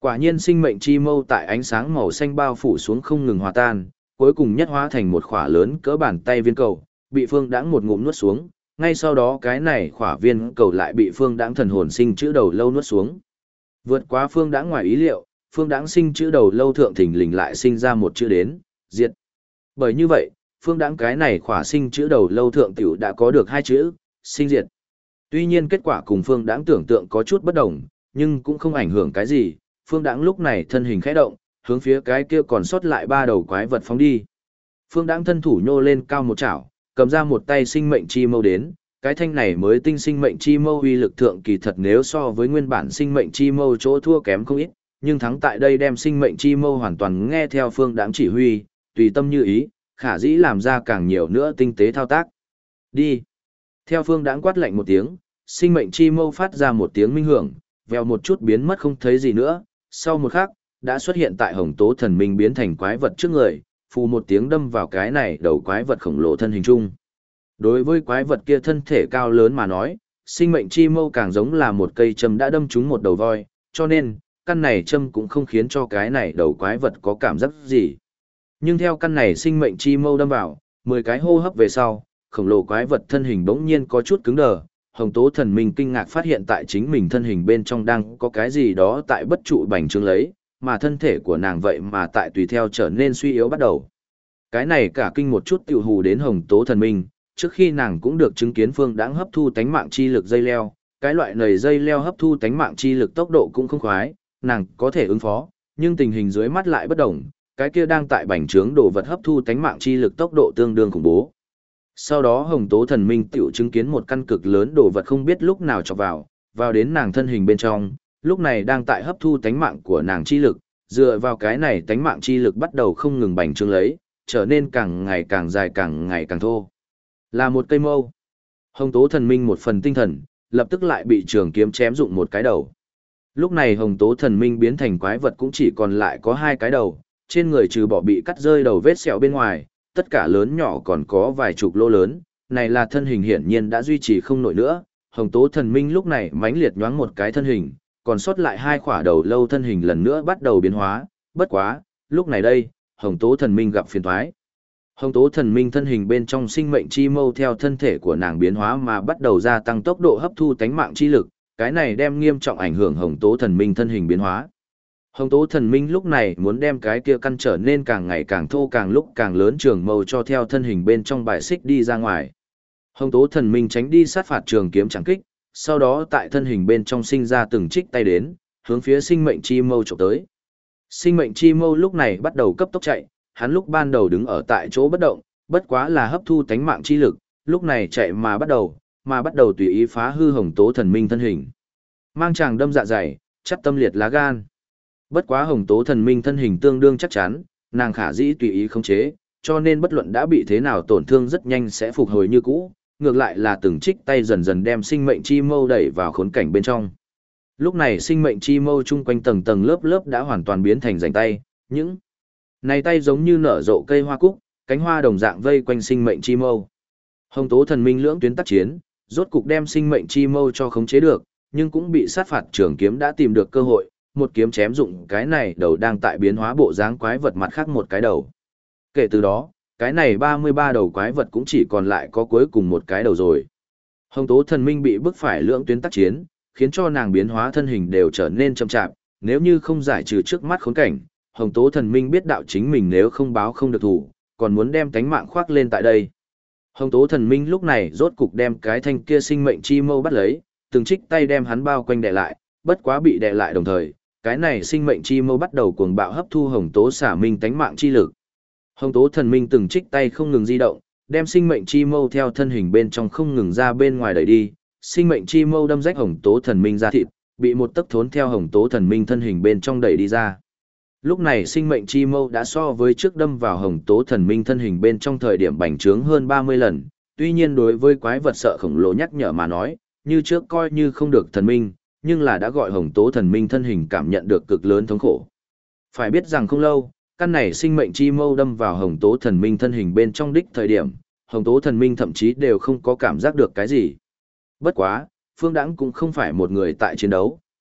Quả nhiên sinh mệnh chi mâu tại ánh sáng màu xanh bao phủ xuống không ngừng hòa tan, cuối cùng nhất hóa thành một khỏa lớn cỡ bàn tay viên cầu, bị Phương Đãng một ngụm nuốt xuống, ngay sau đó cái này khỏa viên cầu lại bị Phương Đãng thần hồn sinh chữ đầu lâu nuốt xuống. Vượt quá Phương Đãng ngoài ý liệu, Phương Đãng sinh chữ đầu lâu thượng thình lình lại sinh ra một chữ đến, diệt. Bởi như vậy, Phương Đãng cái này khỏa sinh chữ đầu lâu thượng tiểu đã có được hai chữ, sinh diệt. Tuy nhiên kết quả cùng Phương Đãng tưởng tượng có chút bất đồng, nhưng cũng không ảnh hưởng cái gì, Phương Đãng lúc này thân hình khẽ động, hướng phía cái kia còn sót lại ba đầu quái vật phóng đi. Phương Đãng thân thủ nhô lên cao một chảo, cầm ra một tay sinh mệnh chi mâu đến, cái thanh này mới tinh sinh mệnh chi mâu uy lực thượng kỳ thật nếu so với nguyên bản sinh mệnh chi mâu chỗ thua kém không ít, nhưng thắng tại đây đem sinh mệnh chi mâu hoàn toàn nghe theo Phương Đãng chỉ huy, tùy tâm như ý, khả dĩ làm ra càng nhiều nữa tinh tế thao tác. Đi. Theo Phương Đãng quát lạnh một tiếng, sinh mệnh chi mâu phát ra một tiếng minh hưởng, vèo một chút biến mất không thấy gì nữa, sau một khắc, đã xuất hiện tại Hồng Tố Thần Minh biến thành quái vật trước người, phù một tiếng đâm vào cái này đầu quái vật khổng lồ thân hình chung. Đối với quái vật kia thân thể cao lớn mà nói, sinh mệnh chi mâu càng giống là một cây châm đã đâm trúng một đầu voi, cho nên, căn này châm cũng không khiến cho cái này đầu quái vật có cảm giác gì. Nhưng theo căn này sinh mệnh chi mâu đâm vào, 10 cái hô hấp về sau, khổng lồ quái vật thân hình bỗng nhiên có chút cứng đờ. Hồng Tố Thần Minh kinh ngạc phát hiện tại chính mình thân hình bên trong đang có cái gì đó tại bất trụ bành trướng lấy, mà thân thể của nàng vậy mà tại tùy theo trở nên suy yếu bắt đầu. Cái này cả kinh một chút tiểu hù đến Hồng Tố Thần Minh, trước khi nàng cũng được chứng kiến Phương Đãng hấp thu tánh mạng chi lực dây leo, cái loại nầy dây leo hấp thu tánh mạng chi lực tốc độ cũng không khoái, nàng có thể ứng phó, nhưng tình hình dưới mắt lại bất đồng, cái kia đang tại bành trướng đồ vật hấp thu tánh mạng chi lực tốc độ tương đương khủng bố. Sau đó Hồng Tố Thần Minh tiểu chứng kiến một căn cực lớn đồ vật không biết lúc nào chọc vào đến nàng thân hình bên trong, lúc này đang tại hấp thu tánh mạng của nàng chi lực, dựa vào cái này tánh mạng chi lực bắt đầu không ngừng bành trướng lấy, trở nên càng ngày càng dài càng ngày càng thô. Là một cây mâu. Hồng Tố Thần Minh một phần tinh thần, lập tức lại bị trường kiếm chém dụng một cái đầu. Lúc này Hồng Tố Thần Minh biến thành quái vật cũng chỉ còn lại có hai cái đầu, trên người trừ bỏ bị cắt rơi đầu vết sẹo bên ngoài, tất cả lớn nhỏ còn có vài chục lỗ lớn, này là thân hình hiển nhiên đã duy trì không nổi nữa. Hồng Tố Thần Minh lúc này mãnh liệt nhoáng một cái thân hình, còn sót lại hai khỏa đầu lâu thân hình lần nữa bắt đầu biến hóa, bất quá, lúc này đây, Hồng Tố Thần Minh gặp phiền toái. Hồng Tố Thần Minh thân hình bên trong sinh mệnh chi mâu theo thân thể của nàng biến hóa mà bắt đầu gia tăng tốc độ hấp thu tánh mạng chi lực, cái này đem nghiêm trọng ảnh hưởng Hồng Tố Thần Minh thân hình biến hóa. Hồng Tố Thần Minh lúc này muốn đem cái kia căn trở nên càng ngày càng thô càng lúc càng lớn trường mâu cho theo thân hình bên trong bài xích đi ra ngoài. Hồng Tố Thần Minh tránh đi sát phạt trường kiếm chẳng kích, sau đó tại thân hình bên trong sinh ra từng trích tay đến, hướng phía sinh mệnh chi mâu chụp tới. Sinh mệnh chi mâu lúc này bắt đầu cấp tốc chạy, hắn lúc ban đầu đứng ở tại chỗ bất động, bất quá là hấp thu tánh mạng chi lực, lúc này chạy mà bắt đầu tùy ý phá hư Hồng Tố Thần Minh thân hình. Mang chàng đâm dạ dày, chắt tâm liệt lá gan. Bất quá Hồng Tố Thần Minh thân hình tương đương chắc chắn, nàng khả dĩ tùy ý khống chế, cho nên bất luận đã bị thế nào tổn thương rất nhanh sẽ phục hồi như cũ, ngược lại là từng trích tay dần dần đem sinh mệnh chi mâu đẩy vào khốn cảnh bên trong. Lúc này sinh mệnh chi mâu chung quanh tầng tầng lớp lớp đã hoàn toàn biến thành rảnh tay, những này tay giống như nở rộ cây hoa cúc, cánh hoa đồng dạng vây quanh sinh mệnh chi mâu. Hồng Tố Thần Minh lưỡng tuyến tác chiến, rốt cục đem sinh mệnh chi mâu cho khống chế được, nhưng cũng bị sát phạt trường kiếm đã tìm được cơ hội, một kiếm chém dụng cái này đầu đang tại biến hóa bộ dáng quái vật mặt khác một cái đầu. Kể từ đó, cái này 33 đầu quái vật cũng chỉ còn lại có cuối cùng một cái đầu rồi. Hồng Tố Thần Minh bị bức phải lưỡng tuyến tác chiến, khiến cho nàng biến hóa thân hình đều trở nên chậm chạp, nếu như không giải trừ trước mắt khốn cảnh, Hồng Tố Thần Minh biết đạo chính mình nếu không báo không được thủ, còn muốn đem tánh mạng khoác lên tại đây. Hồng Tố Thần Minh lúc này rốt cục đem cái thanh kia sinh mệnh chi mâu bắt lấy, từng trích tay đem hắn bao quanh đè lại, bất quá bị đè lại đồng thời, cái này sinh mệnh chi mâu bắt đầu cuồng bạo hấp thu Hồng Tố Xả Minh tánh mạng chi lực. Hồng Tố Thần Minh từng trích tay không ngừng di động, đem sinh mệnh chi mâu theo thân hình bên trong không ngừng ra bên ngoài đẩy đi, sinh mệnh chi mâu đâm rách Hồng Tố Thần Minh ra thịt, bị một tấc thốn theo Hồng Tố Thần Minh thân hình bên trong đẩy đi ra. Lúc này sinh mệnh chi mâu đã so với trước đâm vào Hồng Tố Thần Minh thân hình bên trong thời điểm bành trướng hơn 30 lần, tuy nhiên đối với quái vật sợ khổng lồ nhắc nhở mà nói, như trước coi như không được thần minh, nhưng là đã gọi Hồng Tố Thần Minh thân hình cảm nhận được cực lớn thống khổ. Phải biết rằng không lâu, căn này sinh mệnh chi mâu đâm vào Hồng Tố Thần Minh thân hình bên trong đích thời điểm, Hồng Tố Thần Minh thậm chí đều không có cảm giác được cái gì. Bất quá, Phương Đãng cũng không phải một người tại chiến đấu,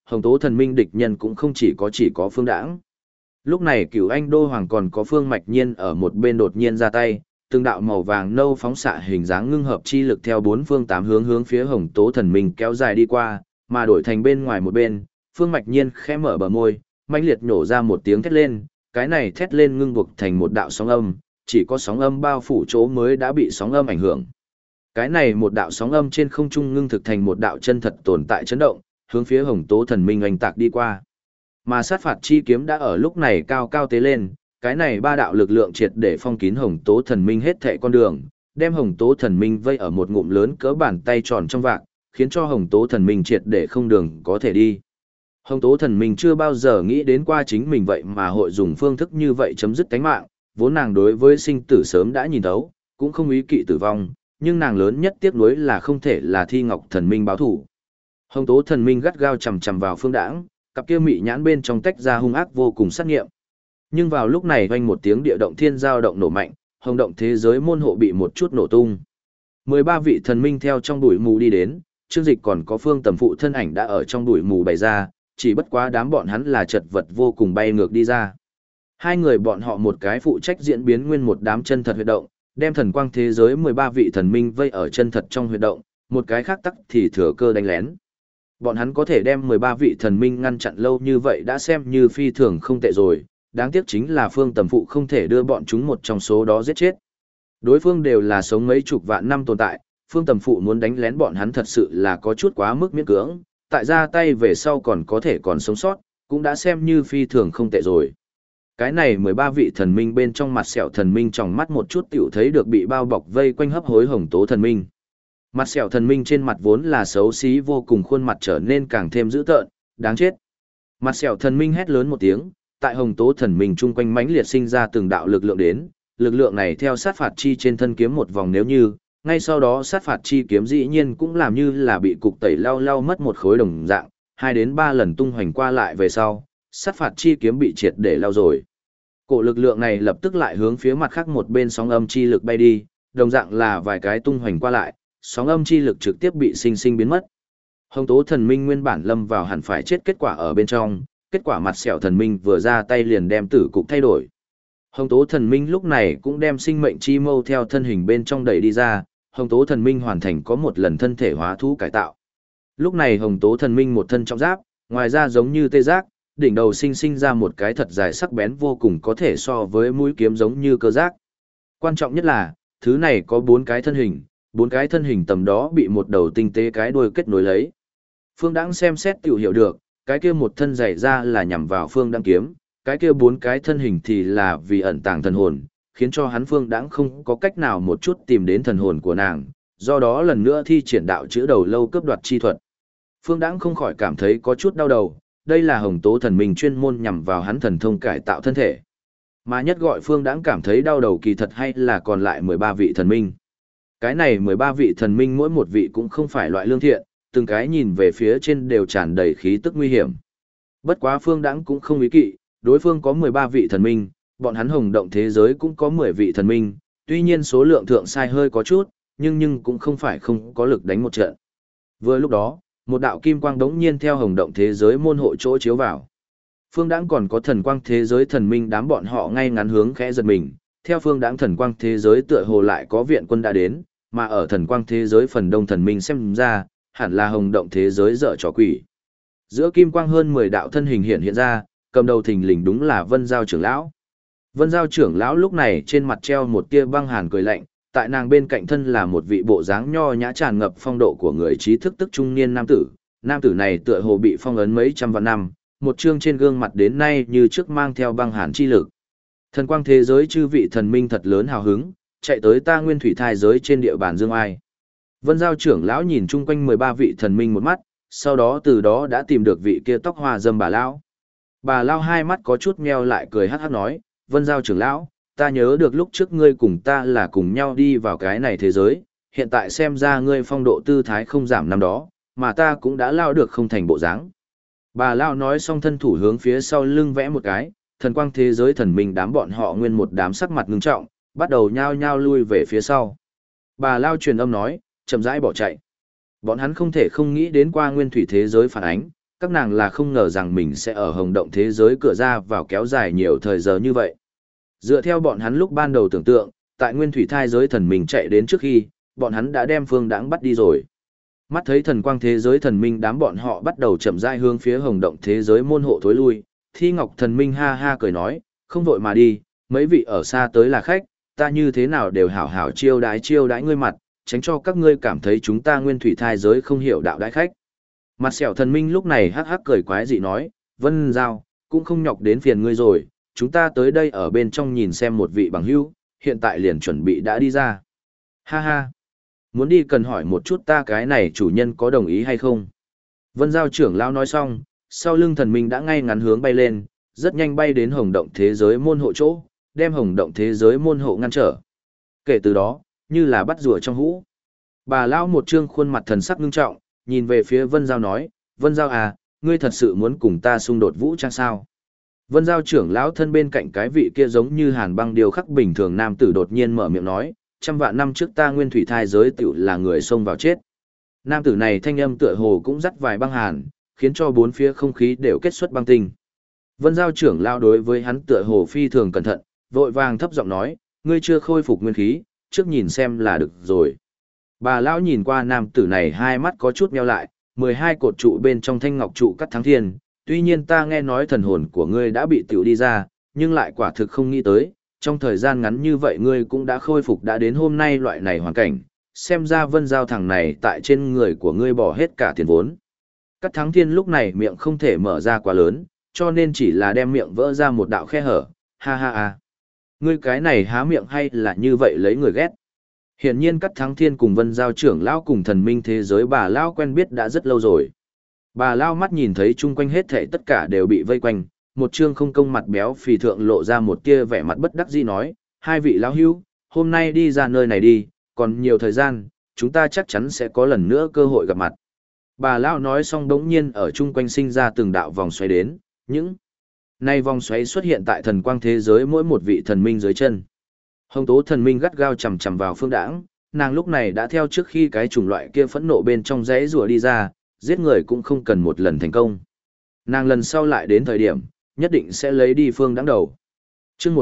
Hồng Tố Thần Minh địch nhân cũng không chỉ có Phương Đãng. Lúc này Cửu Anh Đô Hoàng còn có Phương Mạch Nhiên ở một bên đột nhiên ra tay, từng đạo màu vàng nâu phóng xạ hình dáng ngưng hợp chi lực theo bốn phương tám hướng hướng phía Hồng Tố Thần Minh kéo dài đi qua, mà đổi thành bên ngoài một bên, Phương Mạch Nhiên khẽ mở bờ môi, mãnh liệt nhổ ra một tiếng thét lên, cái này thét lên ngưng buộc thành một đạo sóng âm, chỉ có sóng âm bao phủ chỗ mới đã bị sóng âm ảnh hưởng. Cái này một đạo sóng âm trên không trung ngưng thực thành một đạo chân thật tồn tại chấn động, hướng phía Hồng Tố Thần Minh oanh tạc đi qua. Mà sát phạt chi kiếm đã ở lúc này cao cao tế lên, cái này ba đạo lực lượng triệt để phong kín Hồng Tố Thần Minh hết thảy con đường, đem Hồng Tố Thần Minh vây ở một ngụm lớn cỡ bàn tay tròn trong vạc, khiến cho Hồng Tố Thần Minh triệt để không đường có thể đi. Hồng Tố Thần Minh chưa bao giờ nghĩ đến qua chính mình vậy mà hội dùng phương thức như vậy chấm dứt tánh mạng, vốn nàng đối với sinh tử sớm đã nhìn thấu, cũng không ý kỵ tử vong, nhưng nàng lớn nhất tiếc nuối là không thể là Thi Ngọc Thần Minh báo thủ. Hồng Tố Thần Minh gắt gao chằm chằm vào Phương Đãng, cặp kia mị nhãn bên trong tách ra hung ác vô cùng sát nghiệm. Nhưng vào lúc này vang một tiếng địa động thiên giao động nổ mạnh, hồng động thế giới môn hộ bị một chút nổ tung. 13 vị thần minh theo trong bụi mù đi đến, Trương Dịch còn có Phương Tầm Phụ thân ảnh đã ở trong bụi mù bày ra, chỉ bất quá đám bọn hắn là chật vật vô cùng bay ngược đi ra. Hai người bọn họ một cái phụ trách diễn biến nguyên một đám chân thật huyệt động, đem thần quang thế giới 13 vị thần minh vây ở chân thật trong huyệt động, một cái khác tắc thì thừa cơ đánh lén. Bọn hắn có thể đem 13 vị thần minh ngăn chặn lâu như vậy đã xem như phi thường không tệ rồi, đáng tiếc chính là Phương Tầm Phụ không thể đưa bọn chúng một trong số đó giết chết. Đối phương đều là sống mấy chục vạn năm tồn tại, Phương Tầm Phụ muốn đánh lén bọn hắn thật sự là có chút quá mức miễn cưỡng, tại ra tay về sau còn có thể còn sống sót, cũng đã xem như phi thường không tệ rồi. Cái này 13 vị thần minh bên trong mặt sẹo thần minh trong mắt một chút tiểu thấy được bị bao bọc vây quanh hấp hối Hồng Tố thần minh. Mặt sẹo thần minh trên mặt vốn là xấu xí vô cùng, khuôn mặt trở nên càng thêm dữ tợn, đáng chết. Mặt sẹo thần minh hét lớn một tiếng, tại Hồng Tố thần minh chung quanh mãnh liệt sinh ra từng đạo lực lượng đến, lực lượng này theo sát phạt chi trên thân kiếm một vòng, nếu như, ngay sau đó sát phạt chi kiếm dĩ nhiên cũng làm như là bị cục tẩy lau mất một khối đồng dạng, 2 đến 3 lần tung hoành qua lại về sau, sát phạt chi kiếm bị triệt để lau rồi. Cổ lực lượng này lập tức lại hướng phía mặt khác một bên sóng âm chi lực bay đi, đồng dạng là vài cái tung hoành qua lại, sóng âm chi lực trực tiếp bị sinh sinh biến mất. Hồng Tố thần minh nguyên bản lâm vào hẳn phải chết kết quả ở bên trong, kết quả mặt sẹo thần minh vừa ra tay liền đem tử cục thay đổi. Hồng Tố thần minh lúc này cũng đem sinh mệnh chi mâu theo thân hình bên trong đẩy đi ra, Hồng Tố thần minh hoàn thành có một lần thân thể hóa thú cải tạo. Lúc này Hồng Tố thần minh một thân trọng giáp, ngoài ra giống như tê giác, đỉnh đầu sinh ra một cái thật dài sắc bén vô cùng, có thể so với mũi kiếm giống như cơ giác. Quan trọng nhất là, thứ này có 4 cái thân hình, 4 cái thân hình tầm đó bị một đầu tinh tế cái đuôi kết nối lấy. Phương Đãng xem xét tiểu hiểu được, cái kia một thân dày ra là nhằm vào Phương Đãng kiếm, cái kia 4 cái thân hình thì là vì ẩn tàng thần hồn, khiến cho hắn Phương Đãng không có cách nào một chút tìm đến thần hồn của nàng, do đó lần nữa thi triển đạo chữ đầu lâu cướp đoạt chi thuật. Phương Đãng không khỏi cảm thấy có chút đau đầu, đây là Hồng Tố thần minh chuyên môn nhằm vào hắn thần thông cải tạo thân thể. Mà nhất gọi Phương Đãng cảm thấy đau đầu kỳ thật hay là còn lại 13 vị thần minh. Cái này 13 vị thần minh mỗi một vị cũng không phải loại lương thiện, từng cái nhìn về phía trên đều tràn đầy khí tức nguy hiểm. Bất quá Phương Đãng cũng không ý kỵ, đối phương có 13 vị thần minh, bọn hắn hồng động thế giới cũng có 10 vị thần minh, tuy nhiên số lượng thượng sai hơi có chút, nhưng cũng không phải không có lực đánh một trận. Vừa lúc đó, một đạo kim quang đống nhiên theo hồng động thế giới môn hộ chỗ chiếu vào. Phương Đãng còn có thần quang thế giới thần minh đám bọn họ ngay ngắn hướng khẽ giật mình, theo Phương Đãng thần quang thế giới tựa hồ lại có viện quân đã đến, mà ở thần quang thế giới phần đông thần minh xem ra, hẳn là hồng động thế giới dở trò quỷ. Giữa kim quang hơn 10 đạo thân hình hiện ra, cầm đầu thình lình đúng là Vân Giao trưởng lão. Vân Giao trưởng lão lúc này trên mặt treo một tia băng hàn cười lạnh, tại nàng bên cạnh thân là một vị bộ dáng nho nhã tràn ngập phong độ của người trí thức tức trung niên nam tử. Nam tử này tựa hồ bị phong ấn mấy trăm vạn năm, một trương trên gương mặt đến nay như trước mang theo băng hàn chi lực. Thần quang thế giới chư vị thần minh thật lớn hào hứng, chạy tới ta nguyên thủy thai giới trên địa bàn Dương Ai. Vân Giao trưởng lão nhìn chung quanh 13 vị thần minh một mắt, sau đó từ đó đã tìm được vị kia tóc hoa dâm bà lão. Bà lão hai mắt có chút meo lại cười hắc hắc nói, Vân Giao trưởng lão, ta nhớ được lúc trước ngươi cùng ta là cùng nhau đi vào cái này thế giới, hiện tại xem ra ngươi phong độ tư thái không giảm năm đó, mà ta cũng đã lao được không thành bộ dáng. Bà lão nói xong thân thủ hướng phía sau lưng vẽ một cái, thần quang thế giới thần minh đám bọn họ nguyên một đám sắc mặt ngưng trọng, bắt đầu nhao nhao lui về phía sau. Bà lão truyền âm nói, chậm rãi bỏ chạy. Bọn hắn không thể không nghĩ đến qua nguyên thủy thế giới phản ánh, Các nàng là không ngờ rằng mình sẽ ở hồng động thế giới cửa ra vào kéo dài nhiều thời giờ như vậy. Dựa theo bọn hắn lúc ban đầu tưởng tượng, tại nguyên thủy thai giới thần mình chạy đến trước khi, bọn hắn đã đem Phương Đãng bắt đi rồi. Mắt thấy thần quang thế giới thần minh đám bọn họ bắt đầu chậm rãi hướng phía hồng động thế giới môn hộ thối lui, Thi Ngọc thần minh ha ha cười nói, không vội mà đi, mấy vị ở xa tới là khách, ta như thế nào đều hảo hảo chiêu đãi ngươi mặt, tránh cho các ngươi cảm thấy chúng ta nguyên thủy thai giới không hiểu đạo đãi khách. Mặt sẹo thần minh lúc này hắc hắc cười quái dị nói, Vân Giao, cũng không nhọc đến phiền ngươi rồi, chúng ta tới đây ở bên trong nhìn xem một vị bằng hữu, hiện tại liền chuẩn bị đã đi ra. Ha ha, muốn đi cần hỏi một chút ta cái này chủ nhân có đồng ý hay không. Vân Giao trưởng lão nói xong, sau lưng thần minh đã ngay ngắn hướng bay lên, rất nhanh bay đến hồng động thế giới môn hộ chỗ, đem hồng động thế giới môn hộ ngăn trở. Kể từ đó, như là bắt rùa trong hũ. Bà lão một trương khuôn mặt thần sắc ngưng trọng, nhìn về phía Vân Giao nói, Vân Giao à, ngươi thật sự muốn cùng ta xung đột vũ trang sao? Vân Giao trưởng lão thân bên cạnh cái vị kia giống như hàn băng điều khắc bình thường nam tử đột nhiên mở miệng nói, trăm vạn năm trước ta nguyên thủy thai giới tiểu là người xông vào chết. Nam tử này thanh âm tựa hồ cũng dắt vài băng hàn, khiến cho bốn phía không khí đều kết xuất băng tinh. Vân Giao trưởng lão đối với hắn tựa hồ phi thường cẩn thận, vội vàng thấp giọng nói, ngươi chưa khôi phục nguyên khí, trước nhìn xem là được rồi. Bà lão nhìn qua nam tử này hai mắt có chút nheo lại, 12 cột trụ bên trong thanh ngọc trụ cắt thắng thiên, tuy nhiên ta nghe nói thần hồn của ngươi đã bị tiểu đi ra, nhưng lại quả thực không nghĩ tới, trong thời gian ngắn như vậy ngươi cũng đã khôi phục đã đến hôm nay loại này hoàn cảnh, xem ra Vân Giao thằng này tại trên người của ngươi bỏ hết cả tiền vốn. Cắt thắng thiên lúc này miệng không thể mở ra quá lớn, cho nên chỉ là đem miệng vỡ ra một đạo khe hở, ha ha ha. Ngươi cái này há miệng hay là như vậy lấy người ghét. Hiển nhiên Cắt Thắng Thiên cùng Vân Giao trưởng lão cùng thần minh thế giới bà lão quen biết đã rất lâu rồi. Bà lão mắt nhìn thấy chung quanh hết thảy tất cả đều bị vây quanh, một trương không công mặt béo phì thượng lộ ra một tia vẻ mặt bất đắc dĩ nói, hai vị lão hữu, hôm nay đi ra nơi này đi, còn nhiều thời gian, chúng ta chắc chắn sẽ có lần nữa cơ hội gặp mặt. Bà lão nói xong đống nhiên ở chung quanh sinh ra từng đạo vòng xoáy đến, những nay vòng xoáy xuất hiện tại thần quang thế giới mỗi một vị thần minh dưới chân. Hồng tố thần minh gắt gao chầm chầm vào Phương Đãng, nàng lúc này đã theo trước khi cái chủng loại kia phẫn nộ bên trong rẽ rùa đi ra, giết người cũng không cần một lần thành công. Nàng lần sau lại đến thời điểm, nhất định sẽ lấy đi Phương Đãng đầu. Chương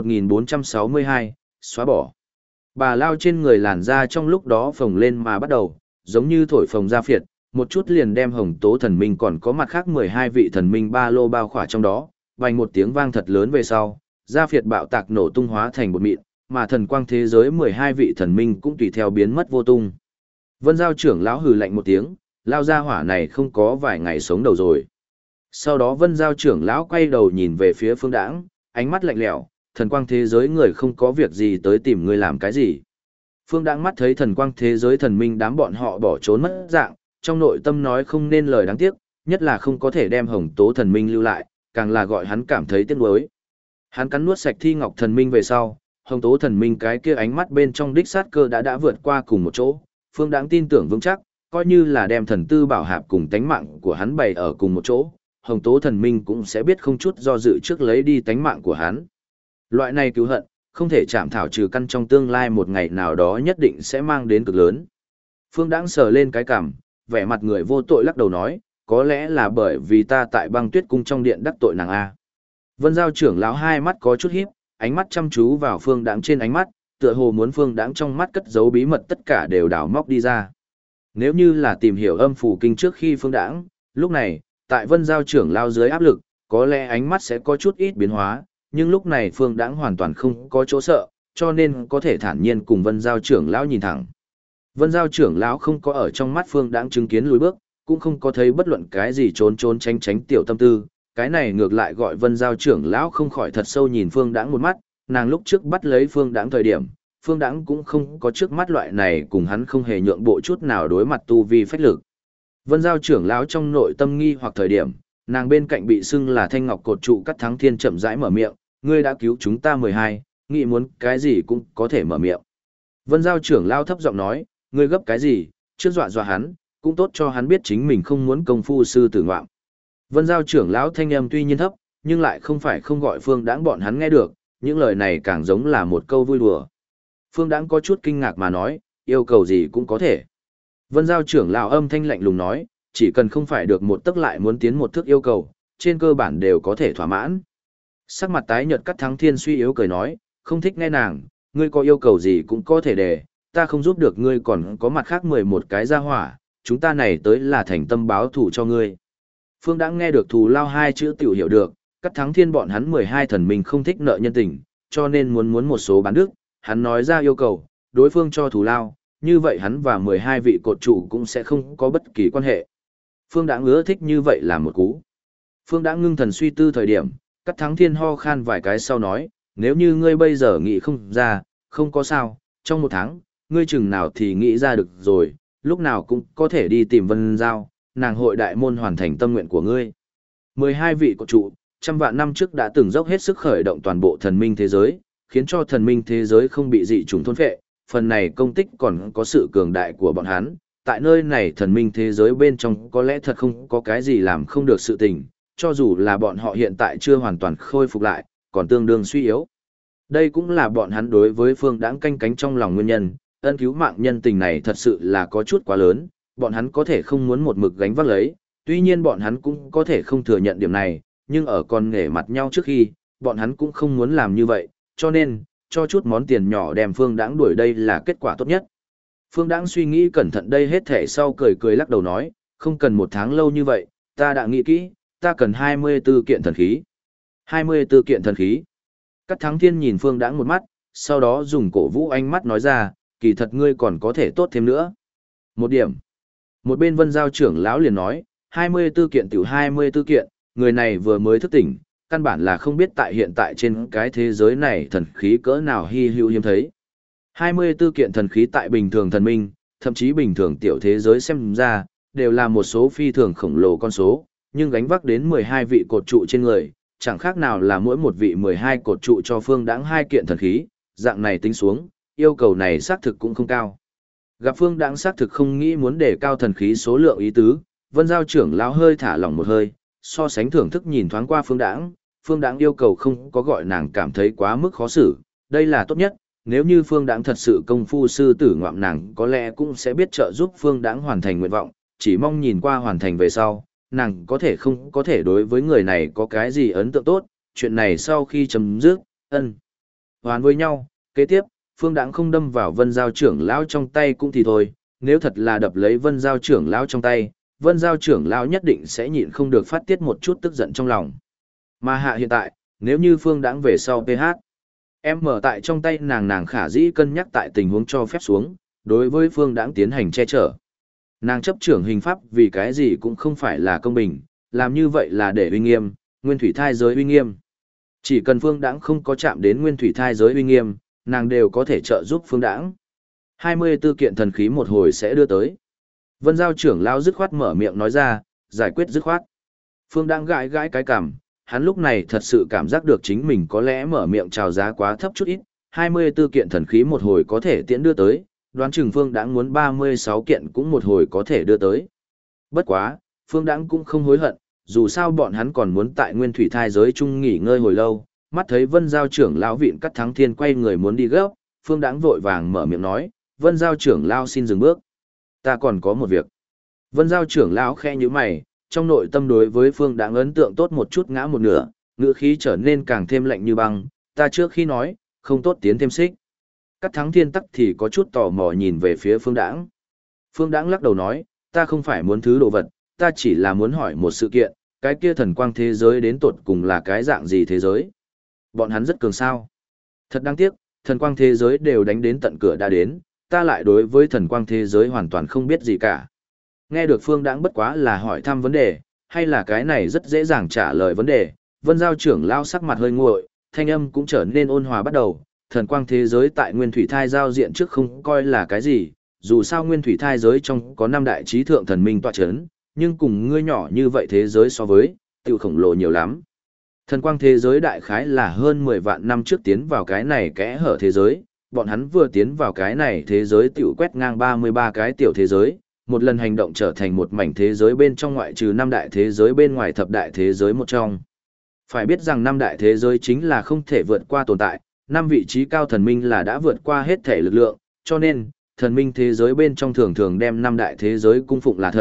1462, xóa bỏ. Bà lao trên người làn da trong lúc đó phồng lên mà bắt đầu, giống như thổi phồng da phiệt, một chút liền đem hồng tố thần minh còn có mặt khác 12 vị thần minh ba lô bao khỏa trong đó, vang một tiếng vang thật lớn về sau, da phiệt bạo tạc nổ tung hóa thành bột mịn, mà thần quang thế giới 12 vị thần minh cũng tùy theo biến mất vô tung. Vân Giao trưởng lão hừ lạnh một tiếng, lao ra hỏa này không có vài ngày sống đầu rồi. Sau đó Vân Giao trưởng lão quay đầu nhìn về phía Phương Đãng, ánh mắt lạnh lẽo, thần quang thế giới người không có việc gì tới tìm ngươi làm cái gì. Phương Đãng mắt thấy thần quang thế giới thần minh đám bọn họ bỏ trốn mất dạng, trong nội tâm nói không nên lời đáng tiếc, nhất là không có thể đem hồng tố thần minh lưu lại, càng là gọi hắn cảm thấy tiếc nuối. Hắn cắn nuốt sạch Thi Ngọc thần minh về sau, hồng tố thần minh cái kia ánh mắt bên trong đích sát cơ đã vượt qua cùng một chỗ, Phương Đãng tin tưởng vững chắc, coi như là đem thần tư bảo hạp cùng tánh mạng của hắn bày ở cùng một chỗ, hồng tố thần minh cũng sẽ biết không chút do dự trước lấy đi tánh mạng của hắn. Loại này cứu hận, không thể chạm thảo trừ căn trong tương lai một ngày nào đó nhất định sẽ mang đến cực lớn. Phương Đãng sờ lên cái cằm, vẻ mặt người vô tội lắc đầu nói, có lẽ là bởi vì ta tại Băng Tuyết cung trong điện đắc tội nàng a. Vân Giao trưởng lão hai mắt có chút híp, ánh mắt chăm chú vào Phương Đãng trên ánh mắt, tựa hồ muốn Phương Đãng trong mắt cất giấu bí mật tất cả đều đào móc đi ra. Nếu như là tìm hiểu âm phủ kinh trước khi Phương Đãng, lúc này, tại Vân Giao trưởng lão dưới áp lực, có lẽ ánh mắt sẽ có chút ít biến hóa, nhưng lúc này Phương Đãng hoàn toàn không có chỗ sợ, cho nên có thể thản nhiên cùng Vân Giao trưởng lão nhìn thẳng. Vân Giao trưởng lão không có ở trong mắt Phương Đãng chứng kiến lùi bước, cũng không có thấy bất luận cái gì trốn trốn tránh tránh tiểu tâm tư, cái này ngược lại gọi Vân Giao trưởng lão không khỏi thật sâu nhìn Phương Đãng một mắt, nàng lúc trước bắt lấy Phương Đãng thời điểm, Phương Đãng cũng không có trước mắt loại này cùng hắn không hề nhượng bộ chút nào đối mặt tu vi phách lực. Vân Giao trưởng lão trong nội tâm nghi hoặc thời điểm, nàng bên cạnh bị xưng là thanh ngọc cột trụ Cắt Thắng Thiên chậm rãi mở miệng, ngươi đã cứu chúng ta 12, nghĩ muốn cái gì cũng có thể mở miệng. Vân Giao trưởng lão thấp giọng nói, ngươi gấp cái gì, trước dọa dọa hắn, cũng tốt cho hắn biết chính mình không muốn công phu sư tử ngoạm. Vân Giao trưởng lão thanh âm tuy nhiên thấp, nhưng lại không phải không gọi Phương Đãng bọn hắn nghe được, những lời này càng giống là một câu vui đùa. Phương Đãng có chút kinh ngạc mà nói, yêu cầu gì cũng có thể. Vân Giao trưởng lão âm thanh lạnh lùng nói, chỉ cần không phải được một tức lại muốn tiến một thước yêu cầu, trên cơ bản đều có thể thỏa mãn. Sắc mặt tái nhợt Cát Thắng Thiên suy yếu cười nói, không thích nghe nàng, ngươi có yêu cầu gì cũng có thể đề, ta không giúp được ngươi còn có mặt khác 11 cái gia hỏa, chúng ta này tới là thành tâm báo thù cho ngươi. Phương đã nghe được thù lao hai chữ tiểu hiểu được, Cát Thắng Thiên bọn hắn 12 thần minh không thích nợ nhân tình, cho nên muốn một số bán đức, hắn nói ra yêu cầu, đối phương cho thù lao, như vậy hắn và 12 vị cột trụ cũng sẽ không có bất kỳ quan hệ. Phương đã ưa thích như vậy là một cú. Phương đã ngưng thần suy tư thời điểm, Cát Thắng Thiên ho khan vài cái sau nói, nếu như ngươi bây giờ nghĩ không ra, không có sao, trong một tháng, ngươi chừng nào thì nghĩ ra được rồi, lúc nào cũng có thể đi tìm Vân Giao, nàng hội đại môn hoàn thành tâm nguyện của ngươi. 12 vị cột trụ, trăm vạn năm trước đã từng dốc hết sức khởi động toàn bộ thần minh thế giới, khiến cho thần minh thế giới không bị dị chủng thôn phệ, phần này công tích còn có sự cường đại của bọn hắn, tại nơi này thần minh thế giới bên trong có lẽ thật không có cái gì làm không được sự tình, cho dù là bọn họ hiện tại chưa hoàn toàn khôi phục lại, còn tương đương suy yếu. Đây cũng là bọn hắn đối với Phương Đãng canh cánh trong lòng nguyên nhân, ân cứu mạng nhân tình này thật sự là có chút quá lớn, bọn hắn có thể không muốn một mực gánh vác lấy, tuy nhiên bọn hắn cũng có thể không thừa nhận điểm này, nhưng ở còn nể mặt nhau trước khi, bọn hắn cũng không muốn làm như vậy, cho nên, cho chút món tiền nhỏ đem Phương Đãng đuổi đây là kết quả tốt nhất. Phương Đãng suy nghĩ cẩn thận đây hết thể sau cười cười lắc đầu nói, không cần một tháng lâu như vậy, ta đã nghĩ kỹ, ta cần 24 kiện thần khí. 24 kiện thần khí. Cát Thắng Thiên nhìn Phương Đãng một mắt, sau đó dùng cổ vũ ánh mắt nói ra, kỳ thật ngươi còn có thể tốt thêm nữa. Một điểm. Một bên Vân Giao trưởng lão liền nói, 24 kiện tiểu 24 kiện, người này vừa mới thức tỉnh, căn bản là không biết tại hiện tại trên cái thế giới này thần khí cỡ nào hy hữu hiếm thấy. 24 kiện thần khí tại bình thường thần minh, thậm chí bình thường tiểu thế giới xem ra, đều là một số phi thường khổng lồ con số, nhưng gánh vác đến 12 vị cột trụ trên người, chẳng khác nào là mỗi một vị 12 cột trụ cho Phương Đãng 2 kiện thần khí, dạng này tính xuống, yêu cầu này xác thực cũng không cao. Gặp Phương Đãng xác thực không nghĩ muốn đề cao thần khí số lượng ý tứ, Vân Giao trưởng lão hơi thả lỏng một hơi, so sánh thưởng thức nhìn thoáng qua Phương Đãng yêu cầu không có gọi nàng cảm thấy quá mức khó xử, đây là tốt nhất, nếu như Phương Đãng thật sự công phu sư tử ngoạm nàng có lẽ cũng sẽ biết trợ giúp Phương Đãng hoàn thành nguyện vọng, chỉ mong nhìn qua hoàn thành về sau, nàng có thể không có thể đối với người này có cái gì ấn tượng tốt, chuyện này sau khi chấm dứt, hoán với nhau, kế tiếp, Phương Đãng không đâm vào Vân Giao trưởng lão trong tay cũng thì thôi, nếu thật là đập lấy Vân Giao trưởng lão trong tay, Vân Giao trưởng lão nhất định sẽ nhịn không được phát tiết một chút tức giận trong lòng. Mà hạ hiện tại, nếu như Phương Đãng về sau PH, em mở tại trong tay nàng khả dĩ cân nhắc tại tình huống cho phép xuống, đối với Phương Đãng tiến hành che chở. Nàng chấp trưởng hình pháp vì cái gì cũng không phải là công bình, làm như vậy là để uy nghiêm, nguyên thủy thai giới uy nghiêm. Chỉ cần Phương Đãng không có chạm đến nguyên thủy thai giới uy nghiêm, nàng đều có thể trợ giúp Phương Đãng. 24 kiện thần khí một hồi sẽ đưa tới. Vân Giao trưởng lão dứt khoát mở miệng nói ra, giải quyết dứt khoát. Phương Đãng gãi gãi cái cằm, hắn lúc này thật sự cảm giác được chính mình có lẽ mở miệng chào giá quá thấp chút ít, 24 kiện thần khí một hồi có thể tiễn đưa tới, đoán chừng Phương Đãng muốn 36 kiện cũng một hồi có thể đưa tới. Bất quá, Phương Đãng cũng không hối hận, dù sao bọn hắn còn muốn tại nguyên thủy thai giới chung nghỉ ngơi hồi lâu, mắt thấy Vân Giao trưởng lão Vịn Cát Thắng Thiên quay người muốn đi gấp, Phương Đãng vội vàng mở miệng nói, Vân Giao trưởng lão xin dừng bước. Ta còn có một việc. Vân Giao trưởng lão khẽ nhíu mày, trong nội tâm đối với Phương Đãng ấn tượng tốt một chút ngã một nửa, ngữ khí trở nên càng thêm lạnh như băng, ta trước khi nói, không tốt tiến thêm xích. Cát Thắng Thiên tắc thì có chút tò mò nhìn về phía Phương Đãng. Phương Đãng lắc đầu nói, ta không phải muốn thứ đồ vật, ta chỉ là muốn hỏi một sự kiện, cái kia thần quang thế giới đến tột cùng là cái dạng gì thế giới? Bọn hắn rất cường sao? Thật đáng tiếc, thần quang thế giới đều đánh đến tận cửa đã đến, ta lại đối với thần quang thế giới hoàn toàn không biết gì cả. Nghe được Phương Đãng bất quá là hỏi thăm vấn đề, hay là cái này rất dễ dàng trả lời vấn đề, Vân Giao trưởng lao sắc mặt hơi nguội, thanh âm cũng trở nên ôn hòa bắt đầu, thần quang thế giới tại nguyên thủy thai giao diện trước không coi là cái gì, dù sao nguyên thủy thai giới trong có 5 đại trí thượng thần minh tọa chấn, nhưng cùng ngươi nhỏ như vậy thế giới so với, tiểu khổng lồ nhiều lắm. Thần quang thế giới đại khái là hơn 10 vạn năm trước tiến vào cái này kẽ hở thế giới, bọn hắn vừa tiến vào cái này thế giới tiểu quét ngang 33 cái tiểu thế giới, một lần hành động trở thành một mảnh thế giới bên trong ngoại trừ 5 đại thế giới bên ngoài thập đại thế giới một trong. Phải biết rằng 5 đại thế giới chính là không thể vượt qua tồn tại, 5 vị trí cao thần minh là đã vượt qua hết thể lực lượng, cho nên, thần minh thế giới bên trong thường thường đem 5 đại thế giới cung phụng là thần,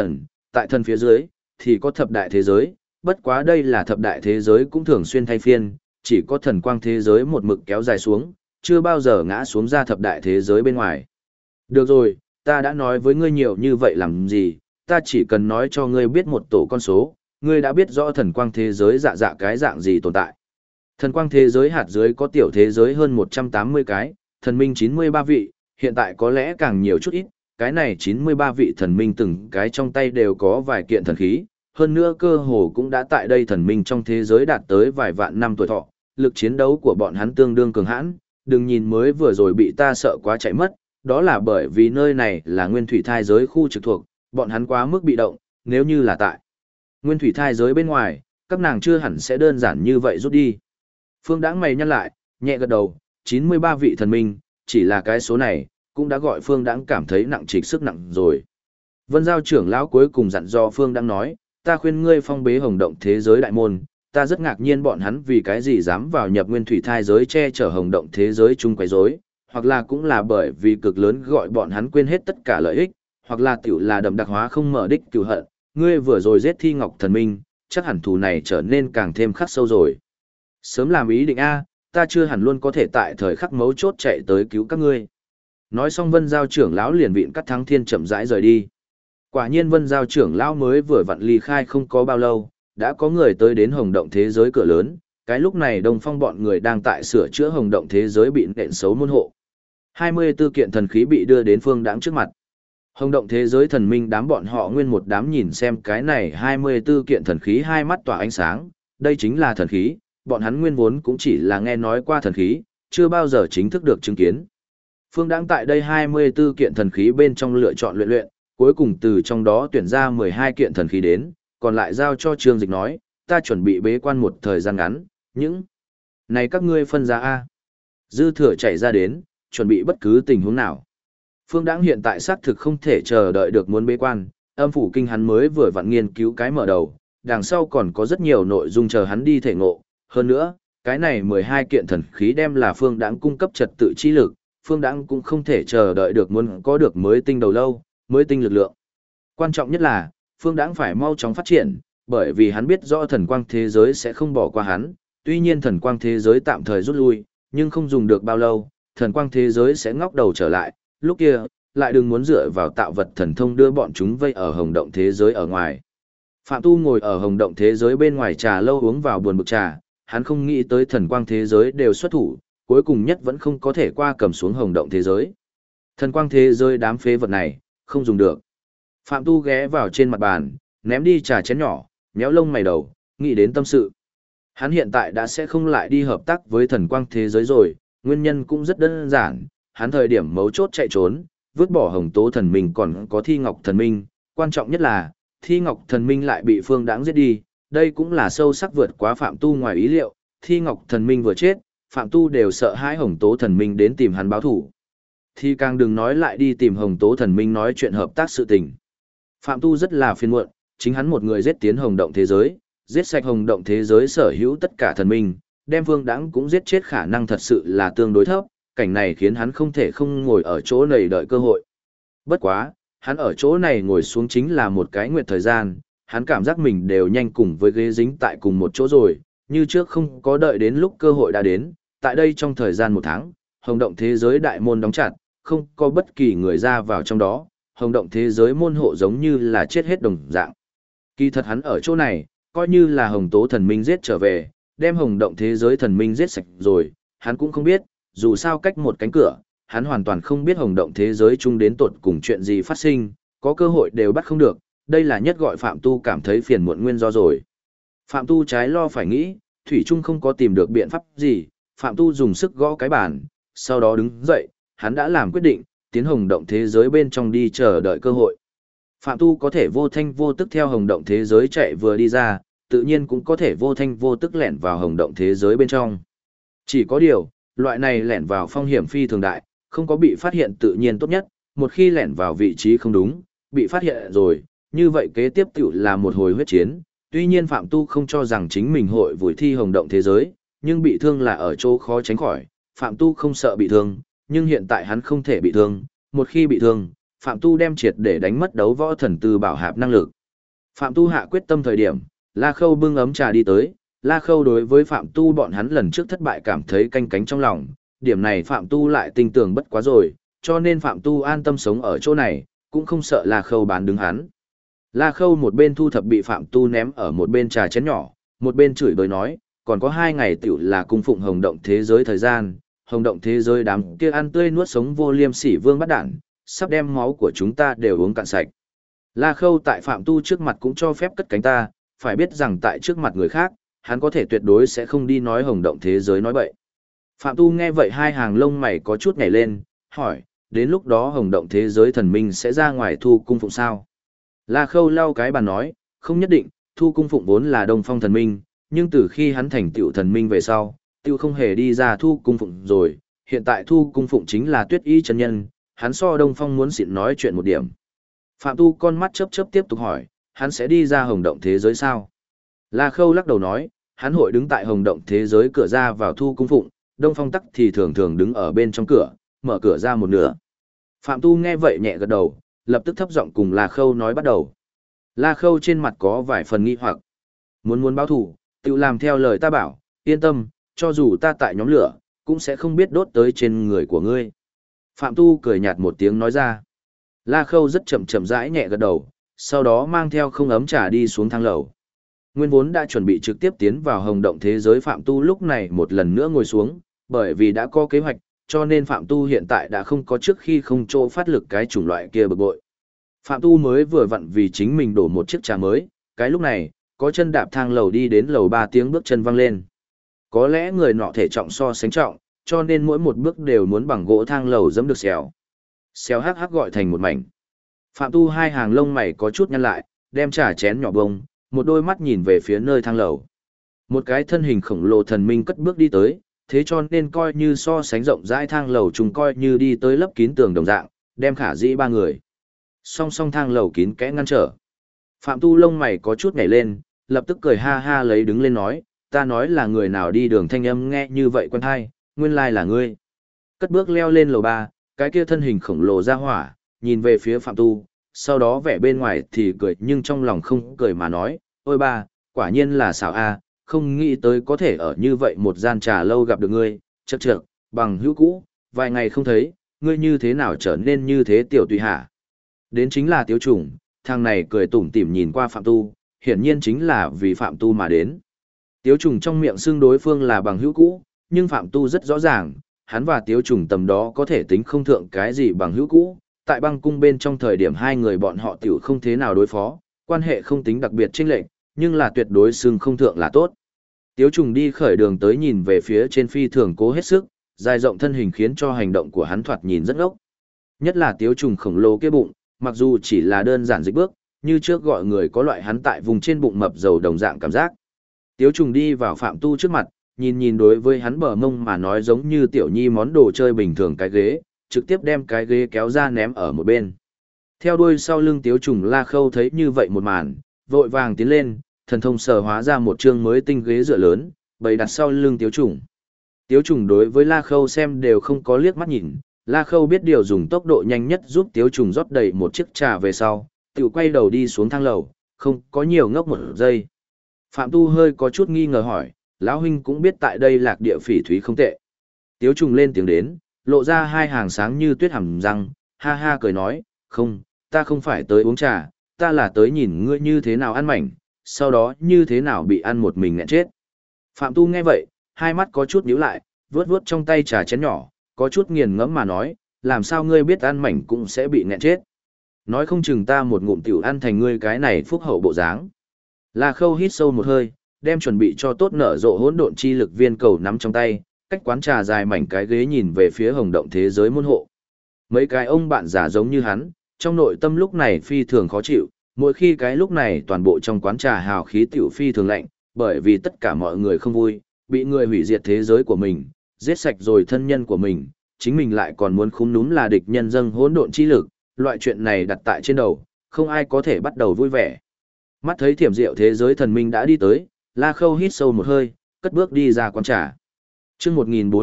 tại thần phía dưới, thì có thập đại thế giới, bất quá đây là thập đại thế giới cũng thường xuyên thay phiên, chỉ có thần quang thế giới một mực kéo dài xuống, chưa bao giờ ngã xuống ra thập đại thế giới bên ngoài. Được rồi, ta đã nói với ngươi nhiều như vậy làm gì, ta chỉ cần nói cho ngươi biết một tổ con số, ngươi đã biết rõ thần quang thế giới cái dạng gì tồn tại. Thần quang thế giới hạt dưới có tiểu thế giới hơn 180 cái, thần minh 93 vị, hiện tại có lẽ càng nhiều chút ít, cái này 93 vị thần minh từng cái trong tay đều có vài kiện thần khí, hơn nữa cơ hồ cũng đã tại đây thần minh trong thế giới đạt tới vài vạn năm tuổi thọ, lực chiến đấu của bọn hắn tương đương cường hãn, đừng nhìn mới vừa rồi bị ta sợ quá chạy mất, đó là bởi vì nơi này là nguyên thủy thai giới khu trực thuộc, bọn hắn quá mức bị động, nếu như là tại nguyên thủy thai giới bên ngoài, các nàng chưa hẳn sẽ đơn giản như vậy rút đi. Phương Đãng mày nhăn lại, nhẹ gật đầu, 93 vị thần minh, chỉ là cái số này, cũng đã gọi Phương Đãng cảm thấy nặng trịch sức nặng rồi. Vân Giao trưởng lão cuối cùng dặn dò Phương Đãng nói, ta khuyên ngươi phong bế hồng động thế giới đại môn, ta rất ngạc nhiên bọn hắn vì cái gì dám vào nhập nguyên thủy thai giới che chở hồng động thế giới chung quấy rối, hoặc là cũng là bởi vì cực lớn gọi bọn hắn quên hết tất cả lợi ích, hoặc là tiểu là đậm đặc hóa không mở đích cừu hận, ngươi vừa rồi giết Thi Ngọc thần minh, chắc hẳn thù này trở nên càng thêm khắc sâu rồi. Sớm làm ý định a, ta chưa hẳn luôn có thể tại thời khắc mấu chốt chạy tới cứu các ngươi. Nói xong Vân Giao trưởng lão liền vịn cắt thắng thiên chậm rãi rời đi. Quả nhiên Vân Giao trưởng lão mới vừa vặn ly khai không có bao lâu, đã có người tới đến hồng động thế giới cửa lớn, cái lúc này Đông Phong bọn người đang tại sửa chữa hồng động thế giới bị nện xấu môn hộ. 24 kiện thần khí bị đưa đến Phương Đãng trước mặt. Hồng động thế giới thần minh đám bọn họ nguyên một đám nhìn xem cái này 24 kiện thần khí hai mắt tỏa ánh sáng, đây chính là thần khí, bọn hắn nguyên vốn cũng chỉ là nghe nói qua thần khí, chưa bao giờ chính thức được chứng kiến. Phương Đãng tại đây 24 kiện thần khí bên trong lựa chọn luyện luyện, cuối cùng từ trong đó tuyển ra 12 kiện thần khí đến, còn lại giao cho Trương Dịch nói, ta chuẩn bị bế quan một thời gian ngắn, những này các ngươi phân ra A. Dư thừa chạy ra đến, chuẩn bị bất cứ tình huống nào. Phương Đãng hiện tại xác thực không thể chờ đợi được muốn bế quan, âm phủ kinh hắn mới vừa vặn nghiên cứu cái mở đầu, đằng sau còn có rất nhiều nội dung chờ hắn đi thể ngộ. Hơn nữa, cái này 12 kiện thần khí đem là Phương Đãng cung cấp trật tự chi lực, Phương Đãng cũng không thể chờ đợi được muốn có được mới tinh đầu lâu, mới tinh lực lượng. Quan trọng nhất là, Phương Đãng phải mau chóng phát triển, bởi vì hắn biết rõ thần quang thế giới sẽ không bỏ qua hắn, tuy nhiên thần quang thế giới tạm thời rút lui, nhưng không dùng được bao lâu, thần quang thế giới sẽ ngóc đầu trở lại, lúc kia, lại đừng muốn dựa vào tạo vật thần thông đưa bọn chúng vây ở hồng động thế giới ở ngoài. Phạm Tu ngồi ở hồng động thế giới bên ngoài trà lâu uống vào buồn bực trà, hắn không nghĩ tới thần quang thế giới đều xuất thủ, cuối cùng nhất vẫn không có thể qua cầm xuống hồng động thế giới. Thần quang thế giới đám phế vật này, không dùng được. Phạm Tu ghé vào trên mặt bàn, ném đi trà chén nhỏ, nhéo lông mày đầu, nghĩ đến tâm sự. Hắn hiện tại đã sẽ không lại đi hợp tác với thần quang thế giới rồi, nguyên nhân cũng rất đơn giản, hắn thời điểm mấu chốt chạy trốn, vứt bỏ hồng tố thần minh còn có Thi Ngọc thần minh, quan trọng nhất là, Thi Ngọc thần minh lại bị Phương Đãng giết đi, đây cũng là sâu sắc vượt quá Phạm Tu ngoài ý liệu, Thi Ngọc thần minh vừa chết, Phạm Tu đều sợ hãi hồng tố thần minh đến tìm hắn báo thủ. Thì càng đừng nói lại đi tìm hồng tố thần minh nói chuyện hợp tác sự tình. Phạm Tu rất là phiền muộn, chính hắn một người giết tiến hồng động thế giới, giết sạch hồng động thế giới sở hữu tất cả thần minh, đem Phương Đãng cũng giết chết khả năng thật sự là tương đối thấp, cảnh này khiến hắn không thể không ngồi ở chỗ này đợi cơ hội. Bất quá, hắn ở chỗ này ngồi xuống chính là một cái nguyệt thời gian, hắn cảm giác mình đều nhanh cùng với ghế dính tại cùng một chỗ rồi, như trước không có đợi đến lúc cơ hội đã đến, tại đây trong thời gian một tháng, hồng động thế giới đại môn đóng chặt, không có bất kỳ người ra vào trong đó, hồng động thế giới môn hộ giống như là chết hết đồng dạng. Kỳ thật hắn ở chỗ này, coi như là hồng tố thần minh giết trở về, đem hồng động thế giới thần minh giết sạch rồi, hắn cũng không biết, dù sao cách một cánh cửa, hắn hoàn toàn không biết hồng động thế giới chung đến tột cùng chuyện gì phát sinh, có cơ hội đều bắt không được, đây là nhất gọi Phạm Tu cảm thấy phiền muộn nguyên do rồi. Phạm Tu trái lo phải nghĩ, Thủy Trung không có tìm được biện pháp gì, Phạm Tu dùng sức gõ cái bàn, sau đó đứng dậy, hắn đã làm quyết định, tiến hồng động thế giới bên trong đi chờ đợi cơ hội. Phạm Tu có thể vô thanh vô tức theo hồng động thế giới chạy vừa đi ra, tự nhiên cũng có thể vô thanh vô tức lẻn vào hồng động thế giới bên trong. Chỉ có điều, loại này lẻn vào phong hiểm phi thường đại, không có bị phát hiện tự nhiên tốt nhất, một khi lẻn vào vị trí không đúng, bị phát hiện rồi, như vậy kế tiếp tiểu là một hồi huyết chiến. Tuy nhiên Phạm Tu không cho rằng chính mình hội vùi thi hồng động thế giới, nhưng bị thương là ở chỗ khó tránh khỏi, Phạm Tu không sợ bị thương, nhưng hiện tại hắn không thể bị thương, một khi bị thương, Phạm Tu đem triệt để đánh mất đấu võ thần tư bảo hạp năng lực. Phạm Tu hạ quyết tâm thời điểm, La Khâu bưng ấm trà đi tới, La Khâu đối với Phạm Tu bọn hắn lần trước thất bại cảm thấy canh cánh trong lòng, điểm này Phạm Tu lại tin tưởng bất quá rồi, cho nên Phạm Tu an tâm sống ở chỗ này, cũng không sợ La Khâu bán đứng hắn. La Khâu một bên thu thập bị Phạm Tu ném ở một bên trà chén nhỏ, một bên chửi bới nói, còn có 2 ngày tiểu là cung phụng hồng động thế giới thời gian, hồng động thế giới đám kia ăn tươi nuốt sống vô liêm sỉ vương bắt đản, sắp đem máu của chúng ta đều uống cạn sạch. La Khâu tại Phạm Tu trước mặt cũng cho phép cất cánh ta, phải biết rằng tại trước mặt người khác, hắn có thể tuyệt đối sẽ không đi nói hồng động thế giới nói bậy. Phạm Tu nghe vậy hai hàng lông mày có chút nhảy lên, hỏi, đến lúc đó hồng động thế giới thần minh sẽ ra ngoài thu cung phụng sao? La Khâu lau cái bàn nói, không nhất định, thu cung phụng vốn là Đông Phong thần minh, nhưng từ khi hắn thành tựu thần minh về sau, tựu không hề đi ra thu cung phụng rồi, hiện tại thu cung phụng chính là Tuyết Y chân nhân, hắn so Đông Phong muốn xịn nói chuyện một điểm. Phạm Tu con mắt chớp chớp tiếp tục hỏi, hắn sẽ đi ra hồng động thế giới sao? La Khâu lắc đầu nói, hắn hội đứng tại hồng động thế giới cửa ra vào thu cung phụng, Đông Phong tắc thì thường thường đứng ở bên trong cửa, mở cửa ra một nửa. Phạm Tu nghe vậy nhẹ gật đầu, lập tức thấp giọng cùng La Khâu nói bắt đầu. La Khâu trên mặt có vài phần nghi hoặc. Muốn báo thù, tự làm theo lời ta bảo, yên tâm, cho dù ta tại nhóm lửa, cũng sẽ không biết đốt tới trên người của ngươi. Phạm Tu cười nhạt một tiếng nói ra. La Khâu rất chậm rãi nhẹ gật đầu, sau đó mang theo không ấm trà đi xuống thang lầu. Nguyên vốn đã chuẩn bị trực tiếp tiến vào hồng động thế giới Phạm Tu lúc này một lần nữa ngồi xuống, bởi vì đã có kế hoạch, cho nên Phạm Tu hiện tại đã không có trước khi không chỗ phát lực cái chủng loại kia bực bội. Phạm Tu mới vừa vặn vì chính mình đổ một chiếc trà mới, cái lúc này, có chân đạp thang lầu đi đến lầu 3 tiếng bước chân văng lên. Có lẽ người nọ thể trọng so sánh trọng, cho nên mỗi một bước đều muốn bằng gỗ thang lầu dẫm được xèo. Xèo hắc hắc gọi thành một mảnh. Phạm Tu hai hàng lông mày có chút nhăn lại, đem trà chén nhỏ bông, một đôi mắt nhìn về phía nơi thang lầu. Một cái thân hình khổng lồ thần minh cất bước đi tới, thế cho nên coi như so sánh rộng rãi thang lầu chúng coi như đi tới lấp kín tường đồng dạng, đem khả dĩ ba người. Song song thang lầu kín kẽ ngăn trở. Phạm Tu lông mày có chút nhảy lên, lập tức cười ha ha lấy đứng lên nói, ta nói là người nào đi đường thanh âm nghe như vậy quen hay, nguyên lai là ngươi. Cất bước leo lên lầu 3, cái kia thân hình khổng lồ ra hỏa, nhìn về phía Phạm Tu, sau đó vẻ bên ngoài thì cười nhưng trong lòng không cười mà nói, ôi ba, quả nhiên là xảo a, không nghĩ tới có thể ở như vậy một gian trà lâu gặp được ngươi, chậc, bằng hữu cũ, vài ngày không thấy, ngươi như thế nào trở nên như thế tiểu tùy hả? Đến chính là Tiếu Trùng, thằng này cười tủm tỉm nhìn qua Phạm Tu, hiển nhiên chính là vì Phạm Tu mà đến. Tiếu Trùng trong miệng xưng đối phương là bằng hữu cũ, nhưng Phạm Tu rất rõ ràng, hắn và Tiếu Trùng tầm đó có thể tính không thượng cái gì bằng hữu cũ, tại băng cung bên trong thời điểm hai người bọn họ tiểu không thế nào đối phó, quan hệ không tính đặc biệt chênh lệch, nhưng là tuyệt đối xưng không thượng là tốt. Tiếu Trùng đi khởi đường tới nhìn về phía trên phi thường cố hết sức, dài rộng thân hình khiến cho hành động của hắn thoạt nhìn rất ngốc. Nhất là Tiếu Trùng khổng lồ kia bụng, mặc dù chỉ là đơn giản dịch bước, như trước gọi người có loại hắn tại vùng trên bụng mập dầu đồng dạng cảm giác. Tiếu Trùng đi vào Phạm Tu trước mặt, nhìn đối với hắn bờ mông mà nói giống như tiểu nhi món đồ chơi bình thường cái ghế, trực tiếp đem cái ghế kéo ra ném ở một bên. Theo đuôi sau lưng Tiếu Trùng La Khâu thấy như vậy một màn, vội vàng tiến lên, thần thông sở hóa ra một chương mới tinh ghế dựa lớn, bày đặt sau lưng Tiếu Trùng. Tiếu Trùng đối với La Khâu xem đều không có liếc mắt nhìn, La Khâu biết điều dùng tốc độ nhanh nhất giúp Tiếu Trùng rót đầy một chiếc trà về sau, tự quay đầu đi xuống thang lầu, không có nhiều ngốc một giây. Phạm Tu hơi có chút nghi ngờ hỏi, lão huynh cũng biết tại đây lạc địa phỉ thúy không tệ. Tiếu Trùng lên tiếng đến, lộ ra hai hàng sáng như tuyết hàm răng, ha ha cười nói, không, ta không phải tới uống trà, ta là tới nhìn ngươi như thế nào ăn mảnh, sau đó như thế nào bị ăn một mình nghẹn chết. Phạm Tu nghe vậy, hai mắt có chút nhíu lại, vuốt vuốt trong tay trà chén nhỏ, có chút nghiền ngẫm mà nói, làm sao ngươi biết ăn mảnh cũng sẽ bị nghẹn chết. Nói không chừng ta một ngụm tiểu ăn thành ngươi cái này phúc hậu bộ dáng. La Khâu hít sâu một hơi, đem chuẩn bị cho tốt nở rộ hỗn độn chi lực viên cầu nắm trong tay, cách quán trà dài mảnh cái ghế nhìn về phía hồng động thế giới môn hộ. Mấy cái ông bạn già giống như hắn, trong nội tâm lúc này phi thường khó chịu, mỗi khi cái lúc này toàn bộ trong quán trà hào khí tiểu phi thường lạnh, bởi vì tất cả mọi người không vui, bị người hủy diệt thế giới của mình, giết sạch rồi thân nhân của mình, chính mình lại còn muốn khúm núm là địch nhân dâng hỗn độn chi lực, loại chuyện này đặt tại trên đầu, không ai có thể bắt đầu vui vẻ. Mắt thấy thiểm diệu thế giới thần minh đã đi tới, La Khâu hít sâu một hơi, cất bước đi ra quán trà. Chương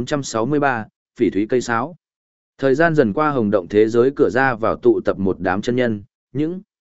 1463, Phỉ thúy cây sáo. Thời gian dần qua hồng động thế giới cửa ra vào tụ tập một đám chân nhân, những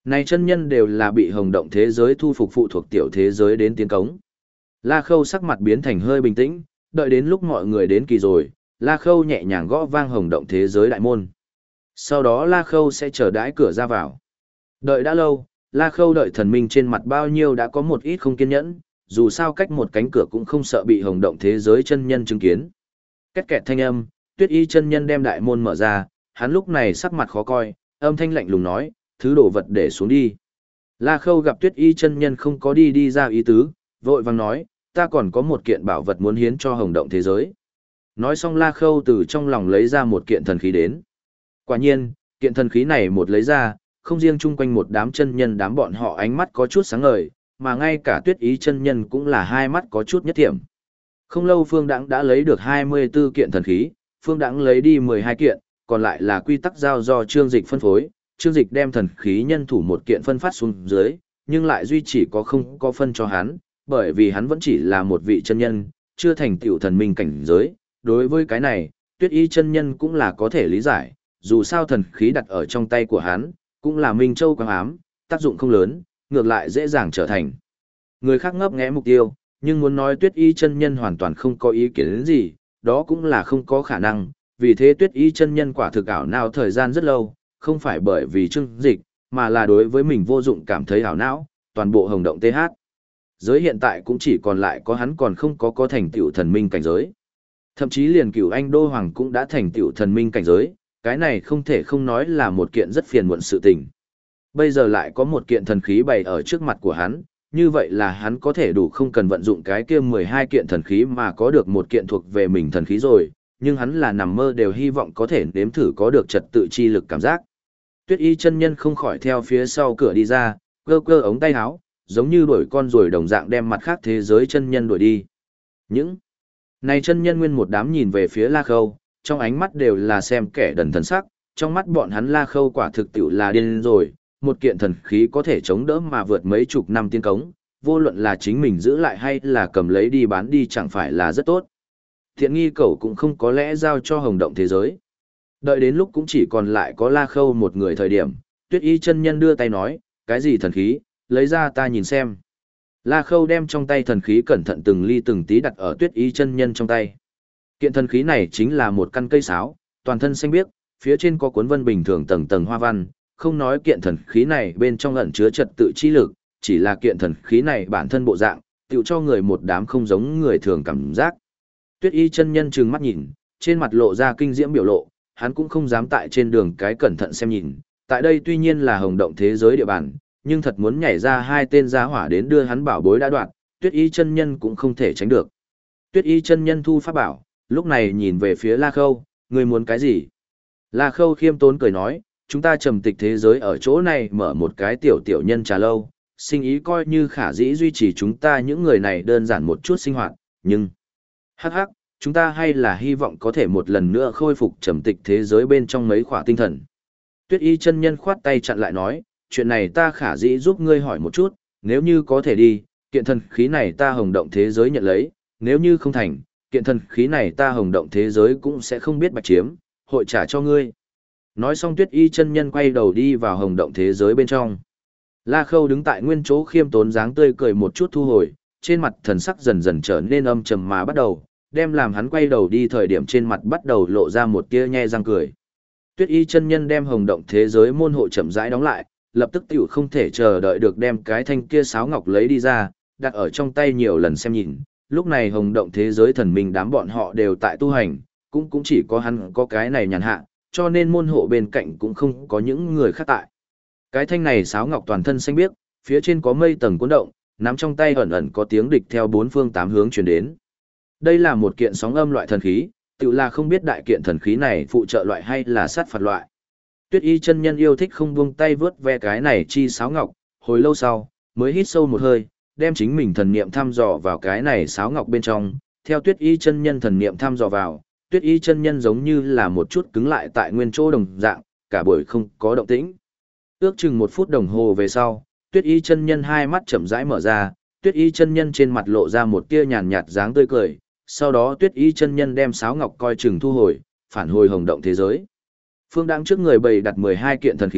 Này chân nhân đều là bị hồng động thế giới thu phục phụ thuộc tiểu thế giới đến tiến cống. La Khâu sắc mặt biến thành hơi bình tĩnh, đợi đến lúc mọi người đến kỳ rồi, La Khâu nhẹ nhàng gõ vang hồng động thế giới đại môn. Sau đó La Khâu sẽ chờ đãi cửa ra vào. Đợi đã lâu, La Khâu đợi thần minh trên mặt bao nhiêu đã có một ít không kiên nhẫn, dù sao cách một cánh cửa cũng không sợ bị hồng động thế giới chân nhân chứng kiến. Két kẹt thanh âm, Tuyết Y chân nhân đem đại môn mở ra, hắn lúc này sắc mặt khó coi, âm thanh lạnh lùng nói, thứ đồ vật để xuống đi. La Khâu gặp Tuyết Y chân nhân không có đi ra ý tứ, vội vàng nói, ta còn có một kiện bảo vật muốn hiến cho hồng động thế giới. Nói xong La Khâu từ trong lòng lấy ra một kiện thần khí đến. Quả nhiên, kiện thần khí này một lấy ra, không riêng chung quanh một đám chân nhân đám bọn họ ánh mắt có chút sáng ngời, mà ngay cả Tuyết Y chân nhân cũng là hai mắt có chút nhất thiểm. Không lâu Phương Đãng đã lấy được 24 kiện thần khí, Phương Đãng lấy đi 12 kiện, còn lại là quy tắc giao do Trương Dịch phân phối. Trương Dịch đem thần khí nhân thủ một kiện phân phát xuống dưới, nhưng lại duy chỉ có không có phân cho hắn, bởi vì hắn vẫn chỉ là một vị chân nhân, chưa thành tựu thần minh cảnh giới. Đối với cái này, Tuyết Y chân nhân cũng là có thể lý giải, dù sao thần khí đặt ở trong tay của hắn, cũng là Minh Châu quang ám, tác dụng không lớn, ngược lại dễ dàng trở thành người khác ngấp nghé mục tiêu, nhưng muốn nói Tuyết Y chân nhân hoàn toàn không có ý kiến đến gì, đó cũng là không có khả năng, vì thế Tuyết Y chân nhân quả thực ảo não thời gian rất lâu, không phải bởi vì Trương Dịch, mà là đối với mình vô dụng cảm thấy ảo não, toàn bộ hồng động TH. Giới hiện tại cũng chỉ còn lại có hắn còn không có thành tựu thần minh cảnh giới. Thậm chí liền Cửu Anh Đô Hoàng cũng đã thành tựu thần minh cảnh giới, cái này không thể không nói là một kiện rất phiền muộn sự tình. Bây giờ lại có một kiện thần khí bày ở trước mặt của hắn, như vậy là hắn có thể đủ không cần vận dụng cái kia 12 kiện thần khí mà có được một kiện thuộc về mình thần khí rồi, nhưng hắn là nằm mơ đều hy vọng có thể nếm thử có được trật tự chi lực cảm giác. Tuyết Y chân nhân không khỏi theo phía sau cửa đi ra, cơ cơ ống tay áo, giống như đuổi con ruồi đồng dạng đem mặt khác thế giới chân nhân đuổi đi. Những này chân nhân nguyên một đám nhìn về phía La Khâu, trong ánh mắt đều là xem kẻ đần thần sắc, trong mắt bọn hắn La Khâu quả thực tiệu là điên rồi, một kiện thần khí có thể chống đỡ mà vượt mấy chục năm tiên cống, vô luận là chính mình giữ lại hay là cầm lấy đi bán đi chẳng phải là rất tốt. Thiện nghi cậu cũng không có lẽ giao cho hồng động thế giới. Đợi đến lúc cũng chỉ còn lại có La Khâu một người thời điểm, Tuyết Y chân nhân đưa tay nói, cái gì thần khí, lấy ra ta nhìn xem. La Khâu đem trong tay thần khí cẩn thận từng ly từng tí đặt ở Tuyết Y chân nhân trong tay. Kiện thần khí này chính là một căn cây sáo, toàn thân xanh biếc, phía trên có cuốn vân bình thường tầng tầng hoa văn, không nói kiện thần khí này bên trong ẩn chứa trật tự chi lực, chỉ là kiện thần khí này bản thân bộ dạng, tựu cho người một đám không giống người thường cảm giác. Tuyết Y chân nhân trừng mắt nhìn, trên mặt lộ ra kinh diễm biểu lộ, hắn cũng không dám tại trên đường cái cẩn thận xem nhìn, tại đây tuy nhiên là hồng động thế giới địa bàn, nhưng thật muốn nhảy ra hai tên giá hỏa đến đưa hắn bảo bối đã đoạn, Tuyết Y chân nhân cũng không thể tránh được. Tuyết Y chân nhân thu pháp bảo, lúc này nhìn về phía La Khâu, người muốn cái gì? La Khâu khiêm tốn cười nói, chúng ta trầm tịch thế giới ở chỗ này mở một cái tiểu tiểu nhân trà lâu, sinh ý coi như khả dĩ duy trì chúng ta những người này đơn giản một chút sinh hoạt, nhưng hắc hắc, chúng ta hay là hy vọng có thể một lần nữa khôi phục trầm tịch thế giới bên trong mấy khỏa tinh thần. Tuyết Y chân nhân khoát tay chặn lại nói, chuyện này ta khả dĩ giúp ngươi hỏi một chút, nếu như có thể đi, kiện thần khí này ta hồng động thế giới nhận lấy, nếu như không thành, kiện thần khí này ta hồng động thế giới cũng sẽ không biết bạch chiếm, hội trả cho ngươi. Nói xong Tuyết Y chân nhân quay đầu đi vào hồng động thế giới bên trong. La Khâu đứng tại nguyên chỗ khiêm tốn dáng tươi cười một chút thu hồi, trên mặt thần sắc dần dần trở nên âm trầm mà bắt đầu, đem làm hắn quay đầu đi thời điểm trên mặt bắt đầu lộ ra một tia nhe răng cười. Tuyết Y chân nhân đem hồng động thế giới môn hộ chậm rãi đóng lại, lập tức tiểu không thể chờ đợi được đem cái thanh kia sáo ngọc lấy đi ra, đặt ở trong tay nhiều lần xem nhìn. Lúc này hồng động thế giới thần minh đám bọn họ đều tại tu hành, cũng chỉ có hắn có cái này nhàn hạ, cho nên môn hộ bên cạnh cũng không có những người khác tại. Cái thanh này sáo ngọc toàn thân xanh biếc, phía trên có mây tầng cuốn động, nắm trong tay ẩn ẩn có tiếng địch theo bốn phương tám hướng truyền đến. Đây là một kiện sóng âm loại thần khí, tự là không biết đại kiện thần khí này phụ trợ loại hay là sát phạt loại. Tuyết Y chân nhân yêu thích không buông tay vớt ve cái này chi sáo ngọc, hồi lâu sau, mới hít sâu một hơi, đem chính mình thần niệm thăm dò vào cái này sáo ngọc bên trong, theo Tuyết Y chân nhân thần niệm thăm dò vào, Tuyết Y chân nhân giống như là một chút cứng lại tại nguyên chỗ đồng dạng, cả buổi không có động tĩnh. Ước chừng 1 phút đồng hồ về sau, Tuyết Y chân nhân hai mắt chậm rãi mở ra, Tuyết Y chân nhân trên mặt lộ ra một tia nhàn nhạt dáng tươi cười, sau đó Tuyết Y chân nhân đem sáo ngọc coi chừng thu hồi, phản hồi hồng động thế giới. Phương Đãng trước người bày đặt 12 kiện thần khí,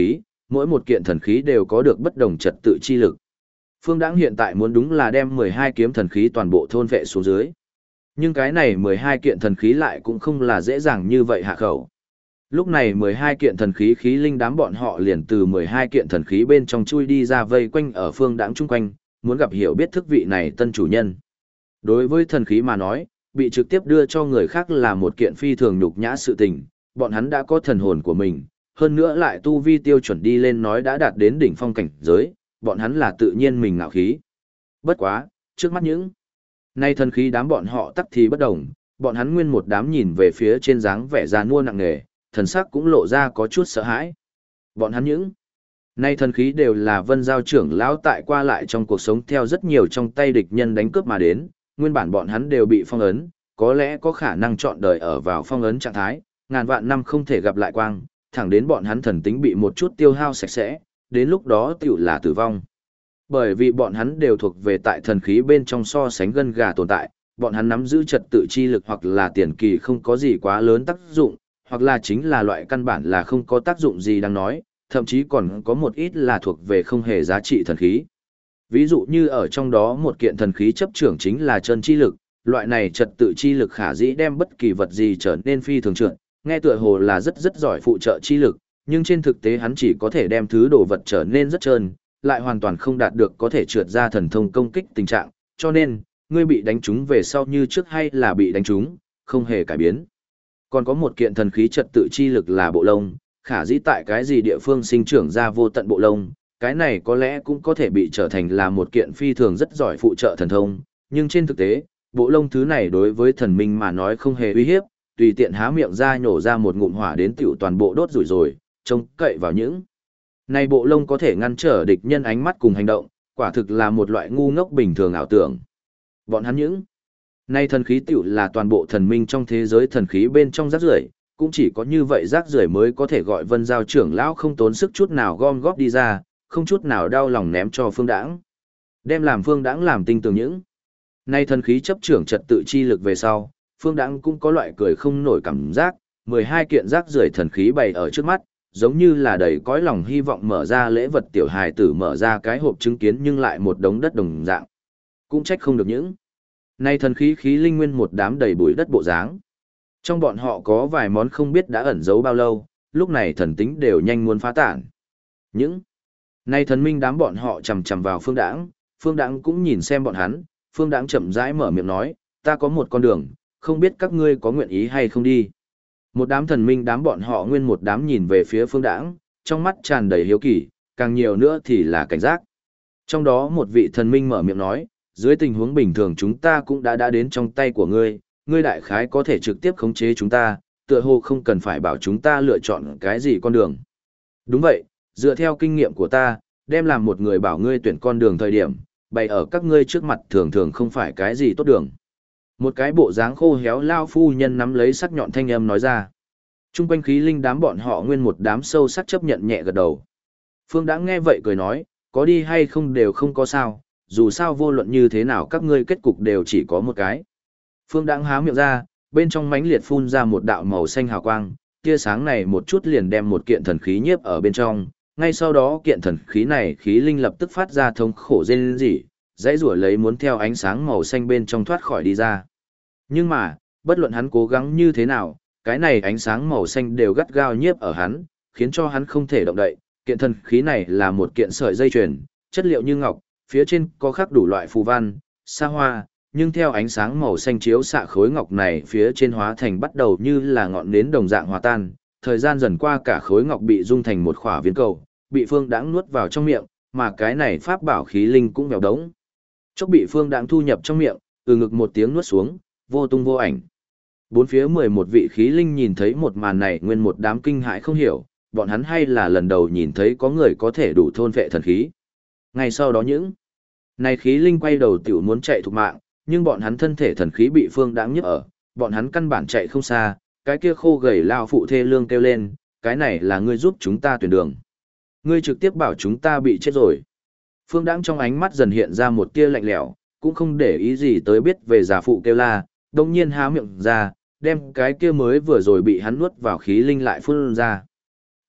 Mỗi một kiện thần khí đều có được bất đồng trật tự chi lực. Phương Đãng hiện tại muốn đúng là đem 12 kiếm thần khí toàn bộ thôn vệ xuống dưới. Nhưng cái này 12 kiện thần khí lại cũng không là dễ dàng như vậy hạ khẩu. Lúc này 12 kiện thần khí khí linh đám bọn họ liền từ 12 kiện thần khí bên trong chui đi ra vây quanh ở Phương Đãng chung quanh, muốn gặp hiểu biết thức vị này tân chủ nhân. Đối với thần khí mà nói, bị trực tiếp đưa cho người khác là một kiện phi thường nhục nhã sự tình, bọn hắn đã có thần hồn của mình, hơn nữa lại tu vi tiêu chuẩn đi lên nói đã đạt đến đỉnh phong cảnh giới, bọn hắn là tự nhiên mình ngạo khí. Bất quá, trước mắt những nay thần khí đám bọn họ tắc thì bất đồng, bọn hắn nguyên một đám nhìn về phía trên dáng vẻ già nua nặng nề, thần sắc cũng lộ ra có chút sợ hãi. Bọn hắn những nay thần khí đều là Vân Giao trưởng lão tại qua lại trong cuộc sống theo rất nhiều trong tay địch nhân đánh cướp mà đến, nguyên bản bọn hắn đều bị phong ấn, có lẽ có khả năng chọn đời ở vào phong ấn trạng thái, ngàn vạn năm không thể gặp lại quang, thẳng đến bọn hắn thần tính bị một chút tiêu hao sạch sẽ, đến lúc đó tiểu là tử vong. Bởi vì bọn hắn đều thuộc về tại thần khí bên trong so sánh gân gà tồn tại, bọn hắn nắm giữ trật tự chi lực hoặc là tiền kỳ không có gì quá lớn tác dụng, hoặc là chính là loại căn bản là không có tác dụng gì đáng nói, thậm chí còn có một ít là thuộc về không hề giá trị thần khí. Ví dụ như ở trong đó một kiện thần khí chấp trưởng chính là chân chi lực, loại này trật tự chi lực khả dĩ đem bất kỳ vật gì trở nên phi thường trượt, nghe tựa hồ là rất giỏi phụ trợ chi lực, nhưng trên thực tế hắn chỉ có thể đem thứ đồ vật trở nên rất trơn, lại hoàn toàn không đạt được có thể trượt ra thần thông công kích tình trạng, cho nên, ngươi bị đánh trúng về sau như trước hay là bị đánh trúng, không hề cải biến. Còn có một kiện thần khí trật tự chi lực là bộ lông, khả dĩ tại cái gì địa phương sinh trưởng ra vô tận bộ lông, cái này có lẽ cũng có thể bị trở thành là một kiện phi thường rất giỏi phụ trợ thần thông, nhưng trên thực tế, bộ lông thứ này đối với thần minh mà nói không hề uy hiếp, tùy tiện há miệng ra nhổ ra một ngụm hỏa đến tiểu toàn bộ đốt rủi rồi, trông cậy vào những này bộ lông có thể ngăn trở địch nhân ánh mắt cùng hành động, quả thực là một loại ngu ngốc bình thường ảo tưởng. Bọn hắn những nay thần khí tiểu là toàn bộ thần minh trong thế giới thần khí bên trong rác rưởi, cũng chỉ có như vậy rác rưởi mới có thể gọi Vân Giao trưởng lão không tốn sức chút nào gom góp đi ra, không chút nào đau lòng ném cho Phương Đãng. Đem làm Phương Đãng làm tinh tường những nay thần khí chấp trưởng trật tự chi lực về sau, Phương Đãng cũng có loại cười không nổi cảm giác, 12 kiện rác rưởi thần khí bày ở trước mắt, giống như là đầy cõi lòng hy vọng mở ra lễ vật tiểu hài tử mở ra cái hộp chứng kiến nhưng lại một đống đất đồng dạng. Cũng trách không được những nay thần khí khí linh nguyên một đám đầy bụi đất bộ dáng. Trong bọn họ có vài món không biết đã ẩn giấu bao lâu, lúc này thần tính đều nhanh muốn phá tản. Những nay thần minh đám bọn họ chầm chầm vào Phương Đãng cũng nhìn xem bọn hắn, Phương Đãng chậm rãi mở miệng nói, ta có một con đường, không biết các ngươi có nguyện ý hay không đi. Một đám thần minh đám bọn họ nguyên một đám nhìn về phía Phương Đãng, trong mắt tràn đầy hiếu kỳ, càng nhiều nữa thì là cảnh giác. Trong đó một vị thần minh mở miệng nói, dưới tình huống bình thường chúng ta cũng đã đến trong tay của ngươi, ngươi đại khái có thể trực tiếp khống chế chúng ta, tựa hồ không cần phải bảo chúng ta lựa chọn cái gì con đường. Đúng vậy, dựa theo kinh nghiệm của ta, đem làm một người bảo ngươi tuyển con đường thời điểm, bày ở các ngươi trước mặt thường thường không phải cái gì tốt đường. Một cái bộ dáng khô héo lao phu nhân nắm lấy sắc nhọn thanh âm nói ra. Trung quanh khí linh đám bọn họ nguyên một đám sâu sắc chấp nhận nhẹ gật đầu. Phương Đãng nghe vậy cười nói, có đi hay không đều không có sao, dù sao vô luận như thế nào các ngươi kết cục đều chỉ có một cái. Phương Đãng há miệng ra, bên trong mãnh liệt phun ra một đạo màu xanh hào quang, tia sáng này một chút liền đem một kiện thần khí nhiếp ở bên trong, ngay sau đó kiện thần khí này khí linh lập tức phát ra thống khổ rên rỉ, dãy rủa lấy muốn theo ánh sáng màu xanh bên trong thoát khỏi đi ra. Nhưng mà, bất luận hắn cố gắng như thế nào, cái này ánh sáng màu xanh đều gắt gao nhiếp ở hắn, khiến cho hắn không thể động đậy. Kiện thần khí này là một kiện sợi dây chuyền, chất liệu như ngọc, phía trên có khắc đủ loại phù văn, sa hoa, nhưng theo ánh sáng màu xanh chiếu xạ khối ngọc này phía trên hóa thành bắt đầu như là ngọn nến đồng dạng hòa tan, thời gian dần qua cả khối ngọc bị dung thành một khỏa viên cầu, bị Phương Đãng nuốt vào trong miệng, mà cái này pháp bảo khí linh cũng mèo đống. Chốc bị Phương Đãng thu nhập trong miệng, từ ngực một tiếng nuốt xuống, vô tung vô ảnh. Bốn phía 11 vị khí linh nhìn thấy một màn này nguyên một đám kinh hãi không hiểu, bọn hắn hay là lần đầu nhìn thấy có người có thể đủ thôn vệ thần khí. Ngay sau đó những này khí linh quay đầu tiểu muốn chạy thục mạng, nhưng bọn hắn thân thể thần khí bị Phương Đãng nhức ở, bọn hắn căn bản chạy không xa, cái kia khô gầy lao phụ thê lương kêu lên, cái này là ngươi giúp chúng ta tuyển đường. Ngươi trực tiếp bảo chúng ta bị chết rồi. Phương Đãng trong ánh mắt dần hiện ra một tia lạnh lẽo, cũng không để ý gì tới biết về giả phụ kêu la, đồng nhiên há miệng ra, đem cái kia mới vừa rồi bị hắn nuốt vào khí linh lại phun ra.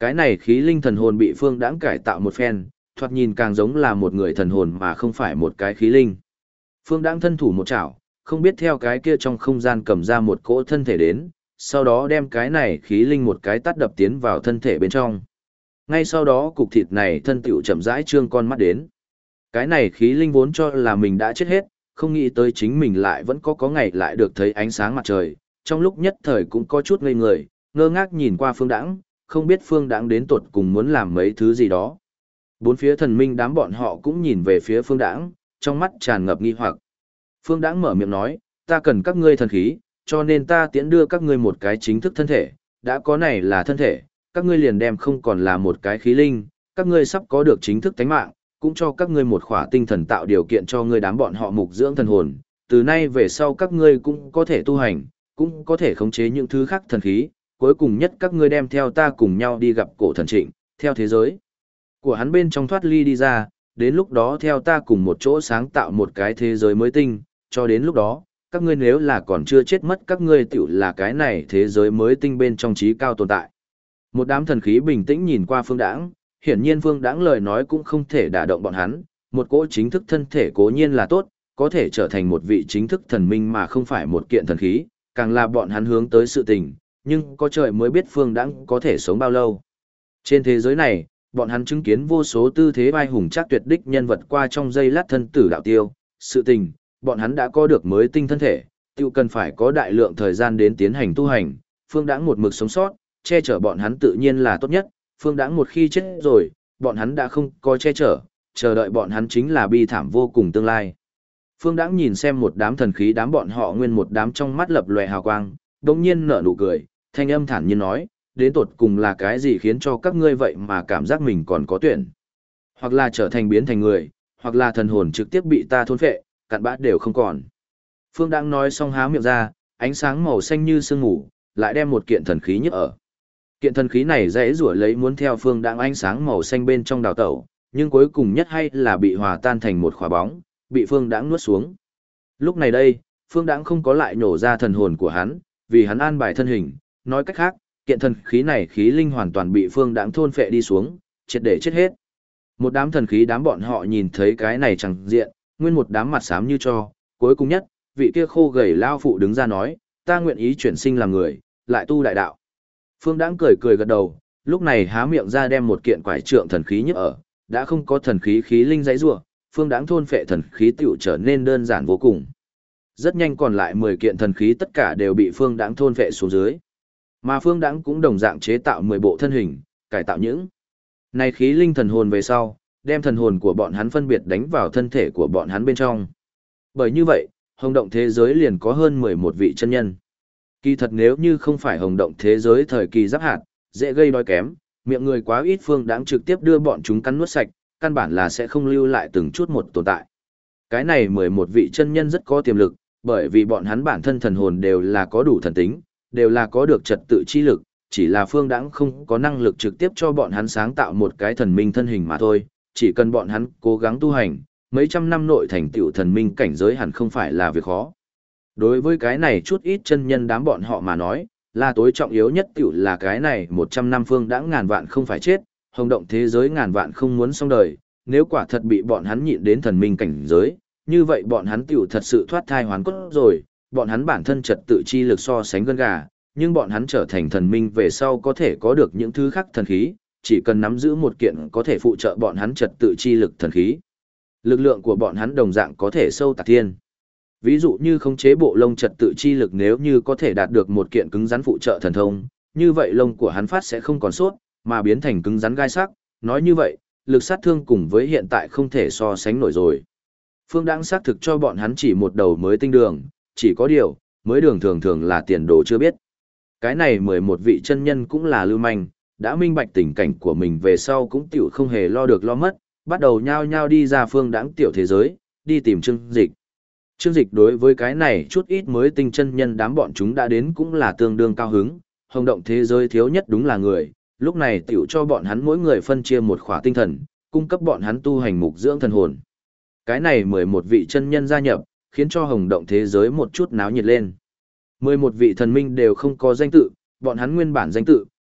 Cái này khí linh thần hồn bị Phương Đãng cải tạo một phen, thoạt nhìn càng giống là một người thần hồn mà không phải một cái khí linh. Phương Đãng thân thủ một chảo, không biết theo cái kia trong không gian cầm ra một cỗ thân thể đến, sau đó đem cái này khí linh một cái tát đập tiến vào thân thể bên trong. Ngay sau đó cục thịt này thân tựu chậm rãi trương con mắt đến. Cái này khí linh vốn cho là mình đã chết hết, không nghĩ tới chính mình lại vẫn có ngày lại được thấy ánh sáng mặt trời, trong lúc nhất thời cũng có chút ngây người, ngơ ngác nhìn qua Phương Đãng, không biết Phương Đãng đến tột cùng muốn làm mấy thứ gì đó. Bốn phía thần minh đám bọn họ cũng nhìn về phía Phương Đãng, trong mắt tràn ngập nghi hoặc. Phương Đãng mở miệng nói, ta cần các ngươi thần khí, cho nên ta tiễn đưa các ngươi một cái chính thức thân thể, đã có này là thân thể, các ngươi liền đem không còn là một cái khí linh, các ngươi sắp có được chính thức tánh mạng, cũng cho các ngươi một khỏa tinh thần tạo điều kiện cho ngươi đám bọn họ mục dưỡng thần hồn, từ nay về sau các ngươi cũng có thể tu hành, cũng có thể khống chế những thứ khác thần khí, cuối cùng nhất các ngươi đem theo ta cùng nhau đi gặp cổ thần Trịnh, theo thế giới của hắn bên trong thoát ly đi ra, đến lúc đó theo ta cùng một chỗ sáng tạo một cái thế giới mới tinh, cho đến lúc đó, các ngươi nếu là còn chưa chết mất các ngươi tiểu là cái này thế giới mới tinh bên trong trí cao tồn tại. Một đám thần khí bình tĩnh nhìn qua Phương Đãng, hiển nhiên Phương Đãng lời nói cũng không thể đả động bọn hắn, một cỗ chính thức thân thể cố nhiên là tốt, có thể trở thành một vị chính thức thần minh mà không phải một kiện thần khí, càng là bọn hắn hướng tới sự tình, nhưng có trời mới biết Phương Đãng có thể sống bao lâu. Trên thế giới này, bọn hắn chứng kiến vô số tư thế vai hùng chắc tuyệt đích nhân vật qua trong giây lát thân tử đạo tiêu, sự tình, bọn hắn đã có được mới tinh thân thể, tiêu cần phải có đại lượng thời gian đến tiến hành tu hành, Phương Đãng một mực sống sót, che chở bọn hắn tự nhiên là tốt nhất, Phương Đãng một khi chết rồi, bọn hắn đã không có che chở, chờ đợi bọn hắn chính là bi thảm vô cùng tương lai. Phương Đãng nhìn xem một đám thần khí đám bọn họ nguyên một đám trong mắt lập lòe hào quang, đồng nhiên nở nụ cười, thanh âm thản nhiên nói, đến tột cùng là cái gì khiến cho các ngươi vậy mà cảm giác mình còn có tuyển. Hoặc là trở thành biến thành người, hoặc là thần hồn trực tiếp bị ta thôn phệ, cặn bã đều không còn. Phương Đãng nói xong há miệng ra, ánh sáng màu xanh như sương ngủ, lại đem một kiện thần khí nhức ở. Kiện thần khí này dễ rủa lấy muốn theo Phương Đãng ánh sáng màu xanh bên trong đào tẩu, nhưng cuối cùng nhất hay là bị hòa tan thành một khỏa bóng, bị Phương Đãng nuốt xuống. Lúc này đây, Phương Đãng không có lại nổ ra thần hồn của hắn, vì hắn an bài thân hình, nói cách khác, kiện thần khí này khí linh hoàn toàn bị Phương Đãng thôn phệ đi xuống, triệt để chết hết. Một đám thần khí đám bọn họ nhìn thấy cái này chẳng diện, nguyên một đám mặt xám như cho, cuối cùng nhất, vị kia khô gầy lao phụ đứng ra nói, ta nguyện ý chuyển sinh làm người, lại tu đại đạo. Phương Đãng cười cười gật đầu, lúc này há miệng ra đem một kiện quải trượng thần khí nhức ở, đã không có thần khí khí linh dãy rủa, Phương Đãng thôn phệ thần khí tiểu trở nên đơn giản vô cùng. Rất nhanh còn lại 10 kiện thần khí tất cả đều bị Phương Đãng thôn phệ xuống dưới. Mà Phương Đãng cũng đồng dạng chế tạo 10 bộ thân hình, cải tạo những này khí linh thần hồn về sau, đem thần hồn của bọn hắn phân biệt đánh vào thân thể của bọn hắn bên trong. Bởi như vậy, hồng động thế giới liền có hơn 11 vị chân nhân. Kỳ thật nếu như không phải hồng động thế giới thời kỳ giáp hạt, dễ gây đói kém, miệng người quá ít Phương Đãng trực tiếp đưa bọn chúng cắn nuốt sạch, căn bản là sẽ không lưu lại từng chút một tồn tại. Cái này 11 vị chân nhân rất có tiềm lực, bởi vì bọn hắn bản thân thần hồn đều là có đủ thần tính, đều là có được trật tự chi lực, chỉ là Phương Đãng không có năng lực trực tiếp cho bọn hắn sáng tạo một cái thần minh thân hình mà thôi, chỉ cần bọn hắn cố gắng tu hành, mấy trăm năm nội thành tựu thần minh cảnh giới hẳn không phải là việc khó. Đối với cái này chút ít chân nhân đám bọn họ mà nói, là tối trọng yếu nhất tựu là cái này 100 năm Phương Đãng ngàn vạn không phải chết, hồng động thế giới ngàn vạn không muốn xong đời, nếu quả thật bị bọn hắn nhịn đến thần minh cảnh giới, như vậy bọn hắn tựu thật sự thoát thai hoàn cốt rồi, bọn hắn bản thân trật tự chi lực so sánh gân gà, nhưng bọn hắn trở thành thần minh về sau có thể có được những thứ khác thần khí, chỉ cần nắm giữ một kiện có thể phụ trợ bọn hắn trật tự chi lực thần khí. Lực lượng của bọn hắn đồng dạng có thể sâu tạc thiên. Ví dụ như khống chế bộ lông trật tự chi lực nếu như có thể đạt được một kiện cứng rắn phụ trợ thần thông, như vậy lông của hắn phát sẽ không còn sốt, mà biến thành cứng rắn gai sắc, nói như vậy, lực sát thương cùng với hiện tại không thể so sánh nổi rồi. Phương Đãng xác thực cho bọn hắn chỉ một đầu mới tinh đường, chỉ có điều, mới đường thường thường là tiền đồ chưa biết. Cái này 11 vị chân nhân cũng là lưu manh, đã minh bạch tình cảnh của mình về sau cũng tiểu không hề lo được lo mất, bắt đầu nhao nhao đi ra Phương Đãng tiểu thế giới, đi tìm Trương Dịch. Trương Dịch đối với cái này chút ít mới tinh chân nhân đám bọn chúng đã đến cũng là tương đương cao hứng, hồng động thế giới thiếu nhất đúng là người, lúc này tiểu cho bọn hắn mỗi người phân chia một khỏa tinh thần, cung cấp bọn hắn tu hành mục dưỡng thần hồn. Cái này 11 vị chân nhân gia nhập, khiến cho hồng động thế giới một chút náo nhiệt lên. 11 vị thần minh đều không có danh tự, bọn hắn nguyên bản danh tự,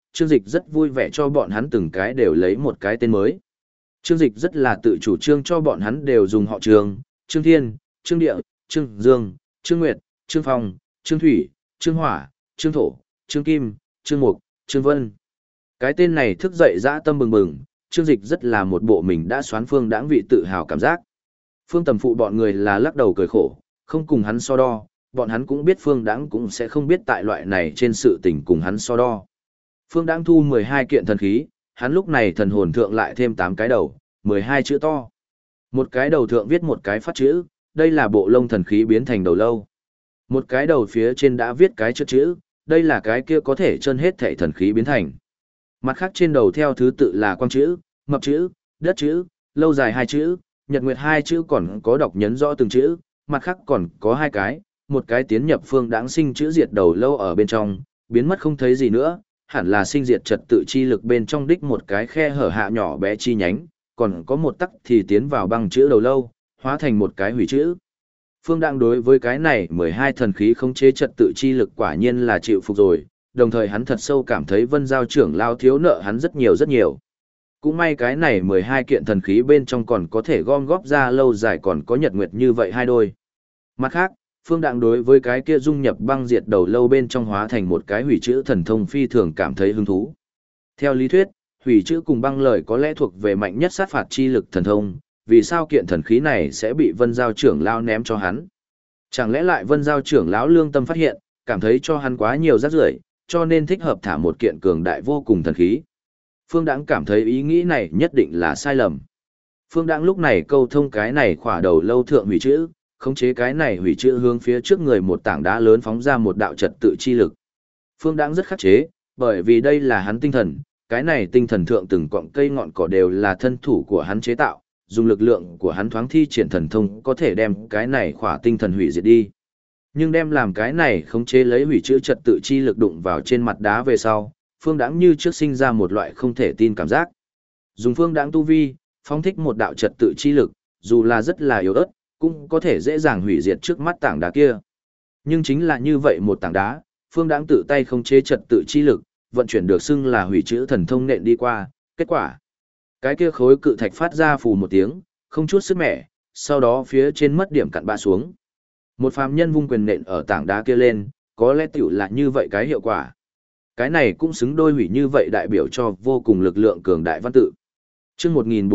Trương Dịch rất vui vẻ cho bọn hắn từng cái đều lấy một cái tên mới. Trương Dịch rất là tự chủ trương cho bọn hắn đều dùng họ Trương, Trương Thiên, Trương Địa, Trương Dương, Trương Nguyệt, Trương Phong, Trương Thủy, Trương Hỏa, Trương Thổ, Trương Kim, Trương Mục, Trương Vân. Cái tên này thức dậy dã tâm bừng bừng, Trương Dịch rất là một bộ mình đã xoán Phương Đãng vị tự hào cảm giác. Phương Tầm Phụ bọn người là lắc đầu cười khổ, không cùng hắn so đo, bọn hắn cũng biết Phương Đãng cũng sẽ không biết tại loại này trên sự tình cùng hắn so đo. Phương Đãng thu 12 kiện thần khí, hắn lúc này thần hồn thượng lại thêm 8 cái đầu, 12 chữ to. Một cái đầu thượng viết một cái phát chữ, đây là bộ lông thần khí biến thành đầu lâu. Một cái đầu phía trên đã viết cái chữ, đây là cái kia có thể chân hết thảy thần khí biến thành. Mặt khác trên đầu theo thứ tự là quang chữ, mập chữ, đất chữ, lâu dài 2 chữ, nhật nguyệt 2 chữ, còn có đọc nhấn rõ từng chữ, mặt khác còn có 2 cái, một cái tiến nhập Phương Đãng sinh chữ diệt đầu lâu ở bên trong, biến mất không thấy gì nữa, hẳn là sinh diệt trật tự chi lực bên trong đích một cái khe hở hạ nhỏ bé chi nhánh, còn có một tắc thì tiến vào băng chữ đầu lâu, hóa thành một cái hủy chữ. Phương Đãng đối với cái này 12 thần khí khống chế trật tự chi lực quả nhiên là chịu phục rồi, đồng thời hắn thật sâu cảm thấy Vân Giao trưởng lao thiếu nợ hắn rất nhiều rất nhiều. Cũng may cái này 12 kiện thần khí bên trong còn có thể gom góp ra lâu dài còn có nhật nguyệt như vậy hai đôi. Mặt khác, Phương Đãng đối với cái kia dung nhập băng diệt đầu lâu bên trong hóa thành một cái hủy chữ thần thông phi thường cảm thấy hứng thú. Theo lý thuyết, hủy chữ cùng băng lời có lẽ thuộc về mạnh nhất sát phạt chi lực thần thông, vì sao kiện thần khí này sẽ bị Vân Giao trưởng lão ném cho hắn? Chẳng lẽ lại Vân Giao trưởng lão lương tâm phát hiện, cảm thấy cho hắn quá nhiều rác rưởi, cho nên thích hợp thả một kiện cường đại vô cùng thần khí? Phương Đãng cảm thấy ý nghĩ này nhất định là sai lầm. Phương Đãng lúc này câu thông cái này khỏa đầu lâu thượng hủy chữ, khống chế cái này hủy chữ hướng phía trước người một tảng đá lớn phóng ra một đạo trật tự chi lực. Phương Đãng rất khắc chế, bởi vì đây là hắn tinh thần, cái này tinh thần thượng từng cọng cây ngọn cỏ đều là thân thủ của hắn chế tạo, dùng lực lượng của hắn thoáng thi triển thần thông có thể đem cái này khỏa tinh thần hủy diệt đi. Nhưng đem làm cái này khống chế lấy hủy chữ trật tự chi lực đụng vào trên mặt đá về sau, Phương Đãng như trước sinh ra một loại không thể tin cảm giác. Dùng Phương Đãng tu vi, phóng thích một đạo trật tự chi lực, dù là rất là yếu ớt, cũng có thể dễ dàng hủy diệt trước mắt tảng đá kia. Nhưng chính là như vậy một tảng đá, Phương Đãng tự tay khống chế trật tự chi lực, vận chuyển được xưng là hủy chữ thần thông nện đi qua, kết quả, cái kia khối cự thạch phát ra phù một tiếng, không chút sức mẻ, sau đó phía trên mất điểm cặn bã xuống. Một phàm nhân vung quyền nện ở tảng đá kia lên, có lẽ tiểu là như vậy cái hiệu quả. Cái này cũng xứng đôi hủy như vậy đại biểu cho vô cùng lực lượng cường đại văn tự. Chương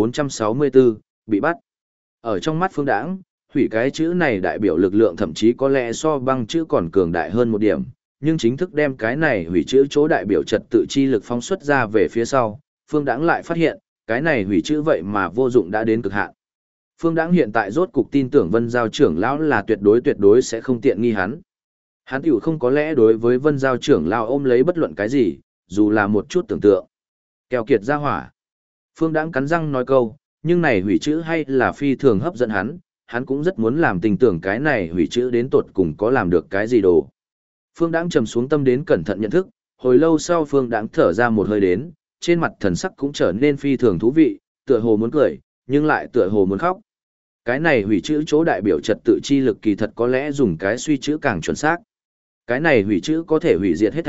1464, bị bắt. Ở trong mắt Phương Đãng, hủy cái chữ này đại biểu lực lượng thậm chí có lẽ so băng chữ còn cường đại hơn một điểm, nhưng chính thức đem cái này hủy chữ chỗ đại biểu trật tự chi lực phóng xuất ra về phía sau, Phương Đãng lại phát hiện, cái này hủy chữ vậy mà vô dụng đã đến cực hạn. Phương Đãng hiện tại rốt cục tin tưởng Vân Giao trưởng lão là tuyệt đối sẽ không tiện nghi hắn. Hắn tiểu không có lẽ đối với Vân Giao trưởng lão ôm lấy bất luận cái gì, dù là một chút tưởng tượng. Keo kiệt ra hỏa. Phương Đãng cắn răng nói câu, nhưng này hủy chữ hay là phi thường hấp dẫn hắn cũng rất muốn làm tình tưởng cái này hủy chữ đến tột cùng có làm được cái gì đồ. Phương Đãng trầm xuống tâm đến cẩn thận nhận thức, hồi lâu sau Phương Đãng thở ra một hơi đến, trên mặt thần sắc cũng trở nên phi thường thú vị, tựa hồ muốn cười, nhưng lại tựa hồ muốn khóc. Cái này hủy chữ chỗ đại biểu trật tự chi lực kỳ thật có lẽ dùng cái suy chữ càng chuẩn xác. Cái này hủy chữ có thể hủy diệt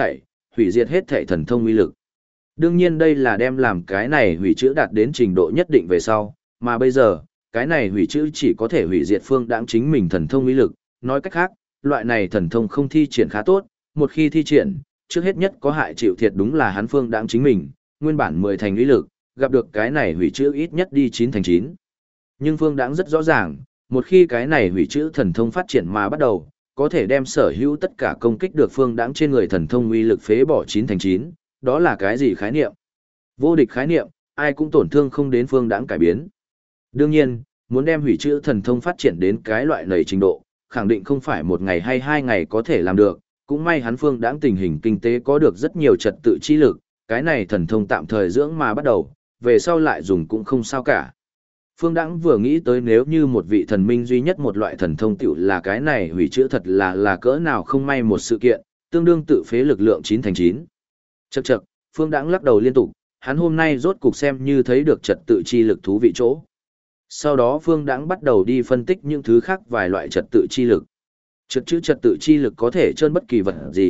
hết thảy thần thông uy lực. Đương nhiên đây là đem làm cái này hủy chữ đạt đến trình độ nhất định về sau, mà bây giờ, cái này hủy chữ chỉ có thể hủy diệt Phương Đãng chính mình thần thông uy lực, nói cách khác, loại này thần thông không thi triển khá tốt, một khi thi triển, trước hết nhất có hại chịu thiệt đúng là hắn Phương Đãng chính mình, nguyên bản 10 thành uy lực, gặp được cái này hủy chữ ít nhất đi 9 thành 9. Nhưng Phương Đãng rất rõ ràng, một khi cái này hủy chữ thần thông phát triển mà bắt đầu, có thể đem sở hữu tất cả công kích được Phương Đãng trên người thần thông uy lực phế bỏ 9 thành 9, đó là cái gì khái niệm? Vô địch khái niệm, ai cũng tổn thương không đến Phương Đãng cải biến. Đương nhiên, muốn đem hủy chữ thần thông phát triển đến cái loại nầy trình độ, khẳng định không phải một ngày hay 2 ngày có thể làm được, cũng may hắn Phương Đãng tình hình kinh tế có được rất nhiều trật tự chi lực, cái này thần thông tạm thời dưỡng mà bắt đầu, về sau lại dùng cũng không sao cả. Phương Đãng vừa nghĩ tới nếu như một vị thần minh duy nhất một loại thần thông tiểu là cái này hủy chữ thật là cỡ nào không may một sự kiện, tương đương tự phế lực lượng 9 thành 9. Chậc, Phương Đãng lắc đầu liên tục, hắn hôm nay rốt cục xem như thấy được trật tự chi lực thú vị chỗ. Sau đó Phương Đãng bắt đầu đi phân tích những thứ khác vài loại trật tự chi lực. Trật tự chi lực có thể trơn bất kỳ vật gì,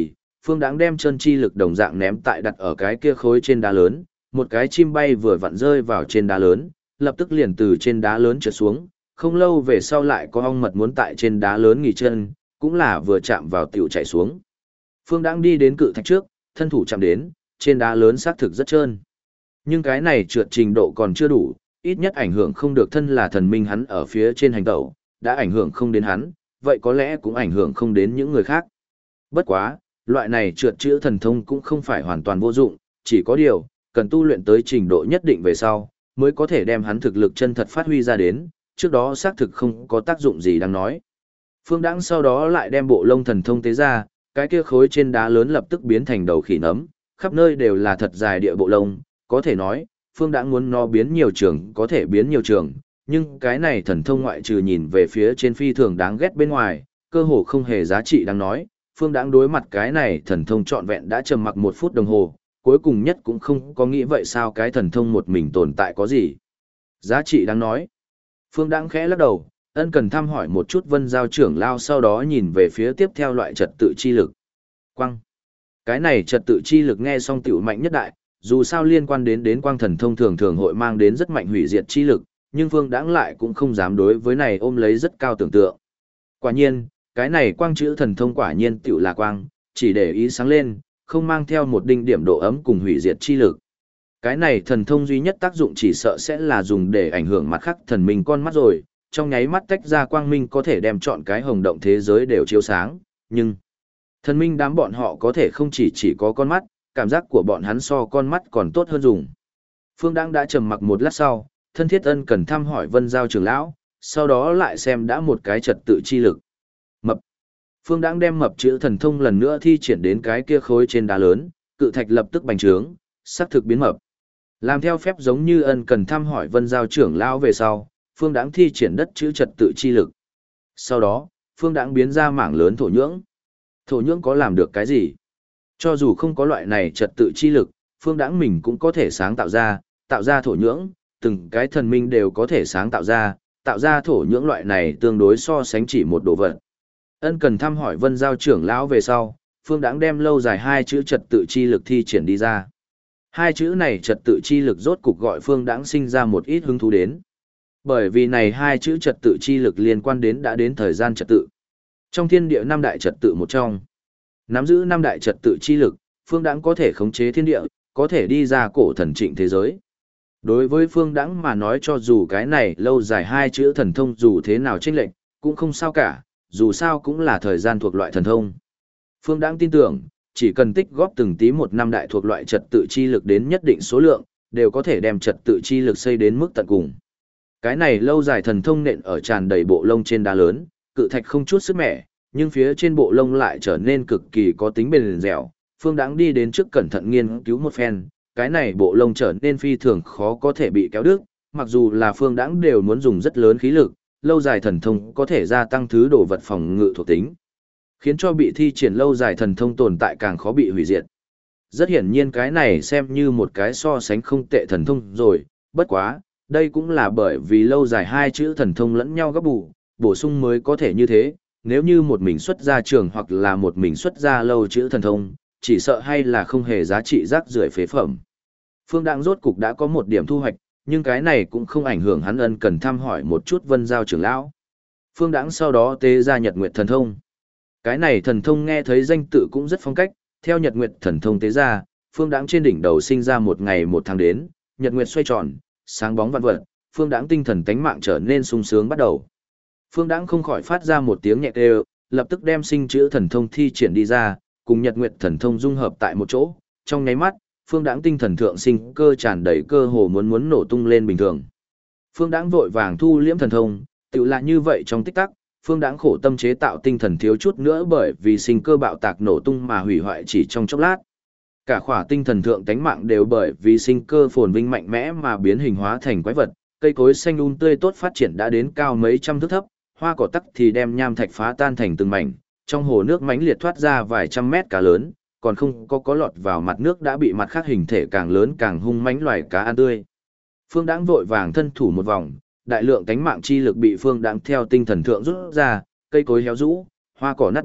Phương Đãng đem chân chi lực đồng dạng ném tại đặt ở cái kia khối trên đá lớn, một cái chim bay vừa vặn rơi vào trên đá lớn, lập tức liền từ trên đá lớn trượt xuống, không lâu về sau lại có ong mật muốn tại trên đá lớn nghỉ chân, cũng là vừa chạm vào tiểu chạy xuống. Phương Đãng đi đến cự thạch trước, thân thủ chạm đến, trên đá lớn xác thực rất trơn. Nhưng cái này trượt trình độ còn chưa đủ, ít nhất ảnh hưởng không được thân là thần minh hắn ở phía trên hành tẩu, đã ảnh hưởng không đến hắn, vậy có lẽ cũng ảnh hưởng không đến những người khác. Bất quá, loại này trượt chữ thần thông cũng không phải hoàn toàn vô dụng, chỉ có điều, cần tu luyện tới trình độ nhất định về sau, mới có thể đem hắn thực lực chân thật phát huy ra đến, trước đó xác thực không có tác dụng gì đáng nói. Phương Đãng sau đó lại đem bộ lông thần thông tế ra, cái kia khối trên đá lớn lập tức biến thành đầu khỉ nấm, khắp nơi đều là thật dài địa bộ lông, có thể nói, Phương Đãng muốn nó biến nhiều trường có thể biến nhiều trường, nhưng cái này thần thông ngoại trừ nhìn về phía trên phi thường đáng ghét bên ngoài, cơ hồ không hề giá trị đáng nói. Phương Đãng đối mặt cái này thần thông trọn vẹn đã trầm mặc 1 phút đồng hồ, cuối cùng nhất cũng không có nghĩ vậy sao cái thần thông một mình tồn tại có gì. Giá trị đáng nói. Phương Đãng khẽ lắc đầu, ân cần thăm hỏi một chút Vân Giao trưởng lao, sau đó nhìn về phía tiếp theo loại trật tự chi lực. Quang. Cái này trật tự chi lực nghe xong tiểu mạnh nhất đại, dù sao liên quan đến quang thần thông thường thường hội mang đến rất mạnh hủy diệt chi lực, nhưng Phương Đãng lại cũng không dám đối với này ôm lấy rất cao tưởng tượng. Quả nhiên, cái này quang chữ thần thông quả nhiên tiểu là quang, chỉ để ý sáng lên, không mang theo một đinh điểm độ ấm cùng hủy diệt chi lực. Cái này thần thông duy nhất tác dụng chỉ sợ sẽ là dùng để ảnh hưởng mặt khác thần minh con mắt rồi, trong nháy mắt tách ra quang minh có thể đem chọn cái hồng động thế giới đều chiếu sáng, nhưng thần minh đám bọn họ có thể không chỉ có con mắt, cảm giác của bọn hắn so con mắt còn tốt hơn dùng. Phương Đãng đã trầm mặc một lát sau, thân thiết ân cần thăm hỏi Vân Giao trưởng lão, sau đó lại xem đã một cái trật tự chi lực. Mập. Phương Đãng đem mập chữ thần thông lần nữa thi triển đến cái kia khối trên đá lớn, cự thạch lập tức bành trướng, sắc thực biến mập. Làm theo phép giống như ân cần thăm hỏi Vân Giao trưởng lão về sau, Phương Đãng thi triển đất chữ trật tự chi lực. Sau đó, Phương Đãng biến ra mảng lớn thổ nhưỡng. Thổ nhưỡng có làm được cái gì? Cho dù không có loại này trật tự chi lực, Phương Đãng mình cũng có thể sáng tạo ra thổ nhưỡng, từng cái thần minh đều có thể sáng tạo ra thổ nhưỡng loại này tương đối so sánh chỉ một đồ vật. Ân cần thăm hỏi Vân Giao trưởng lão về sau, Phương Đãng đem lâu dài 2 chữ trật tự chi lực thi triển đi ra. 2 chữ này trật tự chi lực rốt cục gọi Phương Đãng sinh ra một ít hứng thú đến. Bởi vì này 2 chữ trật tự chi lực liên quan đến đã đến thời gian trật tự. Trong thiên địa 5 đại trật tự một trong, nắm giữ 5 đại trật tự chi lực, Phương Đãng có thể khống chế thiên địa, có thể đi ra cổ thần trịnh thế giới. Đối với Phương Đãng mà nói, cho dù cái này lâu dài 2 chữ thần thông dù thế nào chênh lệch, cũng không sao cả, dù sao cũng là thời gian thuộc loại thần thông. Phương Đãng tin tưởng, chỉ cần tích góp từng tí một năm đại thuộc loại trật tự chi lực đến nhất định số lượng, đều có thể đem trật tự chi lực xây đến mức tận cùng. Cái này lâu dài thần thông nện ở tràn đầy bộ lông trên đá lớn, cự thạch không chút sức mẻ, nhưng phía trên bộ lông lại trở nên cực kỳ có tính bền dẻo. Phương Đãng đi đến trước cẩn thận nghiên cứu một phen, cái này bộ lông trở nên phi thường khó có thể bị kéo đứt, mặc dù là Phương Đãng đều muốn dùng rất lớn khí lực, lâu dài thần thông có thể gia tăng thứ đồ vật phòng ngự thuộc tính, khiến cho bị thi triển lâu dài thần thông tồn tại càng khó bị hủy diệt. Rất hiển nhiên cái này xem như một cái so sánh không tệ thần thông rồi, bất quá, đây cũng là bởi vì lâu dài 2 chữ thần thông lẫn nhau gấp bổ sung mới có thể như thế, nếu như một mình xuất ra trường hoặc là một mình xuất ra lâu chữ thần thông, chỉ sợ hay là không hề giá trị rác rưởi phế phẩm. Phương Đãng rốt cục đã có một điểm thu hoạch, nhưng cái này cũng không ảnh hưởng hắn ân cần thăm hỏi một chút Vân Giao trưởng lão. Phương Đãng sau đó tế ra Nhật Nguyệt thần thông. Cái này thần thông nghe thấy danh tự cũng rất phong cách, theo Nhật Nguyệt thần thông tế ra, Phương Đãng trên đỉnh đầu sinh ra một ngày một tháng đến, Nhật Nguyệt xoay tròn, sáng bóng vạn vật, Phương Đãng tinh thần tánh mạng trở nên sung sướng bắt đầu. Phương Đãng không khỏi phát ra một tiếng nhẹ kêu, lập tức đem sinh chữ thần thông thi triển đi ra, cùng Nhật Nguyệt thần thông dung hợp tại một chỗ, trong nháy mắt, Phương Đãng tinh thần thượng sinh cơ tràn đầy, cơ hồ muốn nổ tung lên bình thường. Phương Đãng vội vàng thu liễm thần thông, tựu là như vậy trong tích tắc, Phương Đãng khổ tâm chế tạo tinh thần thiếu chút nữa bởi vì sinh cơ bạo tạc nổ tung mà hủy hoại chỉ trong chốc lát. Cả khỏa tinh thần thượng tánh mạng đều bởi vì sinh cơ phồn vinh mạnh mẽ mà biến hình hóa thành quái vật, cây cối xanh tươi tốt phát triển đã đến cao mấy trăm thước thấp, hoa cỏ tắc thì đem nham thạch phá tan thành từng mảnh, trong hồ nước mãnh liệt thoát ra vài trăm mét cá lớn, còn không có lọt vào mặt nước đã bị mặt khác hình thể càng lớn càng hung mãnh loài cá ăn tươi. Phương Đãng vội vàng thân thủ một vòng, đại lượng tánh mạng chi lực bị Phương Đãng theo tinh thần thượng rút ra, cây cối héo rũ, hoa cỏ nát bấy,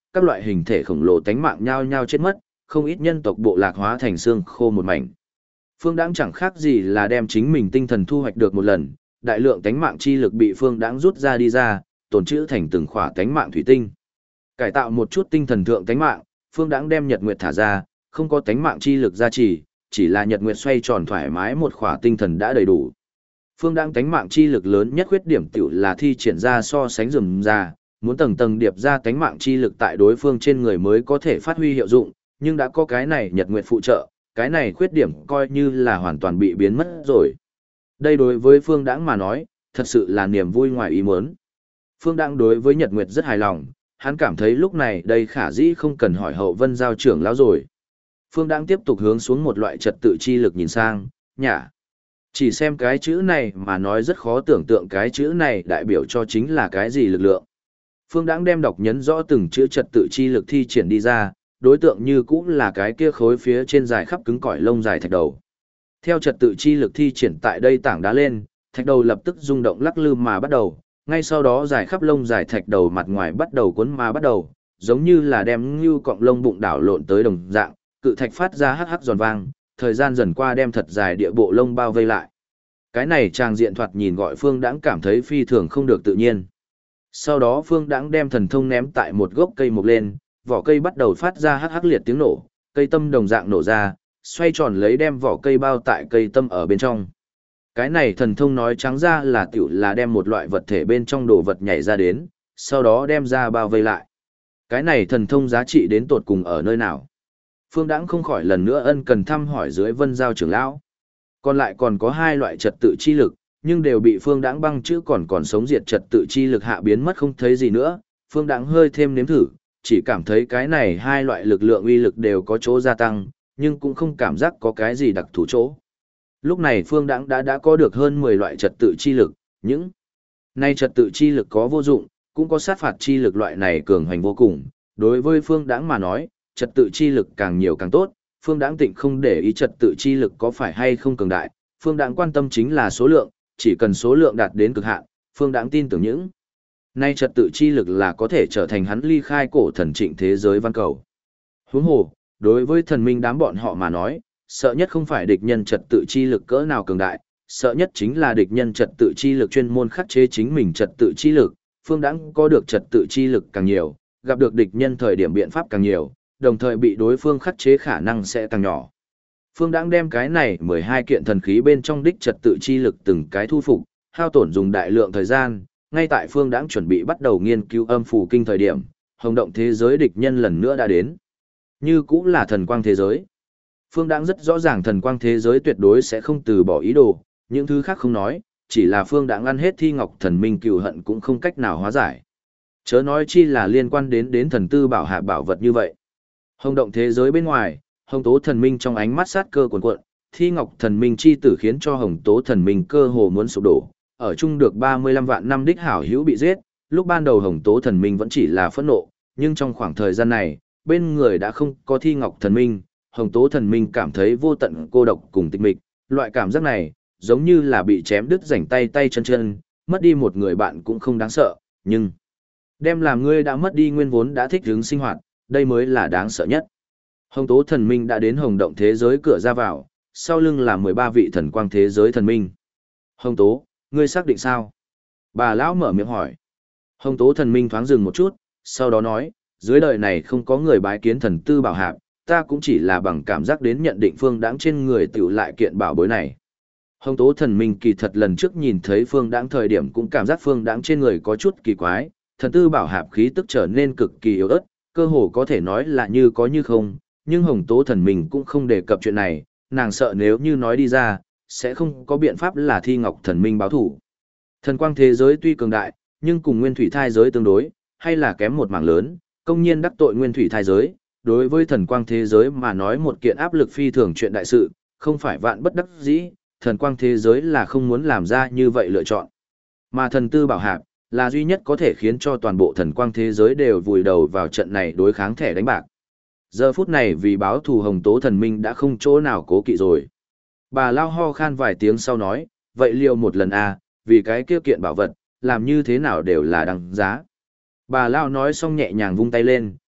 các loại hình thể khổng lồ tánh mạng nhao nhao chết mất, không ít nhân tộc bộ lạc hóa thành xương khô một mảnh. Phương Đãng chẳng khác gì là đem chính mình tinh thần thu hoạch được một lần, đại lượng tánh mạng chi lực bị Phương Đãng rút ra đi ra, tồn trữ thành từng khỏa tánh mạng thủy tinh. Cải tạo một chút tinh thần thượng tánh mạng, Phương Đãng đem Nhật Nguyệt thả ra, không có tánh mạng chi lực gia trì, chỉ là Nhật Nguyệt xoay tròn thoải mái một khỏa tinh thần đã đầy đủ. Phương Đãng tánh mạng chi lực lớn nhất khuyết điểm tiểu là thi triển ra so sánh rườm rà, muốn tầng tầng điệp ra tánh mạng chi lực tại đối phương trên người mới có thể phát huy hiệu dụng, nhưng đã có cái này Nhật Nguyệt phụ trợ, cái này khuyết điểm coi như là hoàn toàn bị biến mất rồi. Đây đối với Phương Đãng mà nói, thật sự là niềm vui ngoài ý muốn. Phương Đãng đối với Nhật Nguyệt rất hài lòng, hắn cảm thấy lúc này đây khả dĩ không cần hỏi Hậu Vân Giao trưởng lão rồi. Phương Đãng tiếp tục hướng xuống một loại trật tự chi lực nhìn sang, nhả. Chỉ xem cái chữ này mà nói rất khó tưởng tượng cái chữ này đại biểu cho chính là cái gì lực lượng. Phương Đãng đem đọc nhấn rõ từng chữ trật tự chi lực thi triển đi ra, đối tượng như cũng là cái kia khối phía trên dài khắp cứng cỏi lông dài thạch đầu. Theo trật tự chi lực thi triển tại đây tảng đá lên, thạch đầu lập tức rung động lắc lư mà bắt đầu, ngay sau đó dài khắp lông dài thạch đầu mặt ngoài bắt đầu cuốn mà bắt đầu, giống như là đem như cọng lông bụng đảo lộn tới đồng dạng, cự thạch phát ra hắc hắc giòn vang, thời gian dần qua đem thật dài địa bộ lông bao vây lại. Cái này trang diện thoạt nhìn gọi Phương Đãng cảm thấy phi thường không được tự nhiên. Sau đó Phương Đãng đem thần thông ném tại một gốc cây mục lên, vỏ cây bắt đầu phát ra hắc hắc liệt tiếng nổ, cây tâm đồng dạng nổ ra, xoay tròn lấy đem vỏ cây bao tại cây tâm ở bên trong. Cái này thần thông nói trắng ra là tiểu là đem một loại vật thể bên trong đồ vật nhảy ra đến, sau đó đem ra bao vây lại. Cái này thần thông giá trị đến tột cùng ở nơi nào? Phương Đãng không khỏi lần nữa ân cần thăm hỏi dưới Vân Giao trưởng lão. Còn lại còn có hai loại trật tự chi lực, nhưng đều bị Phương Đãng băng chữ còn sống diệt trật tự chi lực hạ biến mất không thấy gì nữa. Phương Đãng hơi thêm nếm thử, chỉ cảm thấy cái này hai loại lực lượng uy lực đều có chỗ gia tăng, nhưng cũng không cảm giác có cái gì đặc thù chỗ. Lúc này Phương Đãng đã có được hơn 10 loại trật tự chi lực, những này trật tự chi lực có vô dụng, cũng có sát phạt chi lực loại này cường hành vô cùng. Đối với Phương Đãng mà nói, trật tự chi lực càng nhiều càng tốt, Phương Đãng tịnh không để ý trật tự chi lực có phải hay không cường đại, Phương Đãng quan tâm chính là số lượng, chỉ cần số lượng đạt đến cực hạn, Phương Đãng tin tưởng những nay trật tự chi lực là có thể trở thành hắn ly khai cổ thần trịnh thế giới văn cầu. Huống hồ, đối với thần minh đám bọn họ mà nói, sợ nhất không phải địch nhân trật tự chi lực cỡ nào cường đại, sợ nhất chính là địch nhân trật tự chi lực chuyên môn khắc chế chính mình trật tự chi lực, Phương Đãng có được trật tự chi lực càng nhiều, gặp được địch nhân thời điểm biện pháp càng nhiều, đồng thời bị đối phương khắc chế khả năng sẽ càng nhỏ. Phương Đãng đem cái này 12 kiện thần khí bên trong đích trật tự chi lực từng cái thu phục, hao tổn dùng đại lượng thời gian, ngay tại Phương Đãng chuẩn bị bắt đầu nghiên cứu âm phù kinh thời điểm, hồng động thế giới địch nhân lần nữa đã đến. Như cũng là thần quang thế giới. Phương Đãng rất rõ ràng thần quang thế giới tuyệt đối sẽ không từ bỏ ý đồ, những thứ khác không nói, chỉ là Phương Đãng ăn hết Thi Ngọc Thần Minh cừu hận cũng không cách nào hóa giải. Chớ nói chi là liên quan đến thần tư bảo hạ bảo vật như vậy. Hồng động thế giới bên ngoài, Hồng Tố Thần Minh trong ánh mắt sát cơ cuồn cuộn, Thi Ngọc Thần Minh chi tử khiến cho Hồng Tố Thần Minh cơ hồ muốn sụp đổ, ở chung được 35 vạn năm đích hảo hữu bị giết, lúc ban đầu Hồng Tố Thần Minh vẫn chỉ là phẫn nộ, nhưng trong khoảng thời gian này, bên người đã không có Thi Ngọc Thần Minh, Hồng Tố Thần Minh cảm thấy vô tận cô độc cùng tịch mịch, loại cảm giác này, giống như là bị chém đứt rảnh tay tay chân chân, mất đi một người bạn cũng không đáng sợ, nhưng đem làm ngươi đã mất đi nguyên vốn đã thích hướng sinh hoạt, đây mới là đáng sợ nhất. Hồng Tố Thần Minh đã đến Hồng động thế giới cửa ra vào, sau lưng là 13 vị thần quang thế giới thần minh. Hồng Tố, ngươi xác định sao? Bà lão mở miệng hỏi. Hồng Tố Thần Minh thoáng dừng một chút, sau đó nói, dưới đời này không có người bái kiến thần tư bảo hạp, ta cũng chỉ là bằng cảm giác đến nhận định Phương Đãng trên người tiểu lại kiện bảo bối này. Hồng Tố Thần Minh kỳ thật lần trước nhìn thấy Phương Đãng thời điểm cũng cảm giác Phương Đãng trên người có chút kỳ quái, thần tư bảo hạp khí tức trở nên cực kỳ yếu ớt, cơ hồ có thể nói là như có như không, nhưng Hồng Tố Thần Minh cũng không đề cập chuyện này, nàng sợ nếu như nói đi ra, sẽ không có biện pháp là Thi Ngọc Thần Minh báo thủ. Thần quang thế giới tuy cường đại, nhưng cùng nguyên thủy thai giới tương đối, hay là kém một mảng lớn, công nhiên đắc tội nguyên thủy thai giới, đối với thần quang thế giới mà nói một kiện áp lực phi thường chuyện đại sự, không phải vạn bất đắc dĩ, thần quang thế giới là không muốn làm ra như vậy lựa chọn. Mà thần tư bảo hạp, là duy nhất có thể khiến cho toàn bộ thần quang thế giới đều vùi đầu vào trận này đối kháng thẻ đánh bạc. Giờ phút này vì báo thù Hồng Tố Thần Minh đã không chỗ nào cố kỵ rồi. Bà lao ho khan vài tiếng sau nói, vậy liều một lần à, vì cái kia kiện bảo vật, làm như thế nào đều là đăng giá. Bà lao nói xong nhẹ nhàng vung tay lên,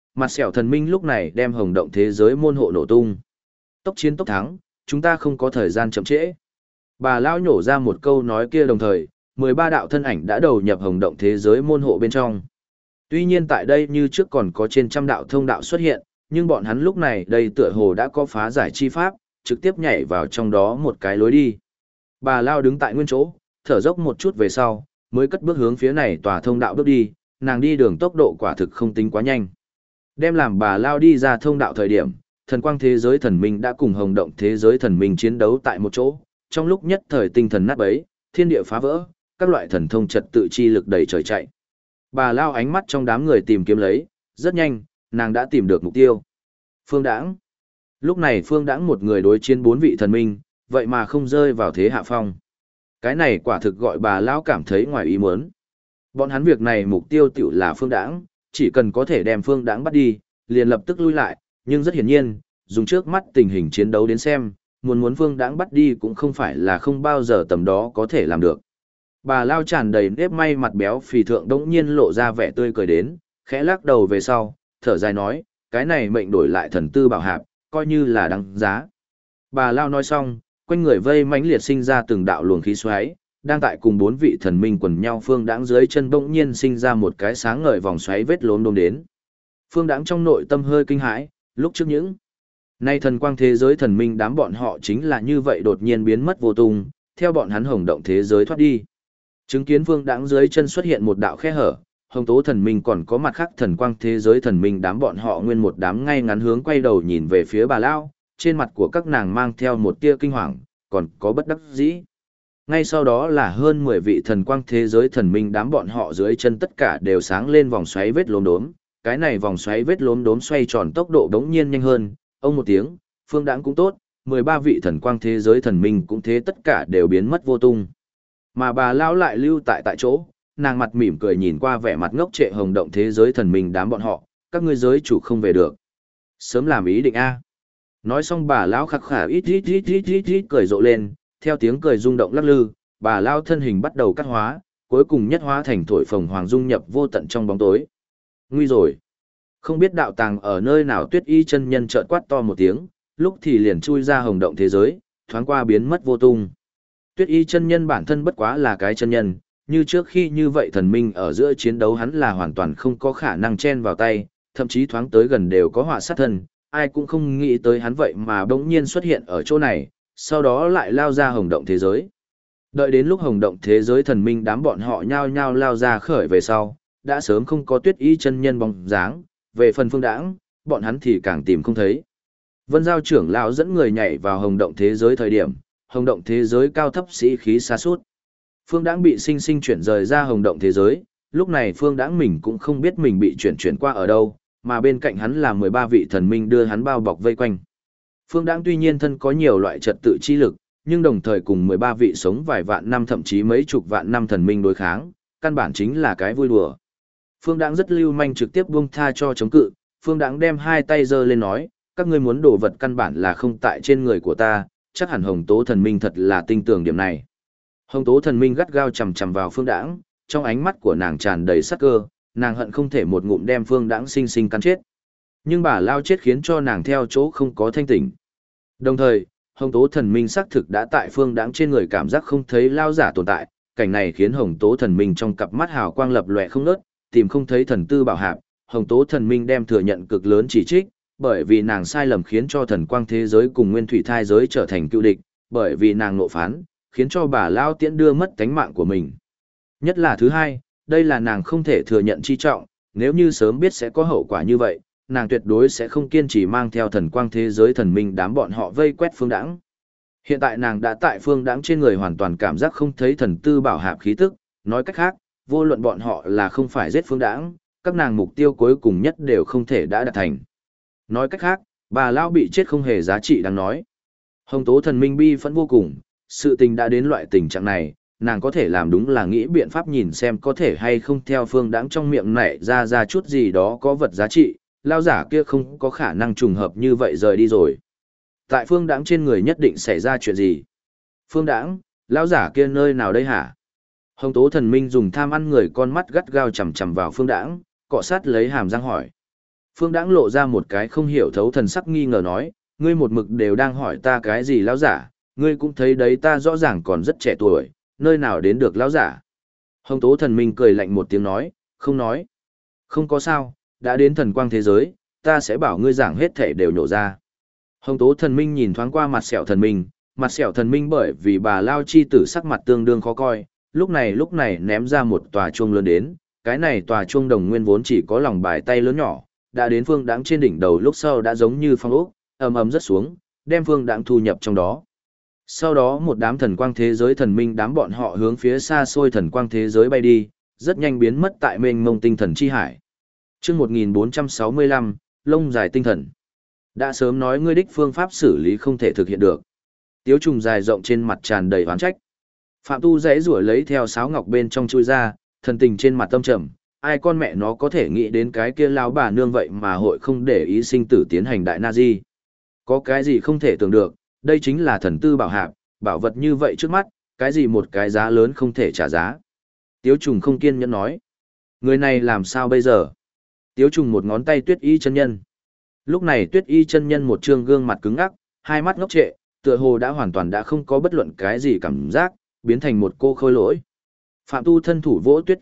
mặt sẹo thần minh lúc này đem hồng động thế giới môn hộ nổ tung. Tốc chiến tốc thắng, chúng ta không có thời gian chậm trễ. Bà lão nhổ ra một câu nói kia đồng thời, 13 đạo thân ảnh đã đầu nhập hồng động thế giới môn hộ bên trong. Tuy nhiên tại đây như trước còn có trên trăm đạo thông đạo xuất hiện, nhưng bọn hắn lúc này đây tựa hồ đã có phá giải chi pháp, trực tiếp nhảy vào trong đó một cái lối đi. Bà lão đứng tại nguyên chỗ, thở dốc một chút về sau, mới cất bước hướng phía này tòa thông đạo bước đi, nàng đi đường tốc độ quả thực không tính quá nhanh. Đem làm bà lão đi ra thông đạo thời điểm, thần quang thế giới thần minh đã cùng hồng động thế giới thần minh chiến đấu tại một chỗ, trong lúc nhất thời tinh thần nát bấy, thiên địa phá vỡ, các loại thần thông trật tự chi lực đầy trời chạy. Bà lao ánh mắt trong đám người tìm kiếm lấy, rất nhanh, nàng đã tìm được mục tiêu. Phương Đãng. Lúc này Phương Đãng một người đối chiến 4 vị thần minh, vậy mà không rơi vào thế hạ phong. Cái này quả thực gọi bà lão cảm thấy ngoài ý muốn. Bọn hắn việc này mục tiêu tiểu là Phương Đãng, chỉ cần có thể đem Phương Đãng bắt đi, liền lập tức lui lại, nhưng rất hiển nhiên, dùng trước mắt tình hình chiến đấu đến xem, muốn Phương Đãng bắt đi cũng không phải là không bao giờ tầm đó có thể làm được. Bà lao tràn đầy nếp may mặt béo phì thượng đống nhiên lộ ra vẻ tươi cười đến, khẽ lắc đầu về sau, thở dài nói, cái này mệnh đổi lại thần tư bảo hạp, coi như là đáng giá. Bà lao nói xong, quanh người vây mãnh liệt sinh ra từng đạo luồng khí xoáy, đang tại cùng 4 vị thần minh quần nhau Phương Đãng dưới chân bỗng nhiên sinh ra một cái sáng ngời vòng xoáy vết lốm đốm đến. Phương Đãng trong nội tâm hơi kinh hãi, lúc trước những nay thần quang thế giới thần minh đám bọn họ chính là như vậy đột nhiên biến mất vô tung, theo bọn hắn hồng động thế giới thoát đi. Chứng kiến Phương Đãng dưới chân xuất hiện một đạo khe hở, hồng tố thần minh còn có mặt khác thần quang thế giới thần minh đám bọn họ nguyên một đám ngay ngắn hướng quay đầu nhìn về phía bà lao, trên mặt của các nàng mang theo một tia kinh hoàng, còn có bất đắc dĩ. Ngay sau đó là hơn 10 vị thần quang thế giới thần minh đám bọn họ dưới chân tất cả đều sáng lên vòng xoáy vết lốm đốm, cái này vòng xoáy vết lốm đốm xoay tròn tốc độ đống nhiên nhanh hơn, ông một tiếng, Phương Đãng cũng tốt, 13 vị thần quang thế giới thần minh cũng thế tất cả đều biến mất vô tung. Mà bà lão lại lưu tại chỗ, nàng mặt mỉm cười nhìn qua vẻ mặt ngốc trệ hồng động thế giới thần minh đám bọn họ, các ngươi giới chủ không về được. Sớm làm ý định a. Nói xong bà lão khắc khả ít cười rộ lên, theo tiếng cười rung động lắc lư, bà lão thân hình bắt đầu cắt hóa, cuối cùng nhất hóa thành thổi phồng hoàng dung nhập vô tận trong bóng tối. Nguy rồi. Không biết đạo tàng ở nơi nào Tuyết Y chân nhân chợt quát to một tiếng, lúc thì liền chui ra hồng động thế giới, thoáng qua biến mất vô tung. Tuyết Y chân nhân bản thân bất quá là cái chân nhân, như trước khi như vậy thần minh ở giữa chiến đấu hắn là hoàn toàn không có khả năng chen vào tay, thậm chí thoáng tới gần đều có họa sát thân, ai cũng không nghĩ tới hắn vậy mà bỗng nhiên xuất hiện ở chỗ này, sau đó lại lao ra hồng động thế giới. Đợi đến lúc hồng động thế giới thần minh đám bọn họ nhao nhao lao ra khởi về sau, đã sớm không có Tuyết Y chân nhân bóng dáng, về phần Phương Đãng, bọn hắn thì càng tìm không thấy. Vân Giao trưởng lão dẫn người nhảy vào hồng động thế giới thời điểm, hồng động thế giới cao thấp sĩ khí xa suốt. Phương Đãng bị sinh sinh chuyển rời ra hồng động thế giới, lúc này Phương Đãng mình cũng không biết mình bị chuyển qua ở đâu, mà bên cạnh hắn là 13 vị thần minh đưa hắn bao bọc vây quanh. Phương Đãng tuy nhiên thân có nhiều loại trật tự chi lực, nhưng đồng thời cùng 13 vị sống vài vạn năm thậm chí mấy chục vạn năm thần minh đối kháng, căn bản chính là cái vui đùa. Phương Đãng rất lưu manh trực tiếp buông tha cho chống cự, Phương Đãng đem hai tay giơ lên nói, các ngươi muốn đồ vật căn bản là không tại trên người của ta, chắc hẳn Hồng Tố thần minh thật là tin tưởng điểm này. Hồng Tố thần minh gắt gao chằm chằm vào Phương Đãng, trong ánh mắt của nàng tràn đầy sát cơ, nàng hận không thể một ngụm đem Phương Đãng sinh sinh cắn chết. Nhưng bà lao chết khiến cho nàng theo chỗ không có thanh tỉnh. Đồng thời, Hồng Tố thần minh xác thực đã tại Phương Đãng trên người cảm giác không thấy lao giả tồn tại, cảnh này khiến Hồng Tố thần minh trong cặp mắt hào quang lập lòe không ngớt, tìm không thấy thần tư bảo hạp, Hồng Tố thần minh đem thừa nhận cực lớn chỉ trích, bởi vì nàng sai lầm khiến cho thần quang thế giới cùng nguyên thủy thai giới trở thành cựu địch, bởi vì nàng nộ phán, khiến cho bà lao tiễn đưa mất tánh mạng của mình. Nhất là thứ hai, đây là nàng không thể thừa nhận chi trọng, nếu như sớm biết sẽ có hậu quả như vậy, nàng tuyệt đối sẽ không kiên trì mang theo thần quang thế giới thần minh đám bọn họ vây quét Phương Đãng. Hiện tại nàng đã tại Phương Đãng trên người hoàn toàn cảm giác không thấy thần tư bảo hạp khí tức, nói cách khác, vô luận bọn họ là không phải giết Phương Đãng, các nàng mục tiêu cuối cùng nhất đều không thể đã đạt thành. Nói cách khác, bà lão bị chết không hề giá trị đáng nói. Hồng Tố thần minh bi phẫn vô cùng, sự tình đã đến loại tình trạng này, nàng có thể làm đúng là nghĩ biện pháp nhìn xem có thể hay không theo Phương Đãng trong miệng nảy ra chút gì đó có vật giá trị, lao giả kia không có khả năng trùng hợp như vậy rời đi rồi. Tại Phương Đãng trên người nhất định xảy ra chuyện gì? Phương Đãng, lao giả kia nơi nào đây hả? Hồng Tố thần minh dùng tham ăn người con mắt gắt gao chằm chằm vào Phương Đãng, cọ sát lấy hàm răng hỏi. Phương Đãng lộ ra một cái không hiểu thấu thần sắc nghi ngờ nói, ngươi một mực đều đang hỏi ta cái gì lão giả, ngươi cũng thấy đấy ta rõ ràng còn rất trẻ tuổi, nơi nào đến được lão giả. Hồng Tố thần minh cười lạnh một tiếng nói, không nói. Không có sao, đã đến thần quang thế giới, ta sẽ bảo ngươi giảng hết thể đều nhổ ra. Hồng Tố thần minh nhìn thoáng qua mặt sẹo thần minh bởi vì bà Lao chi tử sắc mặt tương đương khó coi, lúc này ném ra một tòa chuông lớn đến, cái này tòa chuông đồng nguyên vốn chỉ có lòng bài tay lớn nhỏ, đã đến Phương Đãng trên đỉnh đầu lúc sau đã giống như phong ốc, ầm ầm rất xuống, đem Phương Đãng thu nhập trong đó. Sau đó một đám thần quang thế giới thần minh đám bọn họ hướng phía xa xôi thần quang thế giới bay đi, rất nhanh biến mất tại mênh mông tinh thần chi hải. Chương 1465, lông dài tinh thần. Đã sớm nói ngươi đích phương pháp xử lý không thể thực hiện được. Tiếu trùng dài rộng trên mặt tràn đầy oán trách. Phạm Tu dãy rủa lấy theo sáo ngọc bên trong chui ra, thần tình trên mặt tâm trầm, ai con mẹ nó có thể nghĩ đến cái kia lão bà nương vậy mà hội không để ý sinh tử tiến hành đại na di. Có cái gì không thể tưởng được, đây chính là thần tư bảo hạp, bảo vật như vậy trước mắt, cái gì một cái giá lớn không thể trả giá. Tiếu trùng không kiên nhẫn nói. Người này làm sao bây giờ? Tiếu trùng một ngón tay Tuyết Y chân nhân. Lúc này Tuyết Y chân nhân một trương gương mặt cứng ngắc, hai mắt ngốc trệ, tựa hồ đã hoàn toàn đã không có bất luận cái gì cảm giác, biến thành một cô khôi lỗi. Phạm Tu thân thủ vỗ Tuyết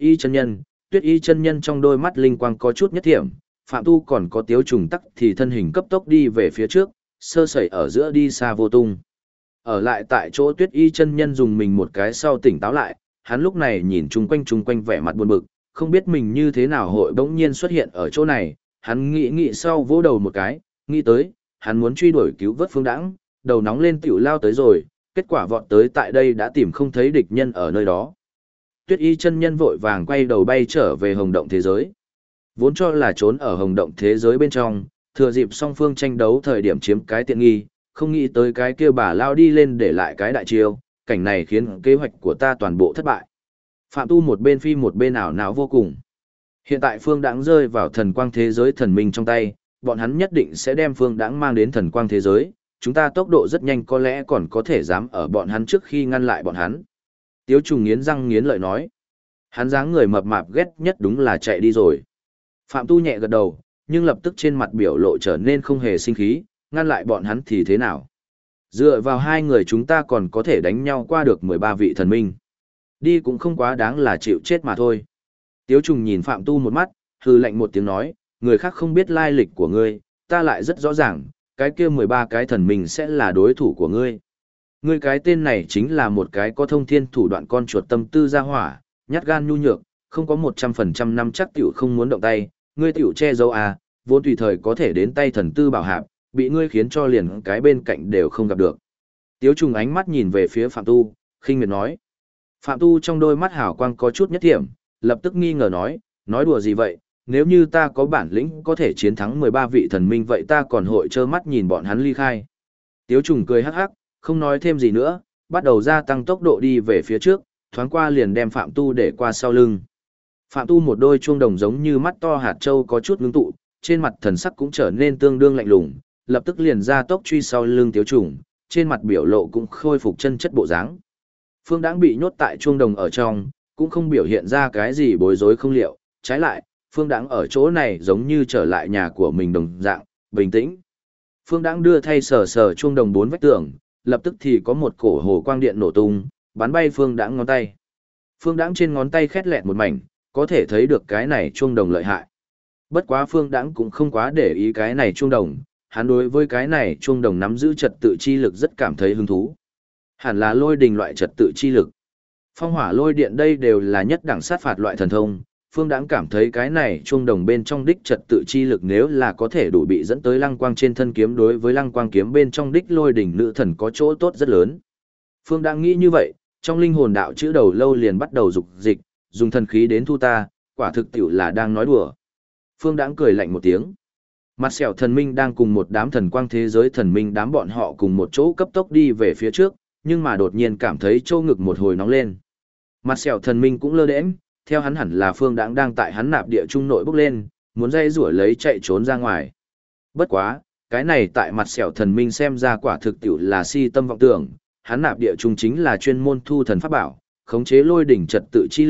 Y chân nhân trong đôi mắt linh quang có chút nhất thiểm, Phạm Tu còn có Tiếu trùng tắc thì thân hình cấp tốc đi về phía trước, sơ sẩy ở giữa đi xa vô tung. Ở lại tại chỗ Tuyết Y chân nhân dùng mình một cái sau tỉnh táo lại, hắn lúc này nhìn chung quanh vẻ mặt buồn bực, không biết mình như thế nào hội bỗng nhiên xuất hiện ở chỗ này, hắn nghĩ sau vỗ đầu một cái, nghĩ tới, hắn muốn truy đuổi cứu vớt Phương Đãng, đầu nóng lên tiểu lao tới rồi, kết quả vọt tới tại đây đã tìm không thấy địch nhân ở nơi đó. Tuyết Y chân nhân vội vàng quay đầu bay trở về hồng động thế giới. Vốn cho là trốn ở hồng động thế giới bên trong, thừa dịp song phương tranh đấu thời điểm chiếm cái tiện nghi, không nghĩ tới cái kia bà lao đi lên để lại cái đại chiêu, cảnh này khiến kế hoạch của ta toàn bộ thất bại. Phạm Tu một bên phi một bên ảo não vô cùng. Hiện tại Phương Đãng rơi vào thần quang thế giới thần minh trong tay, bọn hắn nhất định sẽ đem Phương Đãng mang đến thần quang thế giới, chúng ta tốc độ rất nhanh có lẽ còn có thể dám ở bọn hắn trước khi ngăn lại bọn hắn. Tiếu trùng nghiến răng nghiến lợi nói. Hắn dáng người mập mạp ghét nhất đúng là chạy đi rồi. Phạm Tu nhẹ gật đầu, nhưng lập tức trên mặt biểu lộ trở nên không hề sinh khí, ngăn lại bọn hắn thì thế nào? Dựa vào hai người chúng ta còn có thể đánh nhau qua được 13 vị thần minh. Đi cũng không quá đáng là chịu chết mà thôi. Tiếu trùng nhìn Phạm Tu một mắt, hừ lạnh một tiếng nói, người khác không biết lai lịch của ngươi, ta lại rất rõ ràng, cái kia 13 cái thần minh sẽ là đối thủ của ngươi. Ngươi cái tên này chính là một cái có thông thiên thủ đoạn con chuột tâm tư ra hỏa, nhát gan nhu nhược, không có 100% năm chắc tiểu không muốn động tay, ngươi tiểu che giấu à, vốn tùy thời có thể đến tay thần tư bảo hạp, bị ngươi khiến cho liền cái bên cạnh đều không gặp được. Tiếu trùng ánh mắt nhìn về phía Phạm Tu, khinh miệt nói. Phạm Tu trong đôi mắt hào quang có chút nhất thiểm, lập tức nghi ngờ nói đùa gì vậy, nếu như ta có bản lĩnh có thể chiến thắng 13 vị thần minh vậy ta còn hội trơ mắt nhìn bọn hắn ly khai. Tiếu trùng cười hắc hắc, không nói thêm gì nữa, bắt đầu gia tăng tốc độ đi về phía trước, thoáng qua liền đem Phạm Tu để qua sau lưng. Phạm Tu một đôi chuông đồng giống như mắt to hạt châu có chút ngưng tụ, trên mặt thần sắc cũng trở nên tương đương lạnh lùng, lập tức liền ra tốc truy sau lưng Tiếu trùng, trên mặt biểu lộ cũng khôi phục chân chất bộ dáng. Phương Đãng bị nhốt tại chuông đồng ở trong, cũng không biểu hiện ra cái gì bối rối không liệu, trái lại, Phương Đãng ở chỗ này giống như trở lại nhà của mình đồng dạng, bình tĩnh. Phương Đãng đưa thay sờ chuông đồng 4 vách tường, lập tức thì có một cổ hồ quang điện nổ tung, bắn bay Phương Đãng ngón tay. Phương Đãng trên ngón tay khét lẹt một mảnh, có thể thấy được cái này chuông đồng lợi hại. Bất quá Phương Đãng cũng không quá để ý cái này chuông đồng, hắn đối với cái này chuông đồng nắm giữ trật tự chi lực rất cảm thấy hứng thú. Hẳn là lôi đình loại trật tự chi lực. Phong hỏa lôi điện đây đều là nhất đẳng sát phạt loại thần thông, Phương Đãng cảm thấy cái này chuông đồng bên trong đích trật tự chi lực nếu là có thể đủ bị dẫn tới lăng quang trên thân kiếm đối với lăng quang kiếm bên trong đích lôi đỉnh nữ thần có chỗ tốt rất lớn. Phương Đãng nghĩ như vậy, trong linh hồn đạo chữ đầu lâu liền bắt đầu dục dịch, dùng thần khí đến thu ta, quả thực tiểu là đang nói đùa. Phương Đãng cười lạnh một tiếng. Mặt sẹo thần minh đang cùng một đám thần quang thế giới thần minh đám bọn họ cùng một chỗ cấp tốc đi về phía trước, nhưng mà đột nhiên cảm thấy chỗ ngực một hồi nóng lên. Mặt sẹo thần minh cũng lơ đễnh, theo hắn hẳn là Phương Đãng đang tại hắn nạp địa trung nội bốc lên, muốn dây rủa lấy chạy trốn ra ngoài. Bất quá, cái này tại mặt sẹo thần minh xem ra quả thực tiểu là si tâm vọng tưởng, hắn nạp địa trung chính là chuyên môn thu thần pháp bảo, khống chế lôi đỉnh trật tự chi lực,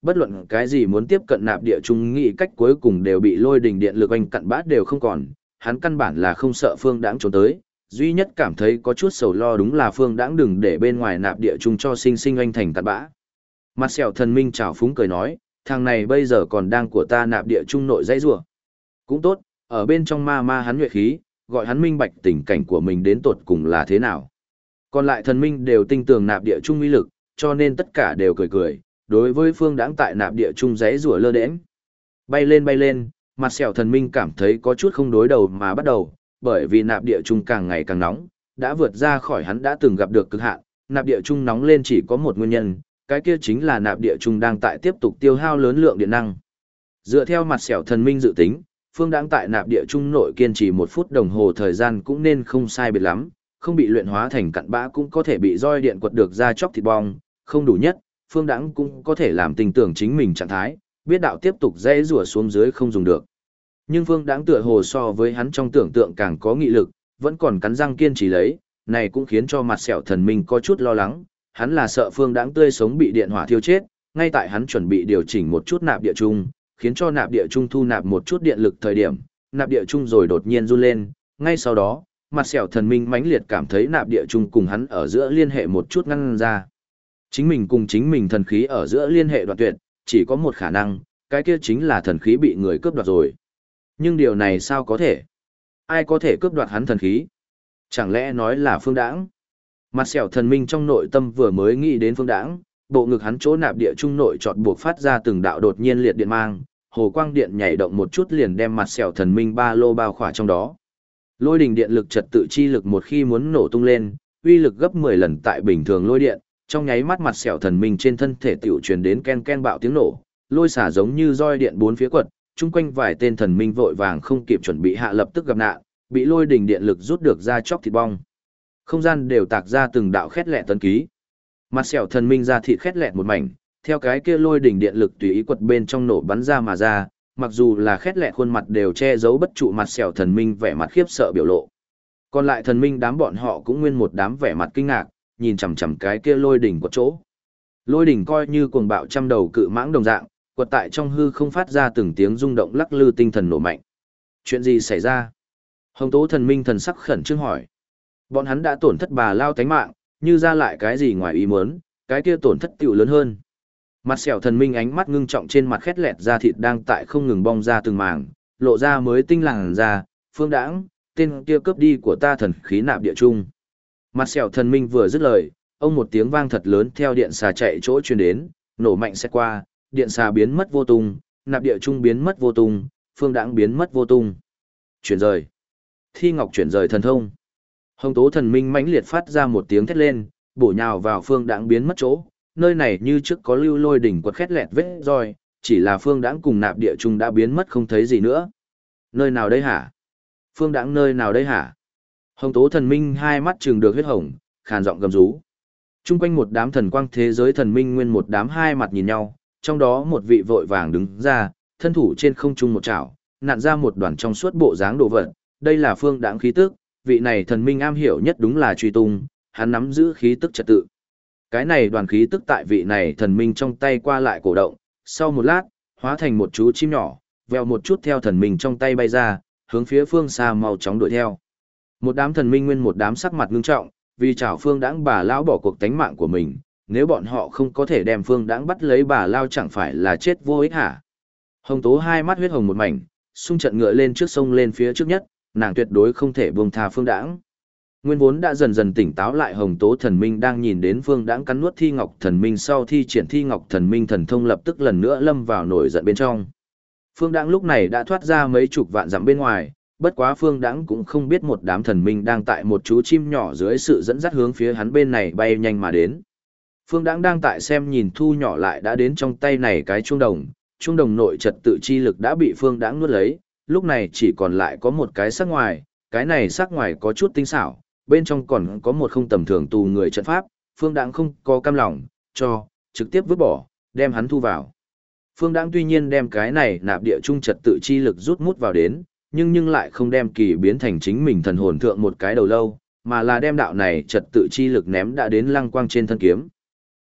Bất luận cái gì muốn tiếp cận nạp địa trung nghĩ cách cuối cùng đều bị lôi đình điện lực anh cặn bát đều không còn, hắn căn bản là không sợ Phương Đãng trốn tới, duy nhất cảm thấy có chút sầu lo đúng là Phương Đãng đừng để bên ngoài nạp địa trung cho sinh sinh anh thành cặn bã. Mặt sẹo thần minh trào phúng cười nói, thằng này bây giờ còn đang của ta nạp địa trung nội dãy rủa. Cũng tốt, ở bên trong ma hắn nhuệ khí, gọi hắn minh bạch tình cảnh của mình đến tột cùng là thế nào. Còn lại thần minh đều tinh tường nạp địa trung uy lực, cho nên tất cả đều cười cười, đối với Phương Đãng tại nạp địa trung dãy rủa lơ đễnh. Bay lên, mặt sẹo thần minh cảm thấy có chút không đối đầu mà bắt đầu, bởi vì nạp địa trung càng ngày càng nóng, đã vượt ra khỏi hắn đã từng gặp được cực hạn, nạp địa trung nóng lên chỉ có một nguyên nhân, cái kia chính là nạp địa trung đang tại tiếp tục tiêu hao lớn lượng điện năng. Dựa theo mặt sẹo thần minh dự tính, Phương Đãng tại nạp địa trung nội kiên trì 1 phút đồng hồ thời gian cũng nên không sai biệt lắm, không bị luyện hóa thành cặn bã cũng có thể bị roi điện quật được ra chóc thịt bong, không đủ nhất, Phương Đãng cũng có thể làm tình tưởng chính mình trạng thái, biết đạo tiếp tục dễ rủa xuống dưới không dùng được. Nhưng Phương Đãng tựa hồ so với hắn trong tưởng tượng càng có nghị lực, vẫn còn cắn răng kiên trì lấy, này cũng khiến cho mặt sẹo thần minh có chút lo lắng, hắn là sợ Phương Đãng tươi sống bị điện hỏa thiêu chết, ngay tại hắn chuẩn bị điều chỉnh một chút nạp địa trung, khiến cho nạp địa trung thu nạp một chút điện lực thời điểm, nạp địa trung rồi đột nhiên run lên, ngay sau đó, mặt sẹo thần minh mãnh liệt cảm thấy nạp địa trung cùng hắn ở giữa liên hệ một chút ngăn ra. Chính mình cùng chính mình thần khí ở giữa liên hệ đoạn tuyệt, chỉ có một khả năng, cái kia chính là thần khí bị người cướp đoạt rồi. Nhưng điều này sao có thể? Ai có thể cướp đoạt hắn thần khí? Chẳng lẽ nói là Phương Đãng? Mặt sẹo thần minh trong nội tâm vừa mới nghĩ đến Phương Đãng, bộ ngực hắn chỗ nạp địa trung nội chọt buộc phát ra từng đạo đột nhiên liệt điện mang, hồ quang điện nhảy động một chút liền đem mặt sẹo thần minh ba lô bao khỏa trong đó. Lôi đình điện lực trật tự chi lực một khi muốn nổ tung lên, uy lực gấp 10 lần tại bình thường lôi điện, trong nháy mắt mặt sẹo thần minh trên thân thể tiểu truyền đến ken ken bạo tiếng nổ, lôi xả giống như roi điện bốn phía quật, chung quanh vài tên thần minh vội vàng không kịp chuẩn bị hạ lập tức gặp nạn, bị lôi đình điện lực rút được ra chóc thịt bong. Không gian đều tạc ra từng đạo khét lẹ tấn ký. Mặt sẹo thần minh ra thịt khét lẹt một mảnh, theo cái kia lôi đỉnh điện lực tùy ý quật bên trong nổ bắn ra mà ra, mặc dù là khét lẹt khuôn mặt đều che giấu bất trụ mặt sẹo thần minh vẻ mặt khiếp sợ biểu lộ. Còn lại thần minh đám bọn họ cũng nguyên một đám vẻ mặt kinh ngạc, nhìn chằm chằm cái kia lôi đỉnh quật chỗ. Lôi đỉnh coi như cuồng bạo trăm đầu cự mãng đồng dạng, quật tại trong hư không phát ra từng tiếng rung động lắc lư tinh thần nổ mạnh. Chuyện gì xảy ra? Hồng Tố thần minh thần sắc khẩn trương hỏi. Bọn hắn đã tổn thất bà lao tánh mạng, như ra lại cái gì ngoài ý muốn, cái kia tổn thất tiểu lớn hơn. Mặt sẹo thần minh ánh mắt ngưng trọng trên mặt khét lẹt da thịt đang tại không ngừng bong ra từng mảng, lộ ra mới tinh làn ra, Phương Đãng, tên kia cướp đi của ta thần khí nạp địa trung. Mặt sẹo thần minh vừa dứt lời, ông một tiếng vang thật lớn theo điện xà chạy chỗ truyền đến, nổ mạnh xét qua, điện xà biến mất vô tung, nạp địa trung biến mất vô tung, Phương Đãng biến mất vô tung. Chuyển rời. Thi ngọc chuyển rời thần thông. Hồng Tố thần minh mãnh liệt phát ra một tiếng thét lên, bổ nhào vào Phương Đãng biến mất chỗ, nơi này như trước có lưu lôi đỉnh quật khét lẹt vết roi, chỉ là Phương Đãng cùng nạp địa trung đã biến mất không thấy gì nữa. Nơi nào đây hả? Phương Đãng nơi nào đây hả? Hồng Tố thần minh hai mắt trừng được huyết hồng, khàn giọng gầm rú. Trung quanh một đám thần quang thế giới thần minh nguyên một đám hai mặt nhìn nhau, trong đó một vị vội vàng đứng ra, thân thủ trên không trung một chảo, nặn ra một đoàn trong suốt bộ dáng đồ vật, đây là Phương Đãng khí tức, vị này thần minh am hiểu nhất đúng là truy tung, hắn nắm giữ khí tức trật tự. Cái này đoàn khí tức tại vị này thần minh trong tay qua lại cổ động, sau một lát, hóa thành một chú chim nhỏ, vèo một chút theo thần minh trong tay bay ra, hướng phía phương xa mau chóng đuổi theo. Một đám thần minh nguyên một đám sắc mặt ngưng trọng, vì chảo Phương Đãng bà lão bỏ cuộc tánh mạng của mình, nếu bọn họ không có thể đem Phương Đãng bắt lấy bà lao chẳng phải là chết vô ích hả? Hồng Tố hai mắt huyết hồng một mảnh, xung trận ngựa lên trước sông lên phía trước nhất, nàng tuyệt đối không thể buông tha Phương Đãng. Nguyên vốn đã dần dần tỉnh táo lại Hồng Tố thần minh đang nhìn đến Phương Đãng cắn nuốt Thi Ngọc thần minh sau thi triển Thi Ngọc thần minh thần thông lập tức lần nữa lâm vào nổi giận bên trong. Phương Đãng lúc này đã thoát ra mấy chục vạn dặm bên ngoài, bất quá Phương Đãng cũng không biết một đám thần minh đang tại một chú chim nhỏ dưới sự dẫn dắt hướng phía hắn bên này bay nhanh mà đến. Phương Đãng đang tại xem nhìn thu nhỏ lại đã đến trong tay này cái chuông đồng nội trật tự chi lực đã bị Phương Đãng nuốt lấy, lúc này chỉ còn lại có một cái sắc ngoài, cái này sắc ngoài có chút tinh xảo, bên trong còn có một không tầm thường tù người trận pháp, Phương Đãng không có cam lòng, trực tiếp vứt bỏ, đem hắn thu vào. Phương Đãng tuy nhiên đem cái này nạp địa trung trật tự chi lực rút mút vào đến, nhưng lại không đem kỳ biến thành chính mình thần hồn thượng một cái đầu lâu, mà là đem đạo này trật tự chi lực ném đã đến lăng quang trên thân kiếm.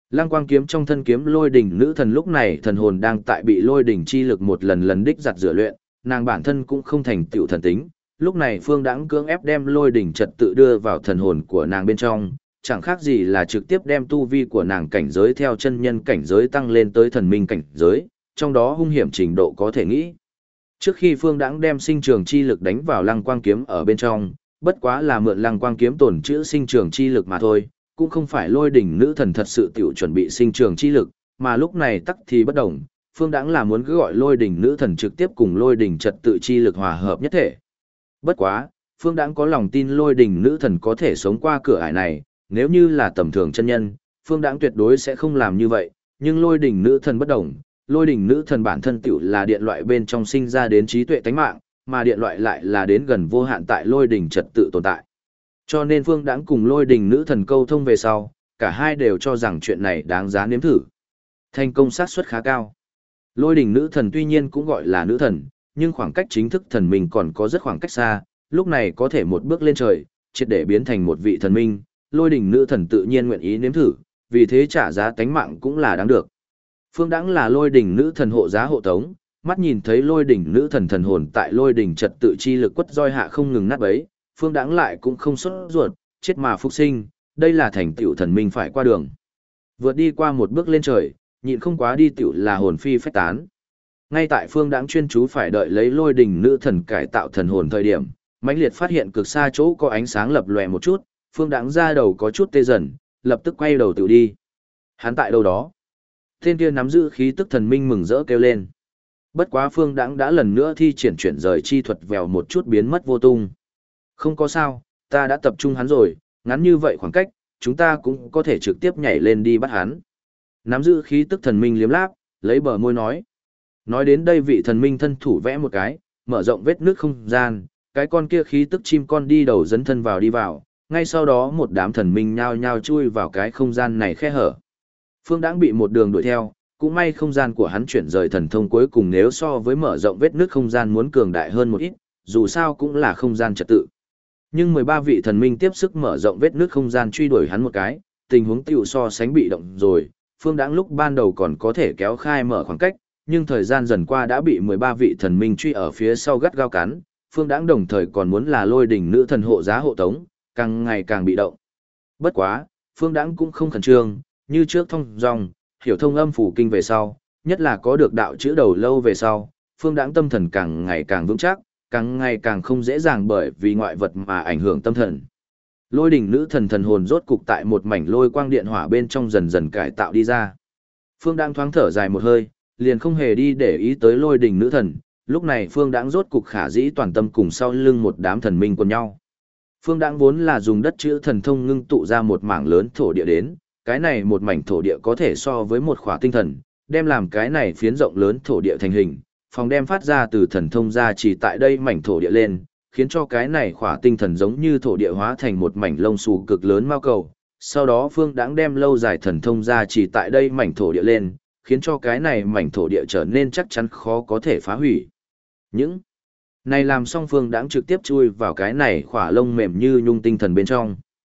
Lăng quang kiếm trong thân kiếm lôi đỉnh nữ thần lúc này thần hồn đang tại bị lôi đỉnh chi lực một lần lần đích giặt rửa luyện, nàng bản thân cũng không thành tựu thần tính. Lúc này Phương Đãng cưỡng ép đem lôi đỉnh trật tự đưa vào thần hồn của nàng bên trong, chẳng khác gì là trực tiếp đem tu vi của nàng cảnh giới theo chân nhân cảnh giới tăng lên tới thần minh cảnh giới, trong đó hung hiểm trình độ có thể nghĩ. Trước khi Phương Đãng đem sinh trường chi lực đánh vào lăng quang kiếm ở bên trong, bất quá là mượn lăng quang kiếm tổn trữ sinh trường chi lực mà thôi, cũng không phải lôi đỉnh nữ thần thật sự tiểu chuẩn bị sinh trường chi lực, mà lúc này tắc thì bất đồng, Phương Đãng là muốn cứ gọi lôi đỉnh nữ thần trực tiếp cùng lôi đỉnh trật tự chi lực hòa hợp nhất thể. Bất quá, Phương Đãng có lòng tin lôi đỉnh nữ thần có thể sống qua cửa ải này, nếu như là tầm thường chân nhân, Phương Đãng tuyệt đối sẽ không làm như vậy, nhưng lôi đỉnh nữ thần bất đồng, lôi đỉnh nữ thần bản thân tiểu là điện loại bên trong sinh ra đến trí tuệ tánh mạng, mà điện loại lại là đến gần vô hạn tại lôi đỉnh trật tự tồn tại. Cho nên Phương Đãng cùng lôi đỉnh nữ thần câu thông về sau, cả hai đều cho rằng chuyện này đáng giá nếm thử. Thành công xác suất khá cao. Lôi đỉnh nữ thần tuy nhiên cũng gọi là nữ thần, nhưng khoảng cách chính thức thần minh còn có rất khoảng cách xa, lúc này có thể một bước lên trời, triệt để biến thành một vị thần minh, lôi đỉnh nữ thần tự nhiên nguyện ý nếm thử, vì thế trả giá tánh mạng cũng là đáng được. Phương Đãng là lôi đỉnh nữ thần hộ giá hộ tống, mắt nhìn thấy lôi đỉnh nữ thần thần hồn tại lôi đỉnh trật tự chi lực quất roi hạ không ngừng nát bấy, Phương Đãng lại cũng không sốt ruột, chết mà phục sinh, đây là thành tựu thần minh phải qua đường. Vượt đi qua một bước lên trời, nhịn không quá đi tựu là hồn phi phách tán. Ngay tại Phương Đãng chuyên chú phải đợi lấy lôi đỉnh nữ thần cải tạo thần hồn thời điểm, mãnh liệt phát hiện cực xa chỗ có ánh sáng lập lòe một chút, Phương Đãng ra đầu có chút tê dần, lập tức quay đầu tự đi. Hắn tại đâu đó? Tên kia nắm giữ khí tức thần minh mừng rỡ kêu lên. Bất quá Phương Đãng đã lần nữa thi triển chuyển rời chi thuật vèo một chút biến mất vô tung. Không có sao, ta đã tập trung hắn rồi, ngắn như vậy khoảng cách, chúng ta cũng có thể trực tiếp nhảy lên đi bắt hắn. Nắm giữ khí tức thần minh liếm láp, lấy bờ môi nói. Nói đến đây vị thần minh thân thủ vẽ một cái, mở rộng vết nước không gian, cái con kia khí tức chim con đi đầu dấn thân vào đi vào, ngay sau đó một đám thần minh nhao nhao chui vào cái không gian này khe hở. Phương Đãng bị một đường đuổi theo, cũng may không gian của hắn chuyển rời thần thông cuối cùng nếu so với mở rộng vết nước không gian muốn cường đại hơn một ít, dù sao cũng là không gian trật tự. Nhưng 13 vị thần minh tiếp sức mở rộng vết nước không gian truy đuổi hắn một cái, tình huống tiểu so sánh bị động rồi, Phương Đãng lúc ban đầu còn có thể kéo khai mở khoảng cách, nhưng thời gian dần qua đã bị 13 vị thần minh truy ở phía sau gắt gao cắn, Phương Đãng đồng thời còn muốn là lôi đỉnh nữ thần hộ giá hộ tống, càng ngày càng bị động. Bất quá, Phương Đãng cũng không khẩn trương, như trước thông dong, hiểu thông âm phủ kinh về sau, nhất là có được đạo chữ đầu lâu về sau, Phương Đãng tâm thần càng ngày càng vững chắc, càng ngày càng không dễ dàng bởi vì ngoại vật mà ảnh hưởng tâm thần. Lôi đỉnh nữ thần thần hồn rốt cục tại một mảnh lôi quang điện hỏa bên trong dần dần cải tạo đi ra. Phương Đãng thoáng thở dài một hơi, liền không hề đi để ý tới lôi đỉnh nữ thần, lúc này Phương Đãng rốt cục khả dĩ toàn tâm cùng sau lưng một đám thần minh quần nhau. Phương Đãng vốn là dùng đất chữ thần thông ngưng tụ ra một mảng lớn thổ địa đến, cái này một mảnh thổ địa có thể so với một khỏa tinh thần, đem làm cái này phiến rộng lớn thổ địa thành hình, phòng đem phát ra từ thần thông ra chỉ tại đây mảnh thổ địa lên, khiến cho cái này khỏa tinh thần giống như thổ địa hóa thành một mảnh lông xù cực lớn mao cầu. Sau đó Phương Đãng đem lâu dài thần thông ra chỉ tại đây mảnh thổ địa lên, khiến cho cái này mảnh thổ địa trở nên chắc chắn khó có thể phá hủy. Những này làm xong Phương Đãng trực tiếp chui vào cái này khỏa lông mềm như nhung tinh thần bên trong.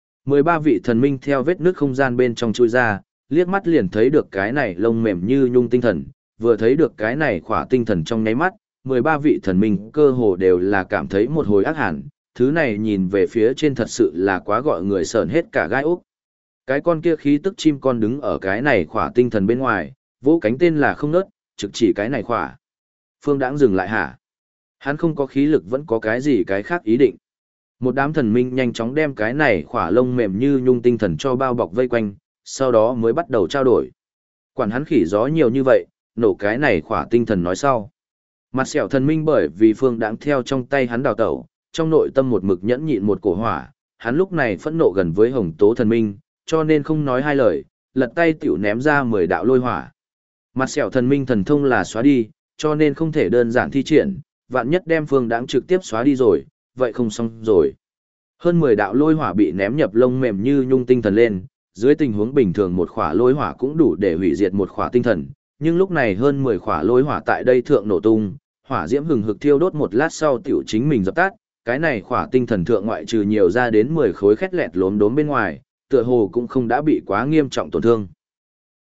13 vị thần minh theo vết nước không gian bên trong chui ra, liếc mắt liền thấy được cái này lông mềm như nhung tinh thần, vừa thấy được cái này khỏa tinh thần trong nháy mắt, 13 vị thần minh cơ hồ đều là cảm thấy một hồi ác hẳn, thứ này nhìn về phía trên thật sự là quá gọi người sởn hết cả gai ốc. Cái con kia khí tức chim con đứng ở cái này khỏa tinh thần bên ngoài, vỗ cánh tên là không nớt, trực chỉ cái này khỏa. Phương Đãng dừng lại hả? Hắn không có khí lực vẫn có cái gì cái khác ý định. Một đám thần minh nhanh chóng đem cái này khỏa lông mềm như nhung tinh thần cho bao bọc vây quanh, sau đó mới bắt đầu trao đổi. Quản hắn khỉ gió nhiều như vậy, nổ cái này khỏa tinh thần nói sau. Mặt sẹo thần minh bởi vì Phương Đãng theo trong tay hắn đào tẩu, trong nội tâm một mực nhẫn nhịn một cổ hỏa, hắn lúc này phẫn nộ gần với hồng tố thần minh, cho nên không nói hai lời, lật tay tiểu ném ra 10 đạo lôi hỏa. Mặt sẹo thần minh thần thông là xóa đi, cho nên không thể đơn giản thi triển, vạn nhất đem Phương Đãng trực tiếp xóa đi rồi, vậy không xong rồi. Hơn 10 đạo lôi hỏa bị ném nhập lông mềm như nhung tinh thần lên, dưới tình huống bình thường một khỏa lôi hỏa cũng đủ để hủy diệt một khỏa tinh thần, nhưng lúc này hơn 10 khỏa lôi hỏa tại đây thượng nổ tung, hỏa diễm hừng hực thiêu đốt một lát sau tiểu chính mình dập tắt, cái này khỏa tinh thần thượng ngoại trừ nhiều ra đến 10 khối khét lẹt lốm đốm bên ngoài, tựa hồ cũng không đã bị quá nghiêm trọng tổn thương.